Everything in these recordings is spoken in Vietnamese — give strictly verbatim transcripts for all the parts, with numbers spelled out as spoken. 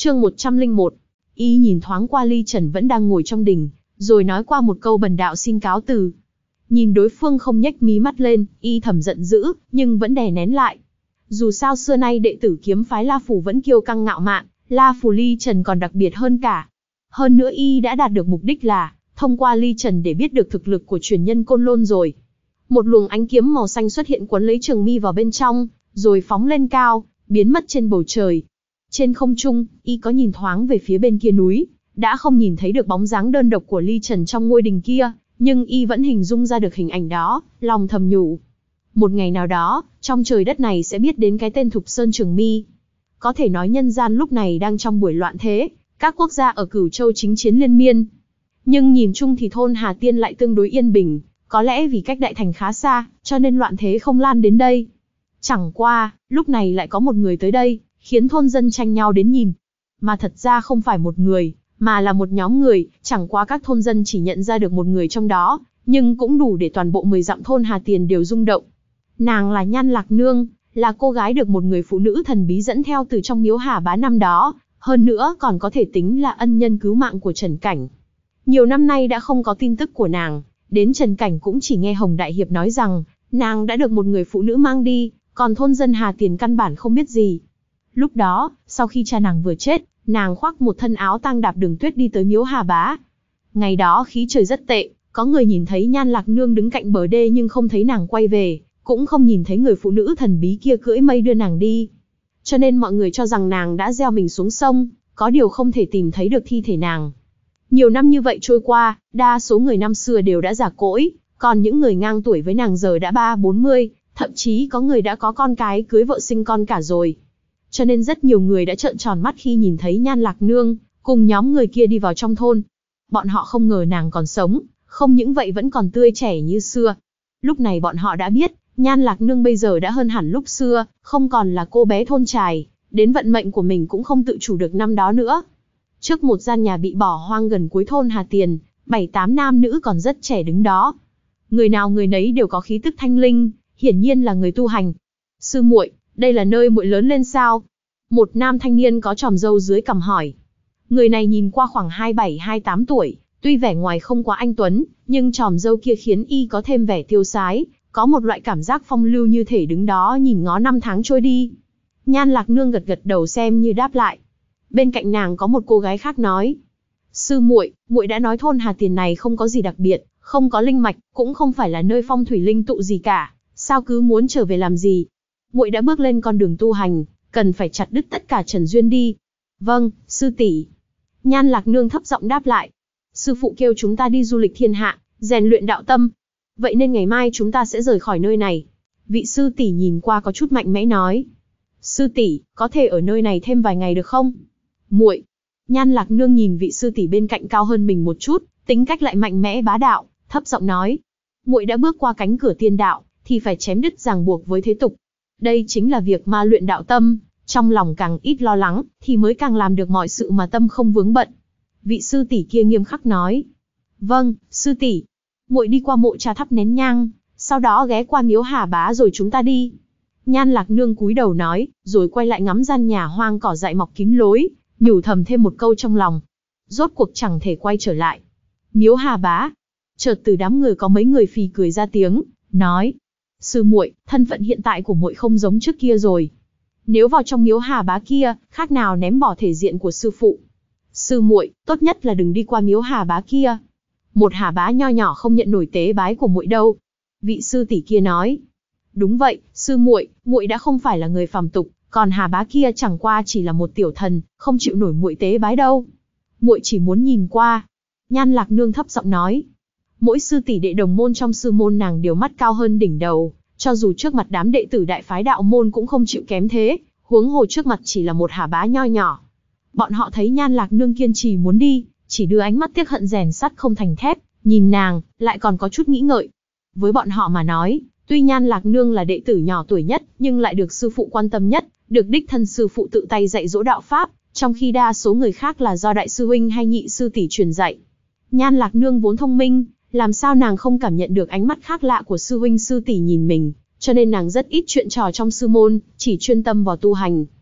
Chương một trăm lẻ một. Y nhìn thoáng qua Ly Trần vẫn đang ngồi trong đình, rồi nói qua một câu bần đạo xin cáo từ. Nhìn đối phương không nhếch mí mắt lên, Y thầm giận dữ, nhưng vẫn đè nén lại. Dù sao xưa nay đệ tử kiếm phái La Phủ vẫn kiêu căng ngạo mạn, La Phủ Ly Trần còn đặc biệt hơn cả. Hơn nữa Y đã đạt được mục đích là thông qua Ly Trần để biết được thực lực của truyền nhân Côn Lôn rồi. Một luồng ánh kiếm màu xanh xuất hiện quấn lấy Trường Mi vào bên trong, rồi phóng lên cao, biến mất trên bầu trời. Trên không trung, Y có nhìn thoáng về phía bên kia núi, đã không nhìn thấy được bóng dáng đơn độc của Ly Trần trong ngôi đình kia, nhưng Y vẫn hình dung ra được hình ảnh đó, lòng thầm nhủ. Một ngày nào đó, trong trời đất này sẽ biết đến cái tên Thục Sơn Trường Mi. Có thể nói nhân gian lúc này đang trong buổi loạn thế, các quốc gia ở Cửu Châu chính chiến liên miên. Nhưng nhìn chung thì thôn Hà Tiên lại tương đối yên bình, có lẽ vì cách đại thành khá xa, cho nên loạn thế không lan đến đây. Chẳng qua, lúc này lại có một người tới đây, khiến thôn dân tranh nhau đến nhìn. Mà thật ra không phải một người, mà là một nhóm người, chẳng qua các thôn dân chỉ nhận ra được một người trong đó, nhưng cũng đủ để toàn bộ mười dặm thôn Hà Tiền đều rung động. Nàng là Nhan Lạc Nương, là cô gái được một người phụ nữ thần bí dẫn theo từ trong miếu Hà Bá năm đó, hơn nữa còn có thể tính là ân nhân cứu mạng của Trần Cảnh. Nhiều năm nay đã không có tin tức của nàng, đến Trần Cảnh cũng chỉ nghe Hồng Đại Hiệp nói rằng, nàng đã được một người phụ nữ mang đi, còn thôn dân Hà Tiền căn bản không biết gì. Lúc đó, sau khi cha nàng vừa chết, nàng khoác một thân áo tang đạp đường tuyết đi tới miếu Hà Bá. Ngày đó khí trời rất tệ, có người nhìn thấy Nhan Lạc Nương đứng cạnh bờ đê nhưng không thấy nàng quay về, cũng không nhìn thấy người phụ nữ thần bí kia cưỡi mây đưa nàng đi. Cho nên mọi người cho rằng nàng đã gieo mình xuống sông, có điều không thể tìm thấy được thi thể nàng. Nhiều năm như vậy trôi qua, đa số người năm xưa đều đã già cỗi, còn những người ngang tuổi với nàng giờ đã ba bốn mươi, thậm chí có người đã có con cái cưới vợ sinh con cả rồi. Cho nên rất nhiều người đã trợn tròn mắt khi nhìn thấy Nhan Lạc Nương cùng nhóm người kia đi vào trong thôn. Bọn họ không ngờ nàng còn sống, không những vậy vẫn còn tươi trẻ như xưa. Lúc này bọn họ đã biết, Nhan Lạc Nương bây giờ đã hơn hẳn lúc xưa, không còn là cô bé thôn trài, đến vận mệnh của mình cũng không tự chủ được năm đó nữa. Trước một gian nhà bị bỏ hoang gần cuối thôn Hà Tiền, bảy tám nam nữ còn rất trẻ đứng đó. Người nào người nấy đều có khí tức thanh linh, hiển nhiên là người tu hành. Sư muội, đây là nơi muội lớn lên sao? Một nam thanh niên có chòm râu dưới cằm hỏi. Người này nhìn qua khoảng hai mươi bảy hai mươi tám tuổi, tuy vẻ ngoài không quá anh tuấn, nhưng chòm râu kia khiến y có thêm vẻ tiêu sái, có một loại cảm giác phong lưu như thể đứng đó nhìn ngó năm tháng trôi đi. Nhan Lạc Nương gật gật đầu xem như đáp lại. Bên cạnh nàng có một cô gái khác nói. Sư muội, muội đã nói thôn Hà Tiền này không có gì đặc biệt, không có linh mạch, cũng không phải là nơi phong thủy linh tụ gì cả, sao cứ muốn trở về làm gì? Muội đã bước lên con đường tu hành, cần phải chặt đứt tất cả trần duyên đi. Vâng, sư tỷ. Nhan Lạc Nương thấp giọng đáp lại. Sư phụ kêu chúng ta đi du lịch thiên hạ, rèn luyện đạo tâm. Vậy nên ngày mai chúng ta sẽ rời khỏi nơi này. Vị sư tỷ nhìn qua có chút mạnh mẽ nói. Sư tỷ, có thể ở nơi này thêm vài ngày được không? Muội. Nhan Lạc Nương nhìn vị sư tỷ bên cạnh cao hơn mình một chút, tính cách lại mạnh mẽ bá đạo, thấp giọng nói. Muội đã bước qua cánh cửa tiên đạo, thì phải chém đứt ràng buộc với thế tục. Đây chính là việc ma luyện đạo tâm, trong lòng càng ít lo lắng, thì mới càng làm được mọi sự mà tâm không vướng bận. Vị sư tỷ kia nghiêm khắc nói. Vâng, sư tỷ. Muội đi qua mộ cha thắp nén nhang, sau đó ghé qua miếu Hà Bá rồi chúng ta đi. Nhan Lạc Nương cúi đầu nói, rồi quay lại ngắm gian nhà hoang cỏ dại mọc kín lối, nhủ thầm thêm một câu trong lòng. Rốt cuộc chẳng thể quay trở lại. Miếu Hà Bá. Chợt từ đám người có mấy người phì cười ra tiếng, nói. Sư muội, thân phận hiện tại của muội không giống trước kia rồi. Nếu vào trong miếu Hà Bá kia, khác nào ném bỏ thể diện của sư phụ. Sư muội, tốt nhất là đừng đi qua miếu Hà Bá kia. Một Hà Bá nho nhỏ không nhận nổi tế bái của muội đâu. Vị sư tỷ kia nói. Đúng vậy, sư muội, muội đã không phải là người phàm tục, còn Hà Bá kia chẳng qua chỉ là một tiểu thần, không chịu nổi muội tế bái đâu. Muội chỉ muốn nhìn qua. Nhan Lạc Nương thấp giọng nói. Mỗi sư tỷ đệ đồng môn trong sư môn nàng đều mắt cao hơn đỉnh đầu, cho dù trước mặt đám đệ tử đại phái đạo môn cũng không chịu kém thế, huống hồ trước mặt chỉ là một Hà Bá nho nhỏ. Bọn họ thấy Nhan Lạc Nương kiên trì muốn đi, chỉ đưa ánh mắt tiếc hận rèn sắt không thành thép, nhìn nàng, lại còn có chút nghĩ ngợi. Với bọn họ mà nói, tuy Nhan Lạc Nương là đệ tử nhỏ tuổi nhất, nhưng lại được sư phụ quan tâm nhất, được đích thân sư phụ tự tay dạy dỗ đạo pháp, trong khi đa số người khác là do đại sư huynh hay nhị sư tỷ truyền dạy. Nhan Lạc Nương vốn thông minh, làm sao nàng không cảm nhận được ánh mắt khác lạ của sư huynh sư tỷ nhìn mình, cho nên nàng rất ít chuyện trò trong sư môn, chỉ chuyên tâm vào tu hành.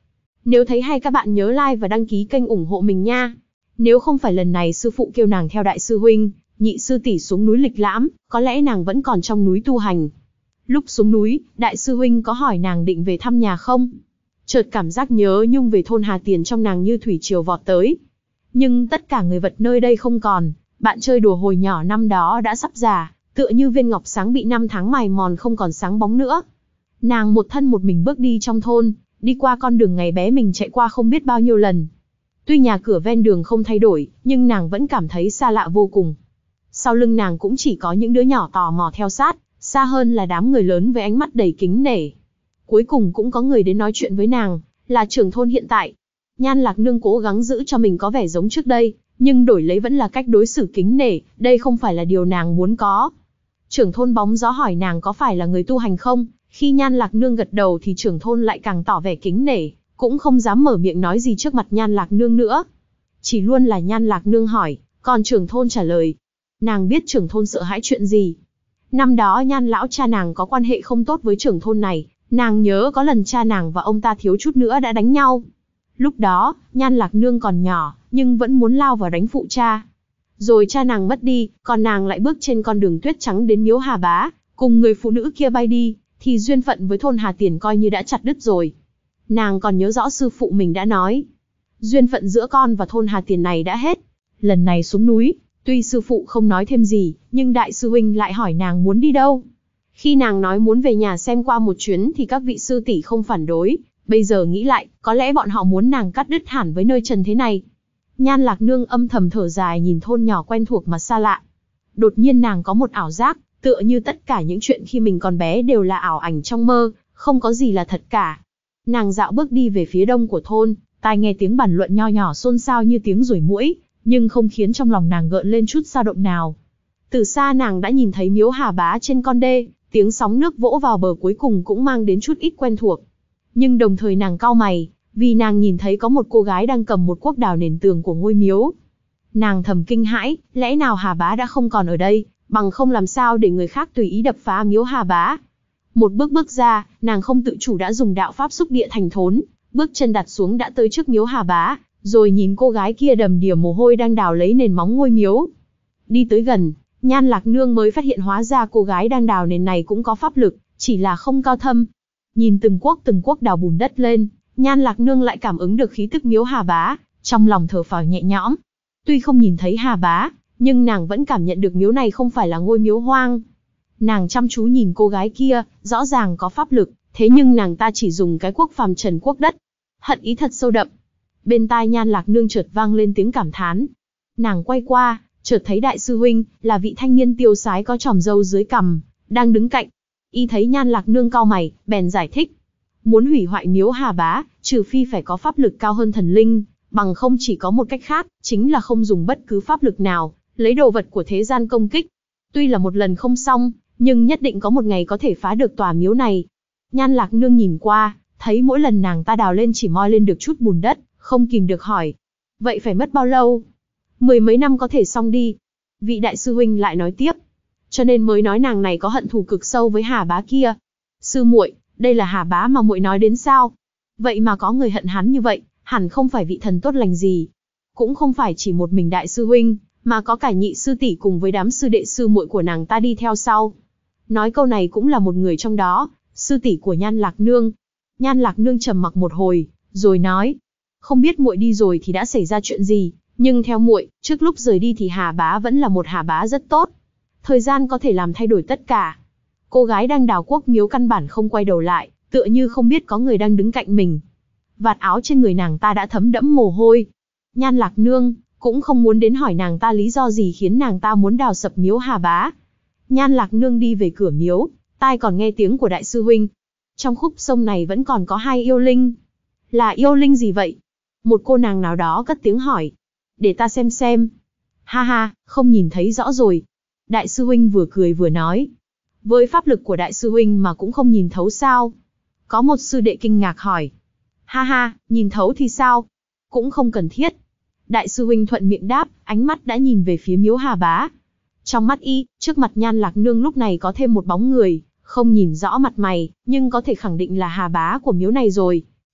Nếu thấy hay các bạn nhớ like và đăng ký kênh ủng hộ mình nha. Nếu không phải lần này sư phụ kêu nàng theo đại sư huynh, nhị sư tỷ xuống núi lịch lãm, có lẽ nàng vẫn còn trong núi tu hành. Lúc xuống núi, đại sư huynh có hỏi nàng định về thăm nhà không? Chợt cảm giác nhớ nhung về thôn Hà Tiền trong nàng như thủy triều vọt tới. Nhưng tất cả người vật nơi đây không còn, bạn chơi đùa hồi nhỏ năm đó đã sắp già, tựa như viên ngọc sáng bị năm tháng mài mòn không còn sáng bóng nữa. Nàng một thân một mình bước đi trong thôn, đi qua con đường ngày bé mình chạy qua không biết bao nhiêu lần. Tuy nhà cửa ven đường không thay đổi, nhưng nàng vẫn cảm thấy xa lạ vô cùng. Sau lưng nàng cũng chỉ có những đứa nhỏ tò mò theo sát, xa hơn là đám người lớn với ánh mắt đầy kính nể. Cuối cùng cũng có người đến nói chuyện với nàng, là trưởng thôn hiện tại. Nhan Lạc Nương cố gắng giữ cho mình có vẻ giống trước đây, nhưng đổi lấy vẫn là cách đối xử kính nể, đây không phải là điều nàng muốn có. Trưởng thôn bóng gió hỏi nàng có phải là người tu hành không, khi Nhan Lạc Nương gật đầu thì trưởng thôn lại càng tỏ vẻ kính nể, cũng không dám mở miệng nói gì trước mặt Nhan Lạc Nương nữa. Chỉ luôn là Nhan Lạc Nương hỏi, còn trưởng thôn trả lời. Nàng biết trưởng thôn sợ hãi chuyện gì. Năm đó Nhan lão cha nàng có quan hệ không tốt với trưởng thôn này, nàng nhớ có lần cha nàng và ông ta thiếu chút nữa đã đánh nhau. Lúc đó, Nhan Lạc Nương còn nhỏ, nhưng vẫn muốn lao vào đánh phụ cha. Rồi cha nàng mất đi, còn nàng lại bước trên con đường tuyết trắng đến miếu Hà Bá, cùng người phụ nữ kia bay đi, thì duyên phận với thôn Hà Tiền coi như đã chặt đứt rồi. Nàng còn nhớ rõ sư phụ mình đã nói, duyên phận giữa con và thôn Hà Tiền này đã hết. Lần này xuống núi, tuy sư phụ không nói thêm gì, nhưng đại sư huynh lại hỏi nàng muốn đi đâu. Khi nàng nói muốn về nhà xem qua một chuyến thì các vị sư tỷ không phản đối, bây giờ nghĩ lại, có lẽ bọn họ muốn nàng cắt đứt hẳn với nơi trần thế này. Nhan Lạc Nương âm thầm thở dài nhìn thôn nhỏ quen thuộc mà xa lạ. Đột nhiên nàng có một ảo giác, tựa như tất cả những chuyện khi mình còn bé đều là ảo ảnh trong mơ, không có gì là thật cả. Nàng dạo bước đi về phía đông của thôn, tai nghe tiếng bàn luận nho nhỏ xôn xao như tiếng ruồi muỗi, nhưng không khiến trong lòng nàng gợn lên chút dao động nào. Từ xa nàng đã nhìn thấy miếu Hà Bá trên con đê, tiếng sóng nước vỗ vào bờ cuối cùng cũng mang đến chút ít quen thuộc. Nhưng đồng thời nàng cau mày, vì nàng nhìn thấy có một cô gái đang cầm một cuốc đào nền tường của ngôi miếu. Nàng thầm kinh hãi, lẽ nào Hà Bá đã không còn ở đây, bằng không làm sao để người khác tùy ý đập phá miếu Hà Bá. Một bước bước ra, nàng không tự chủ đã dùng đạo pháp xúc địa thành thốn, bước chân đặt xuống đã tới trước miếu Hà Bá, rồi nhìn cô gái kia đầm đìa mồ hôi đang đào lấy nền móng ngôi miếu. Đi tới gần, Nhan Lạc Nương mới phát hiện hóa ra cô gái đang đào nền này cũng có pháp lực, chỉ là không cao thâm. Nhìn từng cuốc từng cuốc đào bùn đất lên, Nhan Lạc Nương lại cảm ứng được khí tức miếu Hà Bá, trong lòng thở phào nhẹ nhõm. Tuy không nhìn thấy Hà Bá, nhưng nàng vẫn cảm nhận được miếu này không phải là ngôi miếu hoang. Nàng chăm chú nhìn cô gái kia, rõ ràng có pháp lực, thế nhưng nàng ta chỉ dùng cái cuốc phàm trần cuốc đất. Hận ý thật sâu đậm. Bên tai Nhan Lạc Nương chợt vang lên tiếng cảm thán. Nàng quay qua, chợt thấy đại sư huynh, là vị thanh niên tiêu sái có chòm râu dưới cằm, đang đứng cạnh. Y thấy Nhan Lạc Nương cau mày, bèn giải thích. Muốn hủy hoại miếu Hà Bá, trừ phi phải có pháp lực cao hơn thần linh, bằng không chỉ có một cách khác, chính là không dùng bất cứ pháp lực nào, lấy đồ vật của thế gian công kích. Tuy là một lần không xong, nhưng nhất định có một ngày có thể phá được tòa miếu này. Nhan Lạc Nương nhìn qua, thấy mỗi lần nàng ta đào lên chỉ moi lên được chút bùn đất, không kìm được hỏi. Vậy phải mất bao lâu? Mười mấy năm có thể xong đi. Vị đại sư huynh lại nói tiếp. Cho nên mới nói nàng này có hận thù cực sâu với Hà Bá kia. Sư muội, đây là Hà Bá mà muội nói đến sao? Vậy mà có người hận hắn như vậy, hẳn không phải vị thần tốt lành gì. Cũng không phải chỉ một mình đại sư huynh, mà có cả nhị sư tỷ cùng với đám sư đệ sư muội của nàng ta đi theo sau. Nói câu này cũng là một người trong đó, sư tỷ của Nhan Lạc Nương. Nhan Lạc Nương trầm mặc một hồi, rồi nói, không biết muội đi rồi thì đã xảy ra chuyện gì, nhưng theo muội, trước lúc rời đi thì Hà Bá vẫn là một Hà Bá rất tốt. Thời gian có thể làm thay đổi tất cả. Cô gái đang đào cuốc miếu căn bản không quay đầu lại, tựa như không biết có người đang đứng cạnh mình. Vạt áo trên người nàng ta đã thấm đẫm mồ hôi. Nhan Lạc Nương cũng không muốn đến hỏi nàng ta lý do gì khiến nàng ta muốn đào sập miếu Hà Bá. Nhan Lạc Nương đi về cửa miếu, tai còn nghe tiếng của đại sư huynh. Trong khúc sông này vẫn còn có hai yêu linh. Là yêu linh gì vậy? Một cô nàng nào đó cất tiếng hỏi. Để ta xem xem. Ha ha, không nhìn thấy rõ rồi. Đại sư huynh vừa cười vừa nói. Với pháp lực của đại sư huynh mà cũng không nhìn thấu sao? Có một sư đệ kinh ngạc hỏi. Ha ha, nhìn thấu thì sao? Cũng không cần thiết. Đại sư huynh thuận miệng đáp, ánh mắt đã nhìn về phía miếu Hà Bá. Trong mắt y, trước mặt Nhan Lạc Nương lúc này có thêm một bóng người, không nhìn rõ mặt mày, nhưng có thể khẳng định là Hà Bá của miếu này rồi.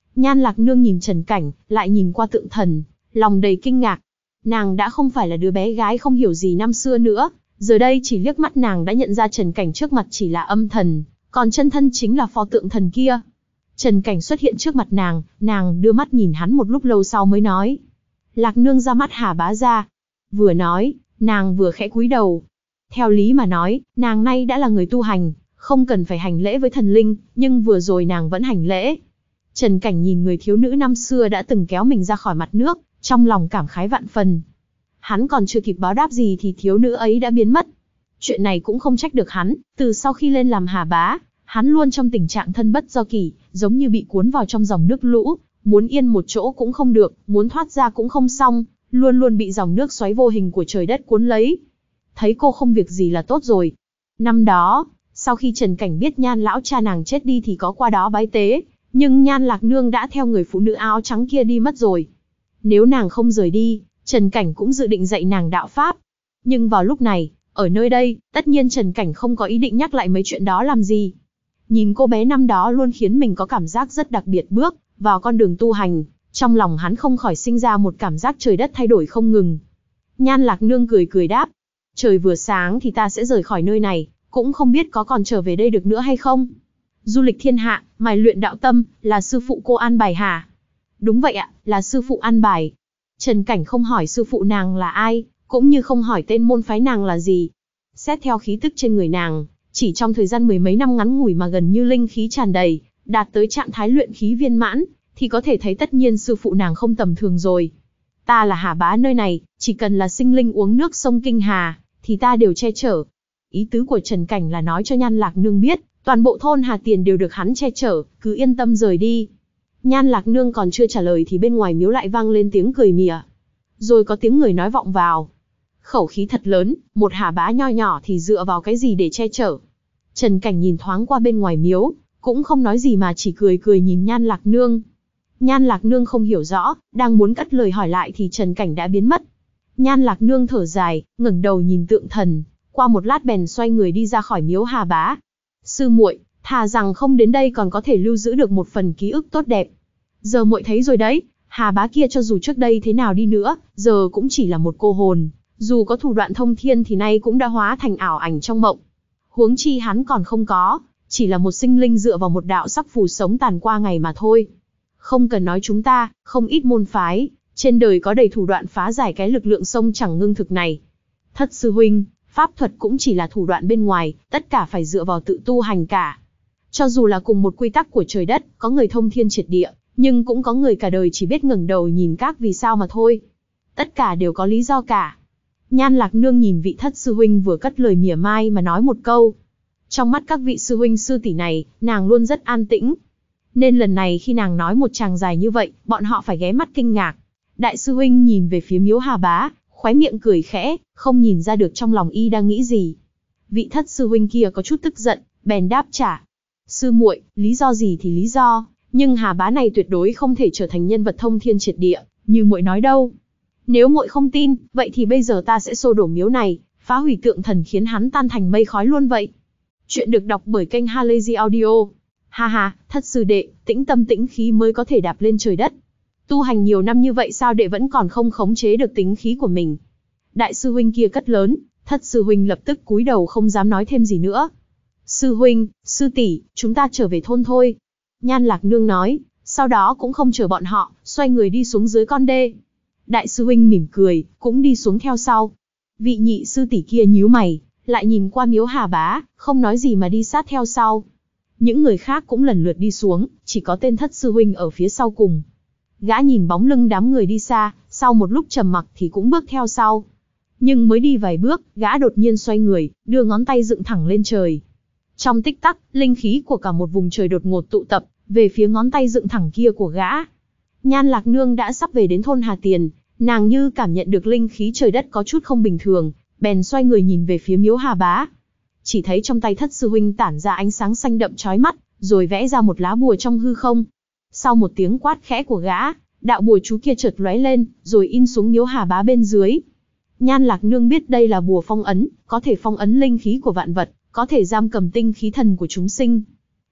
Nhan Lạc Nương nhìn Trần Cảnh, lại nhìn qua tượng thần, lòng đầy kinh ngạc. Nàng đã không phải là đứa bé gái không hiểu gì năm xưa nữa, giờ đây chỉ liếc mắt nàng đã nhận ra Trần Cảnh trước mặt chỉ là âm thần, còn chân thân chính là pho tượng thần kia. Trần Cảnh xuất hiện trước mặt nàng, nàng đưa mắt nhìn hắn một lúc lâu sau mới nói. Lạc Nương ra mắt Hà bá gia. Vừa nói, nàng vừa khẽ cúi đầu. Theo lý mà nói, nàng nay đã là người tu hành, không cần phải hành lễ với thần linh, nhưng vừa rồi nàng vẫn hành lễ. Trần Cảnh nhìn người thiếu nữ năm xưa đã từng kéo mình ra khỏi mặt nước, trong lòng cảm khái vạn phần. Hắn còn chưa kịp báo đáp gì thì thiếu nữ ấy đã biến mất. Chuyện này cũng không trách được hắn, từ sau khi lên làm Hà bá, hắn luôn trong tình trạng thân bất do kỷ, giống như bị cuốn vào trong dòng nước lũ, muốn yên một chỗ cũng không được, muốn thoát ra cũng không xong, luôn luôn bị dòng nước xoáy vô hình của trời đất cuốn lấy. Thấy cô không việc gì là tốt rồi. Năm đó, sau khi Trần Cảnh biết Nhan lão cha nàng chết đi thì có qua đó bái tế, nhưng Nhan Lạc Nương đã theo người phụ nữ áo trắng kia đi mất rồi. Nếu nàng không rời đi, Trần Cảnh cũng dự định dạy nàng đạo pháp. Nhưng vào lúc này, ở nơi đây, tất nhiên Trần Cảnh không có ý định nhắc lại mấy chuyện đó làm gì. Nhìn cô bé năm đó luôn khiến mình có cảm giác rất đặc biệt bước vào con đường tu hành, trong lòng hắn không khỏi sinh ra một cảm giác trời đất thay đổi không ngừng. Nhan Lạc Nương cười cười đáp, trời vừa sáng thì ta sẽ rời khỏi nơi này, cũng không biết có còn trở về đây được nữa hay không. Du lịch thiên hạ, mài luyện đạo tâm, là sư phụ cô an bài hả? Đúng vậy ạ, là sư phụ an bài. Trần Cảnh không hỏi sư phụ nàng là ai, cũng như không hỏi tên môn phái nàng là gì. Xét theo khí tức trên người nàng, chỉ trong thời gian mười mấy năm ngắn ngủi mà gần như linh khí tràn đầy, đạt tới trạng thái luyện khí viên mãn, thì có thể thấy tất nhiên sư phụ nàng không tầm thường rồi. Ta là Hà bá nơi này, chỉ cần là sinh linh uống nước sông Kinh Hà, thì ta đều che chở. Ý tứ của Trần Cảnh là nói cho Nhan Lạc Nương biết, toàn bộ thôn Hà Tiền đều được hắn che chở, cứ yên tâm rời đi. Nhan Lạc Nương còn chưa trả lời thì bên ngoài miếu lại vang lên tiếng cười mỉa. Rồi có tiếng người nói vọng vào. Khẩu khí thật lớn, một Hà bá nho nhỏ thì dựa vào cái gì để che chở. Trần Cảnh nhìn thoáng qua bên ngoài miếu, cũng không nói gì mà chỉ cười cười nhìn Nhan Lạc Nương. Nhan Lạc Nương không hiểu rõ, đang muốn cất lời hỏi lại thì Trần Cảnh đã biến mất. Nhan Lạc Nương thở dài, ngẩng đầu nhìn tượng thần, qua một lát bèn xoay người đi ra khỏi miếu Hà bá. Sư muội, thà rằng không đến đây còn có thể lưu giữ được một phần ký ức tốt đẹp. Giờ muội thấy rồi đấy, Hà bá kia cho dù trước đây thế nào đi nữa, giờ cũng chỉ là một cô hồn, dù có thủ đoạn thông thiên thì nay cũng đã hóa thành ảo ảnh trong mộng. Huống chi hắn còn không có, chỉ là một sinh linh dựa vào một đạo sắc phù sống tàn qua ngày mà thôi. Không cần nói chúng ta, không ít môn phái, trên đời có đầy thủ đoạn phá giải cái lực lượng sông chẳng ngưng thực này. Thất sư huynh, pháp thuật cũng chỉ là thủ đoạn bên ngoài, tất cả phải dựa vào tự tu hành cả. Cho dù là cùng một quy tắc của trời đất, có người thông thiên triệt địa, nhưng cũng có người cả đời chỉ biết ngẩng đầu nhìn các vì sao mà thôi. Tất cả đều có lý do cả. Nhan Lạc Nương nhìn vị thất sư huynh vừa cất lời mỉa mai mà nói một câu. Trong mắt các vị sư huynh sư tỷ này, nàng luôn rất an tĩnh. Nên lần này khi nàng nói một tràng dài như vậy, bọn họ phải ghé mắt kinh ngạc. Đại sư huynh nhìn về phía miếu Hà bá, khóe miệng cười khẽ, không nhìn ra được trong lòng y đang nghĩ gì. Vị thất sư huynh kia có chút tức giận, bèn đáp trả. Sư muội, lý do gì thì lý do, nhưng Hà bá này tuyệt đối không thể trở thành nhân vật thông thiên triệt địa, như muội nói đâu. Nếu muội không tin, vậy thì bây giờ ta sẽ xô đổ miếu này, phá hủy tượng thần khiến hắn tan thành mây khói luôn vậy. Chuyện được đọc bởi kênh Halazy Audio. Ha ha, thất sư đệ, tĩnh tâm tĩnh khí mới có thể đạp lên trời đất. Tu hành nhiều năm như vậy sao đệ vẫn còn không khống chế được tính khí của mình? Đại sư huynh kia cất lớn, thất sư huynh lập tức cúi đầu không dám nói thêm gì nữa. Sư huynh, sư tỷ, chúng ta trở về thôn thôi. Nhan Lạc Nương nói, sau đó cũng không chờ bọn họ, xoay người đi xuống dưới con đê. Đại sư huynh mỉm cười, cũng đi xuống theo sau. Vị nhị sư tỷ kia nhíu mày, lại nhìn qua miếu Hà bá, không nói gì mà đi sát theo sau. Những người khác cũng lần lượt đi xuống, chỉ có tên thất sư huynh ở phía sau cùng. Gã nhìn bóng lưng đám người đi xa, sau một lúc trầm mặc thì cũng bước theo sau. Nhưng mới đi vài bước, gã đột nhiên xoay người, đưa ngón tay dựng thẳng lên trời. Trong tích tắc, linh khí của cả một vùng trời đột ngột tụ tập, về phía ngón tay dựng thẳng kia của gã. Nhan Lạc Nương đã sắp về đến thôn Hà Tiền, nàng như cảm nhận được linh khí trời đất có chút không bình thường, bèn xoay người nhìn về phía miếu Hà bá. Chỉ thấy trong tay thất sư huynh tản ra ánh sáng xanh đậm chói mắt, rồi vẽ ra một lá bùa trong hư không. Sau một tiếng quát khẽ của gã, đạo bùa chú kia chợt lóe lên, rồi in xuống miếu Hà bá bên dưới. Nhan Lạc Nương biết đây là bùa phong ấn, có thể phong ấn linh khí của vạn vật, có thể giam cầm tinh khí thần của chúng sinh.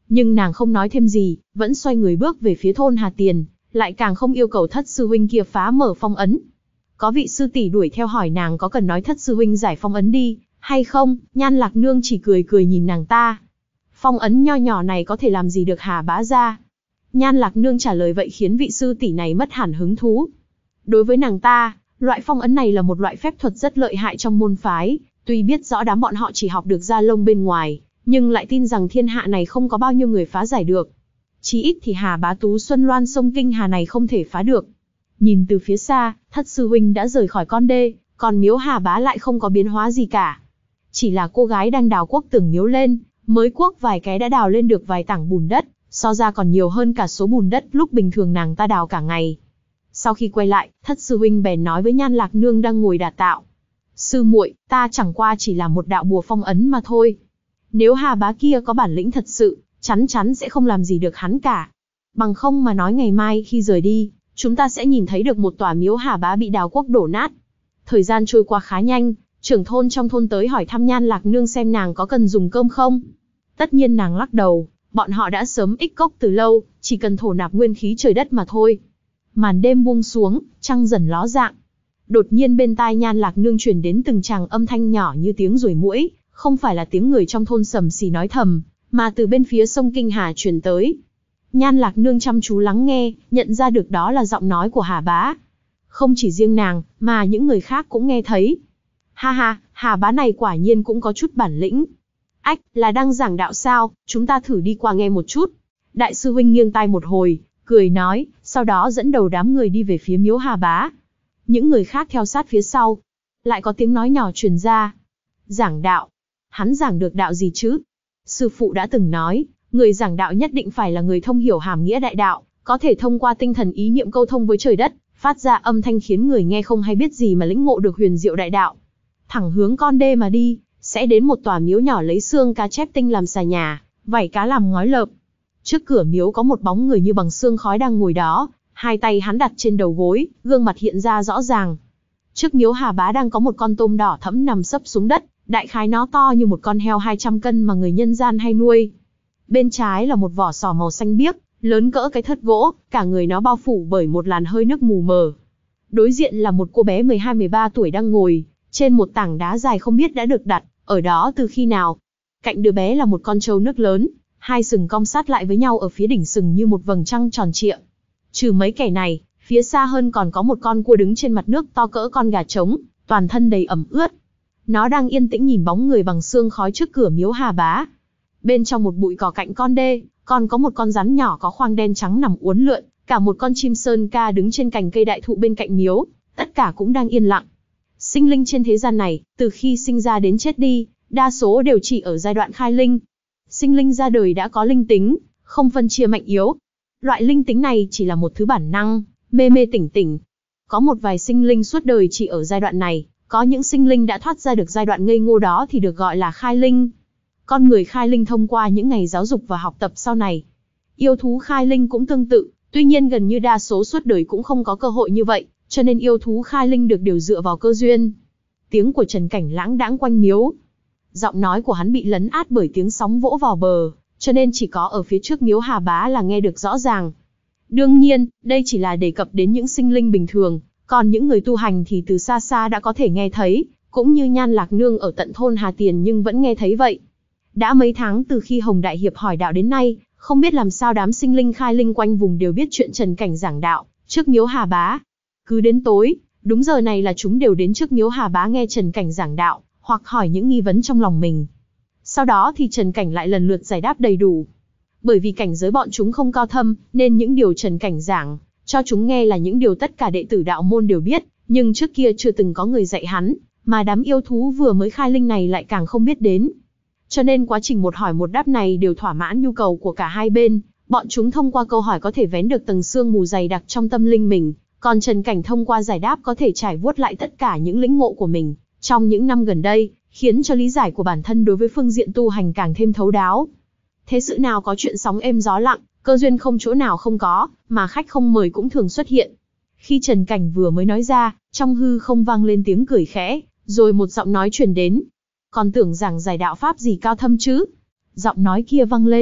Nhưng nàng không nói thêm gì, vẫn xoay người bước về phía thôn Hà Tiền, lại càng không yêu cầu thất sư huynh kia phá mở phong ấn. Có vị sư tỷ đuổi theo hỏi nàng có cần nói thất sư huynh giải phong ấn đi, hay không, Nhan Lạc Nương chỉ cười cười nhìn nàng ta. Phong ấn nho nhỏ này có thể làm gì được Hà bá gia? Nhan Lạc Nương trả lời vậy khiến vị sư tỷ này mất hẳn hứng thú. Đối với nàng ta, loại phong ấn này là một loại phép thuật rất lợi hại trong môn phái, tuy biết rõ đám bọn họ chỉ học được da lông bên ngoài, nhưng lại tin rằng thiên hạ này không có bao nhiêu người phá giải được. Chí ít thì Hà bá Tú Xuân Loan sông Kinh Hà này không thể phá được. Nhìn từ phía xa, thất sư huynh đã rời khỏi con đê, còn miếu Hà bá lại không có biến hóa gì cả. Chỉ là cô gái đang đào cuốc tường miếu lên, mới cuốc vài cái đã đào lên được vài tảng bùn đất, so ra còn nhiều hơn cả số bùn đất lúc bình thường nàng ta đào cả ngày. Sau khi quay lại, thất sư huynh bèn nói với Nhan Lạc Nương đang ngồi đả tạo. Sư muội, ta chẳng qua chỉ là một đạo bùa phong ấn mà thôi. Nếu Hà bá kia có bản lĩnh thật sự, chắn chắn sẽ không làm gì được hắn cả. Bằng không mà nói ngày mai khi rời đi, chúng ta sẽ nhìn thấy được một tòa miếu Hà bá bị đào cuốc đổ nát. Thời gian trôi qua khá nhanh, trưởng thôn trong thôn tới hỏi thăm Nhan Lạc Nương xem nàng có cần dùng cơm không. Tất nhiên nàng lắc đầu, bọn họ đã sớm ích cốc từ lâu, chỉ cần thổ nạp nguyên khí trời đất mà thôi. Màn đêm buông xuống, trăng dần ló dạng. Đột nhiên bên tai Nhan Lạc Nương truyền đến từng tràng âm thanh nhỏ như tiếng ruồi muỗi, không phải là tiếng người trong thôn sầm xì nói thầm, mà từ bên phía sông Kinh Hà truyền tới. Nhan Lạc Nương chăm chú lắng nghe, nhận ra được đó là giọng nói của Hà bá. Không chỉ riêng nàng, mà những người khác cũng nghe thấy. Ha ha, Hà bá này quả nhiên cũng có chút bản lĩnh. Ách, là đang giảng đạo sao, chúng ta thử đi qua nghe một chút. Đại sư huynh nghiêng tai một hồi, cười nói, sau đó dẫn đầu đám người đi về phía miếu Hà bá. Những người khác theo sát phía sau. Lại có tiếng nói nhỏ truyền ra. Giảng đạo. Hắn giảng được đạo gì chứ? Sư phụ đã từng nói, người giảng đạo nhất định phải là người thông hiểu hàm nghĩa đại đạo, có thể thông qua tinh thần ý niệm câu thông với trời đất, phát ra âm thanh khiến người nghe không hay biết gì mà lĩnh ngộ được huyền diệu đại đạo. Thẳng hướng con đê mà đi, sẽ đến một tòa miếu nhỏ lấy xương cá chép tinh làm xà nhà, vảy cá làm ngói lợp. Trước cửa miếu có một bóng người như bằng xương khói đang ngồi đó, hai tay hắn đặt trên đầu gối, gương mặt hiện ra rõ ràng. Trước miếu Hà bá đang có một con tôm đỏ thẫm nằm sấp xuống đất, đại khái nó to như một con heo hai trăm cân mà người nhân gian hay nuôi. Bên trái là một vỏ sò màu xanh biếc, lớn cỡ cái thớt gỗ, cả người nó bao phủ bởi một làn hơi nước mù mờ. Đối diện là một cô bé mười hai mười ba tuổi đang ngồi trên một tảng đá dài không biết đã được đặt ở đó từ khi nào. Cạnh đứa bé là một con trâu nước lớn, hai sừng cong sát lại với nhau ở phía đỉnh sừng như một vầng trăng tròn trịa. Trừ mấy kẻ này, phía xa hơn còn có một con cua đứng trên mặt nước to cỡ con gà trống, toàn thân đầy ẩm ướt. Nó đang yên tĩnh nhìn bóng người bằng xương khói trước cửa miếu Hà bá. Bên trong một bụi cỏ cạnh con đê, còn có một con rắn nhỏ có khoang đen trắng nằm uốn lượn, cả một con chim sơn ca đứng trên cành cây đại thụ bên cạnh miếu, tất cả cũng đang yên lặng. Sinh linh trên thế gian này, từ khi sinh ra đến chết đi, đa số đều chỉ ở giai đoạn khai linh. Sinh linh ra đời đã có linh tính, không phân chia mạnh yếu. Loại linh tính này chỉ là một thứ bản năng, mê mê tỉnh tỉnh. Có một vài sinh linh suốt đời chỉ ở giai đoạn này, có những sinh linh đã thoát ra được giai đoạn ngây ngô đó thì được gọi là khai linh. Con người khai linh thông qua những ngày giáo dục và học tập sau này. Yêu thú khai linh cũng tương tự, tuy nhiên gần như đa số suốt đời cũng không có cơ hội như vậy, cho nên yêu thú khai linh được đều dựa vào cơ duyên. Tiếng của Trần Cảnh lãng đãng quanh miếu. Giọng nói của hắn bị lấn át bởi tiếng sóng vỗ vào bờ, cho nên chỉ có ở phía trước miếu Hà bá là nghe được rõ ràng. Đương nhiên, đây chỉ là đề cập đến những sinh linh bình thường, còn những người tu hành thì từ xa xa đã có thể nghe thấy, cũng như Nhan Lạc Nương ở tận thôn Hà Tiền nhưng vẫn nghe thấy vậy. Đã mấy tháng từ khi Hồng Đại Hiệp hỏi đạo đến nay, không biết làm sao đám sinh linh khai linh quanh vùng đều biết chuyện Trần Cảnh giảng đạo trước miếu Hà bá. Cứ đến tối, đúng giờ này là chúng đều đến trước miếu Hà bá nghe Trần Cảnh giảng đạo, hoặc hỏi những nghi vấn trong lòng mình. Sau đó thì Trần Cảnh lại lần lượt giải đáp đầy đủ. Bởi vì cảnh giới bọn chúng không cao thâm, nên những điều Trần Cảnh giảng cho chúng nghe là những điều tất cả đệ tử đạo môn đều biết, nhưng trước kia chưa từng có người dạy hắn, mà đám yêu thú vừa mới khai linh này lại càng không biết đến. Cho nên quá trình một hỏi một đáp này đều thỏa mãn nhu cầu của cả hai bên, bọn chúng thông qua câu hỏi có thể vén được tầng sương mù dày đặc trong tâm linh mình, còn Trần Cảnh thông qua giải đáp có thể trải vuốt lại tất cả những lĩnh ngộ của mình trong những năm gần đây, khiến cho lý giải của bản thân đối với phương diện tu hành càng thêm thấu đáo. Thế sự nào có chuyện sóng êm gió lặng, cơ duyên không chỗ nào không có, mà khách không mời cũng thường xuất hiện. Khi Trần Cảnh vừa mới nói ra, trong hư không vang lên tiếng cười khẽ, rồi một giọng nói truyền đến. Còn tưởng rằng giải đạo pháp gì cao thâm chứ? Giọng nói kia vang lên,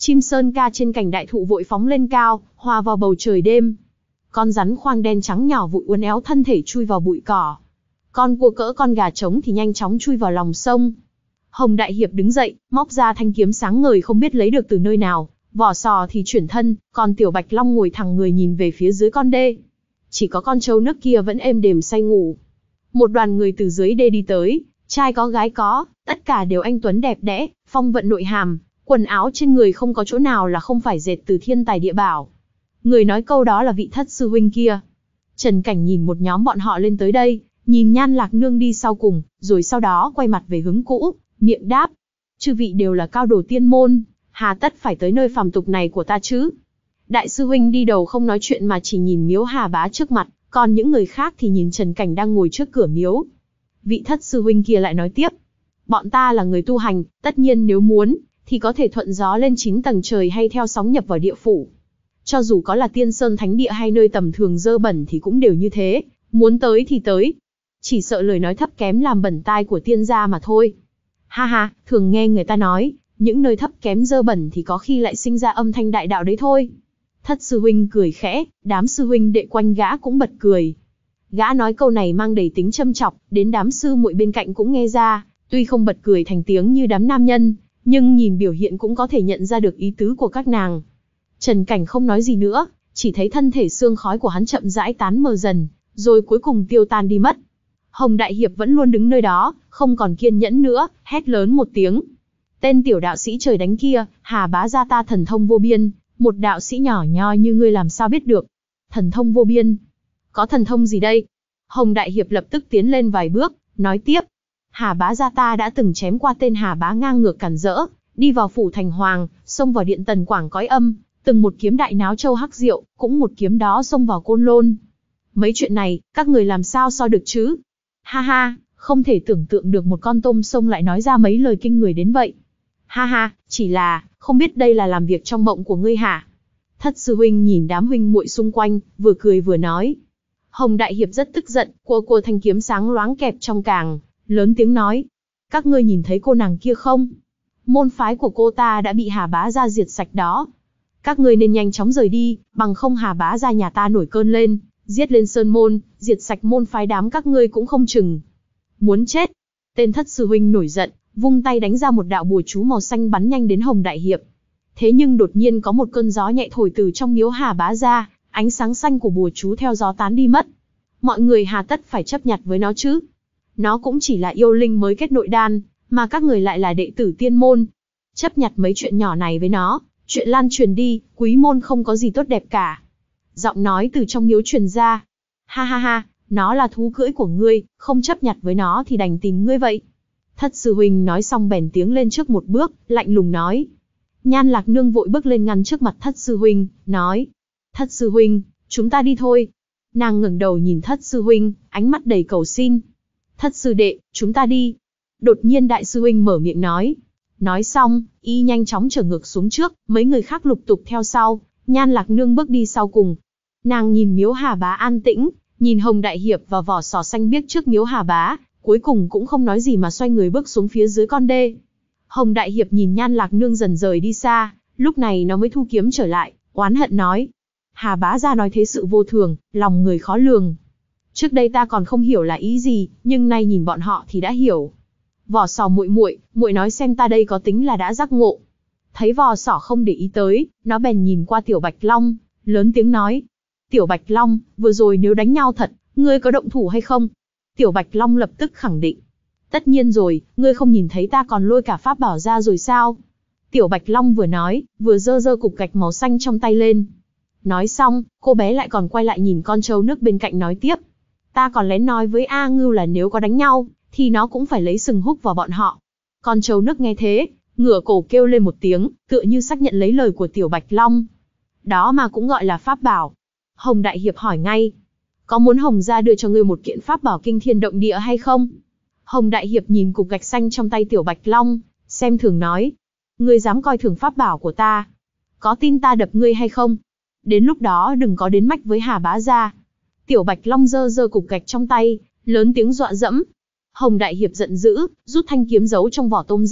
Chim sơn ca trên cành đại thụ vội phóng lên cao, hòa vào bầu trời đêm. Con rắn khoang đen trắng nhỏ vụi uốn éo thân thể chui vào bụi cỏ. Con cua cỡ con gà trống thì nhanh chóng chui vào lòng sông. Hồng Đại Hiệp đứng dậy, móc ra thanh kiếm sáng ngời không biết lấy được từ nơi nào, vỏ sò thì chuyển thân, còn Tiểu Bạch Long ngồi thẳng người nhìn về phía dưới con đê. Chỉ có con trâu nước kia vẫn êm đềm say ngủ. Một đoàn người từ dưới đê đi tới, trai có gái có, tất cả đều anh tuấn đẹp đẽ, phong vận nội hàm, quần áo trên người không có chỗ nào là không phải dệt từ thiên tài địa bảo. Người nói câu đó là vị Thất sư huynh kia. Trần Cảnh nhìn một nhóm bọn họ lên tới đây, nhìn Nhan Lạc Nương đi sau cùng, rồi sau đó quay mặt về hướng cũ, miệng đáp: chư vị đều là cao đồ tiên môn, hà tất phải tới nơi phàm tục này của ta chứ? Đại sư huynh đi đầu không nói chuyện mà chỉ nhìn Miếu Hà Bá trước mặt, còn những người khác thì nhìn Trần Cảnh đang ngồi trước cửa miếu. Vị Thất sư huynh kia lại nói tiếp: bọn ta là người tu hành, tất nhiên nếu muốn, thì có thể thuận gió lên chín tầng trời hay theo sóng nhập vào địa phủ. Cho dù có là tiên sơn thánh địa hay nơi tầm thường dơ bẩn thì cũng đều như thế, muốn tới thì tới. Chỉ sợ lời nói thấp kém làm bẩn tai của tiên gia mà thôi. Ha ha, thường nghe người ta nói, những nơi thấp kém dơ bẩn thì có khi lại sinh ra âm thanh đại đạo đấy thôi. Thất sư huynh cười khẽ, đám sư huynh đệ quanh gã cũng bật cười. Gã nói câu này mang đầy tính châm chọc, đến đám sư muội bên cạnh cũng nghe ra, tuy không bật cười thành tiếng như đám nam nhân, nhưng nhìn biểu hiện cũng có thể nhận ra được ý tứ của các nàng. Trần Cảnh không nói gì nữa, chỉ thấy thân thể xương khói của hắn chậm rãi tán mờ dần, rồi cuối cùng tiêu tan đi mất. Hồng Đại Hiệp vẫn luôn đứng nơi đó, không còn kiên nhẫn nữa, hét lớn một tiếng. Tên tiểu đạo sĩ trời đánh kia, Hà Bá gia ta thần thông vô biên, một đạo sĩ nhỏ nho như ngươi làm sao biết được? Thần thông vô biên? Có thần thông gì đây? Hồng Đại Hiệp lập tức tiến lên vài bước, nói tiếp. Hà Bá gia ta đã từng chém qua tên Hà Bá ngang ngược cản rỡ, đi vào phủ thành hoàng, xông vào điện tần quảng cõi âm, từng một kiếm đại náo châu hắc diệu, cũng một kiếm đó xông vào côn lôn. Mấy chuyện này, các người làm sao so được chứ? Ha ha, không thể tưởng tượng được một con tôm sông lại nói ra mấy lời kinh người đến vậy. Ha ha, chỉ là, không biết đây là làm việc trong mộng của ngươi hả? Thất sư huynh nhìn đám huynh muội xung quanh, vừa cười vừa nói. Hồng Đại Hiệp rất tức giận, cua cua thanh kiếm sáng loáng kẹp trong càng, lớn tiếng nói. Các ngươi nhìn thấy cô nàng kia không? Môn phái của cô ta đã bị Hà Bá gia diệt sạch đó. Các ngươi nên nhanh chóng rời đi, bằng không Hà Bá gia nhà ta nổi cơn lên, giết lên sơn môn, diệt sạch môn phái đám các ngươi cũng không chừng. Muốn chết. Tên Thất sư huynh nổi giận, vung tay đánh ra một đạo bùa chú màu xanh bắn nhanh đến Hồng Đại Hiệp. Thế nhưng đột nhiên có một cơn gió nhẹ thổi từ trong miếu Hà Bá ra, ánh sáng xanh của bùa chú theo gió tán đi mất. Mọi người hà tất phải chấp nhặt với nó chứ? Nó cũng chỉ là yêu linh mới kết nội đan, mà các người lại là đệ tử tiên môn. Chấp nhặt mấy chuyện nhỏ này với nó, chuyện lan truyền đi, quý môn không có gì tốt đẹp cả. Giọng nói từ trong miếu truyền ra. Ha ha ha, nó là thú cưỡi của ngươi, không chấp nhặt với nó thì đành tìm ngươi vậy. Thất sư huynh nói xong bèn tiến lên trước một bước, lạnh lùng nói. Nhan Lạc Nương vội bước lên ngăn trước mặt Thất sư huynh, nói. Thất sư huynh, chúng ta đi thôi. Nàng ngẩng đầu nhìn Thất sư huynh, ánh mắt đầy cầu xin. Thất sư đệ, chúng ta đi. Đột nhiên đại sư huynh mở miệng nói. Nói xong, y nhanh chóng trở ngược xuống trước, mấy người khác lục tục theo sau, Nhan Lạc Nương bước đi sau cùng. Nàng nhìn miếu Hà Bá an tĩnh, nhìn Hồng Đại Hiệp và vỏ sò xanh biếc trước miếu Hà Bá, cuối cùng cũng không nói gì mà xoay người bước xuống phía dưới con đê. Hồng Đại Hiệp nhìn Nhan Lạc Nương dần rời đi xa, lúc này nó mới thu kiếm trở lại, oán hận nói. Hà Bá gia nói thế sự vô thường, lòng người khó lường. Trước đây ta còn không hiểu là ý gì, nhưng nay nhìn bọn họ thì đã hiểu. Vỏ sò muội muội, muội nói xem ta đây có tính là đã giác ngộ. Thấy vỏ sò không để ý tới, nó bèn nhìn qua Tiểu Bạch Long, lớn tiếng nói. Tiểu Bạch Long, vừa rồi nếu đánh nhau thật, ngươi có động thủ hay không? Tiểu Bạch Long lập tức khẳng định. Tất nhiên rồi, ngươi không nhìn thấy ta còn lôi cả pháp bảo ra rồi sao? Tiểu Bạch Long vừa nói, vừa giơ giơ cục gạch màu xanh trong tay lên. Nói xong, cô bé lại còn quay lại nhìn con trâu nước bên cạnh nói tiếp. Ta còn lén nói với A Ngưu là nếu có đánh nhau, thì nó cũng phải lấy sừng húc vào bọn họ. Con trâu nước nghe thế, ngửa cổ kêu lên một tiếng, tựa như xác nhận lấy lời của Tiểu Bạch Long. Đó mà cũng gọi là pháp bảo. Hồng Đại Hiệp hỏi ngay. Có muốn Hồng gia đưa cho ngươi một kiện pháp bảo kinh thiên động địa hay không? Hồng Đại Hiệp nhìn cục gạch xanh trong tay Tiểu Bạch Long, xem thường nói. Ngươi dám coi thường pháp bảo của ta? Có tin ta đập ngươi hay không? Đến lúc đó đừng có đến mách với Hà Bá gia. Tiểu Bạch Long giơ giơ cục gạch trong tay, lớn tiếng dọa dẫm. Hồng Đại Hiệp giận dữ, rút thanh kiếm giấu trong vỏ tôm ra,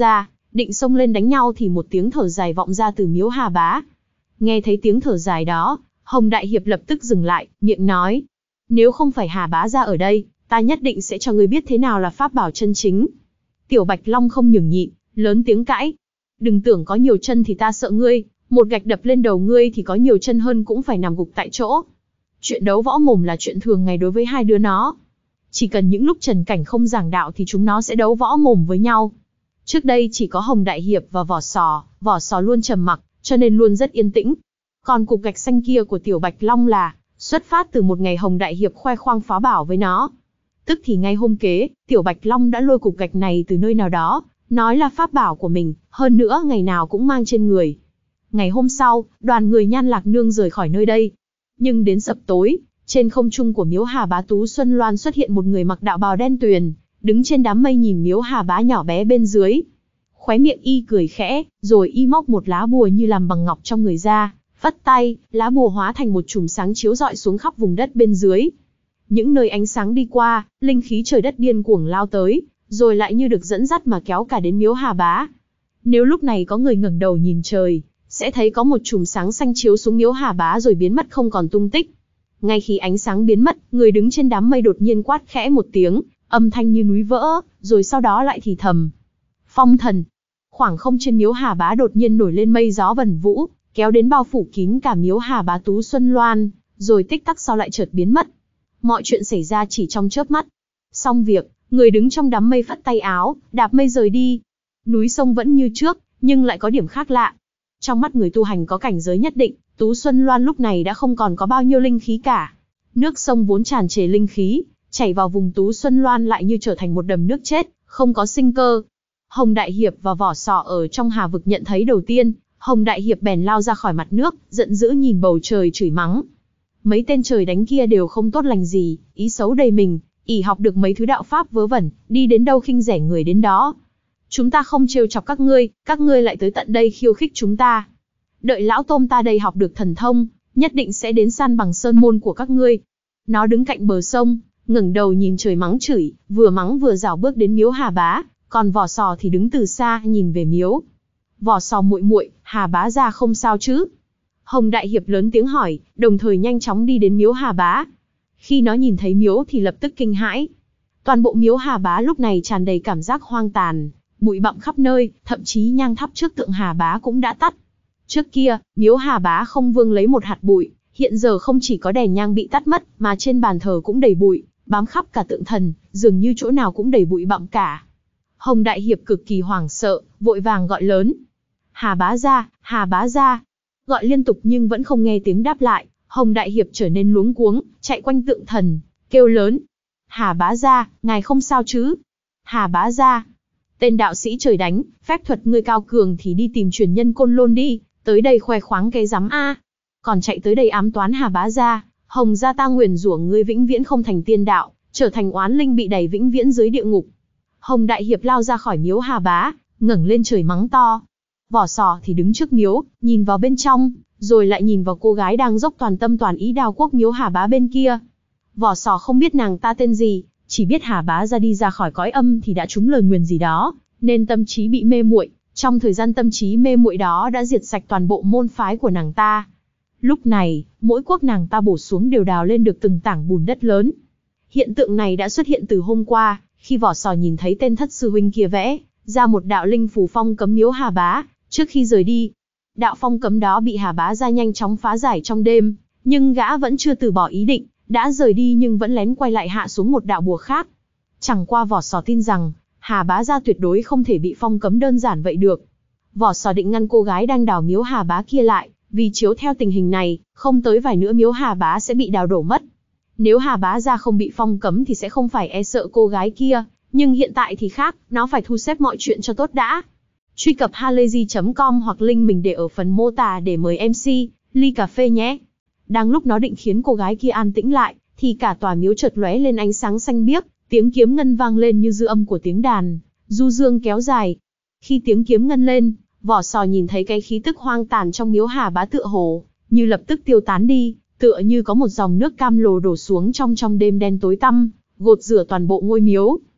định xông lên đánh nhau thì một tiếng thở dài vọng ra từ miếu Hà Bá. Nghe thấy tiếng thở dài đó, Hồng Đại Hiệp lập tức dừng lại, miệng nói. Nếu không phải Hà Bá ra ở đây, ta nhất định sẽ cho ngươi biết thế nào là pháp bảo chân chính. Tiểu Bạch Long không nhường nhịn, lớn tiếng cãi. Đừng tưởng có nhiều chân thì ta sợ ngươi, một gạch đập lên đầu ngươi thì có nhiều chân hơn cũng phải nằm gục tại chỗ. Chuyện đấu võ mồm là chuyện thường ngày đối với hai đứa nó. Chỉ cần những lúc Trần Cảnh không giảng đạo thì chúng nó sẽ đấu võ mồm với nhau. Trước đây chỉ có Hồng Đại Hiệp và Vỏ Sò, Vỏ Sò luôn trầm mặc, cho nên luôn rất yên tĩnh. Còn cục gạch xanh kia của Tiểu Bạch Long là xuất phát từ một ngày Hồng Đại Hiệp khoe khoang phá bảo với nó. Tức thì ngay hôm kế, Tiểu Bạch Long đã lôi cục gạch này từ nơi nào đó, nói là pháp bảo của mình, hơn nữa ngày nào cũng mang trên người. Ngày hôm sau, đoàn người Nhan Lạc Nương rời khỏi nơi đây. Nhưng đến sập tối, trên không trung của miếu Hà Bá Tú Xuân Loan xuất hiện một người mặc đạo bào đen tuyền, đứng trên đám mây nhìn miếu Hà Bá nhỏ bé bên dưới. Khóe miệng y cười khẽ, rồi y móc một lá bùa như làm bằng ngọc trong người ra, vắt tay, lá bùa hóa thành một chùm sáng chiếu rọi xuống khắp vùng đất bên dưới. Những nơi ánh sáng đi qua, linh khí trời đất điên cuồng lao tới, rồi lại như được dẫn dắt mà kéo cả đến miếu Hà Bá. Nếu lúc này có người ngẩng đầu nhìn trời, sẽ thấy có một chùm sáng xanh chiếu xuống miếu Hà Bá rồi biến mất không còn tung tích. Ngay khi ánh sáng biến mất, người đứng trên đám mây đột nhiên quát khẽ một tiếng, âm thanh như núi vỡ, rồi sau đó lại thì thầm. Phong thần. Khoảng không trên miếu Hà Bá đột nhiên nổi lên mây gió vần vũ, kéo đến bao phủ kín cả miếu Hà Bá Tú Xuân Loan, rồi tích tắc sau lại chợt biến mất. Mọi chuyện xảy ra chỉ trong chớp mắt. Xong việc, người đứng trong đám mây phất tay áo, đạp mây rời đi. Núi sông vẫn như trước, nhưng lại có điểm khác lạ. Trong mắt người tu hành có cảnh giới nhất định, Tú Xuân Loan lúc này đã không còn có bao nhiêu linh khí cả. Nước sông vốn tràn trề linh khí, chảy vào vùng Tú Xuân Loan lại như trở thành một đầm nước chết, không có sinh cơ. Hồng Đại Hiệp và Vỏ Sò ở trong hà vực nhận thấy đầu tiên, Hồng Đại Hiệp bèn lao ra khỏi mặt nước, giận dữ nhìn bầu trời chửi mắng. Mấy tên trời đánh kia đều không tốt lành gì, ý xấu đầy mình, ỷ học được mấy thứ đạo pháp vớ vẩn, đi đến đâu khinh rẻ người đến đó. Chúng ta không trêu chọc các ngươi, các ngươi lại tới tận đây khiêu khích chúng ta. Đợi lão tôm ta đây học được thần thông, nhất định sẽ đến san bằng sơn môn của các ngươi. Nó đứng cạnh bờ sông, ngẩng đầu nhìn trời mắng chửi, vừa mắng vừa rảo bước đến miếu Hà Bá, còn Vỏ Sò thì đứng từ xa nhìn về miếu. Vỏ Sò muội muội, Hà Bá ra không sao chứ? Hồng Đại Hiệp lớn tiếng hỏi, đồng thời nhanh chóng đi đến miếu Hà Bá. Khi nó nhìn thấy miếu thì lập tức kinh hãi. Toàn bộ miếu Hà Bá lúc này tràn đầy cảm giác hoang tàn, bụi bặm khắp nơi, thậm chí nhang thắp trước tượng Hà Bá cũng đã tắt. Trước kia, miếu Hà Bá không vương lấy một hạt bụi, hiện giờ không chỉ có đèn nhang bị tắt mất, mà trên bàn thờ cũng đầy bụi, bám khắp cả tượng thần, dường như chỗ nào cũng đầy bụi bặm cả. Hồng Đại Hiệp cực kỳ hoảng sợ, vội vàng gọi lớn. Hà Bá ra, Hà Bá ra. Gọi liên tục nhưng vẫn không nghe tiếng đáp lại, Hồng Đại Hiệp trở nên luống cuống, chạy quanh tượng thần, kêu lớn. Hà Bá ra, ngài không sao chứ? Hà Bá ra. Tên đạo sĩ trời đánh, phép thuật ngươi cao cường thì đi tìm truyền nhân Côn Lôn đi, tới đây khoe khoáng cái rắm a. Còn chạy tới đây ám toán Hà Bá ra, Hồng gia ta nguyền rủa ngươi vĩnh viễn không thành tiên đạo, trở thành oán linh bị đày vĩnh viễn dưới địa ngục. Hồng Đại Hiệp lao ra khỏi miếu Hà Bá, ngẩng lên trời mắng to. Vỏ Sò thì đứng trước miếu, nhìn vào bên trong, rồi lại nhìn vào cô gái đang dốc toàn tâm toàn ý đào quốc miếu Hà Bá bên kia. Vỏ Sò không biết nàng ta tên gì, chỉ biết Hà Bá ra đi ra khỏi cõi âm thì đã trúng lời nguyền gì đó, nên tâm trí bị mê muội. Trong thời gian tâm trí mê muội đó đã diệt sạch toàn bộ môn phái của nàng ta. Lúc này, mỗi quốc nàng ta bổ xuống đều đào lên được từng tảng bùn đất lớn. Hiện tượng này đã xuất hiện từ hôm qua, khi Vỏ Sò nhìn thấy tên thất sư huynh kia vẽ ra một đạo linh phù phong cấm miếu Hà Bá, trước khi rời đi. Đạo phong cấm đó bị Hà Bá ra nhanh chóng phá giải trong đêm, nhưng gã vẫn chưa từ bỏ ý định, đã rời đi nhưng vẫn lén quay lại hạ xuống một đạo bùa khác. Chẳng qua Vỏ Sò tin rằng, Hà Bá ra tuyệt đối không thể bị phong cấm đơn giản vậy được. Vỏ Sò định ngăn cô gái đang đào miếu Hà Bá kia lại, vì chiếu theo tình hình này, không tới vài nữa miếu Hà Bá sẽ bị đào đổ mất. Nếu Hà Bá ra không bị phong cấm thì sẽ không phải e sợ cô gái kia, nhưng hiện tại thì khác, nó phải thu xếp mọi chuyện cho tốt đã. Truy cập halayzi chấm com hoặc link mình để ở phần mô tả để mời em xê, ly cà phê nhé. Đang lúc nó định khiến cô gái kia an tĩnh lại, thì cả tòa miếu chợt lóe lên ánh sáng xanh biếc, tiếng kiếm ngân vang lên như dư âm của tiếng đàn, du dương kéo dài. Khi tiếng kiếm ngân lên, Vỏ Sò nhìn thấy cái khí tức hoang tàn trong miếu Hà Bá tựa hồ như lập tức tiêu tán đi, tựa như có một dòng nước cam lồ đổ xuống trong trong đêm đen tối tăm, gột rửa toàn bộ ngôi miếu.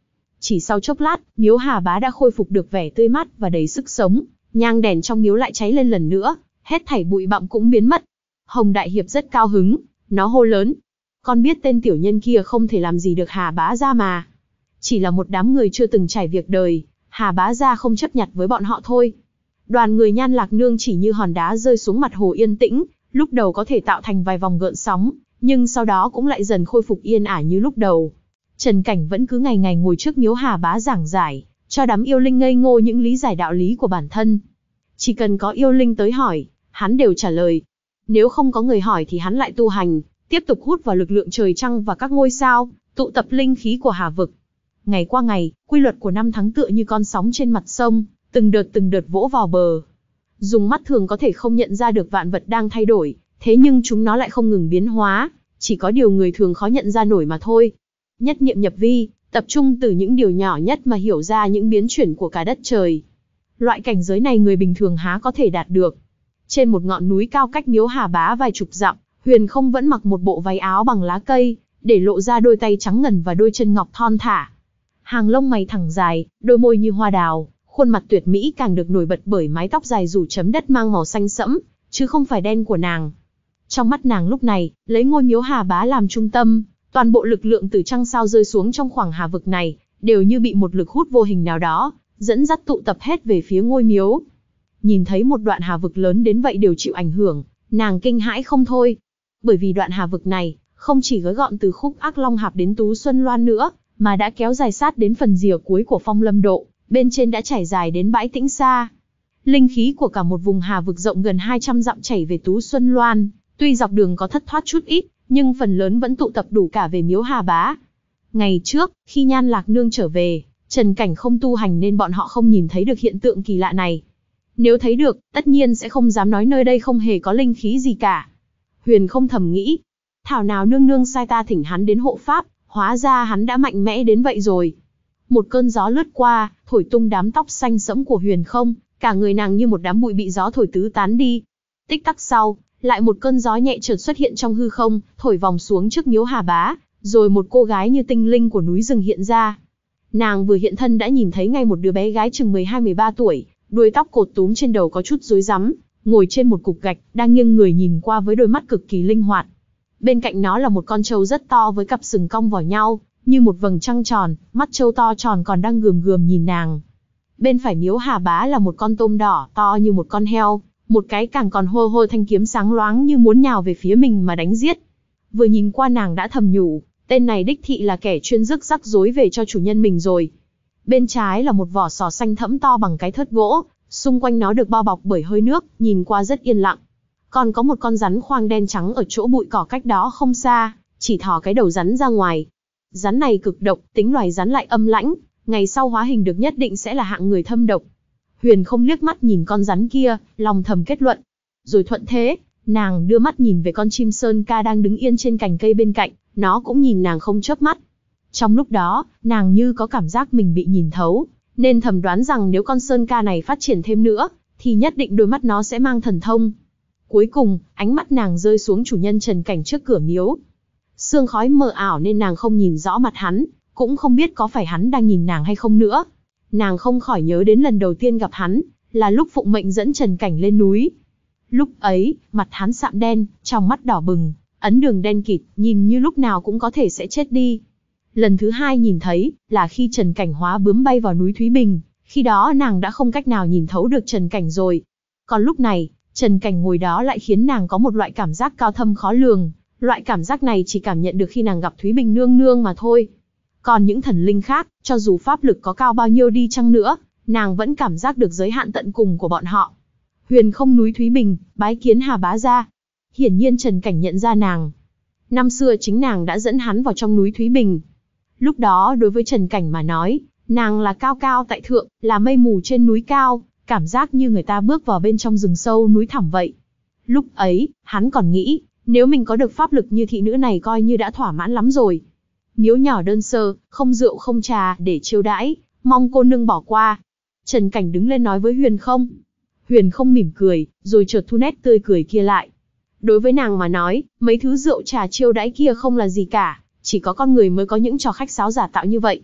Chỉ sau chốc lát, miếu Hà Bá đã khôi phục được vẻ tươi mát và đầy sức sống, nhang đèn trong miếu lại cháy lên lần nữa, hết thảy bụi bặm cũng biến mất. Hồng Đại Hiệp rất cao hứng, nó hô lớn: con biết tên tiểu nhân kia không thể làm gì được Hà Bá gia mà. Chỉ là một đám người chưa từng trải việc đời, Hà Bá gia không chấp nhặt với bọn họ thôi. Đoàn người Nhan Lạc Nương chỉ như hòn đá rơi xuống mặt hồ yên tĩnh, lúc đầu có thể tạo thành vài vòng gợn sóng, nhưng sau đó cũng lại dần khôi phục yên ả như lúc đầu. Trần Cảnh vẫn cứ ngày ngày ngồi trước miếu Hà Bá giảng giải, cho đám yêu linh ngây ngô những lý giải đạo lý của bản thân. Chỉ cần có yêu linh tới hỏi, hắn đều trả lời. Nếu không có người hỏi thì hắn lại tu hành, tiếp tục hút vào lực lượng trời trăng và các ngôi sao, tụ tập linh khí của Hà vực. Ngày qua ngày, quy luật của năm tháng tựa như con sóng trên mặt sông, từng đợt từng đợt vỗ vào bờ. Dùng mắt thường có thể không nhận ra được vạn vật đang thay đổi, thế nhưng chúng nó lại không ngừng biến hóa, chỉ có điều người thường khó nhận ra nổi mà thôi. Nhất niệm nhập vi, tập trung từ những điều nhỏ nhất mà hiểu ra những biến chuyển của cả đất trời. Loại cảnh giới này người bình thường há có thể đạt được. Trên một ngọn núi cao cách miếu Hà Bá vài chục dặm, Huyền Không vẫn mặc một bộ váy áo bằng lá cây, để lộ ra đôi tay trắng ngần và đôi chân ngọc thon thả. Hàng lông mày thẳng dài, đôi môi như hoa đào, khuôn mặt tuyệt mỹ càng được nổi bật bởi mái tóc dài rủ chấm đất mang màu xanh sẫm, chứ không phải đen của nàng. Trong mắt nàng lúc này, lấy ngôi miếu Hà Bá làm trung tâm, toàn bộ lực lượng từ trăng sao rơi xuống trong khoảng hà vực này, đều như bị một lực hút vô hình nào đó, dẫn dắt tụ tập hết về phía ngôi miếu. Nhìn thấy một đoạn hà vực lớn đến vậy đều chịu ảnh hưởng, nàng kinh hãi không thôi. Bởi vì đoạn hà vực này, không chỉ gói gọn từ khúc Ác Long Hạp đến Tú Xuân Loan nữa, mà đã kéo dài sát đến phần rìa cuối của Phong Lâm Độ, bên trên đã trải dài đến bãi Tĩnh Sa. Linh khí của cả một vùng hà vực rộng gần hai trăm dặm chảy về Tú Xuân Loan, tuy dọc đường có thất thoát chút ít, nhưng phần lớn vẫn tụ tập đủ cả về miếu Hà Bá. Ngày trước, khi Nhan Lạc Nương trở về, Trần Cảnh không tu hành nên bọn họ không nhìn thấy được hiện tượng kỳ lạ này. Nếu thấy được, tất nhiên sẽ không dám nói nơi đây không hề có linh khí gì cả. Huyền Không thầm nghĩ, thảo nào nương nương sai ta thỉnh hắn đến hộ pháp, hóa ra hắn đã mạnh mẽ đến vậy rồi. Một cơn gió lướt qua, thổi tung đám tóc xanh sẫm của Huyền Không, cả người nàng như một đám bụi bị gió thổi tứ tán đi. Tích tắc sau, lại một cơn gió nhẹ chợt xuất hiện trong hư không, thổi vòng xuống trước miếu Hà Bá, rồi một cô gái như tinh linh của núi rừng hiện ra. Nàng vừa hiện thân đã nhìn thấy ngay một đứa bé gái chừng mười hai mười ba tuổi, đuôi tóc cột túm trên đầu có chút rối rắm, ngồi trên một cục gạch, đang nghiêng người nhìn qua với đôi mắt cực kỳ linh hoạt. Bên cạnh nó là một con trâu rất to với cặp sừng cong vỏ nhau, như một vầng trăng tròn, mắt trâu to tròn còn đang gườm gườm nhìn nàng. Bên phải miếu Hà Bá là một con tôm đỏ to như một con heo, một cái càng còn hô hô thanh kiếm sáng loáng như muốn nhào về phía mình mà đánh giết. Vừa nhìn qua nàng đã thầm nhủ, tên này đích thị là kẻ chuyên rước rắc rối về cho chủ nhân mình rồi. Bên trái là một vỏ sò xanh thẫm to bằng cái thớt gỗ, xung quanh nó được bao bọc bởi hơi nước, nhìn qua rất yên lặng. Còn có một con rắn khoang đen trắng ở chỗ bụi cỏ cách đó không xa, chỉ thò cái đầu rắn ra ngoài. Rắn này cực độc, tính loài rắn lại âm lãnh, ngày sau hóa hình được nhất định sẽ là hạng người thâm độc. Huyền Không liếc mắt nhìn con rắn kia, lòng thầm kết luận. Rồi thuận thế, nàng đưa mắt nhìn về con chim sơn ca đang đứng yên trên cành cây bên cạnh, nó cũng nhìn nàng không chớp mắt. Trong lúc đó, nàng như có cảm giác mình bị nhìn thấu, nên thầm đoán rằng nếu con sơn ca này phát triển thêm nữa, thì nhất định đôi mắt nó sẽ mang thần thông. Cuối cùng, ánh mắt nàng rơi xuống chủ nhân Trần Cảnh trước cửa miếu. Sương khói mờ ảo nên nàng không nhìn rõ mặt hắn, cũng không biết có phải hắn đang nhìn nàng hay không nữa. Nàng không khỏi nhớ đến lần đầu tiên gặp hắn, là lúc phụng mệnh dẫn Trần Cảnh lên núi. Lúc ấy, mặt hắn sạm đen, trong mắt đỏ bừng, ấn đường đen kịt, nhìn như lúc nào cũng có thể sẽ chết đi. Lần thứ hai nhìn thấy, là khi Trần Cảnh hóa bướm bay vào núi Thúy Bình, khi đó nàng đã không cách nào nhìn thấu được Trần Cảnh rồi. Còn lúc này, Trần Cảnh ngồi đó lại khiến nàng có một loại cảm giác cao thâm khó lường, loại cảm giác này chỉ cảm nhận được khi nàng gặp Thúy Bình nương nương mà thôi. Còn những thần linh khác, cho dù pháp lực có cao bao nhiêu đi chăng nữa, nàng vẫn cảm giác được giới hạn tận cùng của bọn họ. Huyền Không núi Thúy Bình, bái kiến Hà Bá gia. Hiển nhiên Trần Cảnh nhận ra nàng. Năm xưa chính nàng đã dẫn hắn vào trong núi Thúy Bình. Lúc đó đối với Trần Cảnh mà nói, nàng là cao cao tại thượng, là mây mù trên núi cao, cảm giác như người ta bước vào bên trong rừng sâu núi thẳm vậy. Lúc ấy, hắn còn nghĩ, nếu mình có được pháp lực như thị nữ này coi như đã thỏa mãn lắm rồi. Miếu nhỏ đơn sơ, không rượu không trà để chiêu đãi, mong cô nương bỏ qua. Trần Cảnh đứng lên nói với Huyền Không. Huyền Không mỉm cười, rồi chợt thu nét tươi cười kia lại. Đối với nàng mà nói, mấy thứ rượu trà chiêu đãi kia không là gì cả, chỉ có con người mới có những trò khách sáo giả tạo như vậy.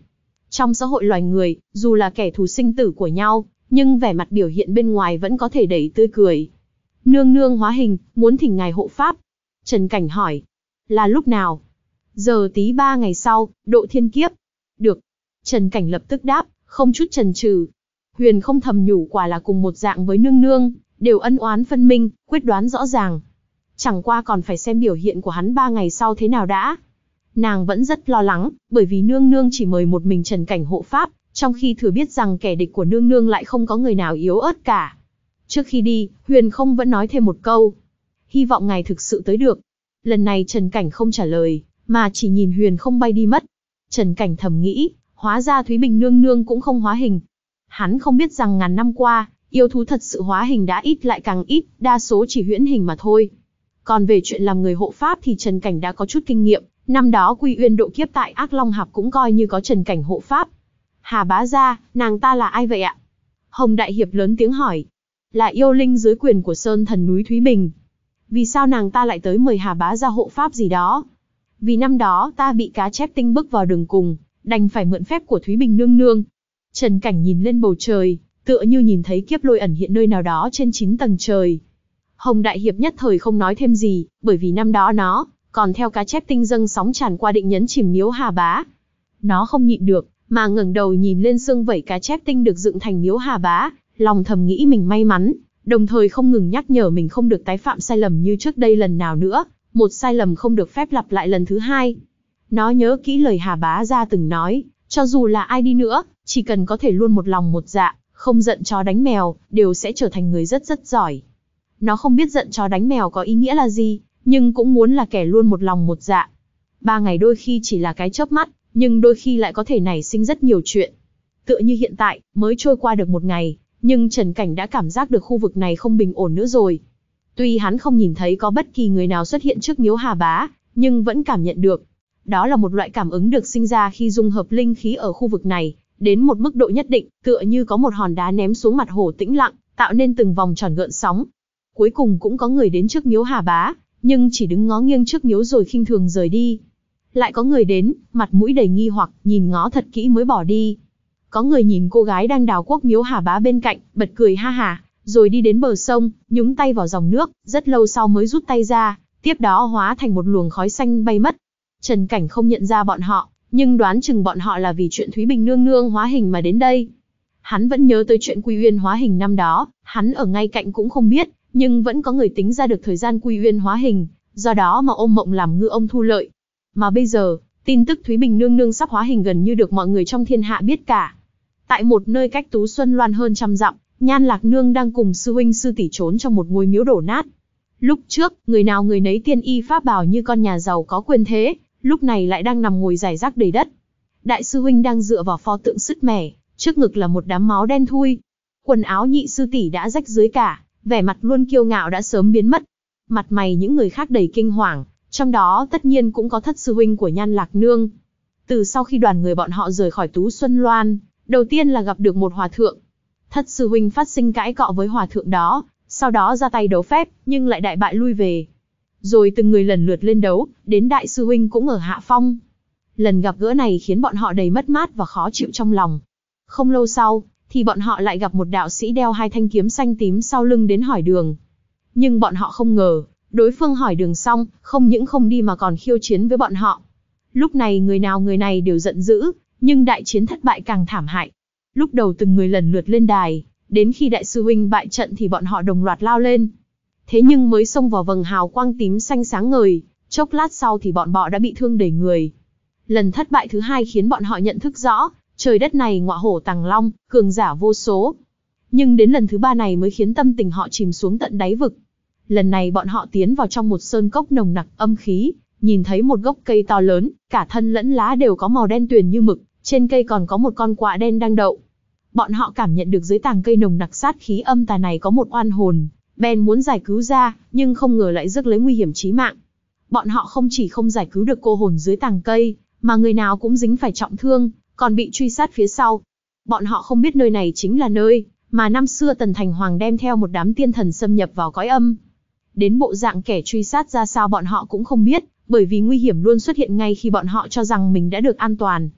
Trong xã hội loài người, dù là kẻ thù sinh tử của nhau, nhưng vẻ mặt biểu hiện bên ngoài vẫn có thể đầy tươi cười. Nương nương hóa hình, muốn thỉnh ngài hộ pháp. Trần Cảnh hỏi. Là lúc nào? Giờ tí ba ngày sau, độ thiên kiếp. Được. Trần Cảnh lập tức đáp, không chút chần chừ. Huyền không thầm nhủ quả là cùng một dạng với nương nương, đều ân oán phân minh, quyết đoán rõ ràng. Chẳng qua còn phải xem biểu hiện của hắn ba ngày sau thế nào đã. Nàng vẫn rất lo lắng, bởi vì nương nương chỉ mời một mình Trần Cảnh hộ pháp, trong khi thừa biết rằng kẻ địch của nương nương lại không có người nào yếu ớt cả. Trước khi đi, Huyền không vẫn nói thêm một câu. Hy vọng ngài thực sự tới được. Lần này Trần Cảnh không trả lời, mà chỉ nhìn Huyền không bay đi mất. Trần Cảnh thầm nghĩ, hóa ra Thúy Bình nương nương cũng không hóa hình. Hắn không biết rằng ngàn năm qua, yêu thú thật sự hóa hình đã ít lại càng ít, đa số chỉ huyễn hình mà thôi. Còn về chuyện làm người hộ pháp thì Trần Cảnh đã có chút kinh nghiệm, năm đó Quy Uyên độ kiếp tại Ác Long Hạp cũng coi như có Trần Cảnh hộ pháp. Hà bá gia, nàng ta là ai vậy ạ? Hồng Đại Hiệp lớn tiếng hỏi. Là yêu linh dưới quyền của Sơn Thần núi Thúy Bình. Vì sao nàng ta lại tới mời Hà bá gia hộ pháp gì đó? Vì năm đó ta bị cá chép tinh bức vào đường cùng, đành phải mượn phép của Thúy Bình nương nương. Trần Cảnh nhìn lên bầu trời, tựa như nhìn thấy kiếp lôi ẩn hiện nơi nào đó trên chín tầng trời. Hồng Đại Hiệp nhất thời không nói thêm gì, bởi vì năm đó nó còn theo cá chép tinh dâng sóng tràn qua định nhấn chìm miếu Hà bá. Nó không nhịn được, mà ngẩng đầu nhìn lên xương vảy cá chép tinh được dựng thành miếu Hà bá, lòng thầm nghĩ mình may mắn, đồng thời không ngừng nhắc nhở mình không được tái phạm sai lầm như trước đây lần nào nữa, một sai lầm không được phép lặp lại lần thứ hai. Nó nhớ kỹ lời Hà bá gia từng nói, cho dù là ai đi nữa, chỉ cần có thể luôn một lòng một dạ, không giận chó đánh mèo, đều sẽ trở thành người rất rất giỏi. Nó không biết giận chó đánh mèo có ý nghĩa là gì, nhưng cũng muốn là kẻ luôn một lòng một dạ. Ba ngày đôi khi chỉ là cái chớp mắt, nhưng đôi khi lại có thể nảy sinh rất nhiều chuyện. Tựa như hiện tại, mới trôi qua được một ngày, nhưng Trần Cảnh đã cảm giác được khu vực này không bình ổn nữa rồi. Tuy hắn không nhìn thấy có bất kỳ người nào xuất hiện trước miếu Hà bá, nhưng vẫn cảm nhận được. Đó là một loại cảm ứng được sinh ra khi dung hợp linh khí ở khu vực này, đến một mức độ nhất định, tựa như có một hòn đá ném xuống mặt hồ tĩnh lặng, tạo nên từng vòng tròn gợn sóng. Cuối cùng cũng có người đến trước miếu Hà bá, nhưng chỉ đứng ngó nghiêng trước miếu rồi khinh thường rời đi. Lại có người đến, mặt mũi đầy nghi hoặc, nhìn ngó thật kỹ mới bỏ đi. Có người nhìn cô gái đang đào cuốc miếu Hà bá bên cạnh, bật cười ha hả, rồi đi đến bờ sông, nhúng tay vào dòng nước, rất lâu sau mới rút tay ra, tiếp đó hóa thành một luồng khói xanh bay mất. Trần Cảnh không nhận ra bọn họ, nhưng đoán chừng bọn họ là vì chuyện Thúy Bình nương nương hóa hình mà đến đây. Hắn vẫn nhớ tới chuyện Quy Uyên hóa hình năm đó, hắn ở ngay cạnh cũng không biết, nhưng vẫn có người tính ra được thời gian Quy Uyên hóa hình, do đó mà ôm mộng làm ngư ông thu lợi. Mà bây giờ, tin tức Thúy Bình nương nương sắp hóa hình gần như được mọi người trong thiên hạ biết cả. Tại một nơi cách Tú Xuân Loan hơn trăm dặm, Nhan Lạc Nương đang cùng sư huynh sư tỷ trốn trong một ngôi miếu đổ nát. Lúc trước, người nào người nấy tiên y pháp bào như con nhà giàu có quyền thế, lúc này lại đang nằm ngồi rải rác đầy đất. Đại sư huynh đang dựa vào pho tượng sứt mẻ, trước ngực là một đám máu đen thui. Quần áo nhị sư tỷ đã rách dưới cả, vẻ mặt luôn kiêu ngạo đã sớm biến mất. Mặt mày những người khác đầy kinh hoàng, trong đó tất nhiên cũng có thất sư huynh của Nhan Lạc Nương. Từ sau khi đoàn người bọn họ rời khỏi Tú Xuân Loan, đầu tiên là gặp được một hòa thượng. Thất sư huynh phát sinh cãi cọ với hòa thượng đó, sau đó ra tay đấu phép, nhưng lại đại bại lui về. Rồi từng người lần lượt lên đấu, đến đại sư huynh cũng ở hạ phong. Lần gặp gỡ này khiến bọn họ đầy mất mát và khó chịu trong lòng. Không lâu sau, thì bọn họ lại gặp một đạo sĩ đeo hai thanh kiếm xanh tím sau lưng đến hỏi đường. Nhưng bọn họ không ngờ, đối phương hỏi đường xong, không những không đi mà còn khiêu chiến với bọn họ. Lúc này người nào người này đều giận dữ, nhưng đại chiến thất bại càng thảm hại. Lúc đầu từng người lần lượt lên đài, đến khi đại sư huynh bại trận thì bọn họ đồng loạt lao lên. Thế nhưng mới xông vào vầng hào quang tím xanh sáng ngời, chốc lát sau thì bọn họ đã bị thương đầy người. Lần thất bại thứ hai khiến bọn họ nhận thức rõ, trời đất này ngọa hổ tàng long, cường giả vô số. Nhưng đến lần thứ ba này mới khiến tâm tình họ chìm xuống tận đáy vực. Lần này bọn họ tiến vào trong một sơn cốc nồng nặc âm khí, nhìn thấy một gốc cây to lớn, cả thân lẫn lá đều có màu đen tuyền như mực, trên cây còn có một con quạ đen đang đậu. Bọn họ cảm nhận được dưới tàng cây nồng nặc sát khí âm tà này có một oan hồn, bèn muốn giải cứu ra, nhưng không ngờ lại rước lấy nguy hiểm chí mạng. Bọn họ không chỉ không giải cứu được cô hồn dưới tàng cây, mà người nào cũng dính phải trọng thương, còn bị truy sát phía sau. Bọn họ không biết nơi này chính là nơi mà năm xưa Tần Thành Hoàng đem theo một đám tiên thần xâm nhập vào cõi âm. Đến bộ dạng kẻ truy sát ra sao bọn họ cũng không biết, bởi vì nguy hiểm luôn xuất hiện ngay khi bọn họ cho rằng mình đã được an toàn.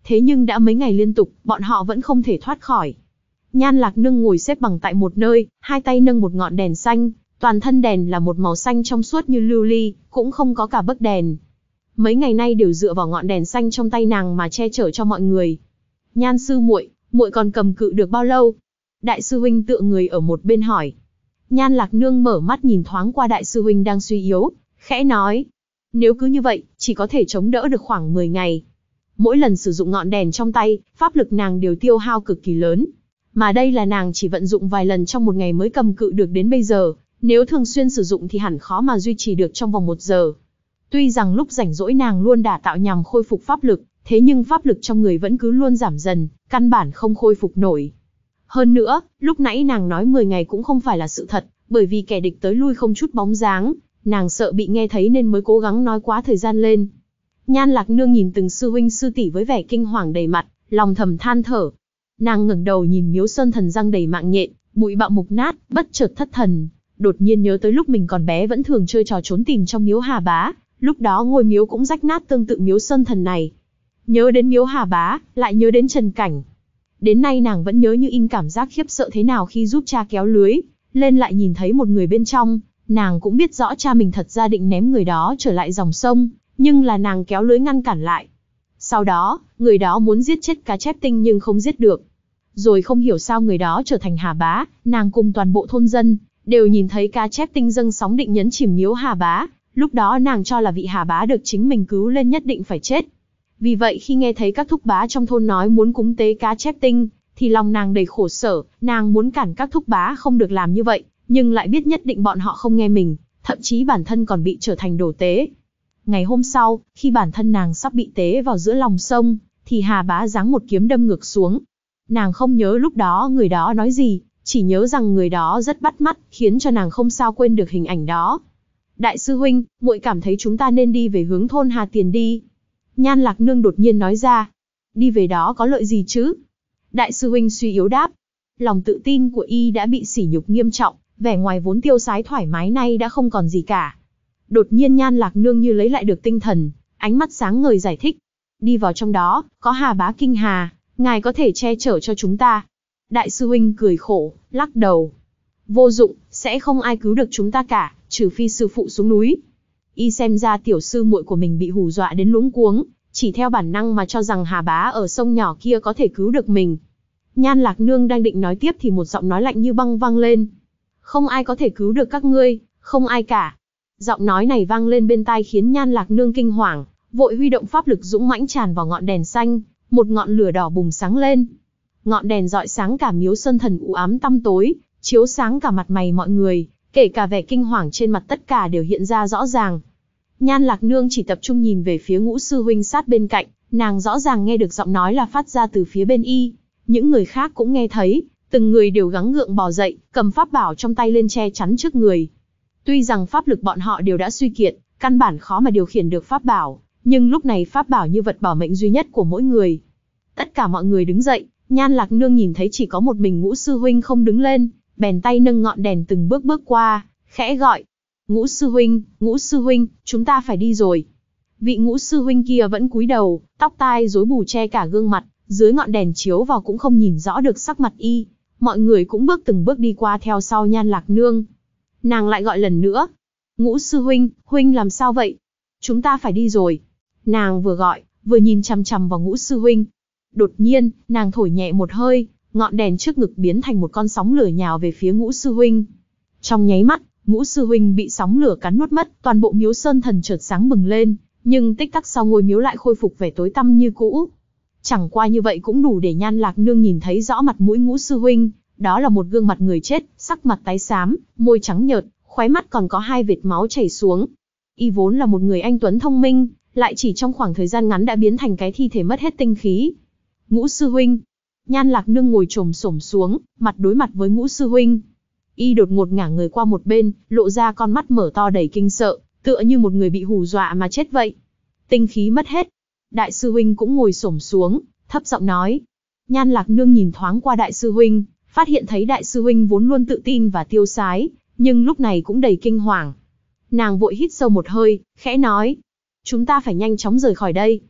thế nhưng đã mấy ngày liên tục, bọn họ vẫn không thể thoát khỏi. Nhan Lạc Nương ngồi xếp bằng tại một nơi, hai tay nâng một ngọn đèn xanh, toàn thân đèn là một màu xanh trong suốt như lưu ly, cũng không có cả bấc đèn. Mấy ngày nay đều dựa vào ngọn đèn xanh trong tay nàng mà che chở cho mọi người. Nhan sư muội, muội còn cầm cự được bao lâu? Đại sư huynh tựa người ở một bên hỏi. Nhan Lạc Nương mở mắt nhìn thoáng qua đại sư huynh đang suy yếu, khẽ nói. Nếu cứ như vậy, chỉ có thể chống đỡ được khoảng mười ngày. Mỗi lần sử dụng ngọn đèn trong tay, pháp lực nàng đều tiêu hao cực kỳ lớn. Mà đây là nàng chỉ vận dụng vài lần trong một ngày mới cầm cự được đến bây giờ, nếu thường xuyên sử dụng thì hẳn khó mà duy trì được trong vòng một giờ. Tuy rằng lúc rảnh rỗi nàng luôn đả tạo nhằm khôi phục pháp lực, thế nhưng pháp lực trong người vẫn cứ luôn giảm dần, căn bản không khôi phục nổi. Hơn nữa, lúc nãy nàng nói mười ngày cũng không phải là sự thật, bởi vì kẻ địch tới lui không chút bóng dáng, nàng sợ bị nghe thấy nên mới cố gắng nói quá thời gian lên. Nhan Lạc Nương nhìn từng sư huynh sư tỷ với vẻ kinh hoàng đầy mặt, lòng thầm than thở. Nàng ngẩng đầu nhìn Miếu Sơn Thần răng đầy mạng nhện, bụi bặm mục nát, bất chợt thất thần, đột nhiên nhớ tới lúc mình còn bé vẫn thường chơi trò trốn tìm trong Miếu Hà Bá, lúc đó ngôi miếu cũng rách nát tương tự Miếu Sơn Thần này. Nhớ đến Miếu Hà Bá, lại nhớ đến Trần Cảnh. Đến nay nàng vẫn nhớ như in cảm giác khiếp sợ thế nào khi giúp cha kéo lưới lên lại nhìn thấy một người bên trong. Nàng cũng biết rõ cha mình thật ra định ném người đó trở lại dòng sông, nhưng là nàng kéo lưới ngăn cản lại. Sau đó, người đó muốn giết chết cá chép tinh nhưng không giết được. Rồi không hiểu sao người đó trở thành Hà Bá, nàng cùng toàn bộ thôn dân đều nhìn thấy cá chép tinh dâng sóng định nhấn chìm Miếu Hà Bá. Lúc đó nàng cho là vị Hà Bá được chính mình cứu lên nhất định phải chết. Vì vậy khi nghe thấy các thúc bá trong thôn nói muốn cúng tế cá chép tinh, thì lòng nàng đầy khổ sở, nàng muốn cản các thúc bá không được làm như vậy, nhưng lại biết nhất định bọn họ không nghe mình, thậm chí bản thân còn bị trở thành đồ tế. Ngày hôm sau, khi bản thân nàng sắp bị tế vào giữa lòng sông, thì Hà Bá giáng một kiếm đâm ngược xuống. Nàng không nhớ lúc đó người đó nói gì, chỉ nhớ rằng người đó rất bắt mắt, khiến cho nàng không sao quên được hình ảnh đó. Đại sư huynh, muội cảm thấy chúng ta nên đi về hướng thôn Hà Tiền đi. Nhan Lạc Nương đột nhiên nói ra. Đi về đó có lợi gì chứ? Đại sư huynh suy yếu đáp. Lòng tự tin của y đã bị sỉ nhục nghiêm trọng, vẻ ngoài vốn tiêu sái thoải mái nay đã không còn gì cả. Đột nhiên Nhan Lạc Nương như lấy lại được tinh thần, ánh mắt sáng ngời giải thích. Đi vào trong đó, có Hà Bá Kinh Hà, ngài có thể che chở cho chúng ta. Đại sư huynh cười khổ, lắc đầu. Vô dụng, sẽ không ai cứu được chúng ta cả, trừ phi sư phụ xuống núi. Y xem ra tiểu sư muội của mình bị hù dọa đến luống cuống, chỉ theo bản năng mà cho rằng Hà Bá ở sông nhỏ kia có thể cứu được mình. Nhan Lạc Nương đang định nói tiếp thì một giọng nói lạnh như băng vang lên. Không ai có thể cứu được các ngươi, không ai cả. Giọng nói này vang lên bên tai khiến Nhan Lạc Nương kinh hoàng, vội huy động pháp lực dũng mãnh tràn vào ngọn đèn xanh, một ngọn lửa đỏ bùng sáng lên. Ngọn đèn rọi sáng cả Miếu Sơn Thần u ám tăm tối, chiếu sáng cả mặt mày mọi người, kể cả vẻ kinh hoàng trên mặt tất cả đều hiện ra rõ ràng. Nhan Lạc Nương chỉ tập trung nhìn về phía Ngũ sư huynh sát bên cạnh, nàng rõ ràng nghe được giọng nói là phát ra từ phía bên y. Những người khác cũng nghe thấy, từng người đều gắng gượng bò dậy, cầm pháp bảo trong tay lên che chắn trước người. Tuy rằng pháp lực bọn họ đều đã suy kiệt, căn bản khó mà điều khiển được pháp bảo, nhưng lúc này pháp bảo như vật bảo mệnh duy nhất của mỗi người. Tất cả mọi người đứng dậy, Nhan Lạc Nương nhìn thấy chỉ có một mình Ngũ sư huynh không đứng lên, bèn tay nâng ngọn đèn từng bước bước qua, khẽ gọi. Ngũ sư huynh, Ngũ sư huynh, chúng ta phải đi rồi. Vị Ngũ sư huynh kia vẫn cúi đầu, tóc tai rối bù che cả gương mặt, dưới ngọn đèn chiếu vào cũng không nhìn rõ được sắc mặt y. Mọi người cũng bước từng bước đi qua theo sau Nhan Lạc Nương. Nàng lại gọi lần nữa. Ngũ sư huynh, huynh làm sao vậy? Chúng ta phải đi rồi. Nàng vừa gọi, vừa nhìn chằm chằm vào Ngũ sư huynh. Đột nhiên, nàng thổi nhẹ một hơi, ngọn đèn trước ngực biến thành một con sóng lửa nhào về phía Ngũ sư huynh. Trong nháy mắt, Ngũ sư huynh bị sóng lửa cắn nuốt mất, toàn bộ Miếu Sơn Thần chợt sáng bừng lên, nhưng tích tắc sau ngôi miếu lại khôi phục vẻ tối tăm như cũ. Chẳng qua như vậy cũng đủ để Nhan Lạc Nương nhìn thấy rõ mặt mũi Ngũ sư huynh, đó là một gương mặt người chết, sắc mặt tái xám, môi trắng nhợt, khóe mắt còn có hai vệt máu chảy xuống. Y vốn là một người anh tuấn thông minh, lại chỉ trong khoảng thời gian ngắn đã biến thành cái thi thể mất hết tinh khí. Ngũ sư huynh. Nhan Lạc Nương ngồi chồm xổm xuống, mặt đối mặt với Ngũ sư huynh. Y đột ngột ngả người qua một bên, lộ ra con mắt mở to đầy kinh sợ, tựa như một người bị hù dọa mà chết vậy. Tinh khí mất hết. Đại sư huynh cũng ngồi xổm xuống, thấp giọng nói. Nhan Lạc Nương nhìn thoáng qua đại sư huynh, phát hiện thấy đại sư huynh vốn luôn tự tin và tiêu sái, nhưng lúc này cũng đầy kinh hoàng. Nàng vội hít sâu một hơi, khẽ nói. Chúng ta phải nhanh chóng rời khỏi đây.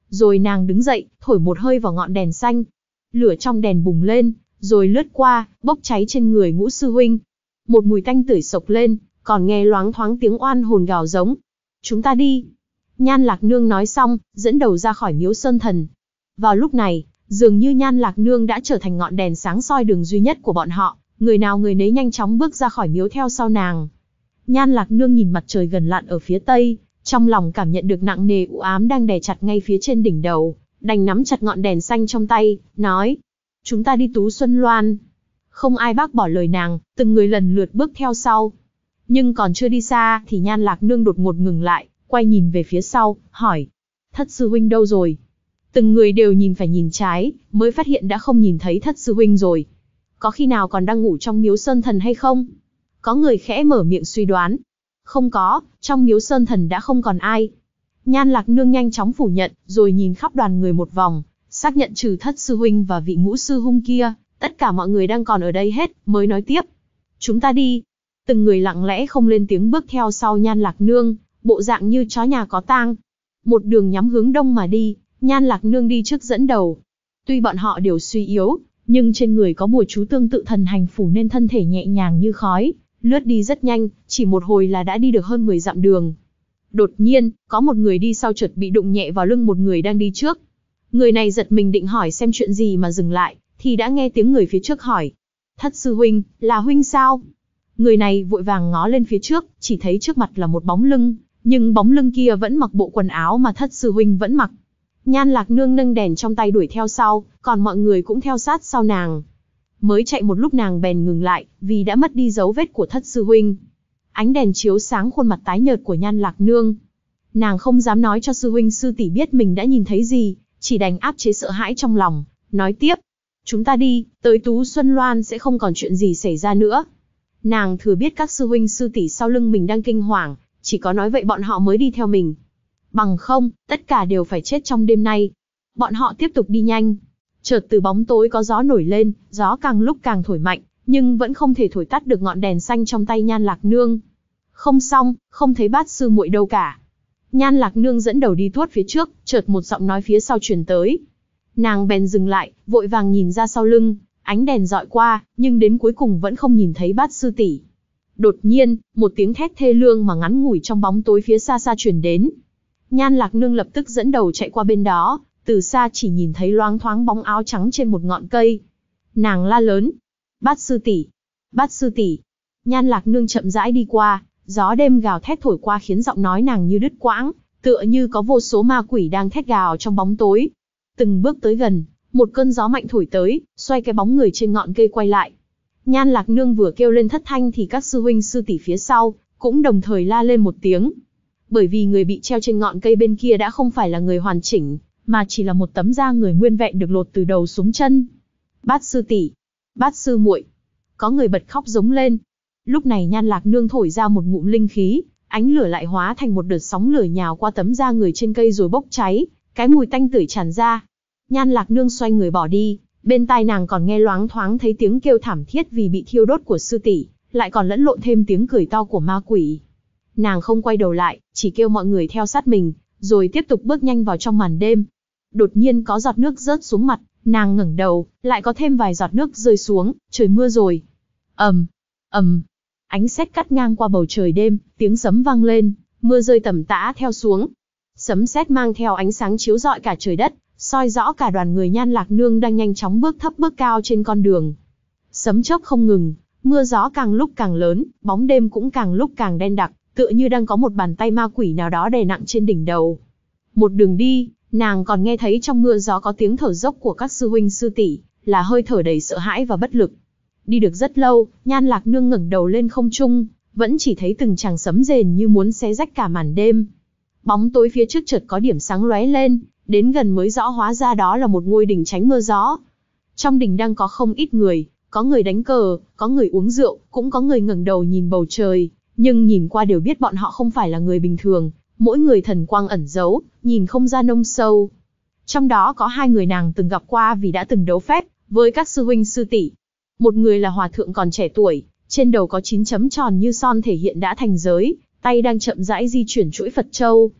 Rồi nàng đứng dậy, thổi một hơi vào ngọn đèn xanh. Lửa trong đèn bùng lên, rồi lướt qua, bốc cháy trên người Ngũ sư huynh. Một mùi tanh tưởi sộc lên, còn nghe loáng thoáng tiếng oan hồn gào giống. Chúng ta đi. Nhan Lạc Nương nói xong, dẫn đầu ra khỏi Miếu Sơn Thần. Vào lúc này, dường như Nhan Lạc Nương đã trở thành ngọn đèn sáng soi đường duy nhất của bọn họ, người nào người nấy nhanh chóng bước ra khỏi miếu theo sau nàng. Nhan Lạc Nương nhìn mặt trời gần lặn ở phía tây, trong lòng cảm nhận được nặng nề u ám đang đè chặt ngay phía trên đỉnh đầu, đành nắm chặt ngọn đèn xanh trong tay, nói: chúng ta đi Tú Xuân Loan. Không ai bác bỏ lời nàng, từng người lần lượt bước theo sau. Nhưng còn chưa đi xa thì Nhan Lạc Nương đột ngột ngừng lại, quay nhìn về phía sau, hỏi: Thất sư huynh đâu rồi? Từng người đều nhìn phải nhìn trái, mới phát hiện đã không nhìn thấy Thất sư huynh rồi. Có khi nào còn đang ngủ trong Miếu Sơn Thần hay không? Có người khẽ mở miệng suy đoán. Không có, trong Miếu Sơn Thần đã không còn ai. Nhan Lạc Nương nhanh chóng phủ nhận, rồi nhìn khắp đoàn người một vòng, xác nhận trừ Thất sư huynh và vị Ngũ sư huynh kia, tất cả mọi người đang còn ở đây hết, mới nói tiếp: chúng ta đi. Từng người lặng lẽ không lên tiếng bước theo sau Nhan Lạc Nương, bộ dạng như chó nhà có tang. Một đường nhắm hướng đông mà đi, Nhan Lạc Nương đi trước dẫn đầu. Tuy bọn họ đều suy yếu, nhưng trên người có bùa chú tương tự thần hành phủ nên thân thể nhẹ nhàng như khói, lướt đi rất nhanh, chỉ một hồi là đã đi được hơn mười dặm đường. Đột nhiên, có một người đi sau chợt bị đụng nhẹ vào lưng một người đang đi trước. Người này giật mình định hỏi xem chuyện gì mà dừng lại, thì đã nghe tiếng người phía trước hỏi: Thất sư huynh, là huynh sao? Người này vội vàng ngó lên phía trước, chỉ thấy trước mặt là một bóng lưng, nhưng bóng lưng kia vẫn mặc bộ quần áo mà Thất sư huynh vẫn mặc. Nhan Lạc Nương nâng đèn trong tay đuổi theo sau, còn mọi người cũng theo sát sau nàng. Mới chạy một lúc nàng bèn ngừng lại, vì đã mất đi dấu vết của Thất sư huynh. Ánh đèn chiếu sáng khuôn mặt tái nhợt của Nhan Lạc Nương. Nàng không dám nói cho sư huynh sư tỷ biết mình đã nhìn thấy gì, chỉ đành áp chế sợ hãi trong lòng, nói tiếp: chúng ta đi, tới Tú Xuân Loan sẽ không còn chuyện gì xảy ra nữa. Nàng thừa biết các sư huynh sư tỷ sau lưng mình đang kinh hoàng, chỉ có nói vậy bọn họ mới đi theo mình. Bằng không, tất cả đều phải chết trong đêm nay. Bọn họ tiếp tục đi nhanh. Chợt từ bóng tối có gió nổi lên, gió càng lúc càng thổi mạnh, nhưng vẫn không thể thổi tắt được ngọn đèn xanh trong tay Nhan Lạc Nương. Không xong, không thấy Bát sư muội đâu cả. Nhan Lạc Nương dẫn đầu đi tuốt phía trước, chợt một giọng nói phía sau truyền tới. Nàng bèn dừng lại, vội vàng nhìn ra sau lưng, ánh đèn dọi qua, nhưng đến cuối cùng vẫn không nhìn thấy Bát sư tỷ. Đột nhiên, một tiếng thét thê lương mà ngắn ngủi trong bóng tối phía xa xa truyền đến. Nhan Lạc Nương lập tức dẫn đầu chạy qua bên đó, từ xa chỉ nhìn thấy loáng thoáng bóng áo trắng trên một ngọn cây. Nàng la lớn: Bát sư tỷ, Bát sư tỷ. Nhan Lạc Nương chậm rãi đi qua, gió đêm gào thét thổi qua khiến giọng nói nàng như đứt quãng, tựa như có vô số ma quỷ đang thét gào trong bóng tối. Từng bước tới gần, một cơn gió mạnh thổi tới, xoay cái bóng người trên ngọn cây quay lại. Nhan Lạc Nương vừa kêu lên thất thanh thì các sư huynh sư tỷ phía sau cũng đồng thời la lên một tiếng. Bởi vì người bị treo trên ngọn cây bên kia đã không phải là người hoàn chỉnh, mà chỉ là một tấm da người nguyên vẹn được lột từ đầu xuống chân. Bát sư tỷ, Bát sư muội. Có người bật khóc giống lên. Lúc này Nhan Lạc Nương thổi ra một ngụm linh khí, ánh lửa lại hóa thành một đợt sóng lửa nhào qua tấm da người trên cây rồi bốc cháy, cái mùi tanh tưởi tràn ra. Nhan Lạc Nương xoay người bỏ đi, bên tai nàng còn nghe loáng thoáng thấy tiếng kêu thảm thiết vì bị thiêu đốt của sư tỷ, lại còn lẫn lộn thêm tiếng cười to của ma quỷ. Nàng không quay đầu lại, chỉ kêu mọi người theo sát mình, rồi tiếp tục bước nhanh vào trong màn đêm. Đột nhiên có giọt nước rớt xuống mặt, nàng ngẩng đầu, lại có thêm vài giọt nước rơi xuống, trời mưa rồi. Ầm, ầm, ánh sét cắt ngang qua bầu trời đêm, tiếng sấm vang lên, mưa rơi tầm tã theo xuống. Sấm sét mang theo ánh sáng chiếu rọi cả trời đất, soi rõ cả đoàn người Nhan Lạc Nương đang nhanh chóng bước thấp bước cao trên con đường. Sấm chớp không ngừng, mưa gió càng lúc càng lớn, bóng đêm cũng càng lúc càng đen đặc, tựa như đang có một bàn tay ma quỷ nào đó đè nặng trên đỉnh đầu. Một đường đi, nàng còn nghe thấy trong mưa gió có tiếng thở dốc của các sư huynh sư tỷ, là hơi thở đầy sợ hãi và bất lực. Đi được rất lâu, Nhan Lạc Nương ngẩng đầu lên không trung, vẫn chỉ thấy từng tràng sấm rền như muốn xé rách cả màn đêm. Bóng tối phía trước chợt có điểm sáng lóe lên, đến gần mới rõ hóa ra đó là một ngôi đình tránh mưa gió. Trong đình đang có không ít người, có người đánh cờ, có người uống rượu, cũng có người ngẩng đầu nhìn bầu trời, nhưng nhìn qua đều biết bọn họ không phải là người bình thường, mỗi người thần quang ẩn giấu, nhìn không ra nông sâu. Trong đó có hai người nàng từng gặp qua vì đã từng đấu phép với các sư huynh sư tỷ. Một người là hòa thượng còn trẻ tuổi, trên đầu có chín chấm tròn như son thể hiện đã thành giới, tay đang chậm rãi di chuyển chuỗi Phật châu.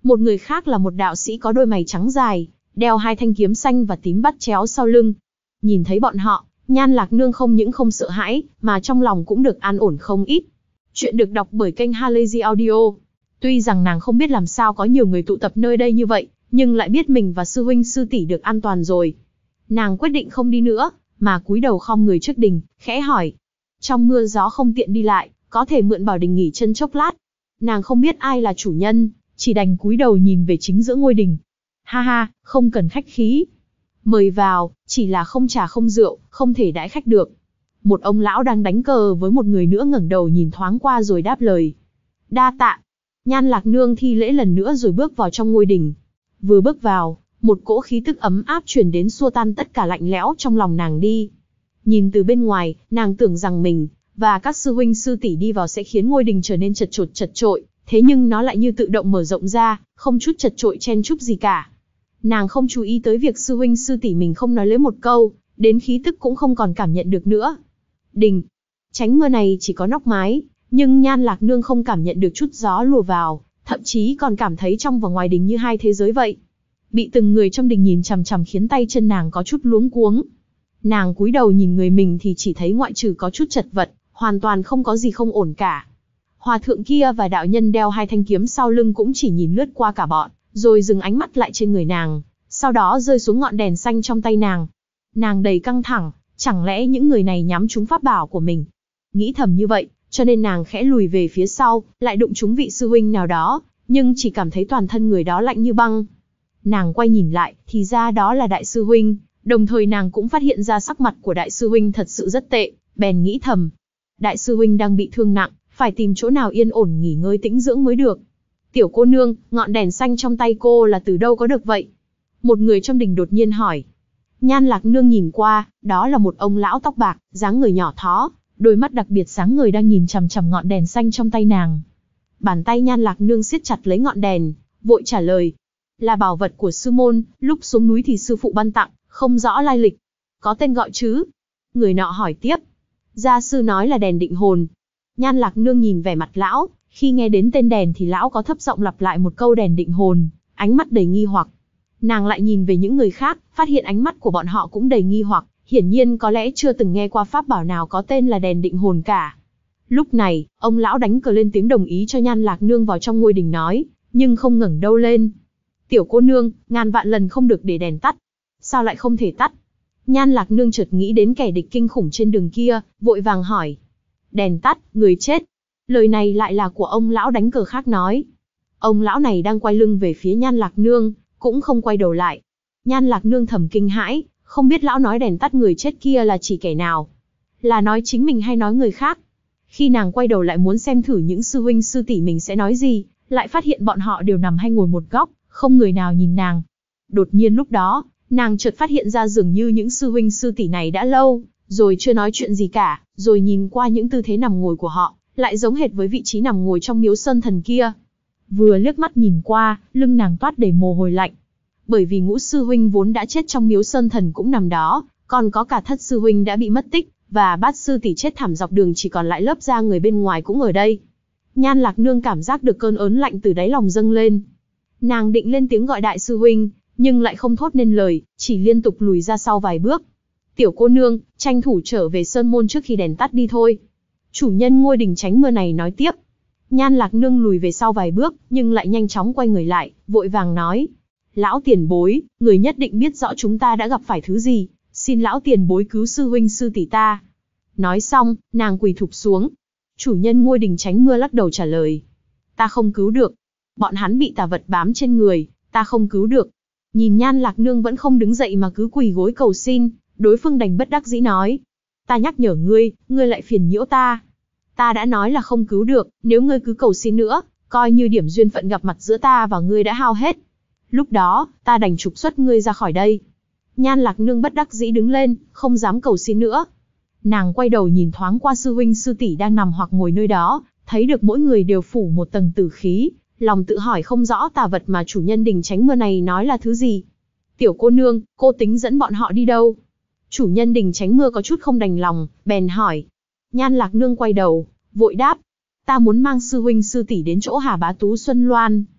Một người khác là một đạo sĩ có đôi mày trắng dài, đeo hai thanh kiếm xanh và tím bắt chéo sau lưng. Nhìn thấy bọn họ, Nhan Lạc Nương không những không sợ hãi, mà trong lòng cũng được an ổn không ít. Chuyện được đọc bởi kênh Halazy Audio. Tuy rằng nàng không biết làm sao có nhiều người tụ tập nơi đây như vậy, nhưng lại biết mình và sư huynh sư tỷ được an toàn rồi. Nàng quyết định không đi nữa, mà cúi đầu khom người trước đình, khẽ hỏi. Trong mưa gió không tiện đi lại, có thể mượn bảo đình nghỉ chân chốc lát. Nàng không biết ai là chủ nhân, chỉ đành cúi đầu nhìn về chính giữa ngôi đình. Ha ha, không cần khách khí. Mời vào, chỉ là không trà không rượu, không thể đãi khách được. Một ông lão đang đánh cờ với một người nữa ngẩng đầu nhìn thoáng qua rồi đáp lời. Đa tạ. Nhan Lạc Nương thi lễ lần nữa rồi bước vào trong ngôi đình. Vừa bước vào, một cỗ khí tức ấm áp truyền đến xua tan tất cả lạnh lẽo trong lòng nàng đi. Nhìn từ bên ngoài, nàng tưởng rằng mình và các sư huynh sư tỷ đi vào sẽ khiến ngôi đình trở nên chật chội chật chội, thế nhưng nó lại như tự động mở rộng ra, không chút chật chội chen chúc gì cả. Nàng không chú ý tới việc sư huynh sư tỷ mình không nói lấy một câu, đến khí tức cũng không còn cảm nhận được nữa. Đình, tránh mưa này chỉ có nóc mái, nhưng Nhan Lạc Nương không cảm nhận được chút gió lùa vào, thậm chí còn cảm thấy trong và ngoài đình như hai thế giới vậy. Bị từng người trong đình nhìn chằm chằm khiến tay chân nàng có chút luống cuống. Nàng cúi đầu nhìn người mình thì chỉ thấy ngoại trừ có chút chật vật, hoàn toàn không có gì không ổn cả. Hòa thượng kia và đạo nhân đeo hai thanh kiếm sau lưng cũng chỉ nhìn lướt qua cả bọn, rồi dừng ánh mắt lại trên người nàng, sau đó rơi xuống ngọn đèn xanh trong tay nàng. Nàng đầy căng thẳng, chẳng lẽ những người này nhắm trúng pháp bảo của mình? Nghĩ thầm như vậy, cho nên nàng khẽ lùi về phía sau, lại đụng trúng vị sư huynh nào đó, nhưng chỉ cảm thấy toàn thân người đó lạnh như băng. Nàng quay nhìn lại, thì ra đó là đại sư huynh, đồng thời nàng cũng phát hiện ra sắc mặt của đại sư huynh thật sự rất tệ, bèn nghĩ thầm. Đại sư huynh đang bị thương nặng, phải tìm chỗ nào yên ổn nghỉ ngơi tĩnh dưỡng mới được. Tiểu cô nương, ngọn đèn xanh trong tay cô là từ đâu có được vậy? Một người trong đình đột nhiên hỏi. Nhan Lạc Nương nhìn qua, đó là một ông lão tóc bạc, dáng người nhỏ thó, đôi mắt đặc biệt sáng ngời đang nhìn chằm chằm ngọn đèn xanh trong tay nàng. Bàn tay Nhan Lạc Nương siết chặt lấy ngọn đèn, vội trả lời. Là bảo vật của sư môn, lúc xuống núi thì sư phụ ban tặng, không rõ lai lịch. Có tên gọi chứ? Người nọ hỏi tiếp. Gia sư nói là đèn định hồn. Nhan Lạc Nương nhìn vẻ mặt lão, khi nghe đến tên đèn thì lão có thấp giọng lặp lại một câu đèn định hồn, ánh mắt đầy nghi hoặc. Nàng lại nhìn về những người khác, phát hiện ánh mắt của bọn họ cũng đầy nghi hoặc, hiển nhiên có lẽ chưa từng nghe qua pháp bảo nào có tên là đèn định hồn cả. Lúc này, ông lão đánh cờ lên tiếng đồng ý cho Nhan Lạc Nương vào trong ngôi đình nói, nhưng không ngẩng đầu lên. Tiểu cô nương, ngàn vạn lần không được để đèn tắt. Sao lại không thể tắt? Nhan Lạc Nương chợt nghĩ đến kẻ địch kinh khủng trên đường kia, vội vàng hỏi. Đèn tắt, người chết. Lời này lại là của ông lão đánh cờ khác nói. Ông lão này đang quay lưng về phía Nhan Lạc Nương, cũng không quay đầu lại. Nhan Lạc Nương thầm kinh hãi, không biết lão nói đèn tắt người chết kia là chỉ kẻ nào. Là nói chính mình hay nói người khác. Khi nàng quay đầu lại muốn xem thử những sư huynh sư tỷ mình sẽ nói gì, lại phát hiện bọn họ đều nằm hay ngồi một góc, không người nào nhìn nàng. Đột nhiên lúc đó, nàng chợt phát hiện ra dường như những sư huynh sư tỷ này đã lâu rồi chưa nói chuyện gì cả, rồi nhìn qua những tư thế nằm ngồi của họ, lại giống hệt với vị trí nằm ngồi trong miếu sơn thần kia. Vừa liếc mắt nhìn qua, lưng nàng toát đầy mồ hôi lạnh. Bởi vì ngũ sư huynh vốn đã chết trong miếu sơn thần cũng nằm đó, còn có cả thất sư huynh đã bị mất tích, và bát sư tỷ chết thảm dọc đường, chỉ còn lại lớp da người bên ngoài cũng ở đây. Nhan Lạc Nương cảm giác được cơn ớn lạnh từ đáy lòng dâng lên. Nàng định lên tiếng gọi đại sư huynh, nhưng lại không thốt nên lời, chỉ liên tục lùi ra sau vài bước. Tiểu cô nương, tranh thủ trở về sơn môn trước khi đèn tắt đi thôi. Chủ nhân ngôi đình tránh mưa này nói tiếp. Nhan Lạc Nương lùi về sau vài bước, nhưng lại nhanh chóng quay người lại, vội vàng nói. Lão tiền bối, người nhất định biết rõ chúng ta đã gặp phải thứ gì, xin lão tiền bối cứu sư huynh sư tỷ ta. Nói xong, nàng quỳ thụp xuống. Chủ nhân ngôi đình tránh mưa lắc đầu trả lời. Ta không cứu được. Bọn hắn bị tà vật bám trên người, ta không cứu được. Nhìn Nhan Lạc Nương vẫn không đứng dậy mà cứ quỳ gối cầu xin, đối phương đành bất đắc dĩ nói. Ta nhắc nhở ngươi, ngươi lại phiền nhiễu ta. Ta đã nói là không cứu được, nếu ngươi cứ cầu xin nữa, coi như điểm duyên phận gặp mặt giữa ta và ngươi đã hao hết. Lúc đó, ta đành trục xuất ngươi ra khỏi đây. Nhan Lạc Nương bất đắc dĩ đứng lên, không dám cầu xin nữa. Nàng quay đầu nhìn thoáng qua sư huynh sư tỷ đang nằm hoặc ngồi nơi đó, thấy được mỗi người đều phủ một tầng tử khí, lòng tự hỏi không rõ tà vật mà chủ nhân đình tránh mưa này nói là thứ gì. Tiểu cô nương, cô tính dẫn bọn họ đi đâu? Chủ nhân đình tránh mưa có chút không đành lòng, bèn hỏi. Nhan Lạc Nương quay đầu, vội đáp. Ta muốn mang sư huynh sư tỷ đến chỗ Hà Bá Tú Xuân Loan.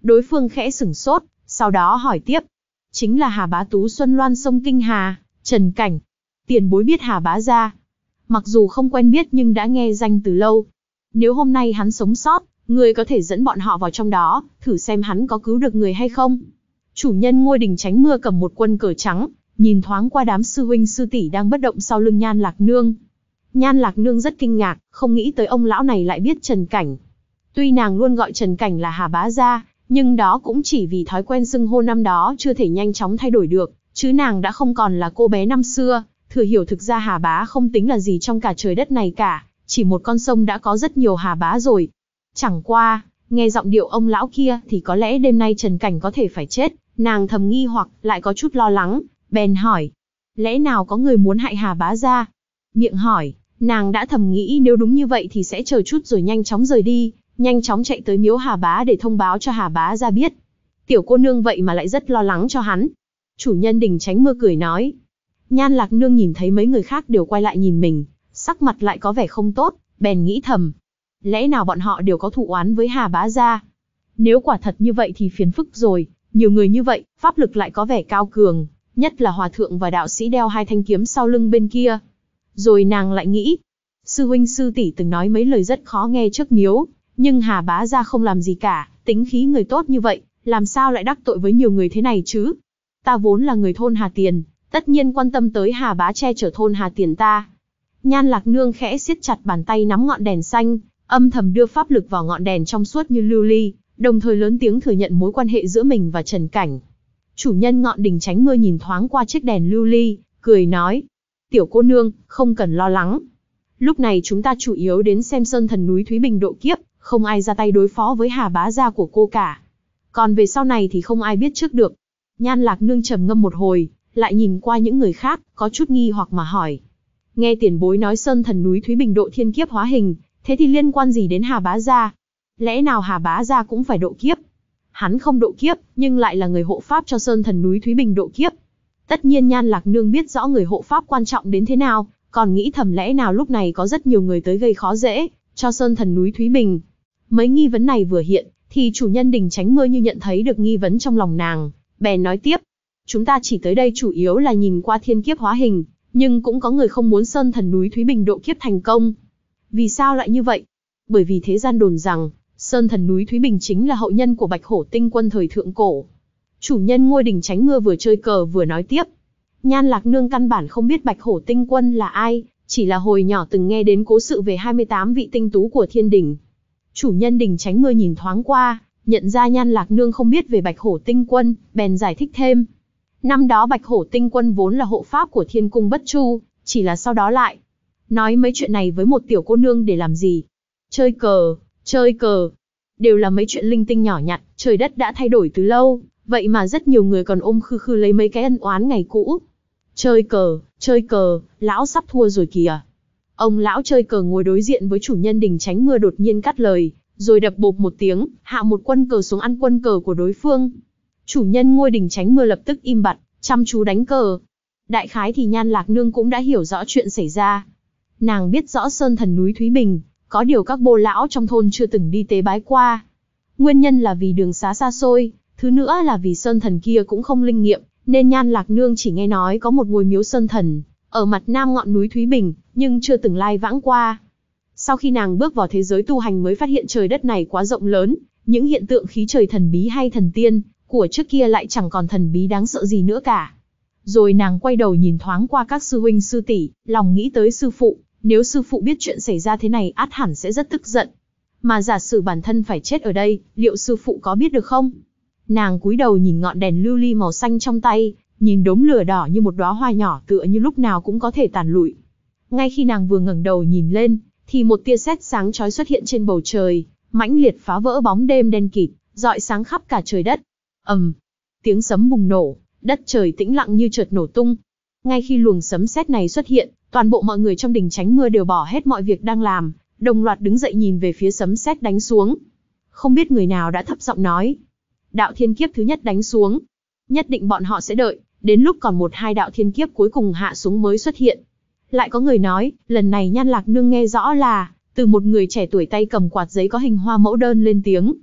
Đối phương khẽ sửng sốt, sau đó hỏi tiếp. Chính là Hà Bá Tú Xuân Loan sông Kinh Hà, Trần Cảnh. Tiền bối biết Hà Bá gia. Mặc dù không quen biết nhưng đã nghe danh từ lâu. Nếu hôm nay hắn sống sót, người có thể dẫn bọn họ vào trong đó, thử xem hắn có cứu được người hay không. Chủ nhân ngôi đình tránh mưa cầm một quân cờ trắng, nhìn thoáng qua đám sư huynh sư tỷ đang bất động sau lưng Nhan Lạc Nương. Nhan Lạc Nương rất kinh ngạc, không nghĩ tới ông lão này lại biết Trần Cảnh. Tuy nàng luôn gọi Trần Cảnh là Hà Bá gia, nhưng đó cũng chỉ vì thói quen xưng hô năm đó chưa thể nhanh chóng thay đổi được, chứ nàng đã không còn là cô bé năm xưa, thừa hiểu thực ra Hà Bá không tính là gì trong cả trời đất này cả, chỉ một con sông đã có rất nhiều Hà Bá rồi. Chẳng qua, nghe giọng điệu ông lão kia thì có lẽ đêm nay Trần Cảnh có thể phải chết, nàng thầm nghi hoặc lại có chút lo lắng, bèn hỏi. Lẽ nào có người muốn hại Hà Bá gia? Miệng hỏi, nàng đã thầm nghĩ nếu đúng như vậy thì sẽ chờ chút rồi nhanh chóng rời đi, nhanh chóng chạy tới miếu Hà Bá để thông báo cho Hà Bá gia biết. Tiểu cô nương vậy mà lại rất lo lắng cho hắn. Chủ nhân đình tránh mưa cười nói. Nhan Lạc Nương nhìn thấy mấy người khác đều quay lại nhìn mình, sắc mặt lại có vẻ không tốt, bèn nghĩ thầm. Lẽ nào bọn họ đều có thù oán với Hà Bá gia? Nếu quả thật như vậy thì phiền phức rồi, nhiều người như vậy, pháp lực lại có vẻ cao cường, nhất là hòa thượng và đạo sĩ đeo hai thanh kiếm sau lưng bên kia. Rồi nàng lại nghĩ, sư huynh sư tỷ từng nói mấy lời rất khó nghe trước miếu, nhưng Hà Bá gia không làm gì cả, tính khí người tốt như vậy, làm sao lại đắc tội với nhiều người thế này chứ? Ta vốn là người thôn Hà Tiền, tất nhiên quan tâm tới Hà Bá che chở thôn Hà Tiền ta. Nhan Lạc Nương khẽ siết chặt bàn tay nắm ngọn đèn xanh, âm thầm đưa pháp lực vào ngọn đèn trong suốt như lưu ly, đồng thời lớn tiếng thừa nhận mối quan hệ giữa mình và Trần Cảnh. Chủ nhân ngọn đình tránh mưa nhìn thoáng qua chiếc đèn lưu ly, cười nói. Tiểu cô nương, không cần lo lắng. Lúc này chúng ta chủ yếu đến xem sơn thần núi Thúy Bình độ kiếp, không ai ra tay đối phó với Hà Bá gia của cô cả. Còn về sau này thì không ai biết trước được. Nhan Lạc Nương trầm ngâm một hồi, lại nhìn qua những người khác, có chút nghi hoặc mà hỏi. Nghe tiền bối nói sơn thần núi Thúy Bình độ thiên kiếp hóa hình, thế thì liên quan gì đến Hà Bá gia? Lẽ nào Hà Bá gia cũng phải độ kiếp? Hắn không độ kiếp, nhưng lại là người hộ pháp cho sơn thần núi Thúy Bình độ kiếp. Tất nhiên Nhan Lạc Nương biết rõ người hộ pháp quan trọng đến thế nào, còn nghĩ thầm lẽ nào lúc này có rất nhiều người tới gây khó dễ cho sơn thần núi Thúy Bình. Mấy nghi vấn này vừa hiện, thì chủ nhân đình tránh mưa như nhận thấy được nghi vấn trong lòng nàng, bèn nói tiếp. Chúng ta chỉ tới đây chủ yếu là nhìn qua thiên kiếp hóa hình, nhưng cũng có người không muốn sơn thần núi Thúy Bình độ kiếp thành công. Vì sao lại như vậy? Bởi vì thế gian đồn rằng, sơn thần núi Thúy Bình chính là hậu nhân của Bạch Hổ Tinh Quân thời thượng cổ. Chủ nhân ngôi đình tránh mưa vừa chơi cờ vừa nói tiếp. Nhan Lạc Nương căn bản không biết Bạch Hổ Tinh Quân là ai, chỉ là hồi nhỏ từng nghe đến cố sự về hai mươi tám vị tinh tú của thiên đình. Chủ nhân đình tránh mưa nhìn thoáng qua, nhận ra Nhan Lạc Nương không biết về Bạch Hổ Tinh Quân, bèn giải thích thêm. Năm đó Bạch Hổ Tinh Quân vốn là hộ pháp của Thiên Cung Bất Chu, chỉ là sau đó lại nói mấy chuyện này với một tiểu cô nương để làm gì? Chơi cờ, chơi cờ. Đều là mấy chuyện linh tinh nhỏ nhặt, trời đất đã thay đổi từ lâu, vậy mà rất nhiều người còn ôm khư khư lấy mấy cái ân oán ngày cũ. Chơi cờ, chơi cờ, lão sắp thua rồi kìa. Ông lão chơi cờ ngồi đối diện với chủ nhân đình tránh mưa đột nhiên cắt lời, rồi đập bộp một tiếng, hạ một quân cờ xuống ăn quân cờ của đối phương. Chủ nhân ngôi đình tránh mưa lập tức im bặt, chăm chú đánh cờ. Đại khái thì Nhan Lạc Nương cũng đã hiểu rõ chuyện xảy ra. Nàng biết rõ sơn thần núi Thúy Bình, có điều các bô lão trong thôn chưa từng đi tế bái qua. Nguyên nhân là vì đường xá xa xôi, thứ nữa là vì sơn thần kia cũng không linh nghiệm, nên Nhan Lạc Nương chỉ nghe nói có một ngôi miếu sơn thần ở mặt nam ngọn núi Thúy Bình, nhưng chưa từng lai vãng qua. Sau khi nàng bước vào thế giới tu hành mới phát hiện trời đất này quá rộng lớn, những hiện tượng khí trời thần bí hay thần tiên của trước kia lại chẳng còn thần bí đáng sợ gì nữa cả. Rồi nàng quay đầu nhìn thoáng qua các sư huynh sư tỷ, lòng nghĩ tới sư phụ, nếu sư phụ biết chuyện xảy ra thế này ắt hẳn sẽ rất tức giận. Mà giả sử bản thân phải chết ở đây, liệu sư phụ có biết được không? Nàng cúi đầu nhìn ngọn đèn lưu ly màu xanh trong tay, nhìn đốm lửa đỏ như một đóa hoa nhỏ tựa như lúc nào cũng có thể tàn lụi. Ngay khi nàng vừa ngẩng đầu nhìn lên, thì một tia sét sáng chói xuất hiện trên bầu trời, mãnh liệt phá vỡ bóng đêm đen kịt, rọi sáng khắp cả trời đất. Ầm, tiếng sấm bùng nổ, đất trời tĩnh lặng như chợt nổ tung. Ngay khi luồng sấm sét này xuất hiện, toàn bộ mọi người trong đình tránh mưa đều bỏ hết mọi việc đang làm, đồng loạt đứng dậy nhìn về phía sấm sét đánh xuống. Không biết người nào đã thấp giọng nói, đạo thiên kiếp thứ nhất đánh xuống. Nhất định bọn họ sẽ đợi, đến lúc còn một hai đạo thiên kiếp cuối cùng hạ xuống mới xuất hiện. Lại có người nói, lần này Nhan Lạc Nương nghe rõ là, từ một người trẻ tuổi tay cầm quạt giấy có hình hoa mẫu đơn lên tiếng.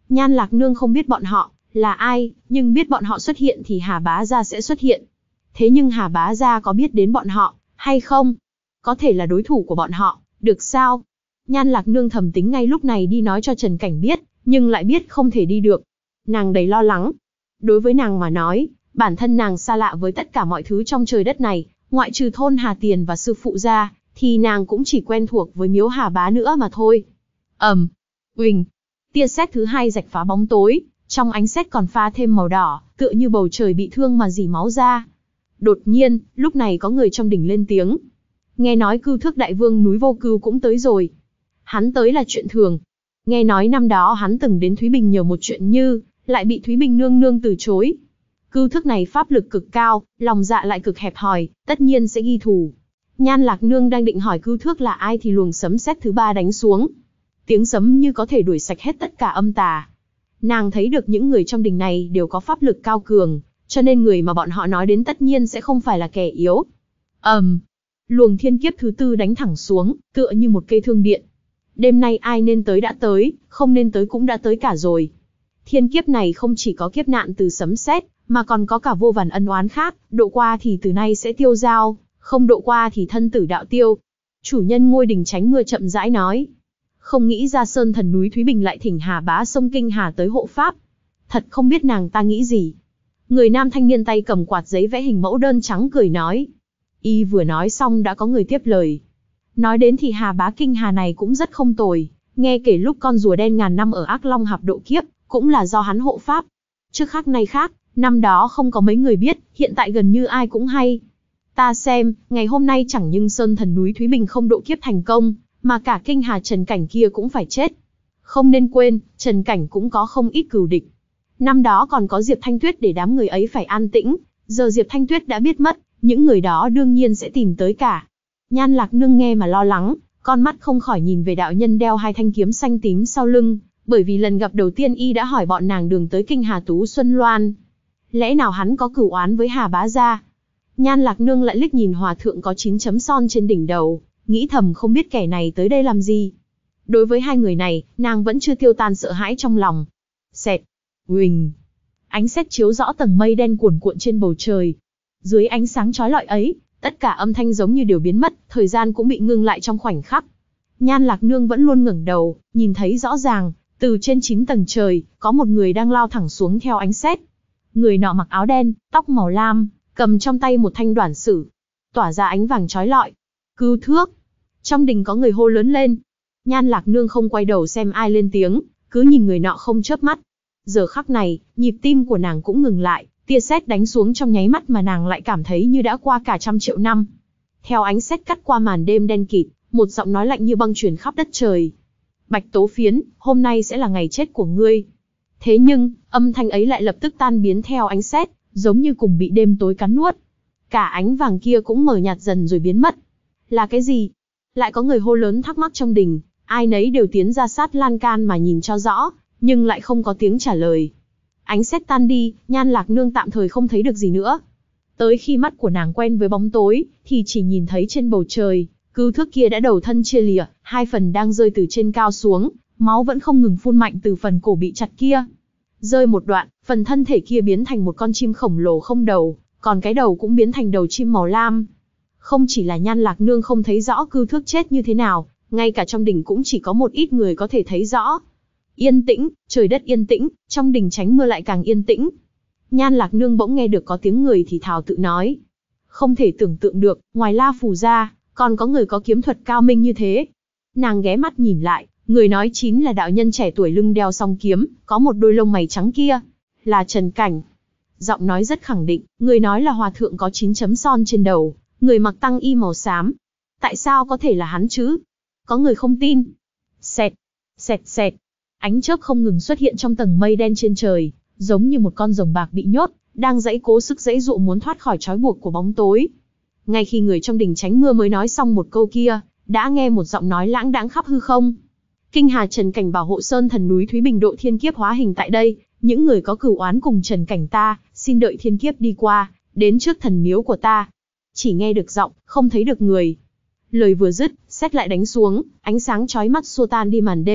Nhan Lạc Nương không biết bọn họ là ai, nhưng biết bọn họ xuất hiện thì Hà Bá Gia sẽ xuất hiện. Thế nhưng Hà Bá Gia có biết đến bọn họ hay không? Có thể là đối thủ của bọn họ, được sao? Nhan Lạc Nương thầm tính ngay lúc này đi nói cho Trần Cảnh biết, nhưng lại biết không thể đi được. Nàng đầy lo lắng. Đối với nàng mà nói, bản thân nàng xa lạ với tất cả mọi thứ trong trời đất này, ngoại trừ thôn Hà Tiền và sư phụ ra, thì nàng cũng chỉ quen thuộc với miếu Hà Bá nữa mà thôi. ầm, um, uỳnh, tia sét thứ hai rạch phá bóng tối, trong ánh sét còn pha thêm màu đỏ, tựa như bầu trời bị thương mà rỉ máu ra. Đột nhiên, lúc này có người trong đỉnh lên tiếng. Nghe nói Cưu Thước đại vương núi Vô Cưu cũng tới rồi. Hắn tới là chuyện thường. Nghe nói năm đó hắn từng đến Thúy Bình nhờ một chuyện như, lại bị Thúy Bình nương nương từ chối. Cưu Thước này pháp lực cực cao, lòng dạ lại cực hẹp hòi, tất nhiên sẽ ghi thù. Nhan Lạc Nương đang định hỏi Cưu Thước là ai thì luồng sấm sét thứ ba đánh xuống. Tiếng sấm như có thể đuổi sạch hết tất cả âm tà. Nàng thấy được những người trong đình này đều có pháp lực cao cường, cho nên người mà bọn họ nói đến tất nhiên sẽ không phải là kẻ yếu. ầm, um, luồng thiên kiếp thứ tư đánh thẳng xuống, tựa như một cây thương điện. Đêm nay ai nên tới đã tới, không nên tới cũng đã tới cả rồi. Thiên kiếp này không chỉ có kiếp nạn từ sấm sét, mà còn có cả vô vàn ân oán khác, độ qua thì từ nay sẽ tiêu dao, không độ qua thì thân tử đạo tiêu. Chủ nhân ngôi đình tránh mưa chậm rãi nói. Không nghĩ ra sơn thần núi Thúy Bình lại thỉnh Hà Bá sông Kinh Hà tới hộ pháp. Thật không biết nàng ta nghĩ gì. Người nam thanh niên tay cầm quạt giấy vẽ hình mẫu đơn trắng cười nói. Y vừa nói xong đã có người tiếp lời. Nói đến thì Hà Bá Kinh Hà này cũng rất không tồi. Nghe kể lúc con rùa đen ngàn năm ở Ác Long Hạp độ kiếp, cũng là do hắn hộ pháp. Trước khác nay khác, năm đó không có mấy người biết, hiện tại gần như ai cũng hay. Ta xem, ngày hôm nay chẳng nhưng sơn thần núi Thúy Bình không độ kiếp thành công, mà cả Kinh Hà Trần Cảnh kia cũng phải chết. Không nên quên, Trần Cảnh cũng có không ít cừu địch. Năm đó còn có Diệp Thanh Tuyết để đám người ấy phải an tĩnh, giờ Diệp Thanh Tuyết đã biết mất, những người đó đương nhiên sẽ tìm tới cả. Nhan Lạc Nương nghe mà lo lắng, con mắt không khỏi nhìn về đạo nhân đeo hai thanh kiếm xanh tím sau lưng, bởi vì lần gặp đầu tiên y đã hỏi bọn nàng đường tới Kinh Hà Tú Xuân Loan. Lẽ nào hắn có cửu oán với Hà Bá Gia? Nhan Lạc Nương lại liếc nhìn hòa thượng có chín chấm son trên đỉnh đầu, nghĩ thầm không biết kẻ này tới đây làm gì. Đối với hai người này, nàng vẫn chưa tiêu tan sợ hãi trong lòng. Xẹt, uỳnh, ánh sét chiếu rõ tầng mây đen cuồn cuộn trên bầu trời. Dưới ánh sáng chói lọi ấy, tất cả âm thanh giống như đều biến mất, thời gian cũng bị ngưng lại trong khoảnh khắc. Nhan Lạc Nương vẫn luôn ngẩng đầu, nhìn thấy rõ ràng, từ trên chín tầng trời, có một người đang lao thẳng xuống theo ánh sét. Người nọ mặc áo đen, tóc màu lam, cầm trong tay một thanh đoản sử, tỏa ra ánh vàng chói lọi. Cưu Thước. Trong đình có người hô lớn lên. Nhan Lạc Nương không quay đầu xem ai lên tiếng, cứ nhìn người nọ không chớp mắt. Giờ khắc này, nhịp tim của nàng cũng ngừng lại, tia sét đánh xuống trong nháy mắt mà nàng lại cảm thấy như đã qua cả trăm triệu năm. Theo ánh sét cắt qua màn đêm đen kịt, một giọng nói lạnh như băng truyền khắp đất trời. Bạch Tố Phiến, hôm nay sẽ là ngày chết của ngươi. Thế nhưng, âm thanh ấy lại lập tức tan biến theo ánh sét, giống như cùng bị đêm tối cắn nuốt. Cả ánh vàng kia cũng mờ nhạt dần rồi biến mất. Là cái gì? Lại có người hô lớn thắc mắc trong đình, ai nấy đều tiến ra sát lan can mà nhìn cho rõ, nhưng lại không có tiếng trả lời. Ánh sét tan đi, Nhan Lạc Nương tạm thời không thấy được gì nữa. Tới khi mắt của nàng quen với bóng tối, thì chỉ nhìn thấy trên bầu trời, Cưu Thước kia đã đầu thân chia lìa, hai phần đang rơi từ trên cao xuống, máu vẫn không ngừng phun mạnh từ phần cổ bị chặt kia. Rơi một đoạn, phần thân thể kia biến thành một con chim khổng lồ không đầu, còn cái đầu cũng biến thành đầu chim màu lam. Không chỉ là Nhan Lạc Nương không thấy rõ Cưu Thước chết như thế nào, ngay cả trong đình cũng chỉ có một ít người có thể thấy rõ. Yên tĩnh, trời đất yên tĩnh, trong đình tránh mưa lại càng yên tĩnh. Nhan Lạc Nương bỗng nghe được có tiếng người thì thào tự nói. Không thể tưởng tượng được, ngoài La Phù ra, còn có người có kiếm thuật cao minh như thế. Nàng ghé mắt nhìn lại, người nói chính là đạo nhân trẻ tuổi lưng đeo song kiếm, có một đôi lông mày trắng kia. Là Trần Cảnh. Giọng nói rất khẳng định, người nói là hòa thượng có chín chấm son trên đầu, người mặc tăng y màu xám. Tại sao có thể là hắn chứ? Có người không tin. Xẹt, xẹt xẹt. Ánh chớp không ngừng xuất hiện trong tầng mây đen trên trời, giống như một con rồng bạc bị nhốt, đang giãy cố sức giãy dụa muốn thoát khỏi trói buộc của bóng tối. Ngay khi người trong đình tránh mưa mới nói xong một câu kia, đã nghe một giọng nói lãng đãng khắp hư không. Kinh Hà Trần Cảnh bảo hộ sơn thần núi Thúy Bình độ thiên kiếp hóa hình tại đây, những người có cửu oán cùng Trần Cảnh ta, xin đợi thiên kiếp đi qua, đến trước thần miếu của ta. Chỉ nghe được giọng, không thấy được người. Lời vừa dứt, sét lại đánh xuống, ánh sáng chói mắt xua tan đi màn đêm,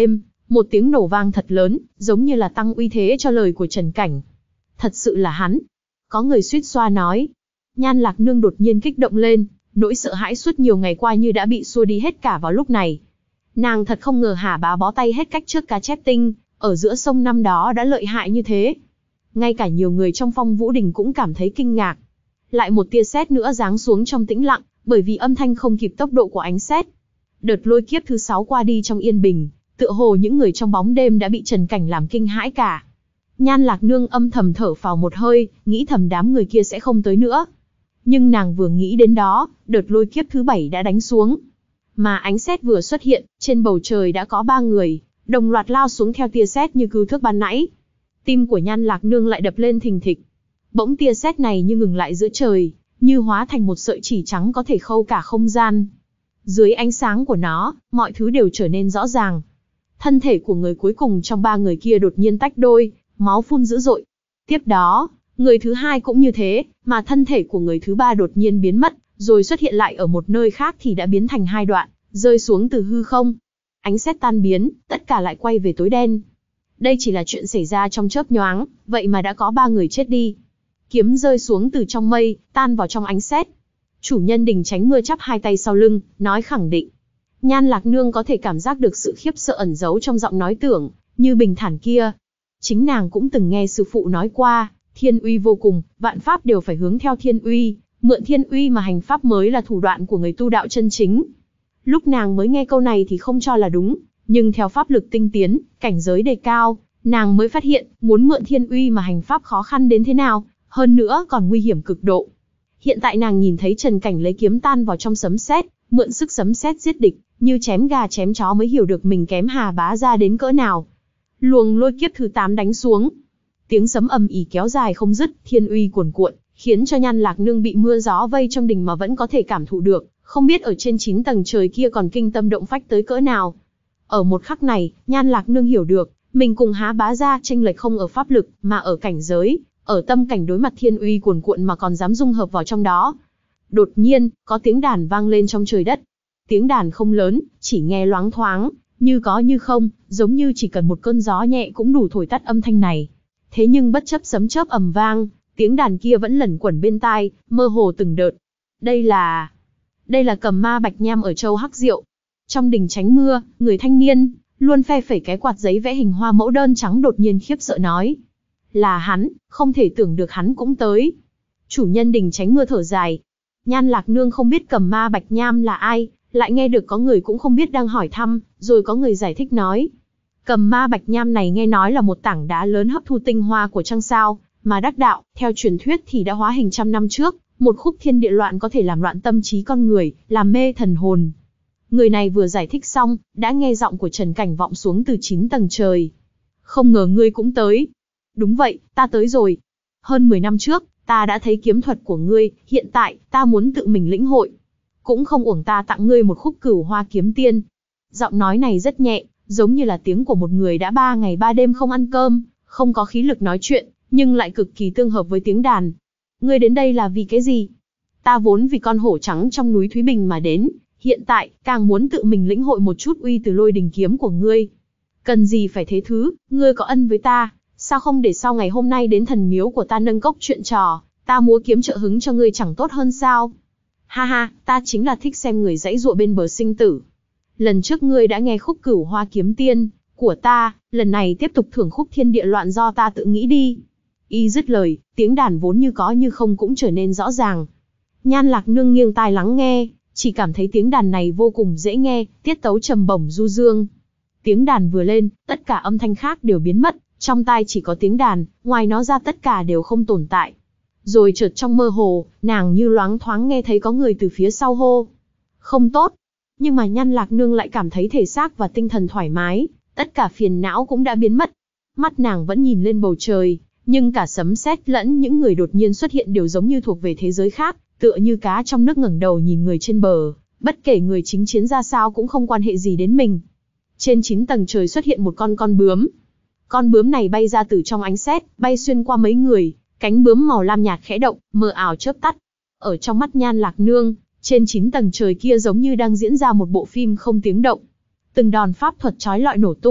Một tiếng nổ vang thật lớn, giống như là tăng uy thế cho lời của Trần Cảnh. Thật sự là hắn. Có người suýt xoa nói. Nhan Lạc Nương đột nhiên kích động lên, nỗi sợ hãi suốt nhiều ngày qua như đã bị xua đi hết cả vào lúc này. Nàng thật không ngờ Hà Bá bó tay hết cách trước cá chép tinh, ở giữa sông năm đó đã lợi hại như thế. Ngay cả nhiều người trong Phong Vũ Đình cũng cảm thấy kinh ngạc. Lại một tia sét nữa giáng xuống trong tĩnh lặng, bởi vì âm thanh không kịp tốc độ của ánh sét. Đợt lôi kiếp thứ sáu qua đi trong yên bình, tựa hồ những người trong bóng đêm đã bị Trần Cảnh làm kinh hãi cả. Nhan Lạc Nương âm thầm thở phào một hơi, nghĩ thầm đám người kia sẽ không tới nữa. Nhưng nàng vừa nghĩ đến đó, đợt lôi kiếp thứ bảy đã đánh xuống. Mà ánh sét vừa xuất hiện, trên bầu trời đã có ba người, đồng loạt lao xuống theo tia sét như cừu thước ban nãy. Tim của Nhan Lạc Nương lại đập lên thình thịch. Bỗng tia sét này như ngừng lại giữa trời, như hóa thành một sợi chỉ trắng có thể khâu cả không gian. Dưới ánh sáng của nó, mọi thứ đều trở nên rõ ràng. Thân thể của người cuối cùng trong ba người kia đột nhiên tách đôi, máu phun dữ dội. Tiếp đó, người thứ hai cũng như thế, mà thân thể của người thứ ba đột nhiên biến mất, rồi xuất hiện lại ở một nơi khác thì đã biến thành hai đoạn, rơi xuống từ hư không. Ánh sét tan biến, tất cả lại quay về tối đen. Đây chỉ là chuyện xảy ra trong chớp nhoáng, vậy mà đã có ba người chết đi. Kiếm rơi xuống từ trong mây, tan vào trong ánh sét. Chủ nhân Đình Tránh Mưa chắp hai tay sau lưng, nói khẳng định. Nhan Lạc Nương có thể cảm giác được sự khiếp sợ ẩn giấu trong giọng nói tưởng, như bình thản kia. Chính nàng cũng từng nghe sư phụ nói qua, thiên uy vô cùng, vạn pháp đều phải hướng theo thiên uy, mượn thiên uy mà hành pháp mới là thủ đoạn của người tu đạo chân chính. Lúc nàng mới nghe câu này thì không cho là đúng, nhưng theo pháp lực tinh tiến, cảnh giới đề cao, nàng mới phát hiện, muốn mượn thiên uy mà hành pháp khó khăn đến thế nào, hơn nữa còn nguy hiểm cực độ. Hiện tại nàng nhìn thấy Trần Cảnh lấy kiếm tan vào trong sấm sét, mượn sức sấm sét giết địch, như chém gà chém chó mới hiểu được mình kém Hà Bá ra đến cỡ nào. Luồng lôi kiếp thứ tám đánh xuống. Tiếng sấm ầm ỉ kéo dài không dứt, thiên uy cuồn cuộn, khiến cho Nhan Lạc Nương bị mưa gió vây trong đình mà vẫn có thể cảm thụ được, không biết ở trên chín tầng trời kia còn kinh tâm động phách tới cỡ nào. Ở một khắc này, Nhan Lạc Nương hiểu được, mình cùng Há Bá gia chênh lệch không ở pháp lực, mà ở cảnh giới, ở tâm cảnh đối mặt thiên uy cuồn cuộn mà còn dám dung hợp vào trong đó. Đột nhiên, có tiếng đàn vang lên trong trời đất. Tiếng đàn không lớn, chỉ nghe loáng thoáng, như có như không, giống như chỉ cần một cơn gió nhẹ cũng đủ thổi tắt âm thanh này. Thế nhưng bất chấp sấm chớp ầm vang, tiếng đàn kia vẫn lẩn quẩn bên tai, mơ hồ từng đợt. Đây là... Đây là Cầm Ma Bạch Nham ở châu Hắc Diệu. Trong đình tránh mưa, người thanh niên, luôn phe phẩy cái quạt giấy vẽ hình hoa mẫu đơn trắng đột nhiên khiếp sợ nói. Là hắn, không thể tưởng được hắn cũng tới. Chủ nhân đình tránh mưa thở dài. Nhan Lạc Nương không biết Cầm Ma Bạch Nham là ai, lại nghe được có người cũng không biết đang hỏi thăm, rồi có người giải thích nói. Cầm Ma Bạch Nham này nghe nói là một tảng đá lớn hấp thu tinh hoa của trăng sao, mà đắc đạo, theo truyền thuyết thì đã hóa hình trăm năm trước, một khúc thiên địa loạn có thể làm loạn tâm trí con người, làm mê thần hồn. Người này vừa giải thích xong, đã nghe giọng của Trần Cảnh vọng xuống từ chín tầng trời. Không ngờ ngươi cũng tới. Đúng vậy, ta tới rồi. Hơn mười năm trước, ta đã thấy kiếm thuật của ngươi, hiện tại, ta muốn tự mình lĩnh hội. Cũng không uổng ta tặng ngươi một khúc Cửu Hoa Kiếm Tiên. Giọng nói này rất nhẹ, giống như là tiếng của một người đã ba ngày ba đêm không ăn cơm, không có khí lực nói chuyện, nhưng lại cực kỳ tương hợp với tiếng đàn. Ngươi đến đây là vì cái gì? Ta vốn vì con hổ trắng trong núi Thúy Bình mà đến, hiện tại, càng muốn tự mình lĩnh hội một chút uy từ lôi đình kiếm của ngươi. Cần gì phải thế thứ, ngươi có ân với ta, sao không để sau ngày hôm nay đến thần miếu của ta nâng cốc chuyện trò, ta múa kiếm trợ hứng cho ngươi chẳng tốt hơn sao? Ha ha, ta chính là thích xem người dãy dụa bên bờ sinh tử. Lần trước ngươi đã nghe khúc Cửu Hoa Kiếm Tiên của ta, lần này tiếp tục thưởng khúc thiên địa loạn do ta tự nghĩ đi. Y dứt lời, tiếng đàn vốn như có như không cũng trở nên rõ ràng. Nhan Lạc Nương nghiêng tai lắng nghe, chỉ cảm thấy tiếng đàn này vô cùng dễ nghe, tiết tấu trầm bổng du dương. Tiếng đàn vừa lên, tất cả âm thanh khác đều biến mất, trong tai chỉ có tiếng đàn, ngoài nó ra tất cả đều không tồn tại. Rồi chợt trong mơ hồ, nàng như loáng thoáng nghe thấy có người từ phía sau hô. Không tốt. Nhưng mà Nhan Lạc Nương lại cảm thấy thể xác và tinh thần thoải mái, tất cả phiền não cũng đã biến mất. Mắt nàng vẫn nhìn lên bầu trời, nhưng cả sấm sét lẫn những người đột nhiên xuất hiện đều giống như thuộc về thế giới khác, tựa như cá trong nước ngẩng đầu nhìn người trên bờ, bất kể người chính chiến ra sao cũng không quan hệ gì đến mình. Trên chín tầng trời xuất hiện một con con bướm. Con bướm này bay ra từ trong ánh sét, bay xuyên qua mấy người, cánh bướm màu lam nhạt khẽ động, mờ ảo chớp tắt. Ở trong mắt Nhan Lạc Nương, trên chín tầng trời kia giống như đang diễn ra một bộ phim không tiếng động. Từng đòn pháp thuật chói lọi nổ tung,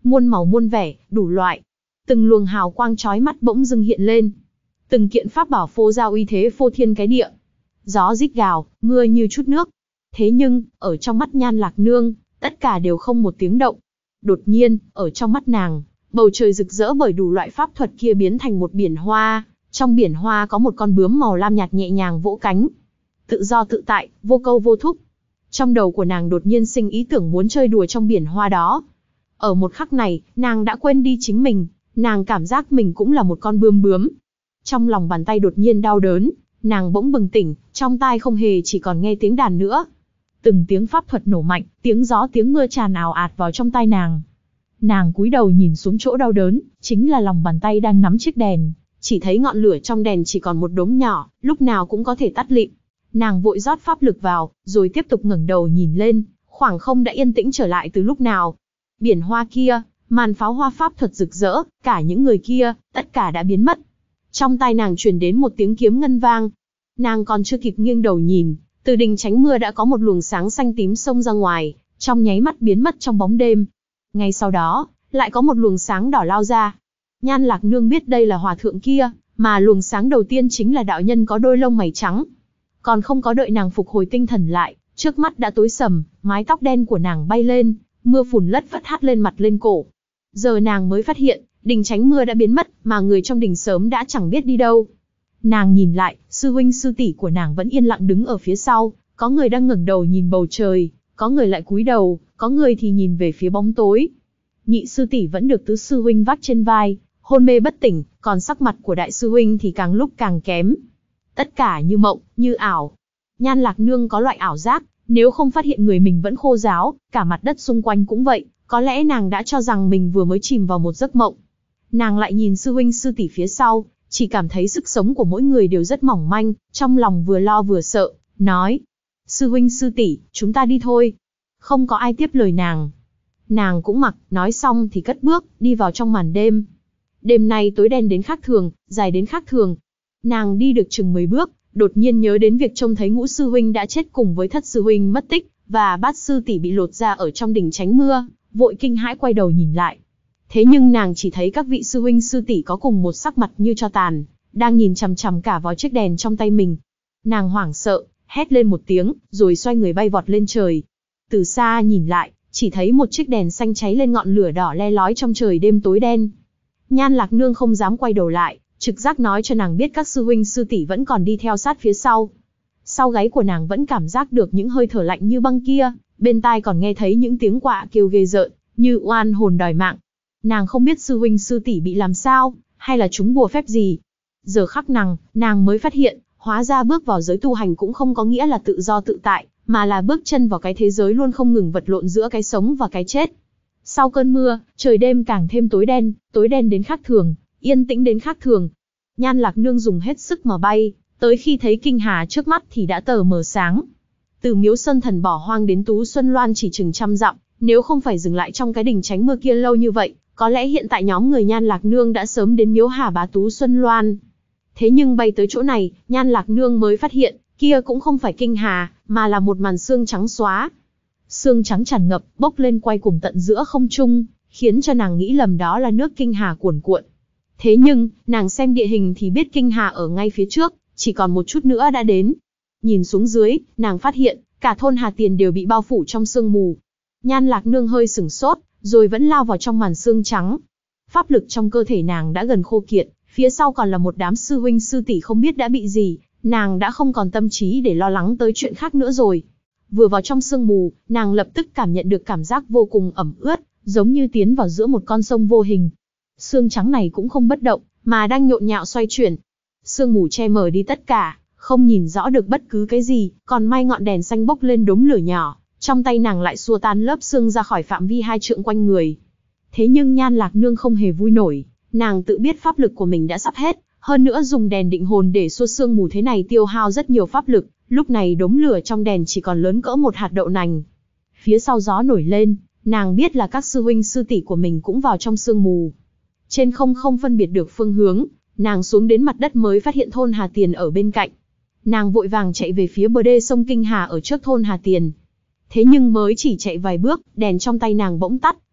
muôn màu muôn vẻ, đủ loại. Từng luồng hào quang chói mắt bỗng dưng hiện lên. Từng kiện pháp bảo phô ra uy thế phô thiên cái địa. Gió rít gào, mưa như chút nước. Thế nhưng, ở trong mắt Nhan Lạc Nương, tất cả đều không một tiếng động. Đột nhiên, ở trong mắt nàng, bầu trời rực rỡ bởi đủ loại pháp thuật kia biến thành một biển hoa. Trong biển hoa có một con bướm màu lam nhạt nhẹ nhàng vỗ cánh. Tự do tự tại, vô câu vô thúc. Trong đầu của nàng đột nhiên sinh ý tưởng muốn chơi đùa trong biển hoa đó. Ở một khắc này, nàng đã quên đi chính mình, nàng cảm giác mình cũng là một con bướm bướm. Trong lòng bàn tay đột nhiên đau đớn, nàng bỗng bừng tỉnh, trong tai không hề chỉ còn nghe tiếng đàn nữa. Từng tiếng pháp thuật nổ mạnh, tiếng gió tiếng mưa tràn ào ạt vào trong tai nàng. Nàng cúi đầu nhìn xuống chỗ đau đớn, chính là lòng bàn tay đang nắm chiếc đèn, chỉ thấy ngọn lửa trong đèn chỉ còn một đốm nhỏ, lúc nào cũng có thể tắt lịm. Nàng vội rót pháp lực vào, rồi tiếp tục ngẩng đầu nhìn lên, khoảng không đã yên tĩnh trở lại từ lúc nào. Biển hoa kia, màn pháo hoa pháp thuật rực rỡ, cả những người kia, tất cả đã biến mất. Trong tai nàng truyền đến một tiếng kiếm ngân vang. Nàng còn chưa kịp nghiêng đầu nhìn, từ đình tránh mưa đã có một luồng sáng xanh tím xông ra ngoài, trong nháy mắt biến mất trong bóng đêm. Ngay sau đó, lại có một luồng sáng đỏ lao ra. Nhan Lạc Nương biết đây là hòa thượng kia, mà luồng sáng đầu tiên chính là đạo nhân có đôi lông mày trắng. Còn không có đợi nàng phục hồi tinh thần lại, trước mắt đã tối sầm, mái tóc đen của nàng bay lên, mưa phùn lất phất hắt lên mặt lên cổ. Giờ nàng mới phát hiện, đình tránh mưa đã biến mất, mà người trong đình sớm đã chẳng biết đi đâu. Nàng nhìn lại, sư huynh sư tỷ của nàng vẫn yên lặng đứng ở phía sau, có người đang ngẩng đầu nhìn bầu trời, có người lại cúi đầu, có người thì nhìn về phía bóng tối. Nhị sư tỷ vẫn được tứ sư huynh vác trên vai, hôn mê bất tỉnh, còn sắc mặt của đại sư huynh thì càng lúc càng kém. Tất cả như mộng, như ảo. Nhan Lạc Nương có loại ảo giác, nếu không phát hiện người mình vẫn khô ráo, cả mặt đất xung quanh cũng vậy, có lẽ nàng đã cho rằng mình vừa mới chìm vào một giấc mộng. Nàng lại nhìn sư huynh sư tỷ phía sau, chỉ cảm thấy sức sống của mỗi người đều rất mỏng manh, trong lòng vừa lo vừa sợ, nói: sư huynh sư tỷ, chúng ta đi thôi. Không có ai tiếp lời nàng. Nàng cũng mặc, nói xong thì cất bước, đi vào trong màn đêm. Đêm nay tối đen đến khác thường, dài đến khác thường. Nàng đi được chừng mười bước, đột nhiên nhớ đến việc trông thấy ngũ sư huynh đã chết cùng với thất sư huynh mất tích, và bát sư tỷ bị lột ra ở trong đình tránh mưa, vội kinh hãi quay đầu nhìn lại. Thế nhưng nàng chỉ thấy các vị sư huynh sư tỷ có cùng một sắc mặt như tro tàn, đang nhìn chằm chằm cả vào chiếc đèn trong tay mình. Nàng hoảng sợ, hét lên một tiếng, rồi xoay người bay vọt lên trời. Từ xa nhìn lại, chỉ thấy một chiếc đèn xanh cháy lên ngọn lửa đỏ le lói trong trời đêm tối đen. Nhan Lạc Nương không dám quay đầu lại, trực giác nói cho nàng biết các sư huynh sư tỷ vẫn còn đi theo sát phía sau. Sau gáy của nàng vẫn cảm giác được những hơi thở lạnh như băng kia, bên tai còn nghe thấy những tiếng quạ kêu ghê rợn, như oan hồn đòi mạng. Nàng không biết sư huynh sư tỷ bị làm sao, hay là chúng bùa phép gì. Giờ khắc nàng, nàng mới phát hiện, hóa ra bước vào giới tu hành cũng không có nghĩa là tự do tự tại, mà là bước chân vào cái thế giới luôn không ngừng vật lộn giữa cái sống và cái chết. Sau cơn mưa, trời đêm càng thêm tối đen, tối đen đến khác thường, yên tĩnh đến khác thường. Nhan Lạc Nương dùng hết sức mà bay, tới khi thấy Kinh Hà trước mắt thì đã tờ mờ sáng. Từ Miếu Sơn Thần bỏ hoang đến Tú Xuân Loan chỉ chừng trăm dặm, nếu không phải dừng lại trong cái đình tránh mưa kia lâu như vậy, có lẽ hiện tại nhóm người Nhan Lạc Nương đã sớm đến Miếu Hà Bá Tú Xuân Loan. Thế nhưng bay tới chỗ này, Nhan Lạc Nương mới phát hiện, kia cũng không phải Kinh Hà, mà là một màn sương trắng xóa. Sương trắng tràn ngập, bốc lên quay cuồng tận giữa không trung, khiến cho nàng nghĩ lầm đó là nước Kinh Hà cuồn cuộn. Thế nhưng, nàng xem địa hình thì biết Kinh Hà ở ngay phía trước, chỉ còn một chút nữa đã đến. Nhìn xuống dưới, nàng phát hiện, cả thôn Hà Tiền đều bị bao phủ trong sương mù. Nhan Lạc Nương hơi sửng sốt, rồi vẫn lao vào trong màn sương trắng. Pháp lực trong cơ thể nàng đã gần khô kiệt, phía sau còn là một đám sư huynh sư tỷ không biết đã bị gì, nàng đã không còn tâm trí để lo lắng tới chuyện khác nữa rồi. Vừa vào trong sương mù, nàng lập tức cảm nhận được cảm giác vô cùng ẩm ướt, giống như tiến vào giữa một con sông vô hình. Sương trắng này cũng không bất động, mà đang nhộn nhạo xoay chuyển. Sương mù che mờ đi tất cả, không nhìn rõ được bất cứ cái gì, còn may ngọn đèn xanh bốc lên đốm lửa nhỏ, trong tay nàng lại xua tan lớp sương ra khỏi phạm vi hai trượng quanh người. Thế nhưng Nhan Lạc Nương không hề vui nổi, nàng tự biết pháp lực của mình đã sắp hết, hơn nữa dùng đèn định hồn để xua sương mù thế này tiêu hao rất nhiều pháp lực, lúc này đốm lửa trong đèn chỉ còn lớn cỡ một hạt đậu nành. Phía sau gió nổi lên, nàng biết là các sư huynh sư tỷ của mình cũng vào trong sương mù. Trên không không phân biệt được phương hướng, nàng xuống đến mặt đất mới phát hiện thôn Hà Tiền ở bên cạnh. Nàng vội vàng chạy về phía bờ đê sông Kinh Hà ở trước thôn Hà Tiền. Thế nhưng mới chỉ chạy vài bước, đèn trong tay nàng bỗng tắt,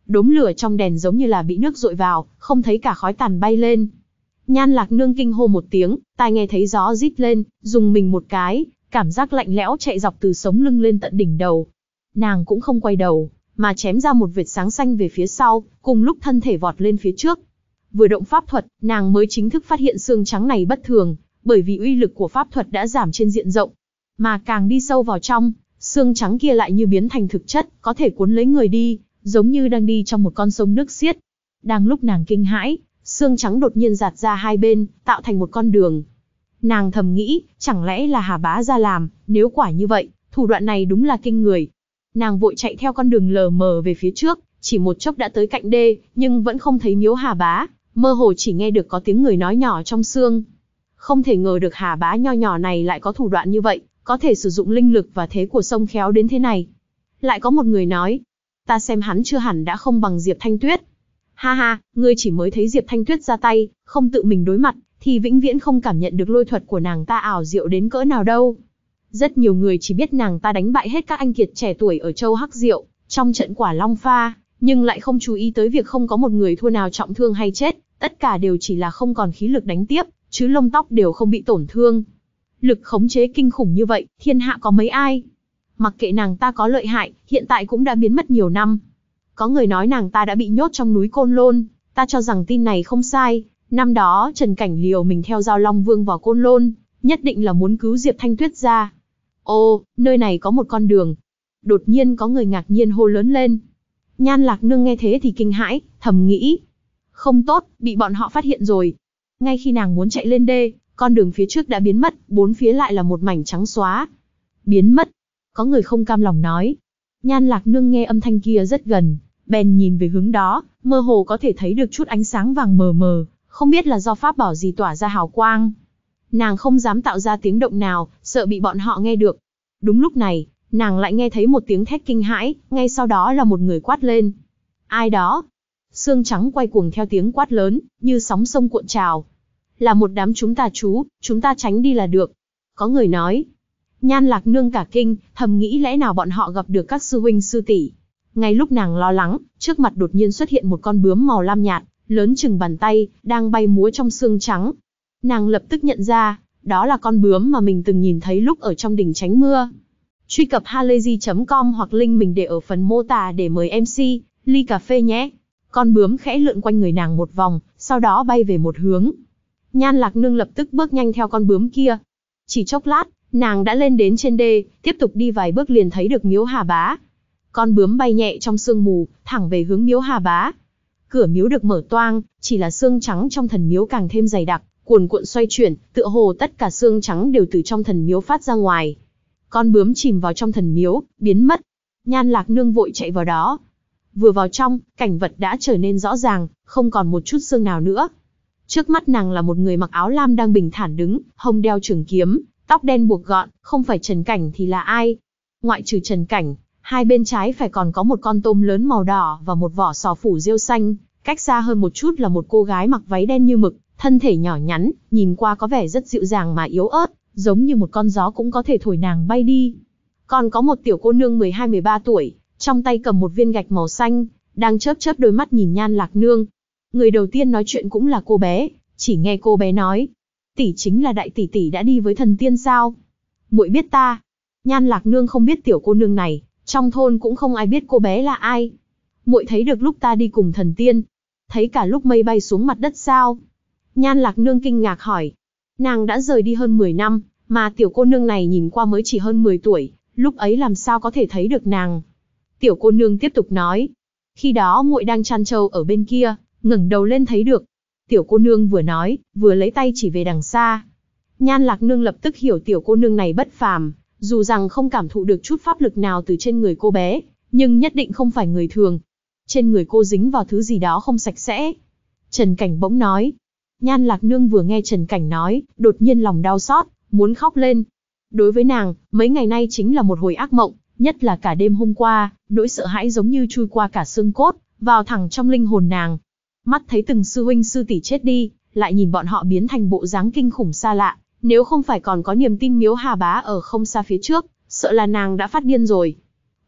Đốm lửa trong đèn giống như là bị nước dội vào, không thấy cả khói tàn bay lên. Nhan Lạc Nương kinh hô một tiếng, tai nghe thấy gió rít lên, dùng mình một cái, cảm giác lạnh lẽo chạy dọc từ sống lưng lên tận đỉnh đầu. Nàng cũng không quay đầu, mà chém ra một vệt sáng xanh về phía sau, cùng lúc thân thể vọt lên phía trước. Vừa động pháp thuật, nàng mới chính thức phát hiện xương trắng này bất thường, bởi vì uy lực của pháp thuật đã giảm trên diện rộng. Mà càng đi sâu vào trong, xương trắng kia lại như biến thành thực chất, có thể cuốn lấy người đi, giống như đang đi trong một con sông nước xiết. Đang lúc nàng kinh hãi, xương trắng đột nhiên giạt ra hai bên, tạo thành một con đường. Nàng thầm nghĩ, chẳng lẽ là Hà Bá ra làm, nếu quả như vậy, thủ đoạn này đúng là kinh người. Nàng vội chạy theo con đường lờ mờ về phía trước, chỉ một chốc đã tới cạnh đê, nhưng vẫn không thấy miếu Hà Bá, mơ hồ chỉ nghe được có tiếng người nói nhỏ trong xương. Không thể ngờ được Hà Bá nho nhỏ này lại có thủ đoạn như vậy, có thể sử dụng linh lực và thế của sông khéo đến thế này. Lại có một người nói, ta xem hắn chưa hẳn đã không bằng Diệp Thanh Tuyết. Ha ha, ngươi chỉ mới thấy Diệp Thanh Tuyết ra tay, không tự mình đối mặt, thì vĩnh viễn không cảm nhận được lôi thuật của nàng ta ảo diệu đến cỡ nào đâu. Rất nhiều người chỉ biết nàng ta đánh bại hết các anh kiệt trẻ tuổi ở châu Hắc Diệu, trong trận Quả Long Pha, nhưng lại không chú ý tới việc không có một người thua nào trọng thương hay chết, tất cả đều chỉ là không còn khí lực đánh tiếp, chứ lông tóc đều không bị tổn thương. Lực khống chế kinh khủng như vậy, thiên hạ có mấy ai? Mặc kệ nàng ta có lợi hại, hiện tại cũng đã biến mất nhiều năm. Có người nói nàng ta đã bị nhốt trong núi Côn Lôn, ta cho rằng tin này không sai. Năm đó Trần Cảnh liều mình theo Giao Long Vương vào Côn Lôn, nhất định là muốn cứu Diệp Thanh Tuyết ra. Ô, nơi này có một con đường. Đột nhiên có người ngạc nhiên hô lớn lên. Nhan Lạc Nương nghe thế thì kinh hãi, thầm nghĩ. Không tốt, bị bọn họ phát hiện rồi. Ngay khi nàng muốn chạy lên đê, con đường phía trước đã biến mất, bốn phía lại là một mảnh trắng xóa. Biến mất. Có người không cam lòng nói. Nhan Lạc Nương nghe âm thanh kia rất gần, bèn nhìn về hướng đó, mơ hồ có thể thấy được chút ánh sáng vàng mờ mờ, không biết là do pháp bảo gì tỏa ra hào quang. Nàng không dám tạo ra tiếng động nào, sợ bị bọn họ nghe được. Đúng lúc này, nàng lại nghe thấy một tiếng thét kinh hãi, ngay sau đó là một người quát lên. Ai đó? Xương trắng quay cuồng theo tiếng quát lớn, như sóng sông cuộn trào. Là một đám chúng ta chú, chúng ta tránh đi là được. Có người nói. Nhan Lạc Nương cả kinh, thầm nghĩ lẽ nào bọn họ gặp được các sư huynh sư tỷ. Ngay lúc nàng lo lắng, trước mặt đột nhiên xuất hiện một con bướm màu lam nhạt, lớn chừng bàn tay, đang bay múa trong xương trắng. Nàng lập tức nhận ra, đó là con bướm mà mình từng nhìn thấy lúc ở trong đỉnh tránh mưa. Truy cập halayzi chấm com hoặc link mình để ở phần mô tả để mời em xê, ly cà phê nhé. Con bướm khẽ lượn quanh người nàng một vòng, sau đó bay về một hướng. Nhan Lạc Nương lập tức bước nhanh theo con bướm kia. Chỉ chốc lát, nàng đã lên đến trên đê, tiếp tục đi vài bước liền thấy được miếu Hà Bá. Con bướm bay nhẹ trong sương mù, thẳng về hướng miếu Hà Bá. Cửa miếu được mở toang, chỉ là xương trắng trong thần miếu càng thêm dày đặc, cuồn cuộn xoay chuyển, tựa hồ tất cả xương trắng đều từ trong thần miếu phát ra ngoài. Con bướm chìm vào trong thần miếu, biến mất. Nhan Lạc Nương vội chạy vào đó. Vừa vào trong, cảnh vật đã trở nên rõ ràng, không còn một chút xương nào nữa. Trước mắt nàng là một người mặc áo lam đang bình thản đứng, hông đeo trường kiếm, tóc đen buộc gọn, không phải Trần Cảnh thì là ai? Ngoại trừ Trần Cảnh, hai bên trái phải còn có một con tôm lớn màu đỏ và một vỏ sò phủ rêu xanh, cách xa hơn một chút là một cô gái mặc váy đen như mực, thân thể nhỏ nhắn, nhìn qua có vẻ rất dịu dàng mà yếu ớt, giống như một con gió cũng có thể thổi nàng bay đi. Còn có một tiểu cô nương mười hai mười ba tuổi, trong tay cầm một viên gạch màu xanh, đang chớp chớp đôi mắt nhìn Nhan Lạc Nương. Người đầu tiên nói chuyện cũng là cô bé, chỉ nghe cô bé nói, tỷ chính là đại tỷ tỷ đã đi với thần tiên sao? Muội biết ta. Nhan Lạc Nương không biết tiểu cô nương này, trong thôn cũng không ai biết cô bé là ai. Muội thấy được lúc ta đi cùng thần tiên, thấy cả lúc mây bay xuống mặt đất sao? Nhan Lạc Nương kinh ngạc hỏi. Nàng đã rời đi hơn mười năm, mà tiểu cô nương này nhìn qua mới chỉ hơn mười tuổi, lúc ấy làm sao có thể thấy được nàng? Tiểu cô nương tiếp tục nói, khi đó muội đang chăn trâu ở bên kia, ngẩng đầu lên thấy được. Tiểu cô nương vừa nói, vừa lấy tay chỉ về đằng xa. Nhan Lạc Nương lập tức hiểu tiểu cô nương này bất phàm, dù rằng không cảm thụ được chút pháp lực nào từ trên người cô bé, nhưng nhất định không phải người thường. Trên người cô dính vào thứ gì đó không sạch sẽ. Trần Cảnh bỗng nói. Nhan Lạc Nương vừa nghe Trần Cảnh nói, đột nhiên lòng đau xót, muốn khóc lên. Đối với nàng, mấy ngày nay chính là một hồi ác mộng, nhất là cả đêm hôm qua, nỗi sợ hãi giống như chui qua cả xương cốt, vào thẳng trong linh hồn nàng. Mắt thấy từng sư huynh sư tỷ chết đi, lại nhìn bọn họ biến thành bộ dáng kinh khủng xa lạ, nếu không phải còn có niềm tin miếu Hà Bá ở không xa phía trước, sợ là nàng đã phát điên rồi.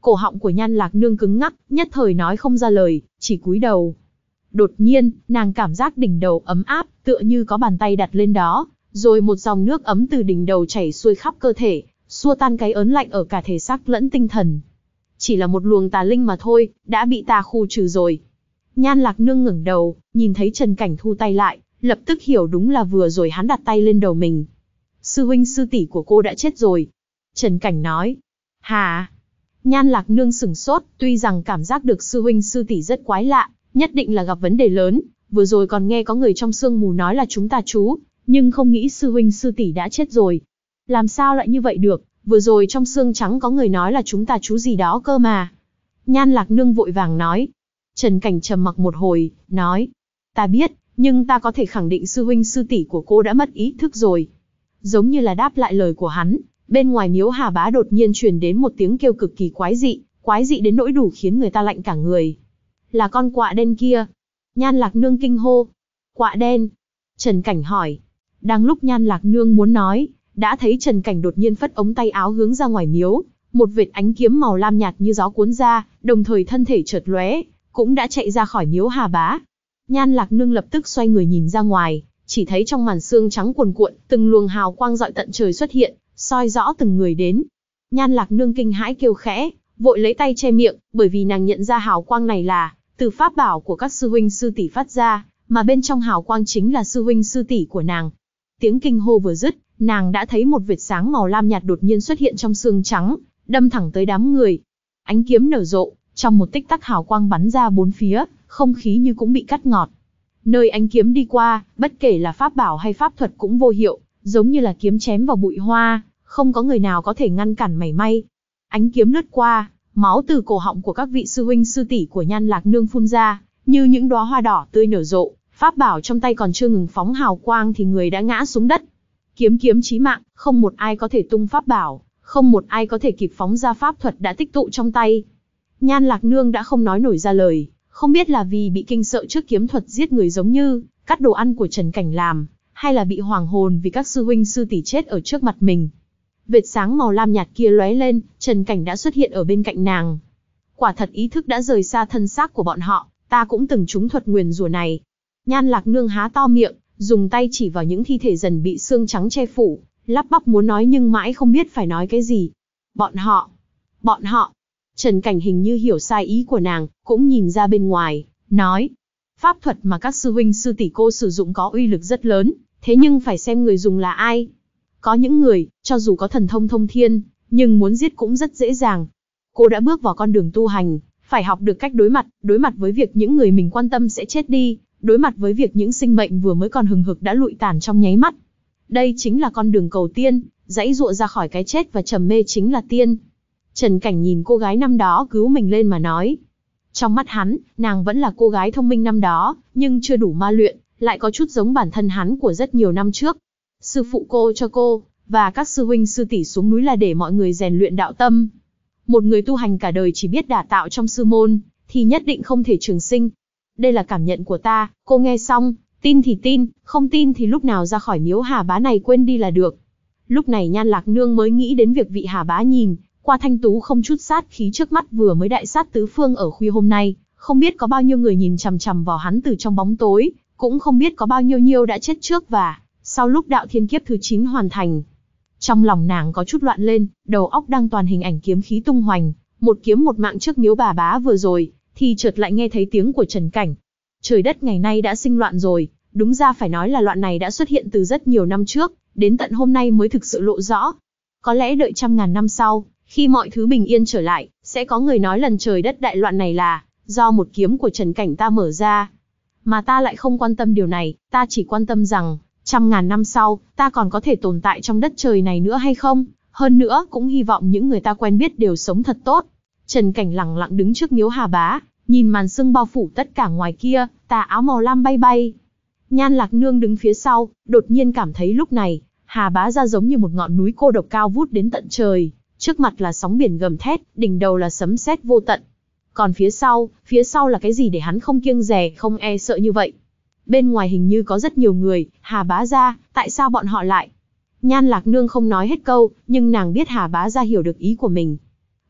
Cổ họng của Nhan Lạc Nương cứng ngắc, nhất thời nói không ra lời, chỉ cúi đầu. Đột nhiên, nàng cảm giác đỉnh đầu ấm áp, tựa như có bàn tay đặt lên đó, rồi một dòng nước ấm từ đỉnh đầu chảy xuôi khắp cơ thể, xua tan cái ớn lạnh ở cả thể xác lẫn tinh thần. Chỉ là một luồng tà linh mà thôi, đã bị ta khu trừ rồi. Nhan Lạc Nương ngẩng đầu, nhìn thấy Trần Cảnh thu tay lại, lập tức hiểu đúng là vừa rồi hắn đặt tay lên đầu mình. Sư huynh sư tỷ của cô đã chết rồi. Trần Cảnh nói. Hả? Nhan Lạc Nương sửng sốt, tuy rằng cảm giác được sư huynh sư tỷ rất quái lạ, nhất định là gặp vấn đề lớn, vừa rồi còn nghe có người trong sương mù nói là chúng ta chú, nhưng không nghĩ sư huynh sư tỷ đã chết rồi. Làm sao lại như vậy được, vừa rồi trong sương trắng có người nói là chúng ta chú gì đó cơ mà. Nhan Lạc Nương vội vàng nói. Trần Cảnh trầm mặc một hồi, nói. Ta biết, nhưng ta có thể khẳng định sư huynh sư tỷ của cô đã mất ý thức rồi. Giống như là đáp lại lời của hắn, bên ngoài miếu Hà Bá đột nhiên truyền đến một tiếng kêu cực kỳ quái dị, quái dị đến nỗi đủ khiến người ta lạnh cả người. Là con quạ đen kia. Nhan Lạc Nương kinh hô. Quạ đen? Trần Cảnh hỏi. Đang lúc Nhan Lạc Nương muốn nói, đã thấy Trần Cảnh đột nhiên phất ống tay áo hướng ra ngoài miếu, một vệt ánh kiếm màu lam nhạt như gió cuốn ra, đồng thời thân thể chợt lóe, cũng đã chạy ra khỏi miếu Hà Bá. Nhan Lạc Nương lập tức xoay người nhìn ra ngoài, chỉ thấy trong màn sương trắng cuồn cuộn, từng luồng hào quang rọi tận trời xuất hiện, soi rõ từng người đến. Nhan Lạc Nương kinh hãi kêu khẽ, vội lấy tay che miệng, bởi vì nàng nhận ra hào quang này là từ pháp bảo của các sư huynh sư tỷ phát ra, mà bên trong hào quang chính là sư huynh sư tỷ của nàng. Tiếng kinh hô vừa dứt, nàng đã thấy một vệt sáng màu lam nhạt đột nhiên xuất hiện trong sương trắng, đâm thẳng tới đám người. Ánh kiếm nở rộ, trong một tích tắc hào quang bắn ra bốn phía, không khí như cũng bị cắt ngọt. Nơi ánh kiếm đi qua, bất kể là pháp bảo hay pháp thuật cũng vô hiệu, giống như là kiếm chém vào bụi hoa, không có người nào có thể ngăn cản mảy may. Ánh kiếm lướt qua, máu từ cổ họng của các vị sư huynh sư tỷ của Nhan Lạc Nương phun ra, như những đóa hoa đỏ tươi nở rộ, pháp bảo trong tay còn chưa ngừng phóng hào quang thì người đã ngã xuống đất. Kiếm kiếm chí mạng, không một ai có thể tung pháp bảo, không một ai có thể kịp phóng ra pháp thuật đã tích tụ trong tay. Nhan Lạc Nương đã không nói nổi ra lời, không biết là vì bị kinh sợ trước kiếm thuật giết người giống như cắt đồ ăn của Trần Cảnh làm, hay là bị hoàng hồn vì các sư huynh sư tỷ chết ở trước mặt mình. Vệt sáng màu lam nhạt kia lóe lên, Trần Cảnh đã xuất hiện ở bên cạnh nàng. Quả thật ý thức đã rời xa thân xác của bọn họ, ta cũng từng trúng thuật nguyền rủa này. Nhan Lạc Nương há to miệng, dùng tay chỉ vào những thi thể dần bị xương trắng che phủ, lắp bắp muốn nói nhưng mãi không biết phải nói cái gì. Bọn họ, bọn họ. Trần Cảnh hình như hiểu sai ý của nàng, cũng nhìn ra bên ngoài, nói. Pháp thuật mà các sư huynh sư tỷ cô sử dụng có uy lực rất lớn, thế nhưng phải xem người dùng là ai. Có những người, cho dù có thần thông thông thiên, nhưng muốn giết cũng rất dễ dàng. Cô đã bước vào con đường tu hành, phải học được cách đối mặt, đối mặt với việc những người mình quan tâm sẽ chết đi, đối mặt với việc những sinh mệnh vừa mới còn hừng hực đã lụi tàn trong nháy mắt. Đây chính là con đường cầu tiên, dãy dụa ra khỏi cái chết và trầm mê chính là tiên. Trần Cảnh nhìn cô gái năm đó cứu mình lên mà nói. Trong mắt hắn, nàng vẫn là cô gái thông minh năm đó, nhưng chưa đủ ma luyện, lại có chút giống bản thân hắn của rất nhiều năm trước. Sư phụ cô cho cô, và các sư huynh sư tỷ xuống núi là để mọi người rèn luyện đạo tâm. Một người tu hành cả đời chỉ biết đả tạo trong sư môn, thì nhất định không thể trường sinh. Đây là cảm nhận của ta, cô nghe xong, tin thì tin, không tin thì lúc nào ra khỏi miếu Hà Bá này quên đi là được. Lúc này Nhan Lạc Nương mới nghĩ đến việc vị Hà Bá nhìn qua thanh tú không chút sát khí trước mắt vừa mới đại sát tứ phương ở khuya hôm nay, không biết có bao nhiêu người nhìn chằm chằm vào hắn từ trong bóng tối, cũng không biết có bao nhiêu nhiêu đã chết trước và sau lúc đạo thiên kiếp thứ chín hoàn thành. Trong lòng nàng có chút loạn lên, đầu óc đang toàn hình ảnh kiếm khí tung hoành, một kiếm một mạng trước miếu Bà Bá vừa rồi, thì chợt lại nghe thấy tiếng của Trần Cảnh. Trời đất ngày nay đã sinh loạn rồi, đúng ra phải nói là loạn này đã xuất hiện từ rất nhiều năm trước, đến tận hôm nay mới thực sự lộ rõ. Có lẽ đợi trăm ngàn năm sau, khi mọi thứ bình yên trở lại, sẽ có người nói lần trời đất đại loạn này là do một kiếm của Trần Cảnh ta mở ra. Mà ta lại không quan tâm điều này, ta chỉ quan tâm rằng, trăm ngàn năm sau, ta còn có thể tồn tại trong đất trời này nữa hay không, hơn nữa cũng hy vọng những người ta quen biết đều sống thật tốt. Trần Cảnh lặng lặng đứng trước miếu Hà Bá, nhìn màn sương bao phủ tất cả ngoài kia, tà áo màu lam bay bay. Nhan Lạc Nương đứng phía sau, đột nhiên cảm thấy lúc này, Hà Bá ra giống như một ngọn núi cô độc cao vút đến tận trời, trước mặt là sóng biển gầm thét, đỉnh đầu là sấm sét vô tận. Còn phía sau, phía sau là cái gì để hắn không kiêng dè, không e sợ như vậy? Bên ngoài hình như có rất nhiều người, Hà Bá gia, tại sao bọn họ lại? Nhan Lạc Nương không nói hết câu, nhưng nàng biết Hà Bá gia hiểu được ý của mình.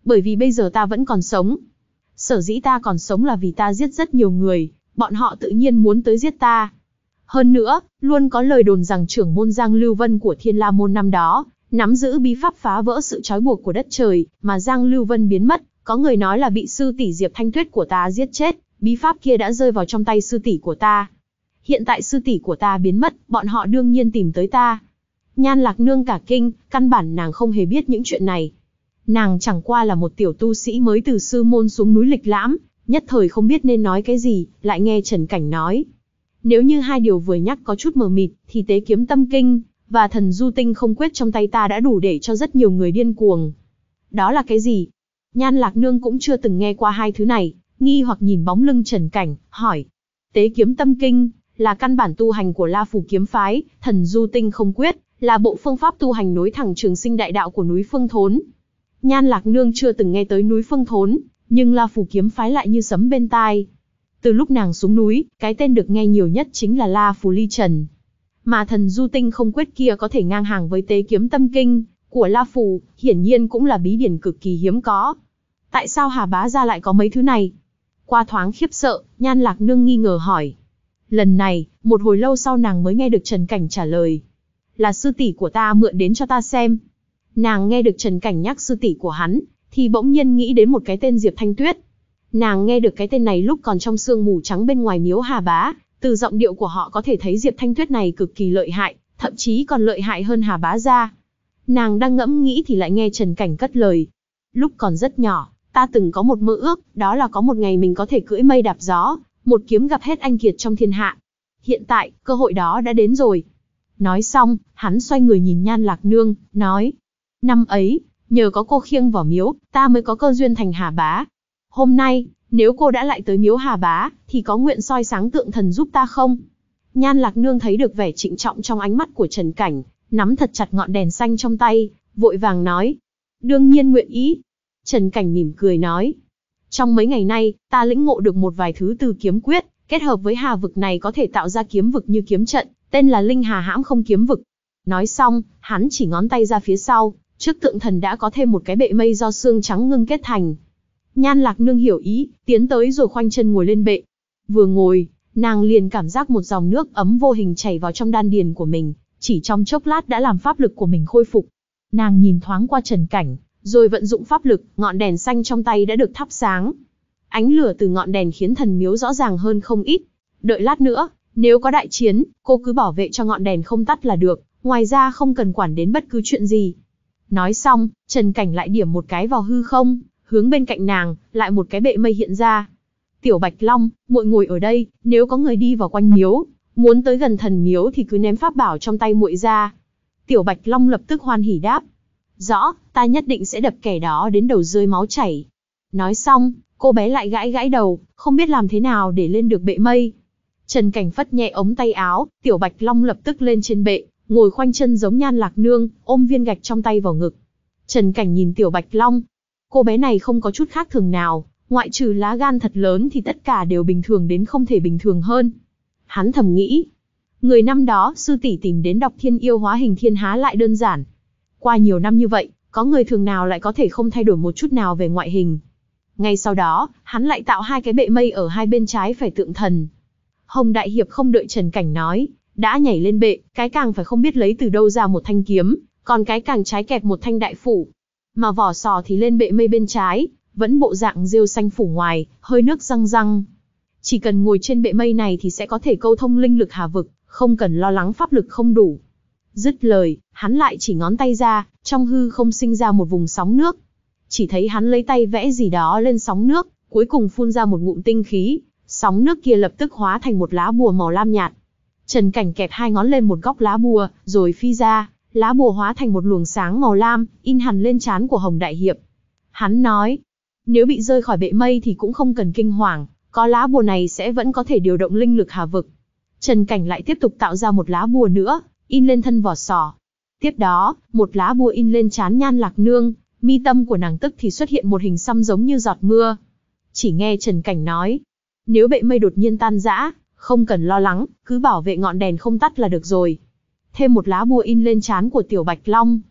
Bởi vì bây giờ ta vẫn còn sống. Sở dĩ ta còn sống là vì ta giết rất nhiều người, bọn họ tự nhiên muốn tới giết ta. Hơn nữa, luôn có lời đồn rằng trưởng môn Giang Lưu Vân của Thiên La Môn năm đó, nắm giữ bí pháp phá vỡ sự trói buộc của đất trời, mà Giang Lưu Vân biến mất, có người nói là bị sư tỷ Diệp Thanh Tuyết của ta giết chết, bí pháp kia đã rơi vào trong tay sư tỷ của ta. Hiện tại sư tỷ của ta biến mất, bọn họ đương nhiên tìm tới ta. Nhan Lạc Nương cả kinh, căn bản nàng không hề biết những chuyện này. Nàng chẳng qua là một tiểu tu sĩ mới từ sư môn xuống núi lịch lãm, nhất thời không biết nên nói cái gì, lại nghe Trần Cảnh nói. Nếu như hai điều vừa nhắc có chút mờ mịt, thì Tế Kiếm Tâm Kinh và Thần Du Tinh Không Quyết trong tay ta đã đủ để cho rất nhiều người điên cuồng. Đó là cái gì? Nhan Lạc Nương cũng chưa từng nghe qua hai thứ này, nghi hoặc nhìn bóng lưng Trần Cảnh, hỏi. Tế Kiếm Tâm Kinh là căn bản tu hành của La Phù kiếm phái, Thần Du Tinh Không Quyết là bộ phương pháp tu hành nối thẳng trường sinh đại đạo của núi Phương Thốn. Nhan Lạc Nương chưa từng nghe tới núi Phương Thốn, nhưng La Phù kiếm phái lại như sấm bên tai. Từ lúc nàng xuống núi, cái tên được nghe nhiều nhất chính là La Phù Ly Trần. Mà Thần Du Tinh Không Quyết kia có thể ngang hàng với Tế Kiếm Tâm Kinh của La Phù, hiển nhiên cũng là bí điển cực kỳ hiếm có. Tại sao Hà Bá gia lại có mấy thứ này? Qua thoáng khiếp sợ, Nhan Lạc Nương nghi ngờ hỏi. Lần này, một hồi lâu sau nàng mới nghe được Trần Cảnh trả lời. Là sư tỷ của ta mượn đến cho ta xem. Nàng nghe được Trần Cảnh nhắc sư tỷ của hắn, thì bỗng nhiên nghĩ đến một cái tên Diệp Thanh Tuyết. Nàng nghe được cái tên này lúc còn trong sương mù trắng bên ngoài miếu Hà Bá, từ giọng điệu của họ có thể thấy Diệp Thanh Tuyết này cực kỳ lợi hại, thậm chí còn lợi hại hơn Hà Bá gia. Nàng đang ngẫm nghĩ thì lại nghe Trần Cảnh cất lời. Lúc còn rất nhỏ, ta từng có một mơ ước, đó là có một ngày mình có thể cưỡi mây đạp gió, một kiếm gặp hết anh kiệt trong thiên hạ. Hiện tại, cơ hội đó đã đến rồi. Nói xong, hắn xoay người nhìn Nhan Lạc Nương, nói. Năm ấy, nhờ có cô khiêng vào miếu, ta mới có cơ duyên thành Hà Bá. Hôm nay, nếu cô đã lại tới miếu Hà Bá, thì có nguyện soi sáng tượng thần giúp ta không? Nhan Lạc Nương thấy được vẻ trịnh trọng trong ánh mắt của Trần Cảnh, nắm thật chặt ngọn đèn xanh trong tay, vội vàng nói. Đương nhiên nguyện ý. Trần Cảnh mỉm cười nói. Trong mấy ngày nay, ta lĩnh ngộ được một vài thứ từ kiếm quyết, kết hợp với hà vực này có thể tạo ra kiếm vực như kiếm trận, tên là Linh Hà Hãm Không Kiếm Vực. Nói xong, hắn chỉ ngón tay ra phía sau, trước tượng thần đã có thêm một cái bệ mây do xương trắng ngưng kết thành. Nhan Lạc Nương hiểu ý, tiến tới rồi khoanh chân ngồi lên bệ. Vừa ngồi, nàng liền cảm giác một dòng nước ấm vô hình chảy vào trong đan điền của mình, chỉ trong chốc lát đã làm pháp lực của mình khôi phục. Nàng nhìn thoáng qua Trần Cảnh, rồi vận dụng pháp lực, ngọn đèn xanh trong tay đã được thắp sáng. Ánh lửa từ ngọn đèn khiến thần miếu rõ ràng hơn không ít. Đợi lát nữa, nếu có đại chiến, cô cứ bảo vệ cho ngọn đèn không tắt là được, ngoài ra không cần quản đến bất cứ chuyện gì. Nói xong, Trần Cảnh lại điểm một cái vào hư không, hướng bên cạnh nàng, lại một cái bệ mây hiện ra. Tiểu Bạch Long, muội ngồi ở đây, nếu có người đi vào quanh miếu, muốn tới gần thần miếu thì cứ ném pháp bảo trong tay muội ra. Tiểu Bạch Long lập tức hoan hỉ đáp. Rõ, ta nhất định sẽ đập kẻ đó đến đầu rơi máu chảy. Nói xong, cô bé lại gãi gãi đầu, không biết làm thế nào để lên được bệ mây. Trần Cảnh phất nhẹ ống tay áo, Tiểu Bạch Long lập tức lên trên bệ, ngồi khoanh chân giống Nhan Lạc Nương, ôm viên gạch trong tay vào ngực. Trần Cảnh nhìn Tiểu Bạch Long, cô bé này không có chút khác thường nào, ngoại trừ lá gan thật lớn thì tất cả đều bình thường đến không thể bình thường hơn. Hắn thầm nghĩ, người năm đó sư tỷ tìm đến đọc thiên yêu hóa hình thiên há lại đơn giản. Qua nhiều năm như vậy, có người thường nào lại có thể không thay đổi một chút nào về ngoại hình. Ngay sau đó, hắn lại tạo hai cái bệ mây ở hai bên trái phải tượng thần. Hồng Đại Hiệp không đợi Trần Cảnh nói, đã nhảy lên bệ, cái càng phải không biết lấy từ đâu ra một thanh kiếm, còn cái càng trái kẹp một thanh đại phủ. Mà vỏ sò thì lên bệ mây bên trái, vẫn bộ dạng rêu xanh phủ ngoài, hơi nước răng răng. Chỉ cần ngồi trên bệ mây này thì sẽ có thể câu thông linh lực hà vực, không cần lo lắng pháp lực không đủ. Dứt lời, hắn lại chỉ ngón tay ra, trong hư không sinh ra một vùng sóng nước. Chỉ thấy hắn lấy tay vẽ gì đó lên sóng nước, cuối cùng phun ra một ngụm tinh khí, sóng nước kia lập tức hóa thành một lá bùa màu lam nhạt. Trần Cảnh kẹp hai ngón lên một góc lá bùa, rồi phi ra, lá bùa hóa thành một luồng sáng màu lam, in hẳn lên trán của Hồng Đại Hiệp. Hắn nói, nếu bị rơi khỏi bệ mây thì cũng không cần kinh hoàng, có lá bùa này sẽ vẫn có thể điều động linh lực hà vực. Trần Cảnh lại tiếp tục tạo ra một lá bùa nữa, in lên thân vỏ sò. Tiếp đó, một lá bùa in lên trán Nhan Lạc Nương, mi tâm của nàng tức thì xuất hiện một hình xăm giống như giọt mưa. Chỉ nghe Trần Cảnh nói, nếu bệ mây đột nhiên tan rã, không cần lo lắng, cứ bảo vệ ngọn đèn không tắt là được rồi. Thêm một lá bùa in lên trán của Tiểu Bạch Long.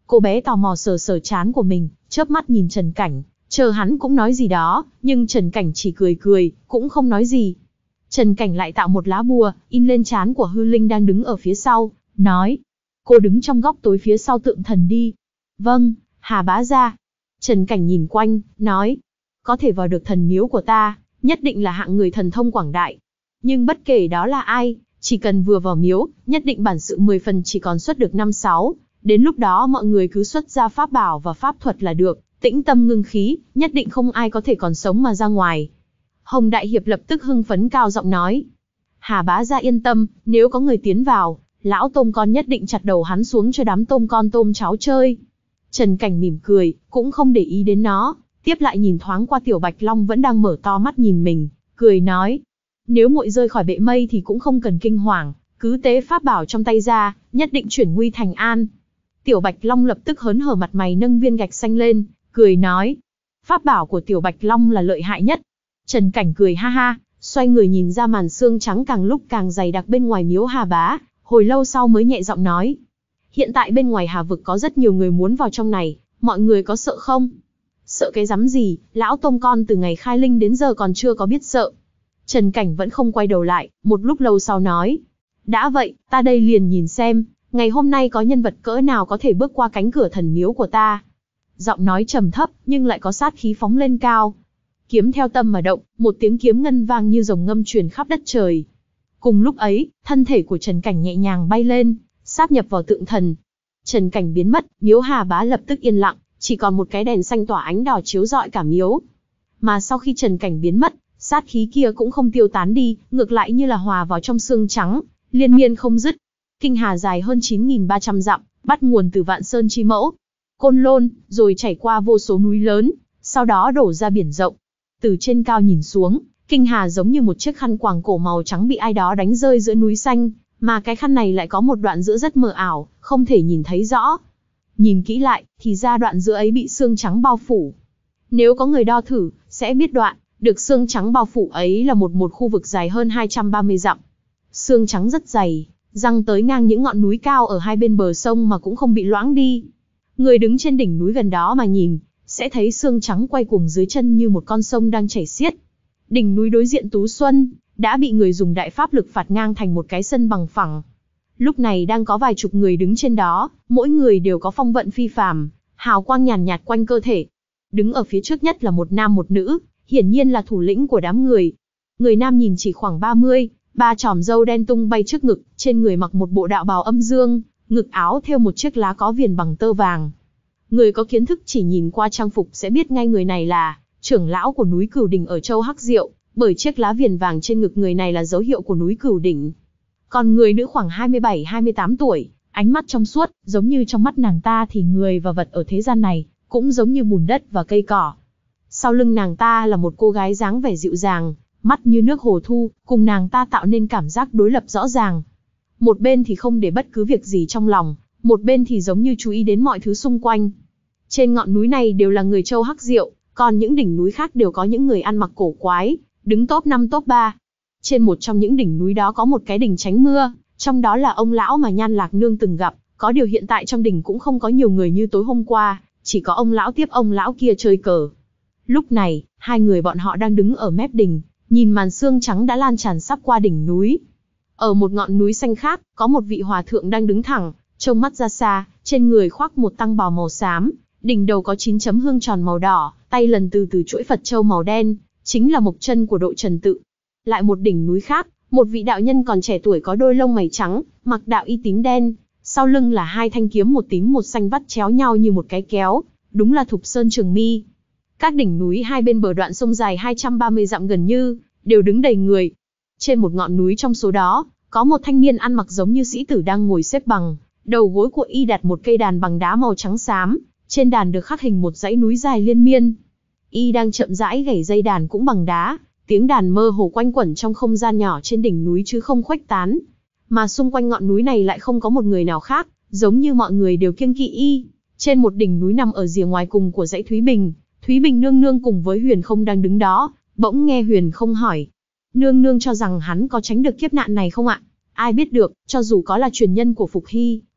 Cô bé tò mò sờ sờ trán của mình, chớp mắt nhìn Trần Cảnh, chờ hắn cũng nói gì đó, nhưng Trần Cảnh chỉ cười cười, cũng không nói gì. Trần Cảnh lại tạo một lá bùa, in lên trán của hư linh đang đứng ở phía sau, nói. Cô đứng trong góc tối phía sau tượng thần đi. Vâng, Hà bá gia. Trần Cảnh nhìn quanh, nói. Có thể vào được thần miếu của ta, nhất định là hạng người thần thông quảng đại. Nhưng bất kể đó là ai, chỉ cần vừa vào miếu, nhất định bản sự mười phần chỉ còn xuất được năm sáu. Đến lúc đó mọi người cứ xuất ra pháp bảo và pháp thuật là được, tĩnh tâm ngưng khí, nhất định không ai có thể còn sống mà ra ngoài. Hồng Đại Hiệp lập tức hưng phấn cao giọng nói. Hà bá gia yên tâm, nếu có người tiến vào, lão tôm con nhất định chặt đầu hắn xuống cho đám tôm con tôm cháu chơi. Trần Cảnh mỉm cười, cũng không để ý đến nó, tiếp lại nhìn thoáng qua Tiểu Bạch Long vẫn đang mở to mắt nhìn mình, cười nói. Nếu muội rơi khỏi bệ mây thì cũng không cần kinh hoàng, cứ tế pháp bảo trong tay ra, nhất định chuyển nguy thành an. Tiểu Bạch Long lập tức hớn hở mặt mày nâng viên gạch xanh lên, cười nói. Pháp bảo của Tiểu Bạch Long là lợi hại nhất. Trần Cảnh cười ha ha, xoay người nhìn ra màn sương trắng càng lúc càng dày đặc bên ngoài miếu Hà bá, hồi lâu sau mới nhẹ giọng nói. Hiện tại bên ngoài Hà vực có rất nhiều người muốn vào trong này, mọi người có sợ không? Sợ cái rắm gì, lão tôm con từ ngày khai linh đến giờ còn chưa có biết sợ. Trần Cảnh vẫn không quay đầu lại, một lúc lâu sau nói. Đã vậy, ta đây liền nhìn xem, ngày hôm nay có nhân vật cỡ nào có thể bước qua cánh cửa thần miếu của ta. Giọng nói trầm thấp, nhưng lại có sát khí phóng lên cao. Kiếm theo tâm mà động, một tiếng kiếm ngân vang như rồng ngâm truyền khắp đất trời. Cùng lúc ấy, thân thể của Trần Cảnh nhẹ nhàng bay lên, sáp nhập vào tượng thần. Trần Cảnh biến mất, miếu Hà bá lập tức yên lặng, chỉ còn một cái đèn xanh tỏa ánh đỏ chiếu rọi cả miếu. Mà sau khi Trần Cảnh biến mất, sát khí kia cũng không tiêu tán đi, ngược lại như là hòa vào trong xương trắng, liên miên không dứt. Kinh Hà dài hơn chín nghìn ba trăm dặm, bắt nguồn từ Vạn Sơn Chi Mẫu, Côn Lôn, rồi chảy qua vô số núi lớn, sau đó đổ ra biển rộng. Từ trên cao nhìn xuống, Kinh Hà giống như một chiếc khăn quàng cổ màu trắng bị ai đó đánh rơi giữa núi xanh, mà cái khăn này lại có một đoạn giữa rất mờ ảo, không thể nhìn thấy rõ. Nhìn kỹ lại, thì ra đoạn giữa ấy bị xương trắng bao phủ. Nếu có người đo thử, sẽ biết đoạn, được xương trắng bao phủ ấy là một một khu vực dài hơn hai trăm ba mươi dặm. Xương trắng rất dày, răng tới ngang những ngọn núi cao ở hai bên bờ sông mà cũng không bị loãng đi. Người đứng trên đỉnh núi gần đó mà nhìn, sẽ thấy xương trắng quay cuồng dưới chân như một con sông đang chảy xiết. Đỉnh núi đối diện Tú Xuân, đã bị người dùng đại pháp lực phạt ngang thành một cái sân bằng phẳng. Lúc này đang có vài chục người đứng trên đó, mỗi người đều có phong vận phi phàm, hào quang nhàn nhạt quanh cơ thể. Đứng ở phía trước nhất là một nam một nữ, hiển nhiên là thủ lĩnh của đám người. Người nam nhìn chỉ khoảng ba mươi, ba chòm râu đen tung bay trước ngực, trên người mặc một bộ đạo bào âm dương, ngực áo thêu một chiếc lá có viền bằng tơ vàng. Người có kiến thức chỉ nhìn qua trang phục sẽ biết ngay người này là trưởng lão của núi Cửu Đỉnh ở châu Hắc Diệu, bởi chiếc lá viền vàng trên ngực người này là dấu hiệu của núi Cửu Đỉnh. Còn người nữ khoảng hai mươi bảy hai mươi tám tuổi, ánh mắt trong suốt, giống như trong mắt nàng ta thì người và vật ở thế gian này cũng giống như bùn đất và cây cỏ. Sau lưng nàng ta là một cô gái dáng vẻ dịu dàng, mắt như nước hồ thu, cùng nàng ta tạo nên cảm giác đối lập rõ ràng. Một bên thì không để bất cứ việc gì trong lòng, một bên thì giống như chú ý đến mọi thứ xung quanh. Trên ngọn núi này đều là người châu Hắc Diệu, còn những đỉnh núi khác đều có những người ăn mặc cổ quái, đứng top năm top ba. Trên một trong những đỉnh núi đó có một cái đỉnh tránh mưa, trong đó là ông lão mà Nhan Lạc Nương từng gặp, có điều hiện tại trong đỉnh cũng không có nhiều người như tối hôm qua, chỉ có ông lão tiếp ông lão kia chơi cờ. Lúc này, hai người bọn họ đang đứng ở mép đỉnh, nhìn màn sương trắng đã lan tràn sắp qua đỉnh núi. Ở một ngọn núi xanh khác, có một vị hòa thượng đang đứng thẳng, trông mắt ra xa, trên người khoác một tăng bào màu xám, đỉnh đầu có chín chấm hương tròn màu đỏ, tay lần từ từ chuỗi Phật châu màu đen, chính là mộc chân của Độ Trần Tự. Lại một đỉnh núi khác, một vị đạo nhân còn trẻ tuổi có đôi lông mày trắng, mặc đạo y tím đen, sau lưng là hai thanh kiếm một tím một xanh vắt chéo nhau như một cái kéo, đúng là Thục Sơn Trường Mi. Các đỉnh núi hai bên bờ đoạn sông dài hai trăm ba mươi dặm gần như đều đứng đầy người. Trên một ngọn núi trong số đó, có một thanh niên ăn mặc giống như sĩ tử đang ngồi xếp bằng, đầu gối của y đặt một cây đàn bằng đá màu trắng xám, trên đàn được khắc hình một dãy núi dài liên miên. Y đang chậm rãi gảy dây đàn cũng bằng đá, tiếng đàn mơ hồ quanh quẩn trong không gian nhỏ trên đỉnh núi chứ không khuếch tán. Mà xung quanh ngọn núi này lại không có một người nào khác, giống như mọi người đều kiêng kỵ y. Trên một đỉnh núi nằm ở rìa ngoài cùng của dãy Thúy Bình, Thúy Bình nương nương cùng với Huyền Không đang đứng đó, bỗng nghe Huyền Không hỏi: "Nương nương cho rằng hắn có tránh được kiếp nạn này không ạ?" Ai biết được, cho dù có là truyền nhân của Phục Hy,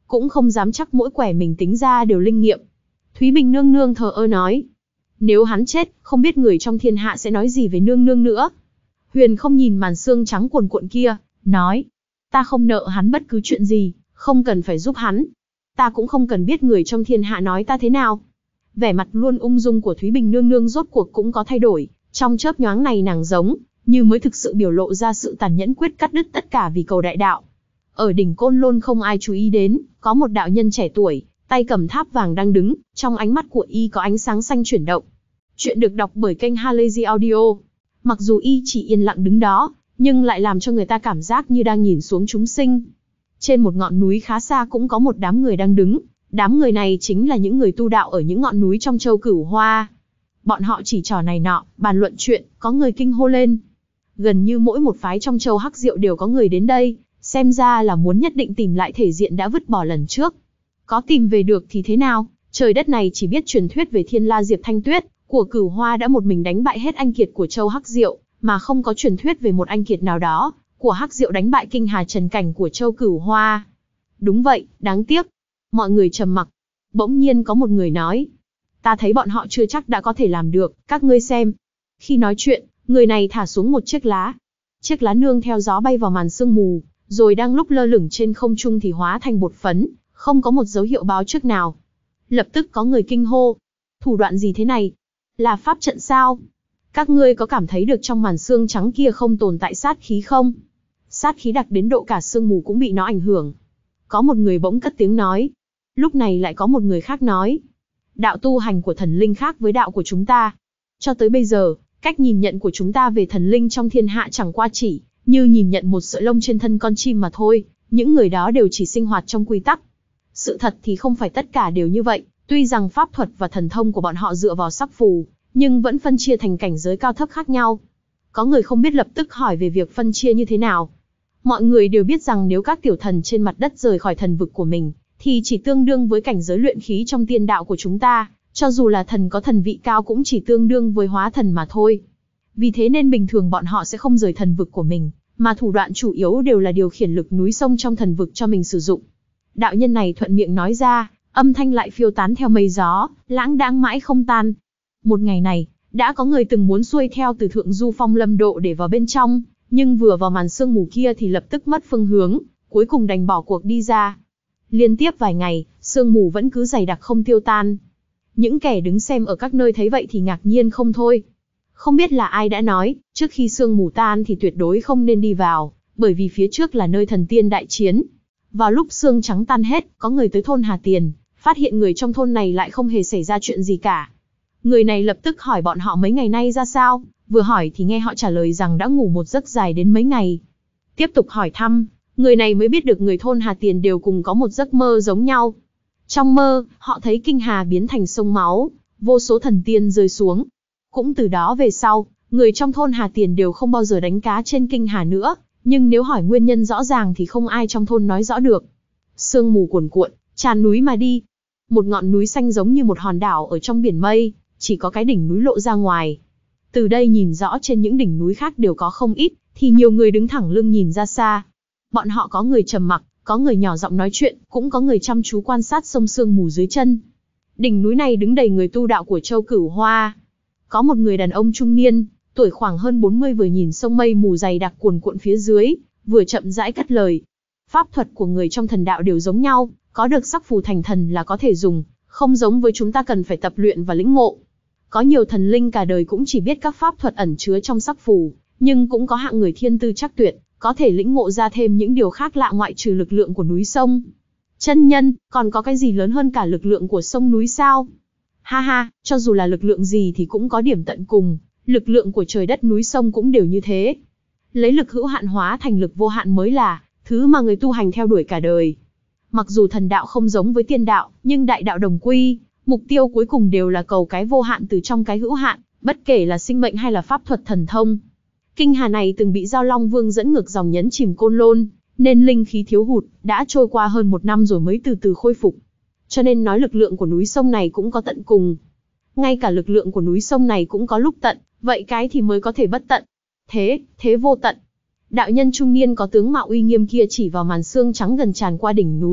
cũng không dám chắc mỗi quẻ mình tính ra đều linh nghiệm. Thúy Bình nương nương thờ ơ nói, nếu hắn chết, không biết người trong thiên hạ sẽ nói gì về nương nương nữa. Huyền không nhìn màn sương trắng cuồn cuộn kia, nói, ta không nợ hắn bất cứ chuyện gì, không cần phải giúp hắn. Ta cũng không cần biết người trong thiên hạ nói ta thế nào. Vẻ mặt luôn ung dung của Thúy Bình nương nương rốt cuộc cũng có thay đổi, trong chớp nhoáng này nàng giống như mới thực sự biểu lộ ra sự tàn nhẫn quyết cắt đứt tất cả vì cầu đại đạo. Ở đỉnh Côn Lôn không ai chú ý đến, có một đạo nhân trẻ tuổi, tay cầm tháp vàng đang đứng, trong ánh mắt của y có ánh sáng xanh chuyển động. Chuyện được đọc bởi kênh Halazy Audio. Mặc dù y chỉ yên lặng đứng đó, nhưng lại làm cho người ta cảm giác như đang nhìn xuống chúng sinh. Trên một ngọn núi khá xa cũng có một đám người đang đứng, đám người này chính là những người tu đạo ở những ngọn núi trong châu Cửu Hoa. Bọn họ chỉ trò này nọ, bàn luận chuyện, có người kinh hô lên. Gần như mỗi một phái trong châu Hắc Diệu đều có người đến đây, xem ra là muốn nhất định tìm lại thể diện đã vứt bỏ lần trước. Có tìm về được thì thế nào, trời đất này chỉ biết truyền thuyết về Thiên La Diệp Thanh Tuyết, của Cửu Hoa đã một mình đánh bại hết anh kiệt của châu Hắc Diệu, mà không có truyền thuyết về một anh kiệt nào đó, của Hắc Diệu đánh bại Kinh Hà Trần Cảnh của châu Cửu Hoa. Đúng vậy, đáng tiếc. Mọi người trầm mặc. Bỗng nhiên có một người nói, ta thấy bọn họ chưa chắc đã có thể làm được, các ngươi xem. Khi nói chuyện, người này thả xuống một chiếc lá. Chiếc lá nương theo gió bay vào màn sương mù, rồi đang lúc lơ lửng trên không trung thì hóa thành bột phấn, không có một dấu hiệu báo trước nào. Lập tức có người kinh hô, thủ đoạn gì thế này? Là pháp trận sao? Các ngươi có cảm thấy được trong màn sương trắng kia không tồn tại sát khí không? Sát khí đặc đến độ cả sương mù cũng bị nó ảnh hưởng. Có một người bỗng cất tiếng nói. Lúc này lại có một người khác nói, đạo tu hành của thần linh khác với đạo của chúng ta. Cho tới bây giờ, cách nhìn nhận của chúng ta về thần linh trong thiên hạ chẳng qua chỉ như nhìn nhận một sợi lông trên thân con chim mà thôi, những người đó đều chỉ sinh hoạt trong quy tắc. Sự thật thì không phải tất cả đều như vậy, tuy rằng pháp thuật và thần thông của bọn họ dựa vào sắc phù, nhưng vẫn phân chia thành cảnh giới cao thấp khác nhau. Có người không biết lập tức hỏi về việc phân chia như thế nào. Mọi người đều biết rằng nếu các tiểu thần trên mặt đất rời khỏi thần vực của mình, thì chỉ tương đương với cảnh giới luyện khí trong tiên đạo của chúng ta, cho dù là thần có thần vị cao cũng chỉ tương đương với hóa thần mà thôi. Vì thế nên bình thường bọn họ sẽ không rời thần vực của mình, mà thủ đoạn chủ yếu đều là điều khiển lực núi sông trong thần vực cho mình sử dụng. Đạo nhân này thuận miệng nói ra, âm thanh lại phiêu tán theo mây gió, lãng đãng mãi không tan. Một ngày này, đã có người từng muốn xuôi theo từ thượng du phong lâm độ để vào bên trong, nhưng vừa vào màn sương mù kia thì lập tức mất phương hướng, cuối cùng đành bỏ cuộc đi ra. Liên tiếp vài ngày, sương mù vẫn cứ dày đặc không tiêu tan. Những kẻ đứng xem ở các nơi thấy vậy thì ngạc nhiên không thôi. Không biết là ai đã nói, trước khi sương mù tan thì tuyệt đối không nên đi vào, bởi vì phía trước là nơi thần tiên đại chiến. Vào lúc sương trắng tan hết, có người tới thôn Hà Tiền, phát hiện người trong thôn này lại không hề xảy ra chuyện gì cả. Người này lập tức hỏi bọn họ mấy ngày nay ra sao, vừa hỏi thì nghe họ trả lời rằng đã ngủ một giấc dài đến mấy ngày. Tiếp tục hỏi thăm, người này mới biết được người thôn Hà Tiền đều cùng có một giấc mơ giống nhau. Trong mơ, họ thấy Kinh Hà biến thành sông máu, vô số thần tiên rơi xuống. Cũng từ đó về sau, người trong thôn Hà Tiền đều không bao giờ đánh cá trên Kinh Hà nữa, nhưng nếu hỏi nguyên nhân rõ ràng thì không ai trong thôn nói rõ được. Sương mù cuồn cuộn, tràn núi mà đi. Một ngọn núi xanh giống như một hòn đảo ở trong biển mây, chỉ có cái đỉnh núi lộ ra ngoài. Từ đây nhìn rõ trên những đỉnh núi khác đều có không ít, thì nhiều người đứng thẳng lưng nhìn ra xa. Bọn họ có người trầm mặc, có người nhỏ giọng nói chuyện, cũng có người chăm chú quan sát sông sương mù dưới chân. Đỉnh núi này đứng đầy người tu đạo của châu Cửu Hoa. Có một người đàn ông trung niên, tuổi khoảng hơn bốn mươi vừa nhìn sông mây mù dày đặc cuồn cuộn phía dưới, vừa chậm rãi cất lời. Pháp thuật của người trong thần đạo đều giống nhau, có được sắc phù thành thần là có thể dùng, không giống với chúng ta cần phải tập luyện và lĩnh ngộ. Có nhiều thần linh cả đời cũng chỉ biết các pháp thuật ẩn chứa trong sắc phù, nhưng cũng có hạng người thiên tư chắc tuyệt, có thể lĩnh ngộ ra thêm những điều khác lạ ngoại trừ lực lượng của núi sông. Chân nhân, còn có cái gì lớn hơn cả lực lượng của sông núi sao? Ha ha, cho dù là lực lượng gì thì cũng có điểm tận cùng, lực lượng của trời đất núi sông cũng đều như thế. Lấy lực hữu hạn hóa thành lực vô hạn mới là thứ mà người tu hành theo đuổi cả đời. Mặc dù thần đạo không giống với tiên đạo, nhưng đại đạo đồng quy, mục tiêu cuối cùng đều là cầu cái vô hạn từ trong cái hữu hạn, bất kể là sinh mệnh hay là pháp thuật thần thông. Kinh Hà này từng bị Giao Long Vương dẫn ngược dòng nhấn chìm Côn Lôn, nên linh khí thiếu hụt, đã trôi qua hơn một năm rồi mới từ từ khôi phục. Cho nên nói lực lượng của núi sông này cũng có tận cùng. Ngay cả lực lượng của núi sông này cũng có lúc tận, vậy cái thì mới có thể bất tận. Thế, thế vô tận. Đạo nhân trung niên có tướng mạo uy nghiêm kia chỉ vào màn sương trắng gần tràn qua đỉnh núi,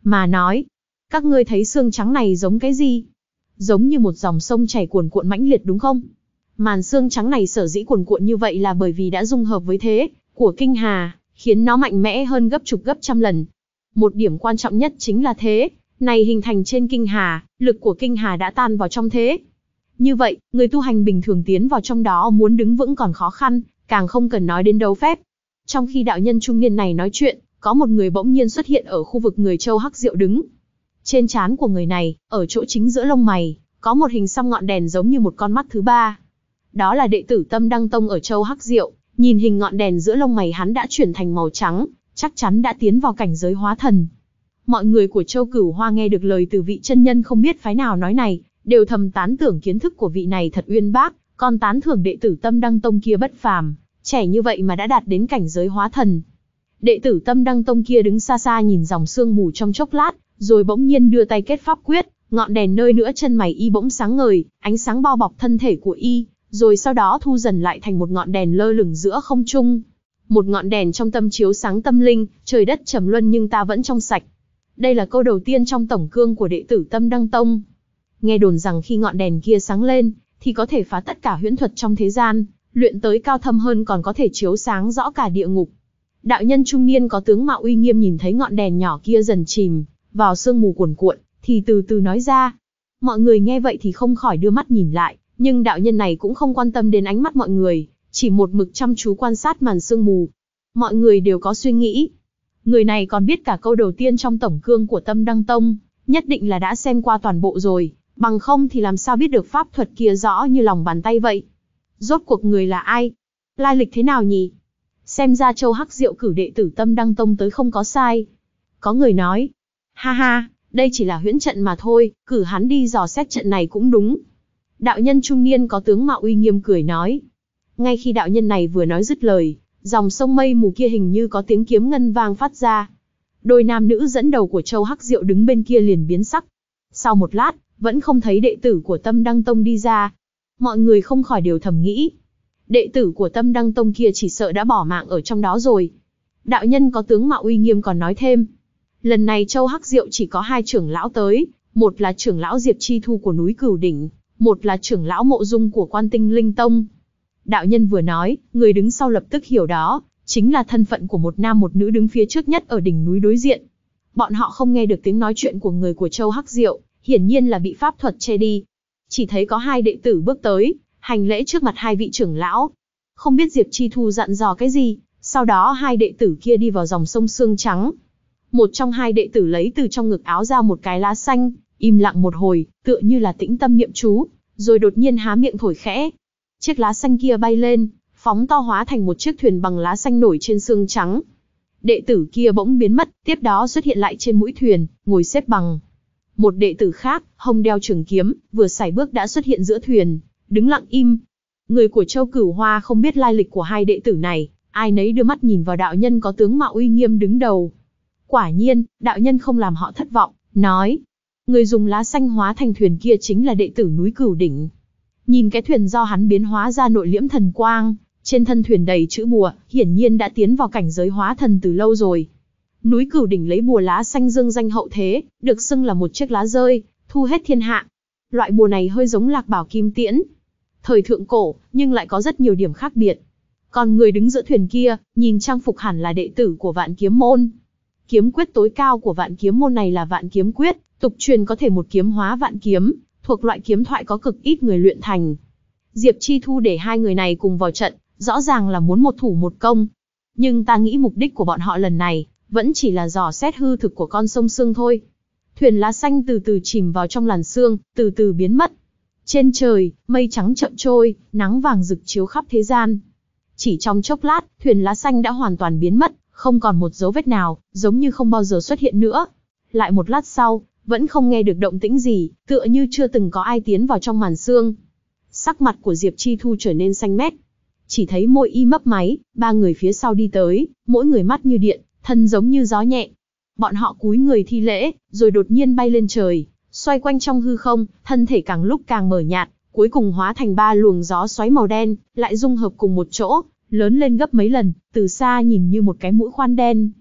mà nói. Các ngươi thấy xương trắng này giống cái gì? Giống như một dòng sông chảy cuồn cuộn mãnh liệt đúng không? Màn xương trắng này sở dĩ cuồn cuộn như vậy là bởi vì đã dung hợp với thế của kinh hà, khiến nó mạnh mẽ hơn gấp chục gấp trăm lần. Một điểm quan trọng nhất chính là thế này hình thành trên kinh hà, lực của kinh hà đã tan vào trong thế. Như vậy, người tu hành bình thường tiến vào trong đó muốn đứng vững còn khó khăn, càng không cần nói đến đấu phép. Trong khi đạo nhân trung niên này nói chuyện, có một người bỗng nhiên xuất hiện ở khu vực người Châu Hắc Diệu đứng. Trên trán của người này, ở chỗ chính giữa lông mày, có một hình xăm ngọn đèn giống như một con mắt thứ ba. Đó là đệ tử Tâm Đăng Tông ở Châu Hắc Diệu, nhìn hình ngọn đèn giữa lông mày hắn đã chuyển thành màu trắng, chắc chắn đã tiến vào cảnh giới hóa thần. Mọi người của Châu Cửu Hoa nghe được lời từ vị chân nhân không biết phái nào nói này, đều thầm tán thưởng kiến thức của vị này thật uyên bác, còn tán thưởng đệ tử Tâm Đăng Tông kia bất phàm, trẻ như vậy mà đã đạt đến cảnh giới hóa thần. Đệ tử Tâm Đăng Tông kia đứng xa xa nhìn dòng sương mù trong chốc lát, rồi bỗng nhiên đưa tay kết pháp quyết, ngọn đèn nơi nữa chân mày y bỗng sáng ngời, ánh sáng bao bọc thân thể của y, rồi sau đó thu dần lại thành một ngọn đèn lơ lửng giữa không trung. Một ngọn đèn trong tâm chiếu sáng tâm linh, trời đất trầm luân nhưng ta vẫn trong sạch. Đây là câu đầu tiên trong tổng cương của đệ tử Tâm Đăng Tông. Nghe đồn rằng khi ngọn đèn kia sáng lên, thì có thể phá tất cả huyễn thuật trong thế gian, luyện tới cao thâm hơn còn có thể chiếu sáng rõ cả địa ngục. Đạo nhân trung niên có tướng mạo uy nghiêm nhìn thấy ngọn đèn nhỏ kia dần chìm vào sương mù cuồn cuộn, thì từ từ nói ra. Mọi người nghe vậy thì không khỏi đưa mắt nhìn lại, nhưng đạo nhân này cũng không quan tâm đến ánh mắt mọi người, chỉ một mực chăm chú quan sát màn sương mù. Mọi người đều có suy nghĩ. Người này còn biết cả câu đầu tiên trong tổng cương của Tâm Đăng Tông, nhất định là đã xem qua toàn bộ rồi, bằng không thì làm sao biết được pháp thuật kia rõ như lòng bàn tay vậy. Rốt cuộc người là ai? Lai lịch thế nào nhỉ? Xem ra Châu Hắc Diệu cử đệ tử Tâm Đăng Tông tới không có sai. Có người nói, ha ha, đây chỉ là huyễn trận mà thôi, cử hắn đi dò xét trận này cũng đúng. Đạo nhân trung niên có tướng mạo uy nghiêm cười nói. Ngay khi đạo nhân này vừa nói dứt lời, dòng sông mây mù kia hình như có tiếng kiếm ngân vang phát ra. Đôi nam nữ dẫn đầu của Châu Hắc Diệu đứng bên kia liền biến sắc. Sau một lát, vẫn không thấy đệ tử của Tâm Đăng Tông đi ra. Mọi người không khỏi đều thầm nghĩ. Đệ tử của Tâm Đăng Tông kia chỉ sợ đã bỏ mạng ở trong đó rồi. Đạo nhân có tướng mạo uy nghiêm còn nói thêm. Lần này Châu Hắc Diệu chỉ có hai trưởng lão tới, một là trưởng lão Diệp Chi Thu của núi Cửu Đỉnh, một là trưởng lão Mộ Dung của Quan Tinh Linh Tông. Đạo nhân vừa nói, người đứng sau lập tức hiểu đó, chính là thân phận của một nam một nữ đứng phía trước nhất ở đỉnh núi đối diện. Bọn họ không nghe được tiếng nói chuyện của người của Châu Hắc Diệu, hiển nhiên là bị pháp thuật che đi. Chỉ thấy có hai đệ tử bước tới, hành lễ trước mặt hai vị trưởng lão. Không biết Diệp Chi Thu dặn dò cái gì, sau đó hai đệ tử kia đi vào dòng sông sương trắng. Một trong hai đệ tử lấy từ trong ngực áo ra một cái lá xanh, im lặng một hồi, tựa như là tĩnh tâm niệm chú, rồi đột nhiên há miệng thổi khẽ. Chiếc lá xanh kia bay lên, phóng to hóa thành một chiếc thuyền bằng lá xanh nổi trên sương trắng. Đệ tử kia bỗng biến mất, tiếp đó xuất hiện lại trên mũi thuyền, ngồi xếp bằng. Một đệ tử khác, hông đeo trường kiếm, vừa sải bước đã xuất hiện giữa thuyền, đứng lặng im. Người của Châu Cửu Hoa không biết lai lịch của hai đệ tử này, ai nấy đưa mắt nhìn vào đạo nhân có tướng mạo uy nghiêm đứng đầu. Quả nhiên, đạo nhân không làm họ thất vọng, nói. Người dùng lá xanh hóa thành thuyền kia chính là đệ tử núi Cửu Đỉnh. Nhìn cái thuyền do hắn biến hóa ra nội liễm thần quang, trên thân thuyền đầy chữ bùa, hiển nhiên đã tiến vào cảnh giới hóa thần từ lâu rồi. Núi Cửu Đỉnh lấy bùa lá xanh dương danh hậu thế, được xưng là một chiếc lá rơi, thu hết thiên hạ. Loại bùa này hơi giống Lạc Bảo Kim Tiễn. Thời thượng cổ, nhưng lại có rất nhiều điểm khác biệt. Còn người đứng giữa thuyền kia, nhìn trang phục hẳn là đệ tử của Vạn Kiếm Môn. Kiếm quyết tối cao của Vạn Kiếm Môn này là Vạn Kiếm Quyết, tục truyền có thể một kiếm hóa vạn kiếm, thuộc loại kiếm thoại có cực ít người luyện thành. Diệp Chi Thu để hai người này cùng vào trận, rõ ràng là muốn một thủ một công. Nhưng ta nghĩ mục đích của bọn họ lần này, vẫn chỉ là dò xét hư thực của con sông sương thôi. Thuyền lá xanh từ từ chìm vào trong làn sương, từ từ biến mất. Trên trời, mây trắng chậm trôi, nắng vàng rực chiếu khắp thế gian. Chỉ trong chốc lát, thuyền lá xanh đã hoàn toàn biến mất, không còn một dấu vết nào, giống như không bao giờ xuất hiện nữa. Lại một lát sau, vẫn không nghe được động tĩnh gì, tựa như chưa từng có ai tiến vào trong màn sương. Sắc mặt của Diệp Chi Thu trở nên xanh mét. Chỉ thấy môi y mấp máy, ba người phía sau đi tới, mỗi người mắt như điện, thân giống như gió nhẹ. Bọn họ cúi người thi lễ, rồi đột nhiên bay lên trời, xoay quanh trong hư không, thân thể càng lúc càng mờ nhạt, cuối cùng hóa thành ba luồng gió xoáy màu đen, lại dung hợp cùng một chỗ, lớn lên gấp mấy lần, từ xa nhìn như một cái mũi khoan đen.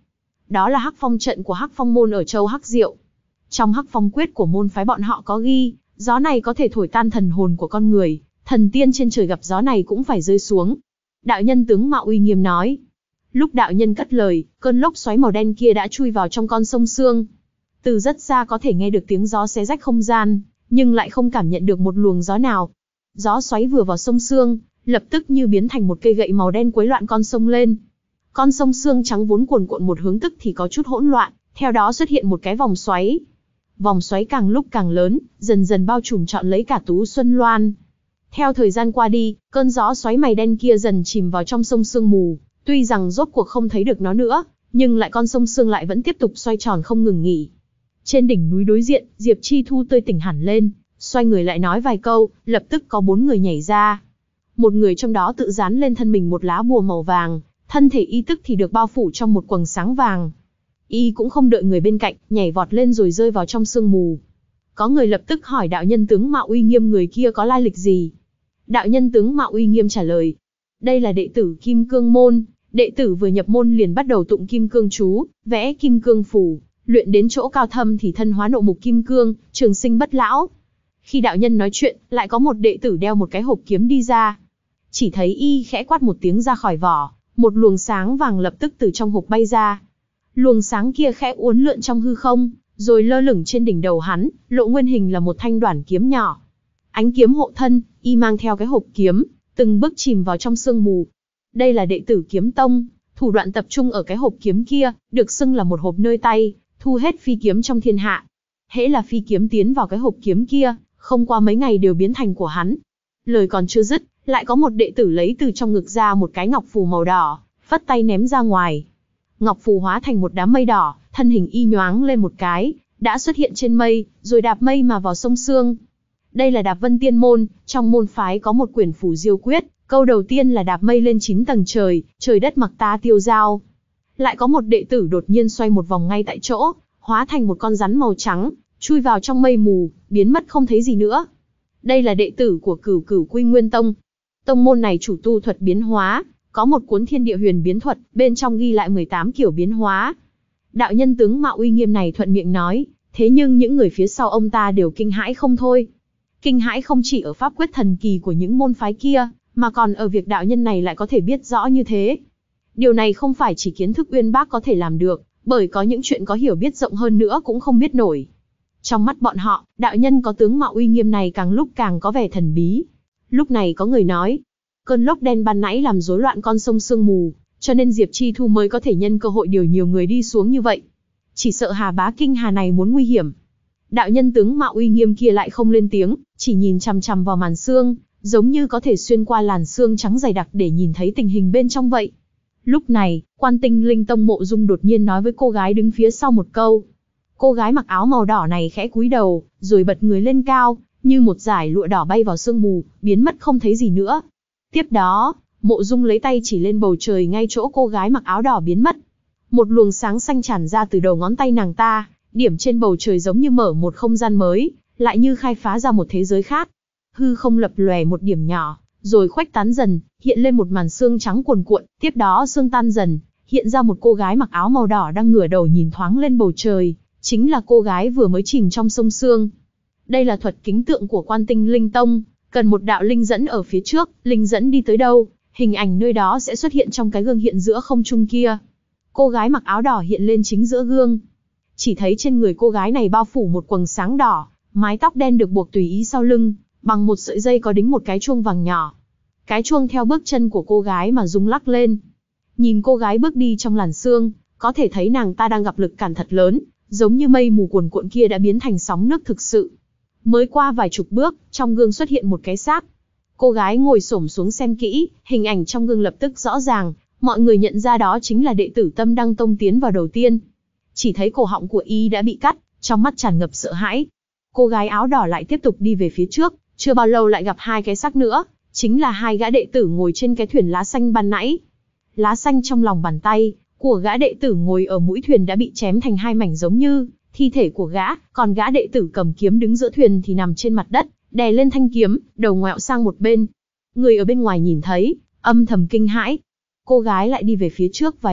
đó là Hắc Phong trận của Hắc Phong môn ở châu Hắc Diệu. Trong Hắc Phong quyết của môn phái bọn họ có ghi, gió này có thể thổi tan thần hồn của con người, thần tiên trên trời gặp gió này cũng phải rơi xuống. Đạo nhân tướng mạo uy nghiêm nói. Lúc đạo nhân cất lời, cơn lốc xoáy màu đen kia đã chui vào trong con sông Sương. Từ rất xa có thể nghe được tiếng gió xé rách không gian, nhưng lại không cảm nhận được một luồng gió nào. Gió xoáy vừa vào sông Sương, lập tức như biến thành một cây gậy màu đen quấy loạn con sông lên. Con sông Sương trắng vốn cuồn cuộn một hướng tức thì có chút hỗn loạn, theo đó xuất hiện một cái vòng xoáy. Vòng xoáy càng lúc càng lớn, dần dần bao trùm trọn lấy cả Tú Xuân Loan. Theo thời gian qua đi, cơn gió xoáy mây đen kia dần chìm vào trong sông sương mù, tuy rằng rốt cuộc không thấy được nó nữa, nhưng lại con sông Sương lại vẫn tiếp tục xoay tròn không ngừng nghỉ. Trên đỉnh núi đối diện, Diệp Chi Thu tươi tỉnh hẳn lên, xoay người lại nói vài câu, lập tức có bốn người nhảy ra. Một người trong đó tự dán lên thân mình một lá bùa màu vàng, thân thể y tức thì được bao phủ trong một quầng sáng vàng. Y cũng không đợi người bên cạnh, nhảy vọt lên rồi rơi vào trong sương mù. Có người lập tức hỏi đạo nhân tướng mạo uy nghiêm người kia có lai lịch gì. Đạo nhân tướng mạo uy nghiêm trả lời, đây là đệ tử Kim Cương môn, đệ tử vừa nhập môn liền bắt đầu tụng Kim Cương chú, vẽ Kim Cương phù, luyện đến chỗ cao thâm thì thân hóa nộ mục kim cương, trường sinh bất lão. Khi đạo nhân nói chuyện, lại có một đệ tử đeo một cái hộp kiếm đi ra. Chỉ thấy y khẽ quát một tiếng ra khỏi vỏ, một luồng sáng vàng lập tức từ trong hộp bay ra. Luồng sáng kia khẽ uốn lượn trong hư không, rồi lơ lửng trên đỉnh đầu hắn, lộ nguyên hình là một thanh đoản kiếm nhỏ. Ánh kiếm hộ thân, y mang theo cái hộp kiếm, từng bước chìm vào trong sương mù. Đây là đệ tử Kiếm Tông, thủ đoạn tập trung ở cái hộp kiếm kia, được xưng là một hộp nơi tay, thu hết phi kiếm trong thiên hạ. Hễ là phi kiếm tiến vào cái hộp kiếm kia, không qua mấy ngày đều biến thành của hắn. Lời còn chưa dứt, lại có một đệ tử lấy từ trong ngực ra một cái ngọc phù màu đỏ, phất tay ném ra ngoài. Ngọc phù hóa thành một đám mây đỏ, thân hình y nhoáng lên một cái, đã xuất hiện trên mây, rồi đạp mây mà vào sông Sương. Đây là Đạp Vân Tiên môn, trong môn phái có một quyển phù diêu quyết, câu đầu tiên là đạp mây lên chín tầng trời, trời đất mặc ta tiêu dao. Lại có một đệ tử đột nhiên xoay một vòng ngay tại chỗ, hóa thành một con rắn màu trắng, chui vào trong mây mù, biến mất không thấy gì nữa. Đây là đệ tử của Cửu Cửu Quy Nguyên Tông. Tông môn này chủ tu thuật biến hóa, có một cuốn Thiên Địa Huyền Biến Thuật, bên trong ghi lại mười tám kiểu biến hóa. Đạo nhân tướng mạo uy nghiêm này thuận miệng nói, thế nhưng những người phía sau ông ta đều kinh hãi không thôi. Kinh hãi không chỉ ở pháp quyết thần kỳ của những môn phái kia, mà còn ở việc đạo nhân này lại có thể biết rõ như thế. Điều này không phải chỉ kiến thức uyên bác có thể làm được, bởi có những chuyện có hiểu biết rộng hơn nữa cũng không biết nổi. Trong mắt bọn họ, đạo nhân có tướng mạo uy nghiêm này càng lúc càng có vẻ thần bí. Lúc này có người nói, cơn lốc đen ban nãy làm rối loạn con sông sương mù, cho nên Diệp Chi Thu mới có thể nhân cơ hội điều nhiều người đi xuống như vậy. Chỉ sợ Hà Bá Kinh Hà này muốn nguy hiểm. Đạo nhân tướng mạo uy nghiêm kia lại không lên tiếng, chỉ nhìn chằm chằm vào màn sương, giống như có thể xuyên qua làn sương trắng dày đặc để nhìn thấy tình hình bên trong vậy. Lúc này, Quan Tinh Linh Tông Mộ Dung đột nhiên nói với cô gái đứng phía sau một câu. Cô gái mặc áo màu đỏ này khẽ cúi đầu, rồi bật người lên cao, như một dải lụa đỏ bay vào sương mù, biến mất không thấy gì nữa. Tiếp đó, Mộ Dung lấy tay chỉ lên bầu trời ngay chỗ cô gái mặc áo đỏ biến mất. Một luồng sáng xanh tràn ra từ đầu ngón tay nàng ta, điểm trên bầu trời giống như mở một không gian mới, lại như khai phá ra một thế giới khác. Hư không lập lòe một điểm nhỏ, rồi khuếch tán dần, hiện lên một màn sương trắng cuồn cuộn, tiếp đó sương tan dần, hiện ra một cô gái mặc áo màu đỏ đang ngửa đầu nhìn thoáng lên bầu trời, chính là cô gái vừa mới chìm trong sông Sương. Đây là thuật kính tượng của Quan Tinh Linh Tông, cần một đạo linh dẫn ở phía trước, linh dẫn đi tới đâu, hình ảnh nơi đó sẽ xuất hiện trong cái gương hiện giữa không trung kia. Cô gái mặc áo đỏ hiện lên chính giữa gương. Chỉ thấy trên người cô gái này bao phủ một quầng sáng đỏ, mái tóc đen được buộc tùy ý sau lưng, bằng một sợi dây có đính một cái chuông vàng nhỏ. Cái chuông theo bước chân của cô gái mà rung lắc lên. Nhìn cô gái bước đi trong làn sương, có thể thấy nàng ta đang gặp lực cản thật lớn, giống như mây mù cuồn cuộn kia đã biến thành sóng nước thực sự. Mới qua vài chục bước, trong gương xuất hiện một cái xác. Cô gái ngồi xổm xuống xem kỹ, hình ảnh trong gương lập tức rõ ràng, mọi người nhận ra đó chính là đệ tử Tâm Đăng Tông tiến vào đầu tiên. Chỉ thấy cổ họng của y đã bị cắt, trong mắt tràn ngập sợ hãi. Cô gái áo đỏ lại tiếp tục đi về phía trước, chưa bao lâu lại gặp hai cái xác nữa, chính là hai gã đệ tử ngồi trên cái thuyền lá xanh ban nãy. Lá xanh trong lòng bàn tay của gã đệ tử ngồi ở mũi thuyền đã bị chém thành hai mảnh giống như thi thể của gã, còn gã đệ tử cầm kiếm đứng giữa thuyền thì nằm trên mặt đất, đè lên thanh kiếm, đầu ngoẹo sang một bên. Người ở bên ngoài nhìn thấy, âm thầm kinh hãi. Cô gái lại đi về phía trước vài bước,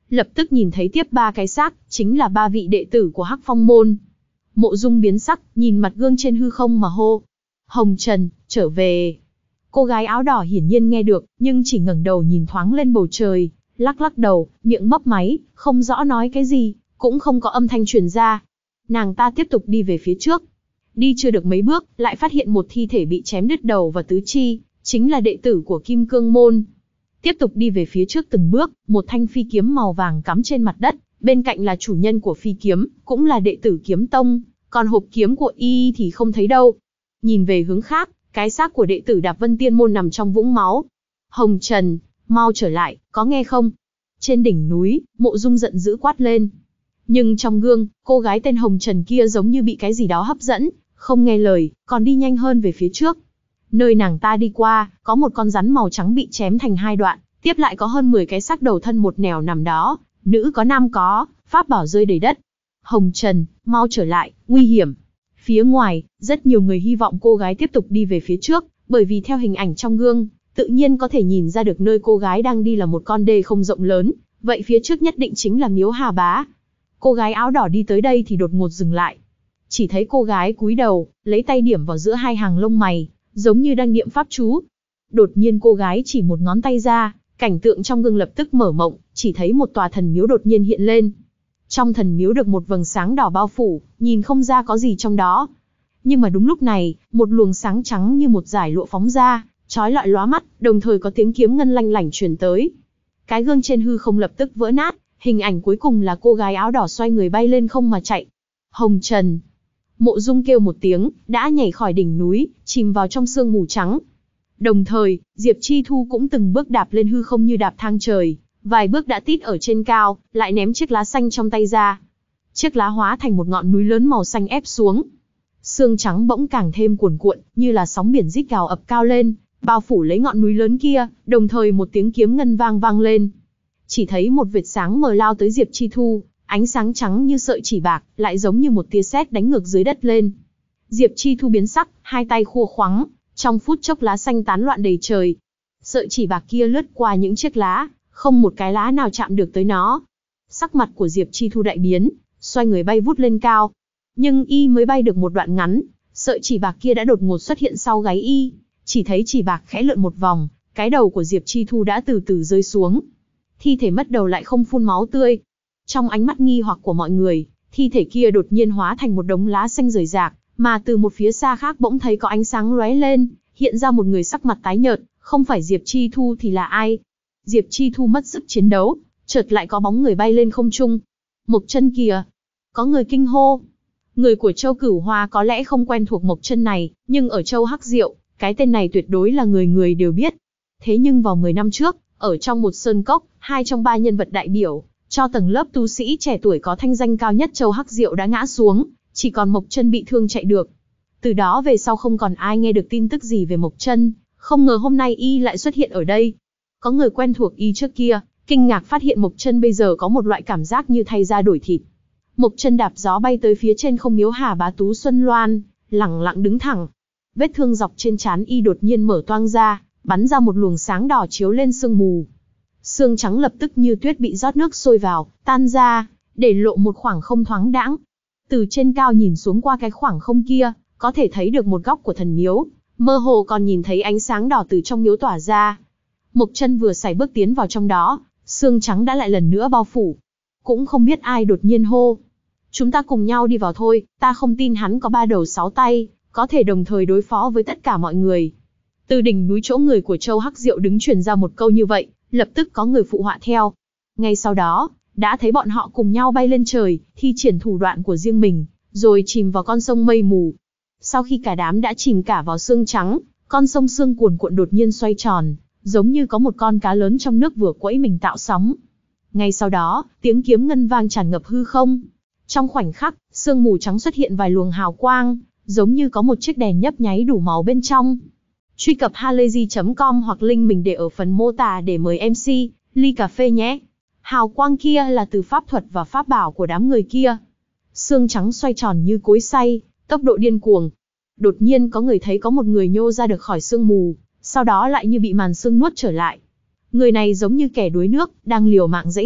lập tức nhìn thấy tiếp ba cái xác, chính là ba vị đệ tử của Hắc Phong môn. Mộ Dung biến sắc, nhìn mặt gương trên hư không mà hô: Hồng Trần, trở về. Cô gái áo đỏ hiển nhiên nghe được, nhưng chỉ ngẩng đầu nhìn thoáng lên bầu trời, lắc lắc đầu, miệng mấp máy, không rõ nói cái gì, cũng không có âm thanh truyền ra. Nàng ta tiếp tục đi về phía trước. Đi chưa được mấy bước, lại phát hiện một thi thể bị chém đứt đầu và tứ chi, chính là đệ tử của Kim Cương môn. Tiếp tục đi về phía trước từng bước, một thanh phi kiếm màu vàng cắm trên mặt đất, bên cạnh là chủ nhân của phi kiếm, cũng là đệ tử Kiếm Tông, còn hộp kiếm của y thì không thấy đâu. Nhìn về hướng khác, cái xác của đệ tử Đạp Vân Tiên môn nằm trong vũng máu. Hồng Trần, mau trở lại, có nghe không? Trên đỉnh núi, Mộ Dung giận dữ quát lên. Nhưng trong gương, cô gái tên Hồng Trần kia giống như bị cái gì đó hấp dẫn, không nghe lời, còn đi nhanh hơn về phía trước. Nơi nàng ta đi qua, có một con rắn màu trắng bị chém thành hai đoạn, tiếp lại có hơn mười cái xác đầu thân một nẻo nằm đó, nữ có nam có, pháp bảo rơi đầy đất. Hồng Trần, mau trở lại, nguy hiểm. Phía ngoài, rất nhiều người hy vọng cô gái tiếp tục đi về phía trước, bởi vì theo hình ảnh trong gương, tự nhiên có thể nhìn ra được nơi cô gái đang đi là một con đê không rộng lớn, vậy phía trước nhất định chính là miếu Hà Bá. Cô gái áo đỏ đi tới đây thì đột ngột dừng lại. Chỉ thấy cô gái cúi đầu, lấy tay điểm vào giữa hai hàng lông mày, giống như đang niệm pháp chú. Đột nhiên cô gái chỉ một ngón tay ra, cảnh tượng trong gương lập tức mở mộng, chỉ thấy một tòa thần miếu đột nhiên hiện lên. Trong thần miếu được một vầng sáng đỏ bao phủ, nhìn không ra có gì trong đó. Nhưng mà đúng lúc này, một luồng sáng trắng như một dải lụa phóng ra, chói lọi lóa mắt, đồng thời có tiếng kiếm ngân lanh lảnh truyền tới. Cái gương trên hư không lập tức vỡ nát, hình ảnh cuối cùng là cô gái áo đỏ xoay người bay lên không mà chạy. Hồng Trần. Mộ Dung kêu một tiếng, đã nhảy khỏi đỉnh núi, chìm vào trong sương mù trắng. Đồng thời, Diệp Chi Thu cũng từng bước đạp lên hư không như đạp thang trời, vài bước đã tít ở trên cao, lại ném chiếc lá xanh trong tay ra. Chiếc lá hóa thành một ngọn núi lớn màu xanh ép xuống. Sương trắng bỗng càng thêm cuồn cuộn, như là sóng biển rít gào ập cao lên, bao phủ lấy ngọn núi lớn kia, đồng thời một tiếng kiếm ngân vang vang lên. Chỉ thấy một vệt sáng mờ lao tới Diệp Chi Thu, ánh sáng trắng như sợi chỉ bạc, lại giống như một tia sét đánh ngược dưới đất lên. Diệp Chi Thu biến sắc, hai tay khua khoắng, trong phút chốc lá xanh tán loạn đầy trời. Sợi chỉ bạc kia lướt qua những chiếc lá, không một cái lá nào chạm được tới nó. Sắc mặt của Diệp Chi Thu đại biến, xoay người bay vút lên cao. Nhưng y mới bay được một đoạn ngắn, sợi chỉ bạc kia đã đột ngột xuất hiện sau gáy y. Chỉ thấy chỉ bạc khẽ lượn một vòng, cái đầu của Diệp Chi Thu đã từ từ rơi xuống. Thi thể mất đầu lại không phun máu tươi. Trong ánh mắt nghi hoặc của mọi người, thi thể kia đột nhiên hóa thành một đống lá xanh rời rạc, mà từ một phía xa khác bỗng thấy có ánh sáng lóe lên, hiện ra một người sắc mặt tái nhợt, không phải Diệp Chi Thu thì là ai? Diệp Chi Thu mất sức chiến đấu, chợt lại có bóng người bay lên không trung. Mộc Chân kìa! Có người kinh hô. Người của Châu Cửu Hoa có lẽ không quen thuộc Mộc Chân này, nhưng ở Châu Hắc Diệu, cái tên này tuyệt đối là người người đều biết. Thế nhưng vào mười năm trước, ở trong một sơn cốc, hai trong ba nhân vật đại biểu, cho tầng lớp tu sĩ trẻ tuổi có thanh danh cao nhất Châu Hắc Diệu đã ngã xuống, chỉ còn Mộc Chân bị thương chạy được. Từ đó về sau không còn ai nghe được tin tức gì về Mộc Chân, không ngờ hôm nay y lại xuất hiện ở đây. Có người quen thuộc y trước kia, kinh ngạc phát hiện Mộc Chân bây giờ có một loại cảm giác như thay da đổi thịt. Mộc Chân đạp gió bay tới phía trên không miếu Hà Bá Tú Xuân Loan, lẳng lặng đứng thẳng. Vết thương dọc trên trán y đột nhiên mở toang ra, bắn ra một luồng sáng đỏ chiếu lên sương mù. Sương trắng lập tức như tuyết bị rót nước sôi vào, tan ra, để lộ một khoảng không thoáng đãng. Từ trên cao nhìn xuống qua cái khoảng không kia, có thể thấy được một góc của thần miếu, mơ hồ còn nhìn thấy ánh sáng đỏ từ trong miếu tỏa ra. Mộc Chân vừa sải bước tiến vào trong đó, sương trắng đã lại lần nữa bao phủ. Cũng không biết ai đột nhiên hô: "Chúng ta cùng nhau đi vào thôi, ta không tin hắn có ba đầu sáu tay, có thể đồng thời đối phó với tất cả mọi người." Từ đỉnh núi chỗ người của Châu Hắc Diệu đứng truyền ra một câu như vậy, lập tức có người phụ họa theo. Ngay sau đó, đã thấy bọn họ cùng nhau bay lên trời, thi triển thủ đoạn của riêng mình, rồi chìm vào con sông mây mù. Sau khi cả đám đã chìm cả vào sương trắng, con sông sương cuồn cuộn đột nhiên xoay tròn, giống như có một con cá lớn trong nước vừa quẫy mình tạo sóng. Ngay sau đó, tiếng kiếm ngân vang tràn ngập hư không. Trong khoảnh khắc, sương mù trắng xuất hiện vài luồng hào quang, giống như có một chiếc đèn nhấp nháy đủ màu bên trong. Truy cập halayzi chấm com hoặc link mình để ở phần mô tả để mời em xê, ly cà phê nhé. Hào quang kia là từ pháp thuật và pháp bảo của đám người kia. Sương trắng xoay tròn như cối xay, tốc độ điên cuồng. Đột nhiên có người thấy có một người nhô ra được khỏi sương mù, sau đó lại như bị màn sương nuốt trở lại. Người này giống như kẻ đuối nước, đang liều mạng giãy giụa,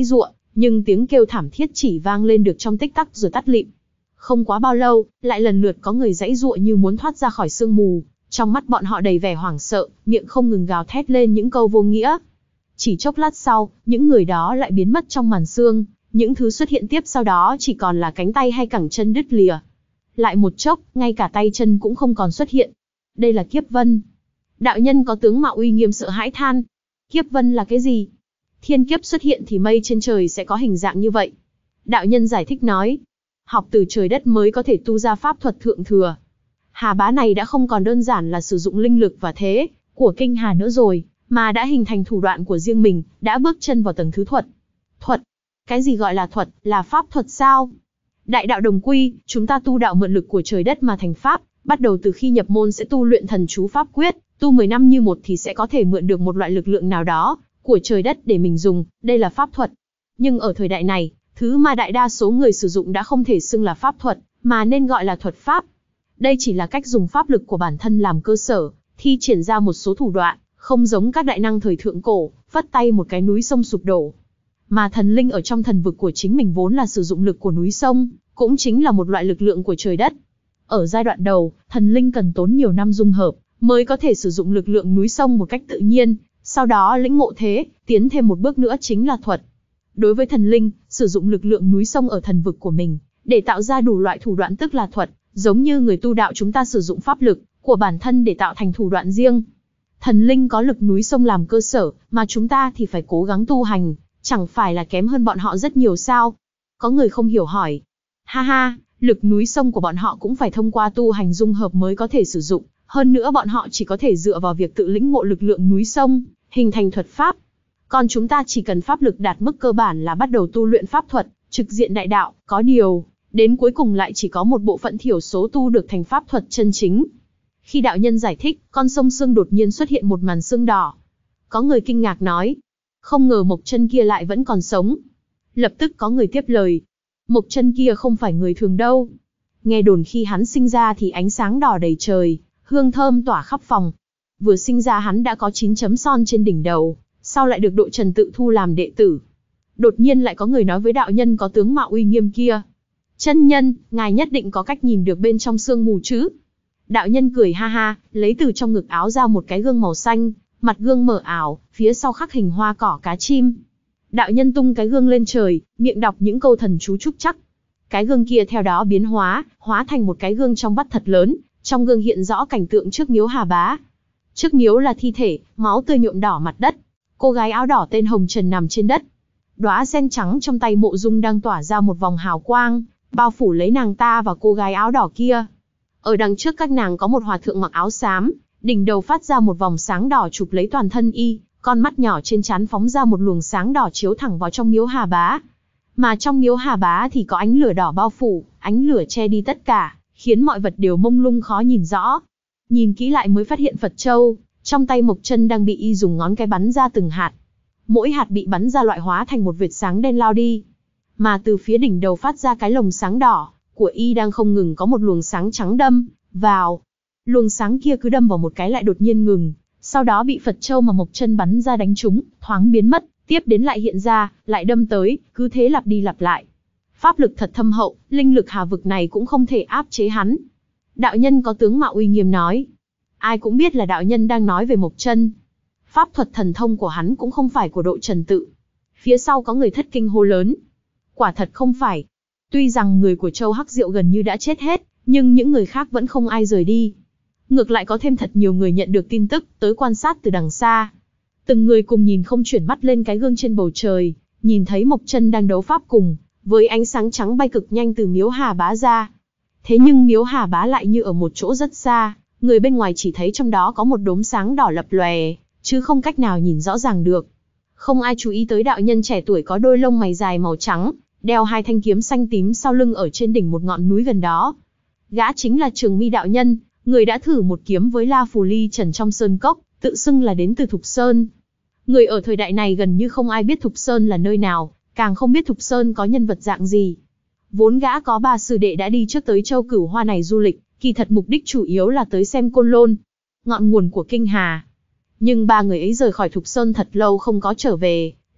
nhưng tiếng kêu thảm thiết chỉ vang lên được trong tích tắc rồi tắt lịm. Không quá bao lâu, lại lần lượt có người giãy giụa như muốn thoát ra khỏi sương mù, trong mắt bọn họ đầy vẻ hoảng sợ, miệng không ngừng gào thét lên những câu vô nghĩa. Chỉ chốc lát sau, những người đó lại biến mất trong màn sương, những thứ xuất hiện tiếp sau đó chỉ còn là cánh tay hay cẳng chân đứt lìa. Lại một chốc, ngay cả tay chân cũng không còn xuất hiện. Đây là kiếp vân. Đạo nhân có tướng mạo uy nghiêm sợ hãi than. Kiếp vân là cái gì? Thiên kiếp xuất hiện thì mây trên trời sẽ có hình dạng như vậy. Đạo nhân giải thích nói. Học từ trời đất mới có thể tu ra pháp thuật thượng thừa. Hà Bá này đã không còn đơn giản là sử dụng linh lực và thế của kinh hà nữa rồi, mà đã hình thành thủ đoạn của riêng mình, đã bước chân vào tầng thứ thuật. Thuật? Cái gì gọi là thuật, là pháp thuật sao? Đại đạo đồng quy, chúng ta tu đạo mượn lực của trời đất mà thành pháp, bắt đầu từ khi nhập môn sẽ tu luyện thần chú pháp quyết, tu mười năm như một thì sẽ có thể mượn được một loại lực lượng nào đó của trời đất để mình dùng, đây là pháp thuật. Nhưng ở thời đại này, thứ mà đại đa số người sử dụng đã không thể xưng là pháp thuật, mà nên gọi là thuật pháp. Đây chỉ là cách dùng pháp lực của bản thân làm cơ sở, thi triển ra một số thủ đoạn, không giống các đại năng thời thượng cổ, vất tay một cái núi sông sụp đổ. Mà thần linh ở trong thần vực của chính mình vốn là sử dụng lực của núi sông, cũng chính là một loại lực lượng của trời đất. Ở giai đoạn đầu, thần linh cần tốn nhiều năm dung hợp, mới có thể sử dụng lực lượng núi sông một cách tự nhiên, sau đó lĩnh ngộ thế, tiến thêm một bước nữa chính là thuật. Đối với thần linh, sử dụng lực lượng núi sông ở thần vực của mình, để tạo ra đủ loại thủ đoạn tức là thuật, giống như người tu đạo chúng ta sử dụng pháp lực của bản thân để tạo thành thủ đoạn riêng. Thần linh có lực núi sông làm cơ sở, mà chúng ta thì phải cố gắng tu hành, chẳng phải là kém hơn bọn họ rất nhiều sao? Có người không hiểu hỏi. Ha ha, lực núi sông của bọn họ cũng phải thông qua tu hành dung hợp mới có thể sử dụng, hơn nữa bọn họ chỉ có thể dựa vào việc tự lĩnh ngộ lực lượng núi sông, hình thành thuật pháp. Còn chúng ta chỉ cần pháp lực đạt mức cơ bản là bắt đầu tu luyện pháp thuật, trực diện đại đạo, có điều, đến cuối cùng lại chỉ có một bộ phận thiểu số tu được thành pháp thuật chân chính. Khi đạo nhân giải thích, con sông sương đột nhiên xuất hiện một màn sương đỏ. Có người kinh ngạc nói, không ngờ Mộc Chân kia lại vẫn còn sống. Lập tức có người tiếp lời, Mộc Chân kia không phải người thường đâu. Nghe đồn khi hắn sinh ra thì ánh sáng đỏ đầy trời, hương thơm tỏa khắp phòng. Vừa sinh ra hắn đã có chín chấm son trên đỉnh đầu, sau lại được Độ Trần tự thu làm đệ tử. Đột nhiên lại có người nói với đạo nhân có tướng mạo uy nghiêm kia, chân nhân, ngài nhất định có cách nhìn được bên trong sương mù chứ? Đạo nhân cười ha ha, lấy từ trong ngực áo ra một cái gương màu xanh, mặt gương mở ảo, phía sau khắc hình hoa cỏ cá chim. Đạo nhân tung cái gương lên trời, miệng đọc những câu thần chú trúc chắc. Cái gương kia theo đó biến hóa, hóa thành một cái gương trong vắt thật lớn, trong gương hiện rõ cảnh tượng trước miếu Hà Bá. Trước miếu là thi thể, máu tươi nhuộm đỏ mặt đất. Cô gái áo đỏ tên Hồng Trần nằm trên đất. Đóa sen trắng trong tay Mộ Dung đang tỏa ra một vòng hào quang, bao phủ lấy nàng ta và cô gái áo đỏ kia. Ở đằng trước các nàng có một hòa thượng mặc áo xám, đỉnh đầu phát ra một vòng sáng đỏ chụp lấy toàn thân y, con mắt nhỏ trên trán phóng ra một luồng sáng đỏ chiếu thẳng vào trong miếu Hà Bá. Mà trong miếu Hà Bá thì có ánh lửa đỏ bao phủ, ánh lửa che đi tất cả, khiến mọi vật đều mông lung khó nhìn rõ. Nhìn kỹ lại mới phát hiện Phật châu, trong tay Mộc Chân đang bị y dùng ngón cái bắn ra từng hạt. Mỗi hạt bị bắn ra loại hóa thành một vệt sáng đen lao đi. Mà từ phía đỉnh đầu phát ra cái lồng sáng đỏ của y đang không ngừng có một luồng sáng trắng đâm vào. Luồng sáng kia cứ đâm vào một cái lại đột nhiên ngừng, sau đó bị Phật châu mà Mộc Chân bắn ra đánh trúng, thoáng biến mất, tiếp đến lại hiện ra, lại đâm tới, cứ thế lặp đi lặp lại. Pháp lực thật thâm hậu, linh lực hà vực này cũng không thể áp chế hắn. Đạo nhân có tướng mạo uy nghiêm nói. Ai cũng biết là đạo nhân đang nói về Mộc Chân. Pháp thuật thần thông của hắn cũng không phải của Độ Trần tự. Phía sau có người thất kinh hô lớn. Quả thật không phải. Tuy rằng người của Châu Hắc Diệu gần như đã chết hết, nhưng những người khác vẫn không ai rời đi. Ngược lại có thêm thật nhiều người nhận được tin tức, tới quan sát từ đằng xa. Từng người cùng nhìn không chuyển mắt lên cái gương trên bầu trời, nhìn thấy Mộc Chân đang đấu pháp cùng, với ánh sáng trắng bay cực nhanh từ miếu Hà Bá ra. Thế nhưng miếu Hà Bá lại như ở một chỗ rất xa, người bên ngoài chỉ thấy trong đó có một đốm sáng đỏ lập lòe, chứ không cách nào nhìn rõ ràng được. Không ai chú ý tới đạo nhân trẻ tuổi có đôi lông mày dài màu trắng, đeo hai thanh kiếm xanh tím sau lưng ở trên đỉnh một ngọn núi gần đó. Gã chính là Trường Mi đạo nhân, người đã thử một kiếm với La Phù Ly Trần trong sơn cốc, tự xưng là đến từ Thục Sơn. Người ở thời đại này gần như không ai biết Thục Sơn là nơi nào, càng không biết Thục Sơn có nhân vật dạng gì. Vốn gã có ba sư đệ đã đi trước tới châu Cửu Hoa này du lịch, kỳ thật mục đích chủ yếu là tới xem Côn Lôn, ngọn nguồn của kinh hà. Nhưng ba người ấy rời khỏi Thục Sơn thật lâu không có trở về,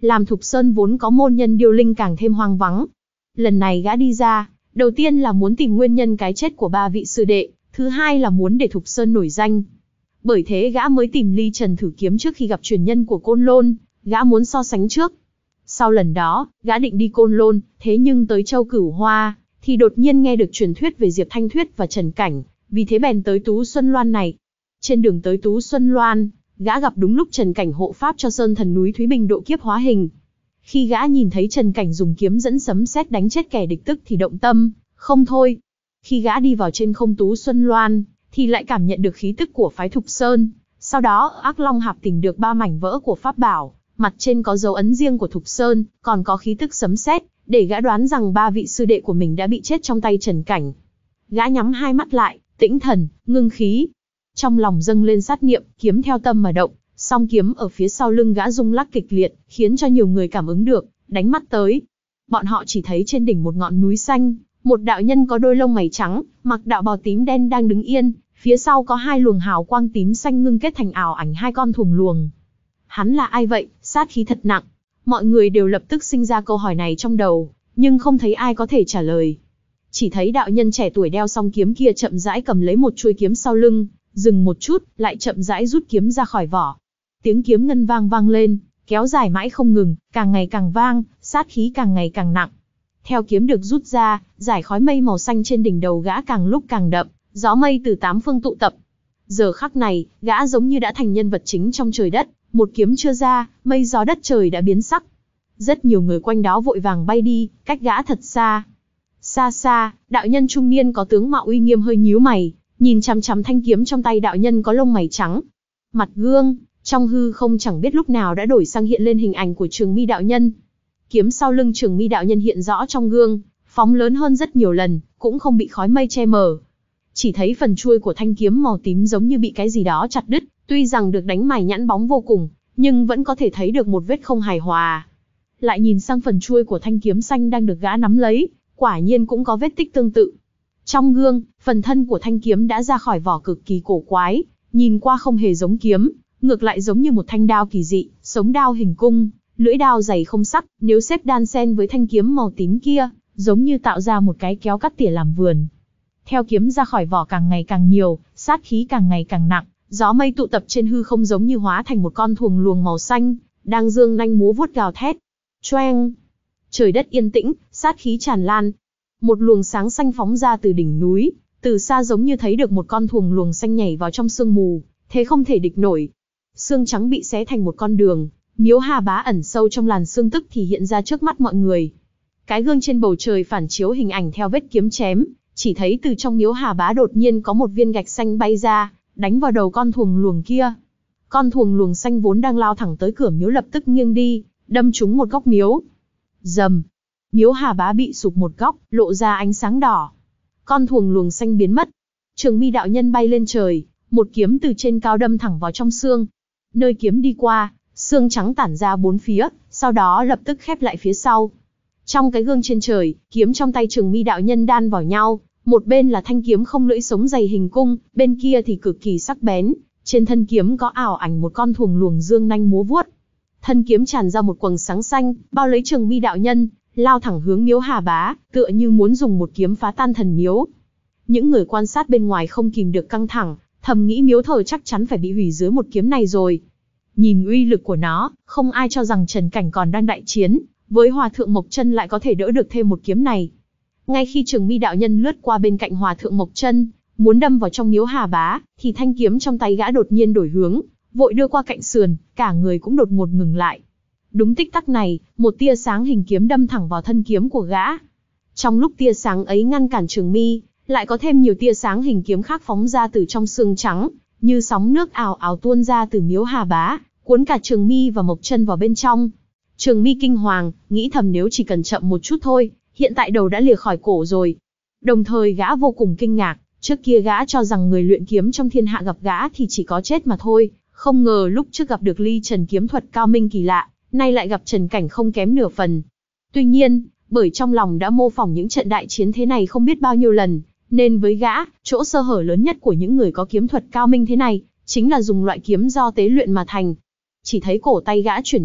làm Thục Sơn vốn có môn nhân điêu linh càng thêm hoang vắng. Lần này gã đi ra, đầu tiên là muốn tìm nguyên nhân cái chết của ba vị sư đệ, thứ hai là muốn để Thục Sơn nổi danh. Bởi thế gã mới tìm Ly Trần thử kiếm trước khi gặp truyền nhân của Côn Lôn, gã muốn so sánh trước. Sau lần đó, gã định đi Côn Lôn, thế nhưng tới Châu Cửu Hoa, thì đột nhiên nghe được truyền thuyết về Diệp Thanh Thuyết và Trần Cảnh, vì thế bèn tới Tú Xuân Loan này. Trên đường tới Tú Xuân Loan, gã gặp đúng lúc Trần Cảnh hộ pháp cho Sơn Thần núi Thúy Bình độ kiếp hóa hình. Khi gã nhìn thấy Trần Cảnh dùng kiếm dẫn sấm sét đánh chết kẻ địch tức thì động tâm, không thôi. Khi gã đi vào trên không Tú Xuân Loan, thì lại cảm nhận được khí tức của phái Thục Sơn. Sau đó Ác Long Hạp tìm được ba mảnh vỡ của pháp bảo, mặt trên có dấu ấn riêng của Thục Sơn, còn có khí tức sấm sét, để gã đoán rằng ba vị sư đệ của mình đã bị chết trong tay Trần Cảnh. Gã nhắm hai mắt lại, tĩnh thần, ngưng khí. Trong lòng dâng lên sát niệm, kiếm theo tâm mà động, song kiếm ở phía sau lưng gã rung lắc kịch liệt, khiến cho nhiều người cảm ứng được, đánh mắt tới. Bọn họ chỉ thấy trên đỉnh một ngọn núi xanh, một đạo nhân có đôi lông mày trắng, mặc đạo bào tím đen đang đứng yên, phía sau có hai luồng hào quang tím xanh ngưng kết thành ảo ảnh hai con thuồng luồng. Hắn là ai vậy, sát khí thật nặng. Mọi người đều lập tức sinh ra câu hỏi này trong đầu, nhưng không thấy ai có thể trả lời. Chỉ thấy đạo nhân trẻ tuổi đeo song kiếm kia chậm rãi cầm lấy một chuôi kiếm sau lưng, dừng một chút, lại chậm rãi rút kiếm ra khỏi vỏ. Tiếng kiếm ngân vang vang lên, kéo dài mãi không ngừng, càng ngày càng vang, sát khí càng ngày càng nặng. Theo kiếm được rút ra, dải khói mây màu xanh trên đỉnh đầu gã càng lúc càng đậm, gió mây từ tám phương tụ tập. Giờ khắc này, gã giống như đã thành nhân vật chính trong trời đất, một kiếm chưa ra, mây gió đất trời đã biến sắc. Rất nhiều người quanh đó vội vàng bay đi, cách gã thật xa. Xa xa, đạo nhân trung niên có tướng mạo uy nghiêm hơi nhíu mày, nhìn chằm chằm thanh kiếm trong tay đạo nhân có lông mày trắng. Mặt gương, trong hư không chẳng biết lúc nào đã đổi sang hiện lên hình ảnh của Trường Mi đạo nhân. Kiếm sau lưng Trường Mi đạo nhân hiện rõ trong gương, phóng lớn hơn rất nhiều lần, cũng không bị khói mây che mờ. Chỉ thấy phần chuôi của thanh kiếm màu tím giống như bị cái gì đó chặt đứt, tuy rằng được đánh mài nhẵn bóng vô cùng, nhưng vẫn có thể thấy được một vết không hài hòa. Lại nhìn sang phần chuôi của thanh kiếm xanh đang được gã nắm lấy, quả nhiên cũng có vết tích tương tự. Trong gương, phần thân của thanh kiếm đã ra khỏi vỏ cực kỳ cổ quái, nhìn qua không hề giống kiếm, ngược lại giống như một thanh đao kỳ dị, sống đao hình cung, lưỡi đao dày không sắc, nếu xếp đan xen với thanh kiếm màu tím kia, giống như tạo ra một cái kéo cắt tỉa làm vườn. Theo kiếm ra khỏi vỏ càng ngày càng nhiều, sát khí càng ngày càng nặng, gió mây tụ tập trên hư không giống như hóa thành một con thuồng luồng màu xanh, đang dương nanh múa vuốt gào thét. Choeng! Trời đất yên tĩnh, sát khí tràn lan. Một luồng sáng xanh phóng ra từ đỉnh núi, từ xa giống như thấy được một con thuồng luồng xanh nhảy vào trong sương mù, thế không thể địch nổi. Xương trắng bị xé thành một con đường, Miếu Hà Bá ẩn sâu trong làn sương tức thì hiện ra trước mắt mọi người. Cái gương trên bầu trời phản chiếu hình ảnh theo vết kiếm chém, chỉ thấy từ trong Miếu Hà Bá đột nhiên có một viên gạch xanh bay ra, đánh vào đầu con thuồng luồng kia. Con thuồng luồng xanh vốn đang lao thẳng tới cửa miếu lập tức nghiêng đi, đâm trúng một góc miếu. Rầm! Miếu Hà Bá bị sụp một góc, lộ ra ánh sáng đỏ. Con thuồng luồng xanh biến mất. Trường Mi đạo nhân bay lên trời, một kiếm từ trên cao đâm thẳng vào trong xương. Nơi kiếm đi qua, xương trắng tản ra bốn phía, sau đó lập tức khép lại phía sau. Trong cái gương trên trời, kiếm trong tay Trường Mi đạo nhân đan vào nhau, một bên là thanh kiếm không lưỡi sống dày hình cung, bên kia thì cực kỳ sắc bén, trên thân kiếm có ảo ảnh một con thuồng luồng dương nanh múa vuốt. Thân kiếm tràn ra một quầng sáng xanh, bao lấy Trường Mi đạo nhân, lao thẳng hướng Miếu Hà Bá, tựa như muốn dùng một kiếm phá tan thần miếu. Những người quan sát bên ngoài không kìm được căng thẳng, thầm nghĩ miếu thờ chắc chắn phải bị hủy dưới một kiếm này rồi. Nhìn uy lực của nó, không ai cho rằng Trần Cảnh còn đang đại chiến, với Hòa Thượng Mộc Chân lại có thể đỡ được thêm một kiếm này. Ngay khi Trường Mi đạo nhân lướt qua bên cạnh Hòa Thượng Mộc Chân, muốn đâm vào trong Miếu Hà Bá, thì thanh kiếm trong tay gã đột nhiên đổi hướng, vội đưa qua cạnh sườn, cả người cũng đột ngột ngừng lại. Đúng tích tắc này, một tia sáng hình kiếm đâm thẳng vào thân kiếm của gã. Trong lúc tia sáng ấy ngăn cản Trường Mi, lại có thêm nhiều tia sáng hình kiếm khác phóng ra từ trong xương trắng, như sóng nước ào ào tuôn ra từ Miếu Hà Bá, cuốn cả Trường Mi và Mộc Chân vào bên trong. Trường Mi kinh hoàng, nghĩ thầm nếu chỉ cần chậm một chút thôi, hiện tại đầu đã lìa khỏi cổ rồi. Đồng thời gã vô cùng kinh ngạc, trước kia gã cho rằng người luyện kiếm trong thiên hạ gặp gã thì chỉ có chết mà thôi, không ngờ lúc trước gặp được Ly Trần kiếm thuật cao minh kỳ lạ, nay lại gặp Trần Cảnh không kém nửa phần. Tuy nhiên, bởi trong lòng đã mô phỏng những trận đại chiến thế này không biết bao nhiêu lần, nên với gã, chỗ sơ hở lớn nhất của những người có kiếm thuật cao minh thế này, chính là dùng loại kiếm do tế luyện mà thành. Chỉ thấy cổ tay gã chuyển động,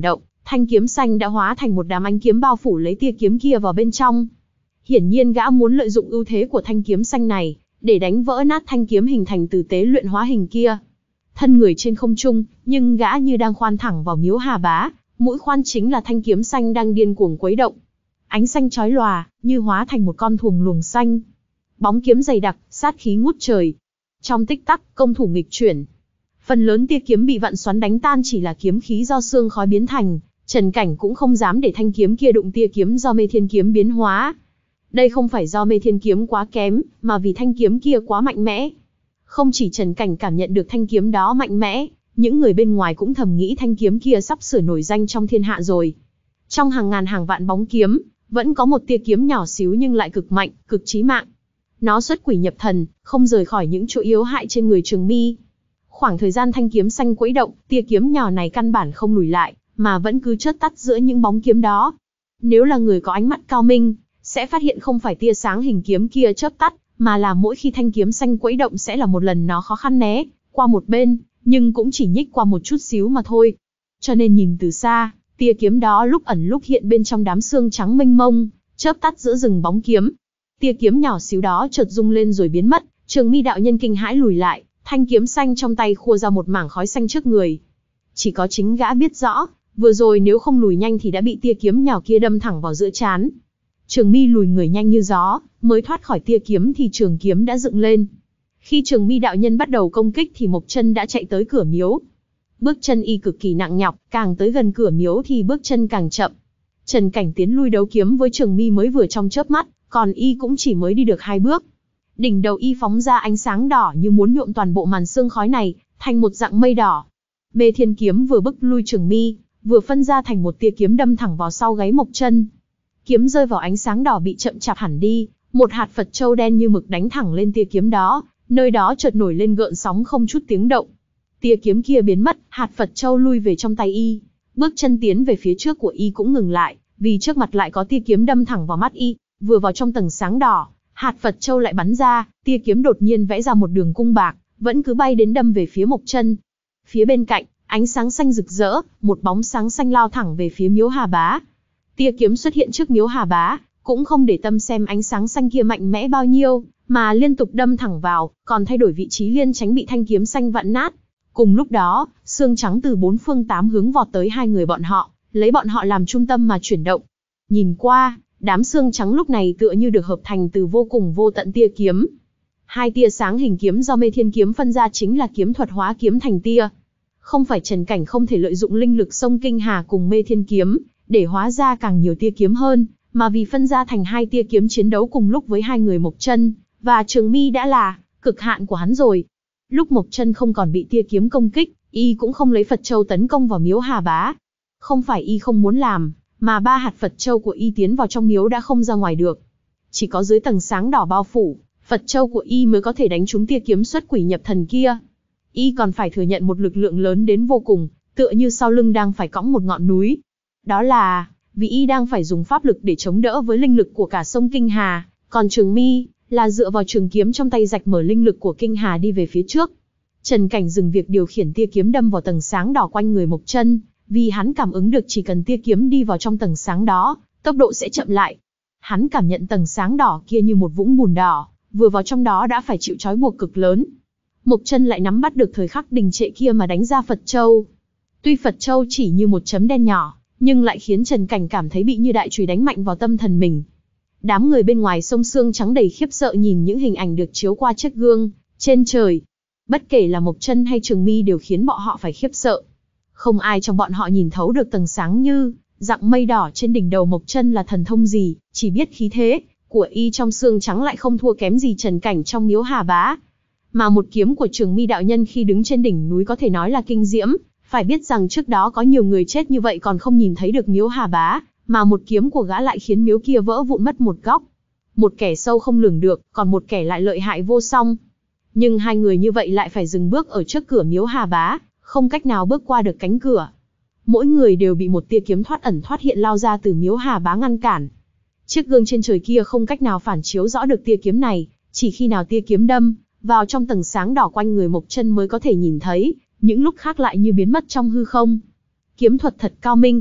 Thanh kiếm xanh đã hóa thành một đám ánh kiếm bao phủ lấy tia kiếm kia vào bên trong. Hiển nhiên gã muốn lợi dụng ưu thế của thanh kiếm xanh này, để đánh vỡ nát thanh kiếm hình thành từ tế luyện hóa hình kia. Thân người trên không trung, nhưng gã như đang khoan thẳng vào Miếu Hà Bá, mũi khoan chính là thanh kiếm xanh đang điên cuồng quấy động. Ánh xanh chói lòa, như hóa thành một con thuồng luồng xanh. Bóng kiếm dày đặc, sát khí ngút trời. Trong tích tắc, công thủ nghịch chuyển. Phần lớn tia kiếm bị vạn xoắn đánh tan chỉ là kiếm khí do sương khói biến thành, Trần Cảnh cũng không dám để thanh kiếm kia đụng tia kiếm do Mê Thiên kiếm biến hóa. Đây không phải do Mê Thiên kiếm quá kém, mà vì thanh kiếm kia quá mạnh mẽ. Không chỉ Trần Cảnh cảm nhận được thanh kiếm đó mạnh mẽ, những người bên ngoài cũng thầm nghĩ thanh kiếm kia sắp sửa nổi danh trong thiên hạ rồi. Trong hàng ngàn hàng vạn bóng kiếm, vẫn có một tia kiếm nhỏ xíu nhưng lại cực mạnh, cực chí mạng. Nó xuất quỷ nhập thần, không rời khỏi những chỗ yếu hại trên người Trường Mi. Khoảng thời gian thanh kiếm xanh quẫy động, tia kiếm nhỏ này căn bản không lùi lại, mà vẫn cứ chớp tắt giữa những bóng kiếm đó. Nếu là người có ánh mắt cao minh, sẽ phát hiện không phải tia sáng hình kiếm kia chớp tắt, mà là mỗi khi thanh kiếm xanh quẫy động sẽ là một lần nó khó khăn né qua một bên, nhưng cũng chỉ nhích qua một chút xíu mà thôi. Cho nên nhìn từ xa, tia kiếm đó lúc ẩn lúc hiện bên trong đám sương trắng mênh mông, chớp tắt giữa rừng bóng kiếm. Tia kiếm nhỏ xíu đó chợt rung lên rồi biến mất, Trường Mi đạo nhân kinh hãi lùi lại, thanh kiếm xanh trong tay khua ra một mảng khói xanh trước người. Chỉ có chính gã biết rõ, vừa rồi nếu không lùi nhanh thì đã bị tia kiếm nhỏ kia đâm thẳng vào giữa trán. Trường Mi lùi người nhanh như gió, mới thoát khỏi tia kiếm thì trường kiếm đã dựng lên. Khi Trường Mi đạo nhân bắt đầu công kích thì Mộc Chân đã chạy tới cửa miếu. Bước chân y cực kỳ nặng nhọc, càng tới gần cửa miếu thì bước chân càng chậm. Trần Cảnh tiến lui đấu kiếm với Trường Mi mới vừa trong chớp mắt, còn y cũng chỉ mới đi được hai bước. Đỉnh đầu y phóng ra ánh sáng đỏ như muốn nhuộm toàn bộ màn sương khói này thành một dạng mây đỏ. Mê Thiên kiếm vừa bức lui Trường Mi, vừa phân ra thành một tia kiếm đâm thẳng vào sau gáy Mộc Chân. Kiếm rơi vào ánh sáng đỏ bị chậm chạp hẳn đi, một hạt Phật châu đen như mực đánh thẳng lên tia kiếm đó, nơi đó chợt nổi lên gợn sóng không chút tiếng động. Tia kiếm kia biến mất, hạt Phật châu lui về trong tay y, bước chân tiến về phía trước của y cũng ngừng lại, vì trước mặt lại có tia kiếm đâm thẳng vào mắt y, vừa vào trong tầng sáng đỏ, hạt Phật châu lại bắn ra, tia kiếm đột nhiên vẽ ra một đường cung bạc, vẫn cứ bay đến đâm về phía Mộc Chân. Phía bên cạnh, ánh sáng xanh rực rỡ, một bóng sáng xanh lao thẳng về phía Miếu Hà Bá. Tia kiếm xuất hiện trước Miếu Hà Bá, cũng không để tâm xem ánh sáng xanh kia mạnh mẽ bao nhiêu, mà liên tục đâm thẳng vào, còn thay đổi vị trí liên tránh bị thanh kiếm xanh vặn nát. Cùng lúc đó, sương trắng từ bốn phương tám hướng vọt tới hai người bọn họ, lấy bọn họ làm trung tâm mà chuyển động. Nhìn qua, đám sương trắng lúc này tựa như được hợp thành từ vô cùng vô tận tia kiếm. Hai tia sáng hình kiếm do Mê Thiên kiếm phân ra chính là kiếm thuật hóa kiếm thành tia. Không phải Trần Cảnh không thể lợi dụng linh lực sông Kinh Hà cùng Mê Thiên kiếm, để hóa ra càng nhiều tia kiếm hơn, mà vì phân ra thành hai tia kiếm chiến đấu cùng lúc với hai người Mộc Chân và Trường Mi đã là cực hạn của hắn rồi. Lúc Mộc Chân không còn bị tia kiếm công kích, y cũng không lấy Phật châu tấn công vào Miếu Hà Bá. Không phải y không muốn làm, mà ba hạt Phật châu của y tiến vào trong miếu đã không ra ngoài được. Chỉ có dưới tầng sáng đỏ bao phủ, Phật châu của y mới có thể đánh trúng tia kiếm xuất quỷ nhập thần kia. Y còn phải thừa nhận một lực lượng lớn đến vô cùng, tựa như sau lưng đang phải cõng một ngọn núi. Đó là vì y đang phải dùng pháp lực để chống đỡ với linh lực của cả sông Kinh Hà, còn Trường Mi là dựa vào trường kiếm trong tay rạch mở linh lực của Kinh Hà đi về phía trước. Trần Cảnh dừng việc điều khiển tia kiếm đâm vào tầng sáng đỏ quanh người Mộc Chân, vì hắn cảm ứng được chỉ cần tia kiếm đi vào trong tầng sáng đó, tốc độ sẽ chậm lại. Hắn cảm nhận tầng sáng đỏ kia như một vũng bùn đỏ, vừa vào trong đó đã phải chịu trói buộc cực lớn. Mộc Chân lại nắm bắt được thời khắc đình trệ kia mà đánh ra Phật châu. Tuy Phật châu chỉ như một chấm đen nhỏ, nhưng lại khiến Trần Cảnh cảm thấy bị như đại chùy đánh mạnh vào tâm thần mình. Đám người bên ngoài sông sương trắng đầy khiếp sợ nhìn những hình ảnh được chiếu qua chiếc gương trên trời. Bất kể là Mộc Chân hay Trường Mi đều khiến bọn họ phải khiếp sợ. Không ai trong bọn họ nhìn thấu được tầng sáng như dạng mây đỏ trên đỉnh đầu Mộc Chân là thần thông gì, chỉ biết khí thế của y trong sương trắng lại không thua kém gì Trần Cảnh trong Miếu Hà Bá. Mà một kiếm của Trường Mi đạo nhân khi đứng trên đỉnh núi có thể nói là kinh diễm, phải biết rằng trước đó có nhiều người chết như vậy còn không nhìn thấy được Miếu Hà Bá, mà một kiếm của gã lại khiến miếu kia vỡ vụn mất một góc. Một kẻ sâu không lường được, còn một kẻ lại lợi hại vô song. Nhưng hai người như vậy lại phải dừng bước ở trước cửa Miếu Hà Bá, không cách nào bước qua được cánh cửa. Mỗi người đều bị một tia kiếm thoát ẩn thoát hiện lao ra từ Miếu Hà Bá ngăn cản. Chiếc gương trên trời kia không cách nào phản chiếu rõ được tia kiếm này, chỉ khi nào tia kiếm đâm vào trong tầng sáng đỏ quanh người Mộc Chân mới có thể nhìn thấy, những lúc khác lại như biến mất trong hư không. Kiếm thuật thật cao minh.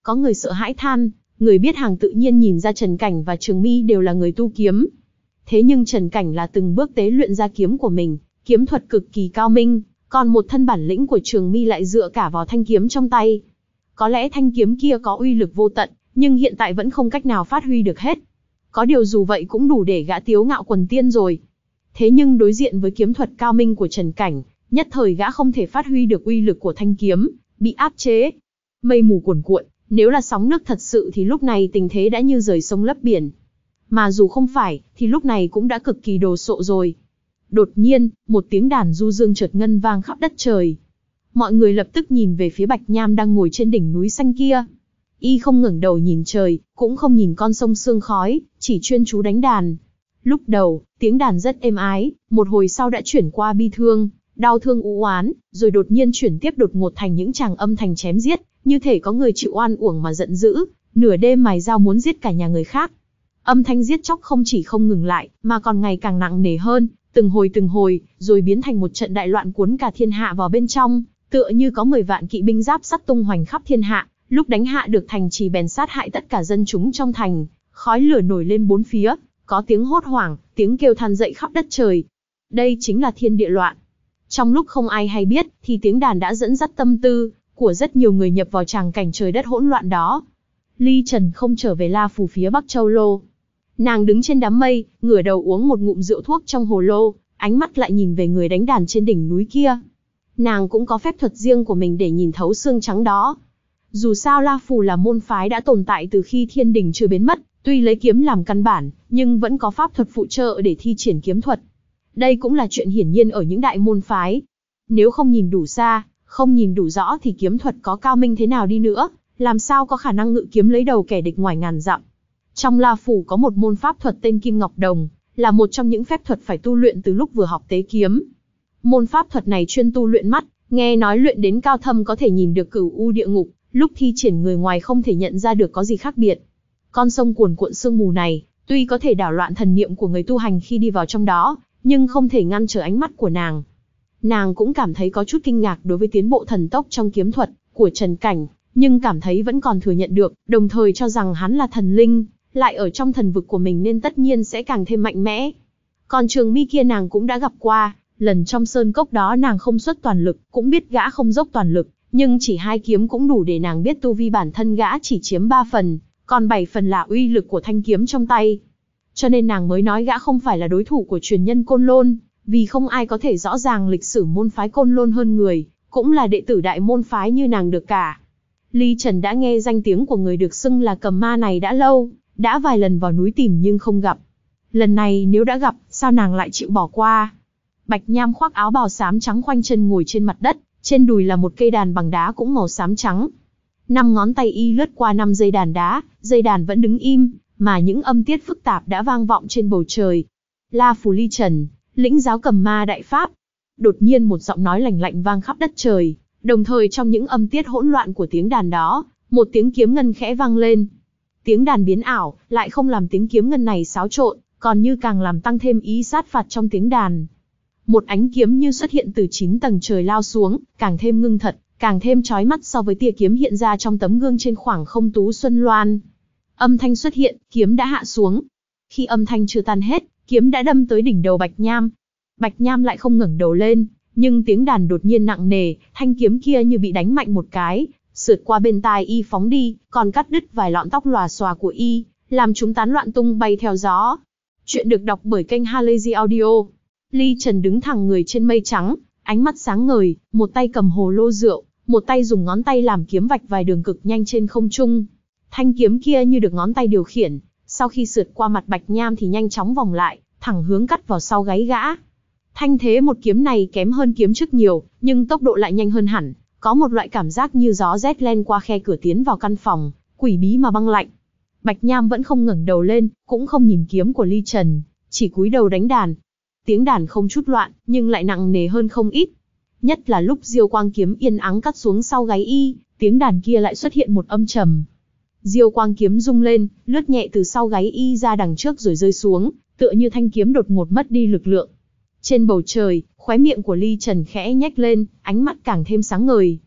Có người sợ hãi than, người biết hàng tự nhiên nhìn ra Trần Cảnh và Trường My đều là người tu kiếm. Thế nhưng Trần Cảnh là từng bước tế luyện ra kiếm của mình, kiếm thuật cực kỳ cao minh, còn một thân bản lĩnh của Trường My lại dựa cả vào thanh kiếm trong tay. Có lẽ thanh kiếm kia có uy lực vô tận, nhưng hiện tại vẫn không cách nào phát huy được hết. Có điều dù vậy cũng đủ để gã tiếu ngạo quần tiên rồi. Thế nhưng đối diện với kiếm thuật cao minh của Trần Cảnh, nhất thời gã không thể phát huy được uy lực của thanh kiếm, bị áp chế. Mây mù cuồn cuộn, nếu là sóng nước thật sự thì lúc này tình thế đã như rời sông lấp biển. Mà dù không phải, thì lúc này cũng đã cực kỳ đồ sộ rồi. Đột nhiên, một tiếng đàn du dương chợt ngân vang khắp đất trời. Mọi người lập tức nhìn về phía Bạch Nham đang ngồi trên đỉnh núi xanh kia. Y không ngẩng đầu nhìn trời, cũng không nhìn con sông sương khói, chỉ chuyên chú đánh đàn. Lúc đầu, tiếng đàn rất êm ái, một hồi sau đã chuyển qua bi thương, đau thương u oán, rồi đột nhiên chuyển tiếp đột ngột thành những tràng âm thanh chém giết, như thể có người chịu oan uổng mà giận dữ, nửa đêm mài dao muốn giết cả nhà người khác. Âm thanh giết chóc không chỉ không ngừng lại, mà còn ngày càng nặng nề hơn, từng hồi từng hồi, rồi biến thành một trận đại loạn cuốn cả thiên hạ vào bên trong, tựa như có mười vạn kỵ binh giáp sắt tung hoành khắp thiên hạ, lúc đánh hạ được thành trì bèn sát hại tất cả dân chúng trong thành, khói lửa nổi lên bốn phía, có tiếng hốt hoảng, tiếng kêu than dậy khắp đất trời. Đây chính là thiên địa loạn. Trong lúc không ai hay biết, thì tiếng đàn đã dẫn dắt tâm tư của rất nhiều người nhập vào tràng cảnh trời đất hỗn loạn đó. Ly Trần không trở về La Phù phía Bắc Châu Lô. Nàng đứng trên đám mây, ngửa đầu uống một ngụm rượu thuốc trong hồ lô, ánh mắt lại nhìn về người đánh đàn trên đỉnh núi kia. Nàng cũng có phép thuật riêng của mình để nhìn thấu xương trắng đó. Dù sao La Phù là môn phái đã tồn tại từ khi thiên đình chưa biến mất, tuy lấy kiếm làm căn bản, nhưng vẫn có pháp thuật phụ trợ để thi triển kiếm thuật. Đây cũng là chuyện hiển nhiên ở những đại môn phái. Nếu không nhìn đủ xa, không nhìn đủ rõ thì kiếm thuật có cao minh thế nào đi nữa, làm sao có khả năng ngự kiếm lấy đầu kẻ địch ngoài ngàn dặm. Trong La Phủ có một môn pháp thuật tên Kim Ngọc Đồng, là một trong những phép thuật phải tu luyện từ lúc vừa học tế kiếm. Môn pháp thuật này chuyên tu luyện mắt, nghe nói luyện đến cao thâm có thể nhìn được cửu u địa ngục, lúc thi triển người ngoài không thể nhận ra được có gì khác biệt. Con sông cuồn cuộn sương mù này, tuy có thể đảo loạn thần niệm của người tu hành khi đi vào trong đó, nhưng không thể ngăn trở ánh mắt của nàng. Nàng cũng cảm thấy có chút kinh ngạc đối với tiến bộ thần tốc trong kiếm thuật của Trần Cảnh, nhưng cảm thấy vẫn còn thừa nhận được, đồng thời cho rằng hắn là thần linh, lại ở trong thần vực của mình nên tất nhiên sẽ càng thêm mạnh mẽ. Còn Trường My kia nàng cũng đã gặp qua, lần trong sơn cốc đó nàng không xuất toàn lực, cũng biết gã không dốc toàn lực, nhưng chỉ hai kiếm cũng đủ để nàng biết tu vi bản thân gã chỉ chiếm ba phần, còn bảy phần là uy lực của thanh kiếm trong tay. Cho nên nàng mới nói gã không phải là đối thủ của truyền nhân Côn Lôn, vì không ai có thể rõ ràng lịch sử môn phái Côn Lôn hơn người, cũng là đệ tử đại môn phái như nàng được cả. Ly Trần đã nghe danh tiếng của người được xưng là cầm ma này đã lâu, đã vài lần vào núi tìm nhưng không gặp. Lần này nếu đã gặp, sao nàng lại chịu bỏ qua? Bạch Nham khoác áo bào xám trắng khoanh chân ngồi trên mặt đất, trên đùi là một cây đàn bằng đá cũng màu xám trắng. Năm ngón tay y lướt qua năm dây đàn đá, dây đàn vẫn đứng im, mà những âm tiết phức tạp đã vang vọng trên bầu trời. La Phù Ly Trần, lĩnh giáo cầm ma đại pháp. Đột nhiên một giọng nói lạnh lạnh vang khắp đất trời, đồng thời trong những âm tiết hỗn loạn của tiếng đàn đó, một tiếng kiếm ngân khẽ vang lên. Tiếng đàn biến ảo, lại không làm tiếng kiếm ngân này xáo trộn, còn như càng làm tăng thêm ý sát phạt trong tiếng đàn. Một ánh kiếm như xuất hiện từ chín tầng trời lao xuống, càng thêm ngưng thật, càng thêm chói mắt so với tia kiếm hiện ra trong tấm gương trên khoảng không tú xuân loan. Âm thanh xuất hiện, kiếm đã hạ xuống. Khi âm thanh chưa tan hết, kiếm đã đâm tới đỉnh đầu Bạch Nham. Bạch Nham lại không ngẩng đầu lên, nhưng tiếng đàn đột nhiên nặng nề, thanh kiếm kia như bị đánh mạnh một cái, sượt qua bên tai y phóng đi, còn cắt đứt vài lọn tóc lòa xòa của y, làm chúng tán loạn tung bay theo gió. Chuyện được đọc bởi kênh Halazy Audio. Ly Trần đứng thẳng người trên mây trắng, ánh mắt sáng ngời, một tay cầm hồ lô rượu, một tay dùng ngón tay làm kiếm vạch vài đường cực nhanh trên không trung. Thanh kiếm kia như được ngón tay điều khiển, sau khi sượt qua mặt Bạch Nham thì nhanh chóng vòng lại, thẳng hướng cắt vào sau gáy gã. Thanh thế một kiếm này kém hơn kiếm trước nhiều, nhưng tốc độ lại nhanh hơn hẳn, có một loại cảm giác như gió rét len qua khe cửa tiến vào căn phòng, quỷ bí mà băng lạnh. Bạch Nham vẫn không ngẩng đầu lên, cũng không nhìn kiếm của Ly Trần, chỉ cúi đầu đánh đàn. Tiếng đàn không chút loạn, nhưng lại nặng nề hơn không ít. Nhất là lúc diêu quang kiếm yên ắng cắt xuống sau gáy y, tiếng đàn kia lại xuất hiện một âm trầm. Diêu quang kiếm rung lên, lướt nhẹ từ sau gáy y ra đằng trước rồi rơi xuống, tựa như thanh kiếm đột ngột mất đi lực lượng. Trên bầu trời, khóe miệng của Ly Trần khẽ nhếch lên, ánh mắt càng thêm sáng ngời.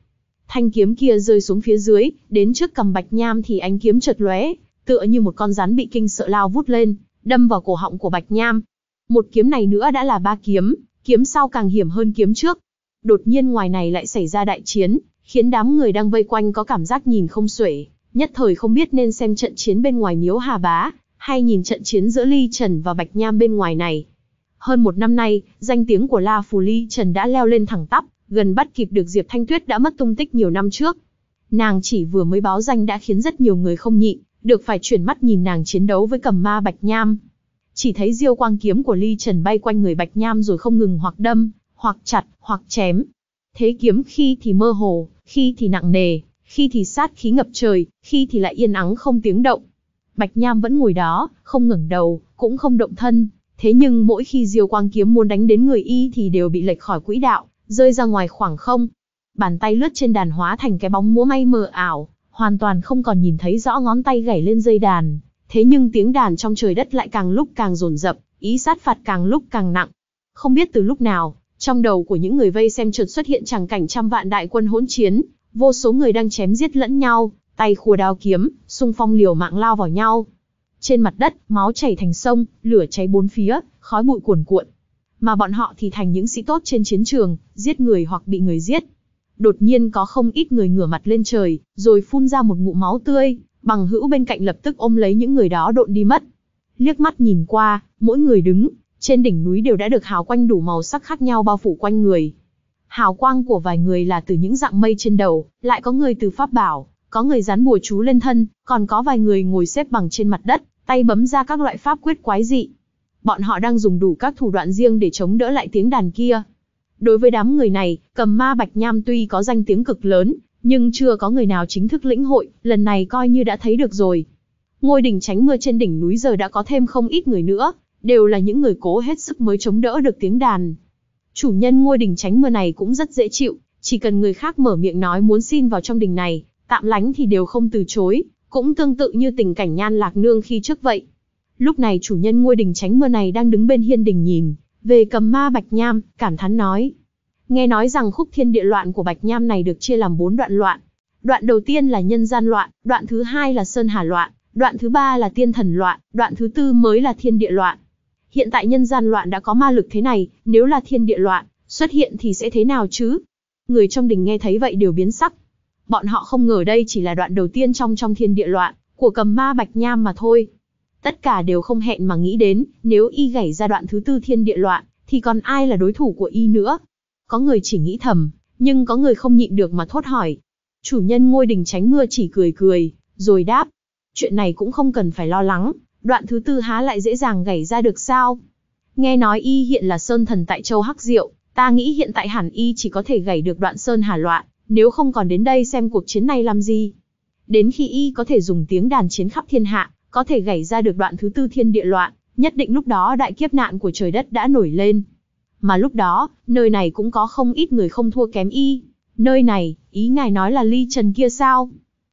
Thanh kiếm kia rơi xuống phía dưới, đến trước cầm Bạch Nham thì ánh kiếm chợt lóe, tựa như một con rắn bị kinh sợ lao vút lên, đâm vào cổ họng của Bạch Nham. Một kiếm này nữa đã là ba kiếm, kiếm sau càng hiểm hơn kiếm trước. Đột nhiên ngoài này lại xảy ra đại chiến, khiến đám người đang vây quanh có cảm giác nhìn không xuể, nhất thời không biết nên xem trận chiến bên ngoài Miếu Hà Bá, hay nhìn trận chiến giữa Ly Trần và Bạch Nham bên ngoài này. Hơn một năm nay, danh tiếng của La Phù Ly Trần đã leo lên thẳng tắp, gần bắt kịp được Diệp Thanh Tuyết đã mất tung tích nhiều năm trước. Nàng chỉ vừa mới báo danh đã khiến rất nhiều người không nhịn được phải chuyển mắt nhìn nàng chiến đấu với cầm ma Bạch Nham. Chỉ thấy diêu quang kiếm của Ly Trần bay quanh người Bạch Nham rồi không ngừng hoặc đâm, hoặc chặt, hoặc chém. Thế kiếm khi thì mơ hồ, khi thì nặng nề, khi thì sát khí ngập trời, khi thì lại yên ắng không tiếng động. Bạch Nham vẫn ngồi đó, không ngẩng đầu, cũng không động thân. Thế nhưng mỗi khi diêu quang kiếm muốn đánh đến người y thì đều bị lệch khỏi quỹ đạo, rơi ra ngoài khoảng không. Bàn tay lướt trên đàn hóa thành cái bóng múa may mờ ảo, hoàn toàn không còn nhìn thấy rõ ngón tay gảy lên dây đàn. Thế nhưng tiếng đàn trong trời đất lại càng lúc càng dồn dập, ý sát phạt càng lúc càng nặng. Không biết từ lúc nào, trong đầu của những người vây xem chợt xuất hiện tràng cảnh trăm vạn đại quân hỗn chiến, vô số người đang chém giết lẫn nhau, tay khua đao kiếm, xung phong liều mạng lao vào nhau. Trên mặt đất, máu chảy thành sông, lửa cháy bốn phía, khói bụi cuồn cuộn. Mà bọn họ thì thành những sĩ tốt trên chiến trường, giết người hoặc bị người giết. Đột nhiên có không ít người ngửa mặt lên trời, rồi phun ra một ngụm máu tươi, bằng hữu bên cạnh lập tức ôm lấy những người đó độn đi mất. Liếc mắt nhìn qua, mỗi người đứng trên đỉnh núi đều đã được hào quang đủ màu sắc khác nhau bao phủ quanh người. Hào quang của vài người là từ những dạng mây trên đầu, lại có người từ pháp bảo, có người dán bùa chú lên thân, còn có vài người ngồi xếp bằng trên mặt đất, tay bấm ra các loại pháp quyết quái dị. Bọn họ đang dùng đủ các thủ đoạn riêng để chống đỡ lại tiếng đàn kia. Đối với đám người này, cầm ma Bạch Nham tuy có danh tiếng cực lớn, nhưng chưa có người nào chính thức lĩnh hội, lần này coi như đã thấy được rồi. Ngôi đỉnh tránh mưa trên đỉnh núi giờ đã có thêm không ít người nữa, đều là những người cố hết sức mới chống đỡ được tiếng đàn. Chủ nhân ngôi đỉnh tránh mưa này cũng rất dễ chịu, chỉ cần người khác mở miệng nói muốn xin vào trong đỉnh này, tạm lánh thì đều không từ chối, cũng tương tự như tình cảnh Nhan Lạc Nương khi trước vậy. Lúc này chủ nhân ngôi đỉnh tránh mưa này đang đứng bên hiên đỉnh nhìn về cầm ma Bạch Nham, cảm thán nói. Nghe nói rằng khúc thiên địa loạn của Bạch Nham này được chia làm bốn đoạn loạn. Đoạn đầu tiên là nhân gian loạn, đoạn thứ hai là sơn hà loạn, đoạn thứ ba là tiên thần loạn, đoạn thứ tư mới là thiên địa loạn. Hiện tại nhân gian loạn đã có ma lực thế này, nếu là thiên địa loạn xuất hiện thì sẽ thế nào chứ? Người trong đình nghe thấy vậy đều biến sắc. Bọn họ không ngờ đây chỉ là đoạn đầu tiên trong trong thiên địa loạn của cầm ma Bạch Nham mà thôi. Tất cả đều không hẹn mà nghĩ đến, nếu y gảy ra đoạn thứ tư thiên địa loạn, thì còn ai là đối thủ của y nữa? Có người chỉ nghĩ thầm, nhưng có người không nhịn được mà thốt hỏi. Chủ nhân ngôi đỉnh tránh mưa chỉ cười cười, rồi đáp. Chuyện này cũng không cần phải lo lắng, đoạn thứ tư há lại dễ dàng gảy ra được sao? Nghe nói y hiện là sơn thần tại châu Hắc Diệu, ta nghĩ hiện tại hẳn y chỉ có thể gảy được đoạn sơn hà loạn, nếu không còn đến đây xem cuộc chiến này làm gì. Đến khi y có thể dùng tiếng đàn chiến khắp thiên hạ, có thể gảy ra được đoạn thứ tư thiên địa loạn, nhất định lúc đó đại kiếp nạn của trời đất đã nổi lên. Mà lúc đó, nơi này cũng có không ít người không thua kém y. Nơi này, ý ngài nói là Ly Trần kia sao?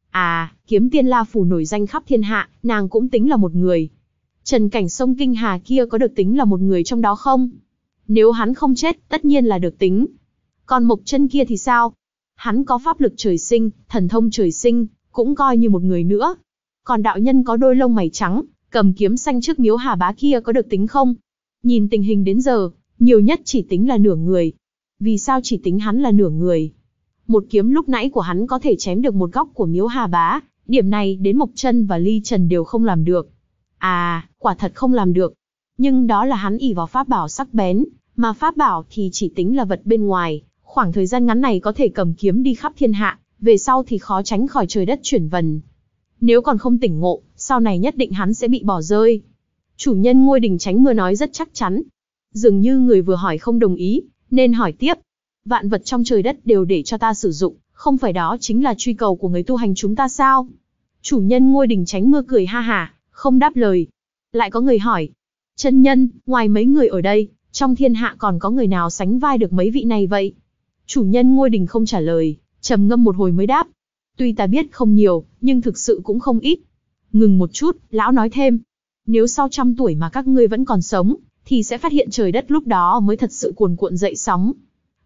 À, kiếm tiên La Phù nổi danh khắp thiên hạ, nàng cũng tính là một người. Trần Cảnh sông Kinh Hà kia có được tính là một người trong đó không? Nếu hắn không chết, tất nhiên là được tính. Còn Mộc Chân kia thì sao? Hắn có pháp lực trời sinh, thần thông trời sinh, cũng coi như một người nữa. Còn đạo nhân có đôi lông mày trắng, cầm kiếm xanh trước Miếu Hà Bá kia có được tính không? Nhìn tình hình đến giờ, nhiều nhất chỉ tính là nửa người. Vì sao chỉ tính hắn là nửa người? Một kiếm lúc nãy của hắn có thể chém được một góc của Miếu Hà Bá, điểm này đến Mộc Chân và Ly Trần đều không làm được. À, quả thật không làm được. Nhưng đó là hắn ỷ vào pháp bảo sắc bén, mà pháp bảo thì chỉ tính là vật bên ngoài, khoảng thời gian ngắn này có thể cầm kiếm đi khắp thiên hạ, về sau thì khó tránh khỏi trời đất chuyển vần. Nếu còn không tỉnh ngộ, sau này nhất định hắn sẽ bị bỏ rơi. Chủ nhân ngôi đỉnh tránh mưa nói rất chắc chắn. Dường như người vừa hỏi không đồng ý, nên hỏi tiếp. Vạn vật trong trời đất đều để cho ta sử dụng, không phải đó chính là truy cầu của người tu hành chúng ta sao? Chủ nhân ngôi đỉnh tránh mưa cười ha hả, không đáp lời. Lại có người hỏi. Chân nhân, ngoài mấy người ở đây, trong thiên hạ còn có người nào sánh vai được mấy vị này vậy? Chủ nhân ngôi đỉnh không trả lời, trầm ngâm một hồi mới đáp. Tuy ta biết không nhiều, nhưng thực sự cũng không ít. Ngừng một chút, lão nói thêm. Nếu sau trăm tuổi mà các ngươi vẫn còn sống, thì sẽ phát hiện trời đất lúc đó mới thật sự cuồn cuộn dậy sóng.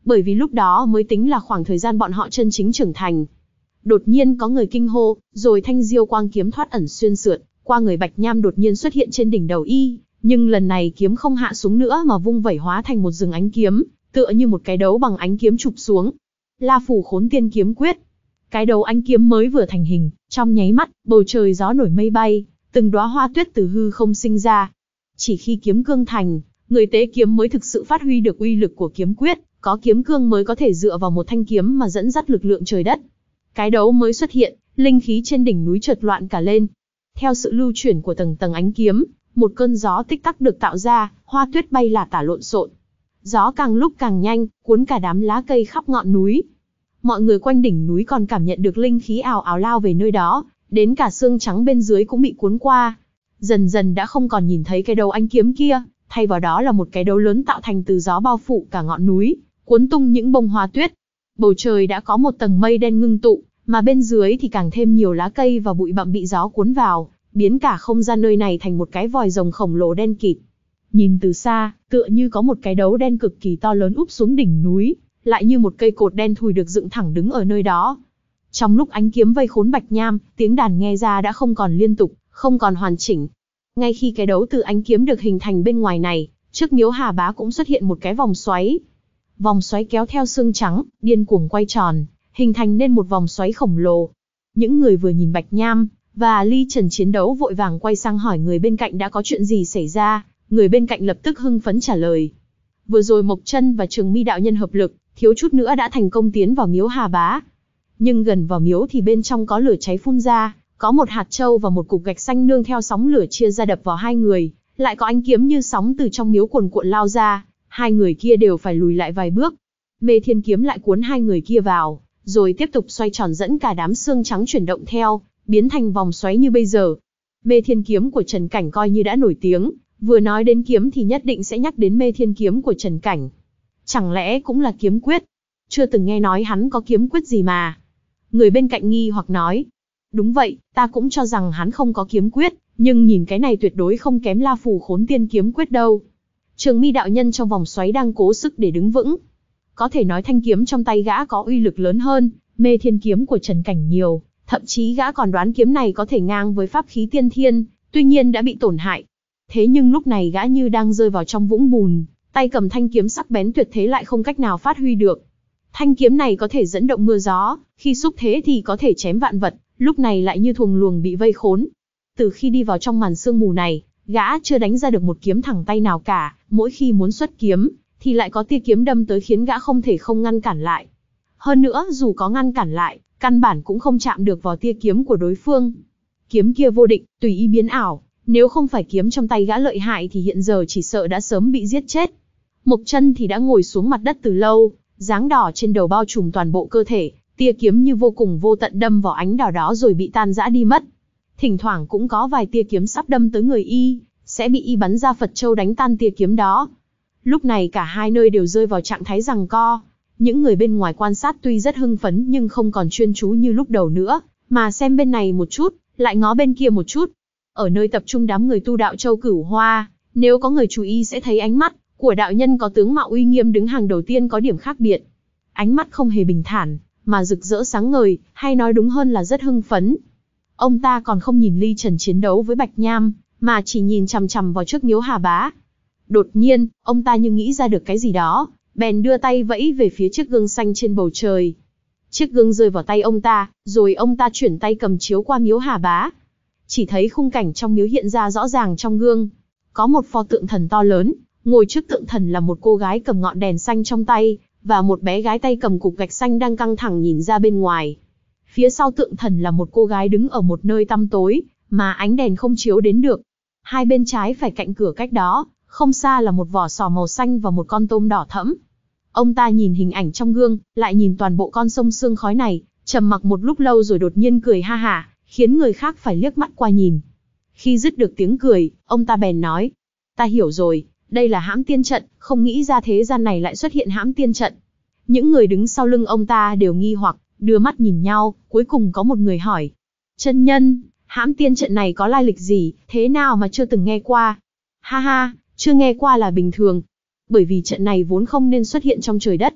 bởi vì lúc đó mới tính là khoảng thời gian bọn họ chân chính trưởng thành. Đột nhiên có người kinh hô, rồi thanh diêu quang kiếm thoát ẩn xuyên sượt, qua người Bạch Nham đột nhiên xuất hiện trên đỉnh đầu y, nhưng lần này kiếm không hạ xuống nữa mà vung vẩy hóa thành một rừng ánh kiếm, tựa như một cái đấu bằng ánh kiếm chụp xuống. La Phủ Khốn Tiên Kiếm Quyết. Cái đấu ánh kiếm mới vừa thành hình, trong nháy mắt, bầu trời gió nổi mây bay, từng đóa hoa tuyết từ hư không sinh ra. Chỉ khi kiếm cương thành, người tế kiếm mới thực sự phát huy được uy lực của kiếm quyết, có kiếm cương mới có thể dựa vào một thanh kiếm mà dẫn dắt lực lượng trời đất. Cái đấu mới xuất hiện, linh khí trên đỉnh núi chợt loạn cả lên. Theo sự lưu chuyển của tầng tầng ánh kiếm, một cơn gió tích tắc được tạo ra, hoa tuyết bay lả tả lộn xộn. Gió càng lúc càng nhanh, cuốn cả đám lá cây khắp ngọn núi. Mọi người quanh đỉnh núi còn cảm nhận được linh khí ào ào lao về nơi đó, đến cả xương trắng bên dưới cũng bị cuốn qua. Dần dần đã không còn nhìn thấy cái đầu ánh kiếm kia, thay vào đó là một cái đấu lớn tạo thành từ gió bao phủ cả ngọn núi, cuốn tung những bông hoa tuyết. Bầu trời đã có một tầng mây đen ngưng tụ, mà bên dưới thì càng thêm nhiều lá cây và bụi bặm bị gió cuốn vào, biến cả không gian nơi này thành một cái vòi rồng khổng lồ đen kịt. Nhìn từ xa, tựa như có một cái đấu đen cực kỳ to lớn úp xuống đỉnh núi, lại như một cây cột đen thùi được dựng thẳng đứng ở nơi đó. Trong lúc ánh kiếm vây khốn Bạch Nham, tiếng đàn nghe ra đã không còn liên tục, không còn hoàn chỉnh. Ngay khi cái đấu từ ánh kiếm được hình thành bên ngoài này, trước miếu Hà Bá cũng xuất hiện một cái vòng xoáy. Vòng xoáy kéo theo xương trắng, điên cuồng quay tròn, hình thành nên một vòng xoáy khổng lồ. Những người vừa nhìn Bạch Nham và Ly Trần chiến đấu vội vàng quay sang hỏi người bên cạnh đã có chuyện gì xảy ra. Người bên cạnh lập tức hưng phấn trả lời. Vừa rồi Mộc Chân và Trường Mi đạo nhân hợp lực, thiếu chút nữa đã thành công tiến vào miếu Hà Bá. Nhưng gần vào miếu thì bên trong có lửa cháy phun ra, có một hạt châu và một cục gạch xanh nương theo sóng lửa chia ra đập vào hai người, lại có ánh kiếm như sóng từ trong miếu cuồn cuộn lao ra, hai người kia đều phải lùi lại vài bước. Mê Thiên kiếm lại cuốn hai người kia vào, rồi tiếp tục xoay tròn dẫn cả đám xương trắng chuyển động theo, biến thành vòng xoáy như bây giờ. Mê Thiên kiếm của Trần Cảnh coi như đã nổi tiếng, vừa nói đến kiếm thì nhất định sẽ nhắc đến Mê Thiên kiếm của Trần Cảnh. Chẳng lẽ cũng là kiếm quyết? Chưa từng nghe nói hắn có kiếm quyết gì mà. Người bên cạnh nghi hoặc nói. Đúng vậy, ta cũng cho rằng hắn không có kiếm quyết, nhưng nhìn cái này tuyệt đối không kém La Phủ Khốn Tiên kiếm quyết đâu. Trường Mi đạo nhân trong vòng xoáy đang cố sức để đứng vững. Có thể nói thanh kiếm trong tay gã có uy lực lớn hơn Mê Thiên kiếm của Trần Cảnh nhiều, thậm chí gã còn đoán kiếm này có thể ngang với pháp khí tiên thiên, tuy nhiên đã bị tổn hại. Thế nhưng lúc này gã như đang rơi vào trong vũng bùn, tay cầm thanh kiếm sắc bén tuyệt thế lại không cách nào phát huy được. Thanh kiếm này có thể dẫn động mưa gió, khi xúc thế thì có thể chém vạn vật, lúc này lại như thuồng luồng bị vây khốn. Từ khi đi vào trong màn sương mù này, gã chưa đánh ra được một kiếm thẳng tay nào cả, mỗi khi muốn xuất kiếm, thì lại có tia kiếm đâm tới khiến gã không thể không ngăn cản lại. Hơn nữa, dù có ngăn cản lại, căn bản cũng không chạm được vào tia kiếm của đối phương. Kiếm kia vô định, tùy ý biến ảo, nếu không phải kiếm trong tay gã lợi hại thì hiện giờ chỉ sợ đã sớm bị giết chết. Mộc Chân thì đã ngồi xuống mặt đất từ lâu, dáng đỏ trên đầu bao trùm toàn bộ cơ thể, tia kiếm như vô cùng vô tận đâm vào ánh đỏ đó rồi bị tan rã đi mất. Thỉnh thoảng cũng có vài tia kiếm sắp đâm tới người y, sẽ bị y bắn ra Phật châu đánh tan tia kiếm đó. Lúc này cả hai nơi đều rơi vào trạng thái giằng co. Những người bên ngoài quan sát tuy rất hưng phấn nhưng không còn chuyên chú như lúc đầu nữa, mà xem bên này một chút, lại ngó bên kia một chút. Ở nơi tập trung đám người tu đạo Châu Cửu Hoa, nếu có người chú ý sẽ thấy ánh mắt của đạo nhân có tướng mạo uy nghiêm đứng hàng đầu tiên có điểm khác biệt. Ánh mắt không hề bình thản, mà rực rỡ sáng ngời, hay nói đúng hơn là rất hưng phấn. Ông ta còn không nhìn Ly Trần chiến đấu với Bạch Nham, mà chỉ nhìn chằm chằm vào trước miếu Hà Bá. Đột nhiên, ông ta như nghĩ ra được cái gì đó, bèn đưa tay vẫy về phía chiếc gương xanh trên bầu trời. Chiếc gương rơi vào tay ông ta, rồi ông ta chuyển tay cầm chiếu qua miếu Hà Bá. Chỉ thấy khung cảnh trong miếu hiện ra rõ ràng trong gương. Có một pho tượng thần to lớn, ngồi trước tượng thần là một cô gái cầm ngọn đèn xanh trong tay, và một bé gái tay cầm cục gạch xanh đang căng thẳng nhìn ra bên ngoài. Phía sau tượng thần là một cô gái đứng ở một nơi tăm tối, mà ánh đèn không chiếu đến được. Hai bên trái phải cạnh cửa cách đó, không xa là một vỏ sò màu xanh và một con tôm đỏ thẫm. Ông ta nhìn hình ảnh trong gương, lại nhìn toàn bộ con sông sương khói này, trầm mặc một lúc lâu rồi đột nhiên cười ha hả, khiến người khác phải liếc mắt qua nhìn. Khi dứt được tiếng cười, ông ta bèn nói, ta hiểu rồi, đây là hãm tiên trận, không nghĩ ra thế gian này lại xuất hiện hãm tiên trận. Những người đứng sau lưng ông ta đều nghi hoặc, đưa mắt nhìn nhau, cuối cùng có một người hỏi, chân nhân, hãm tiên trận này có lai lịch gì, thế nào mà chưa từng nghe qua? Ha ha, chưa nghe qua là bình thường, bởi vì trận này vốn không nên xuất hiện trong trời đất.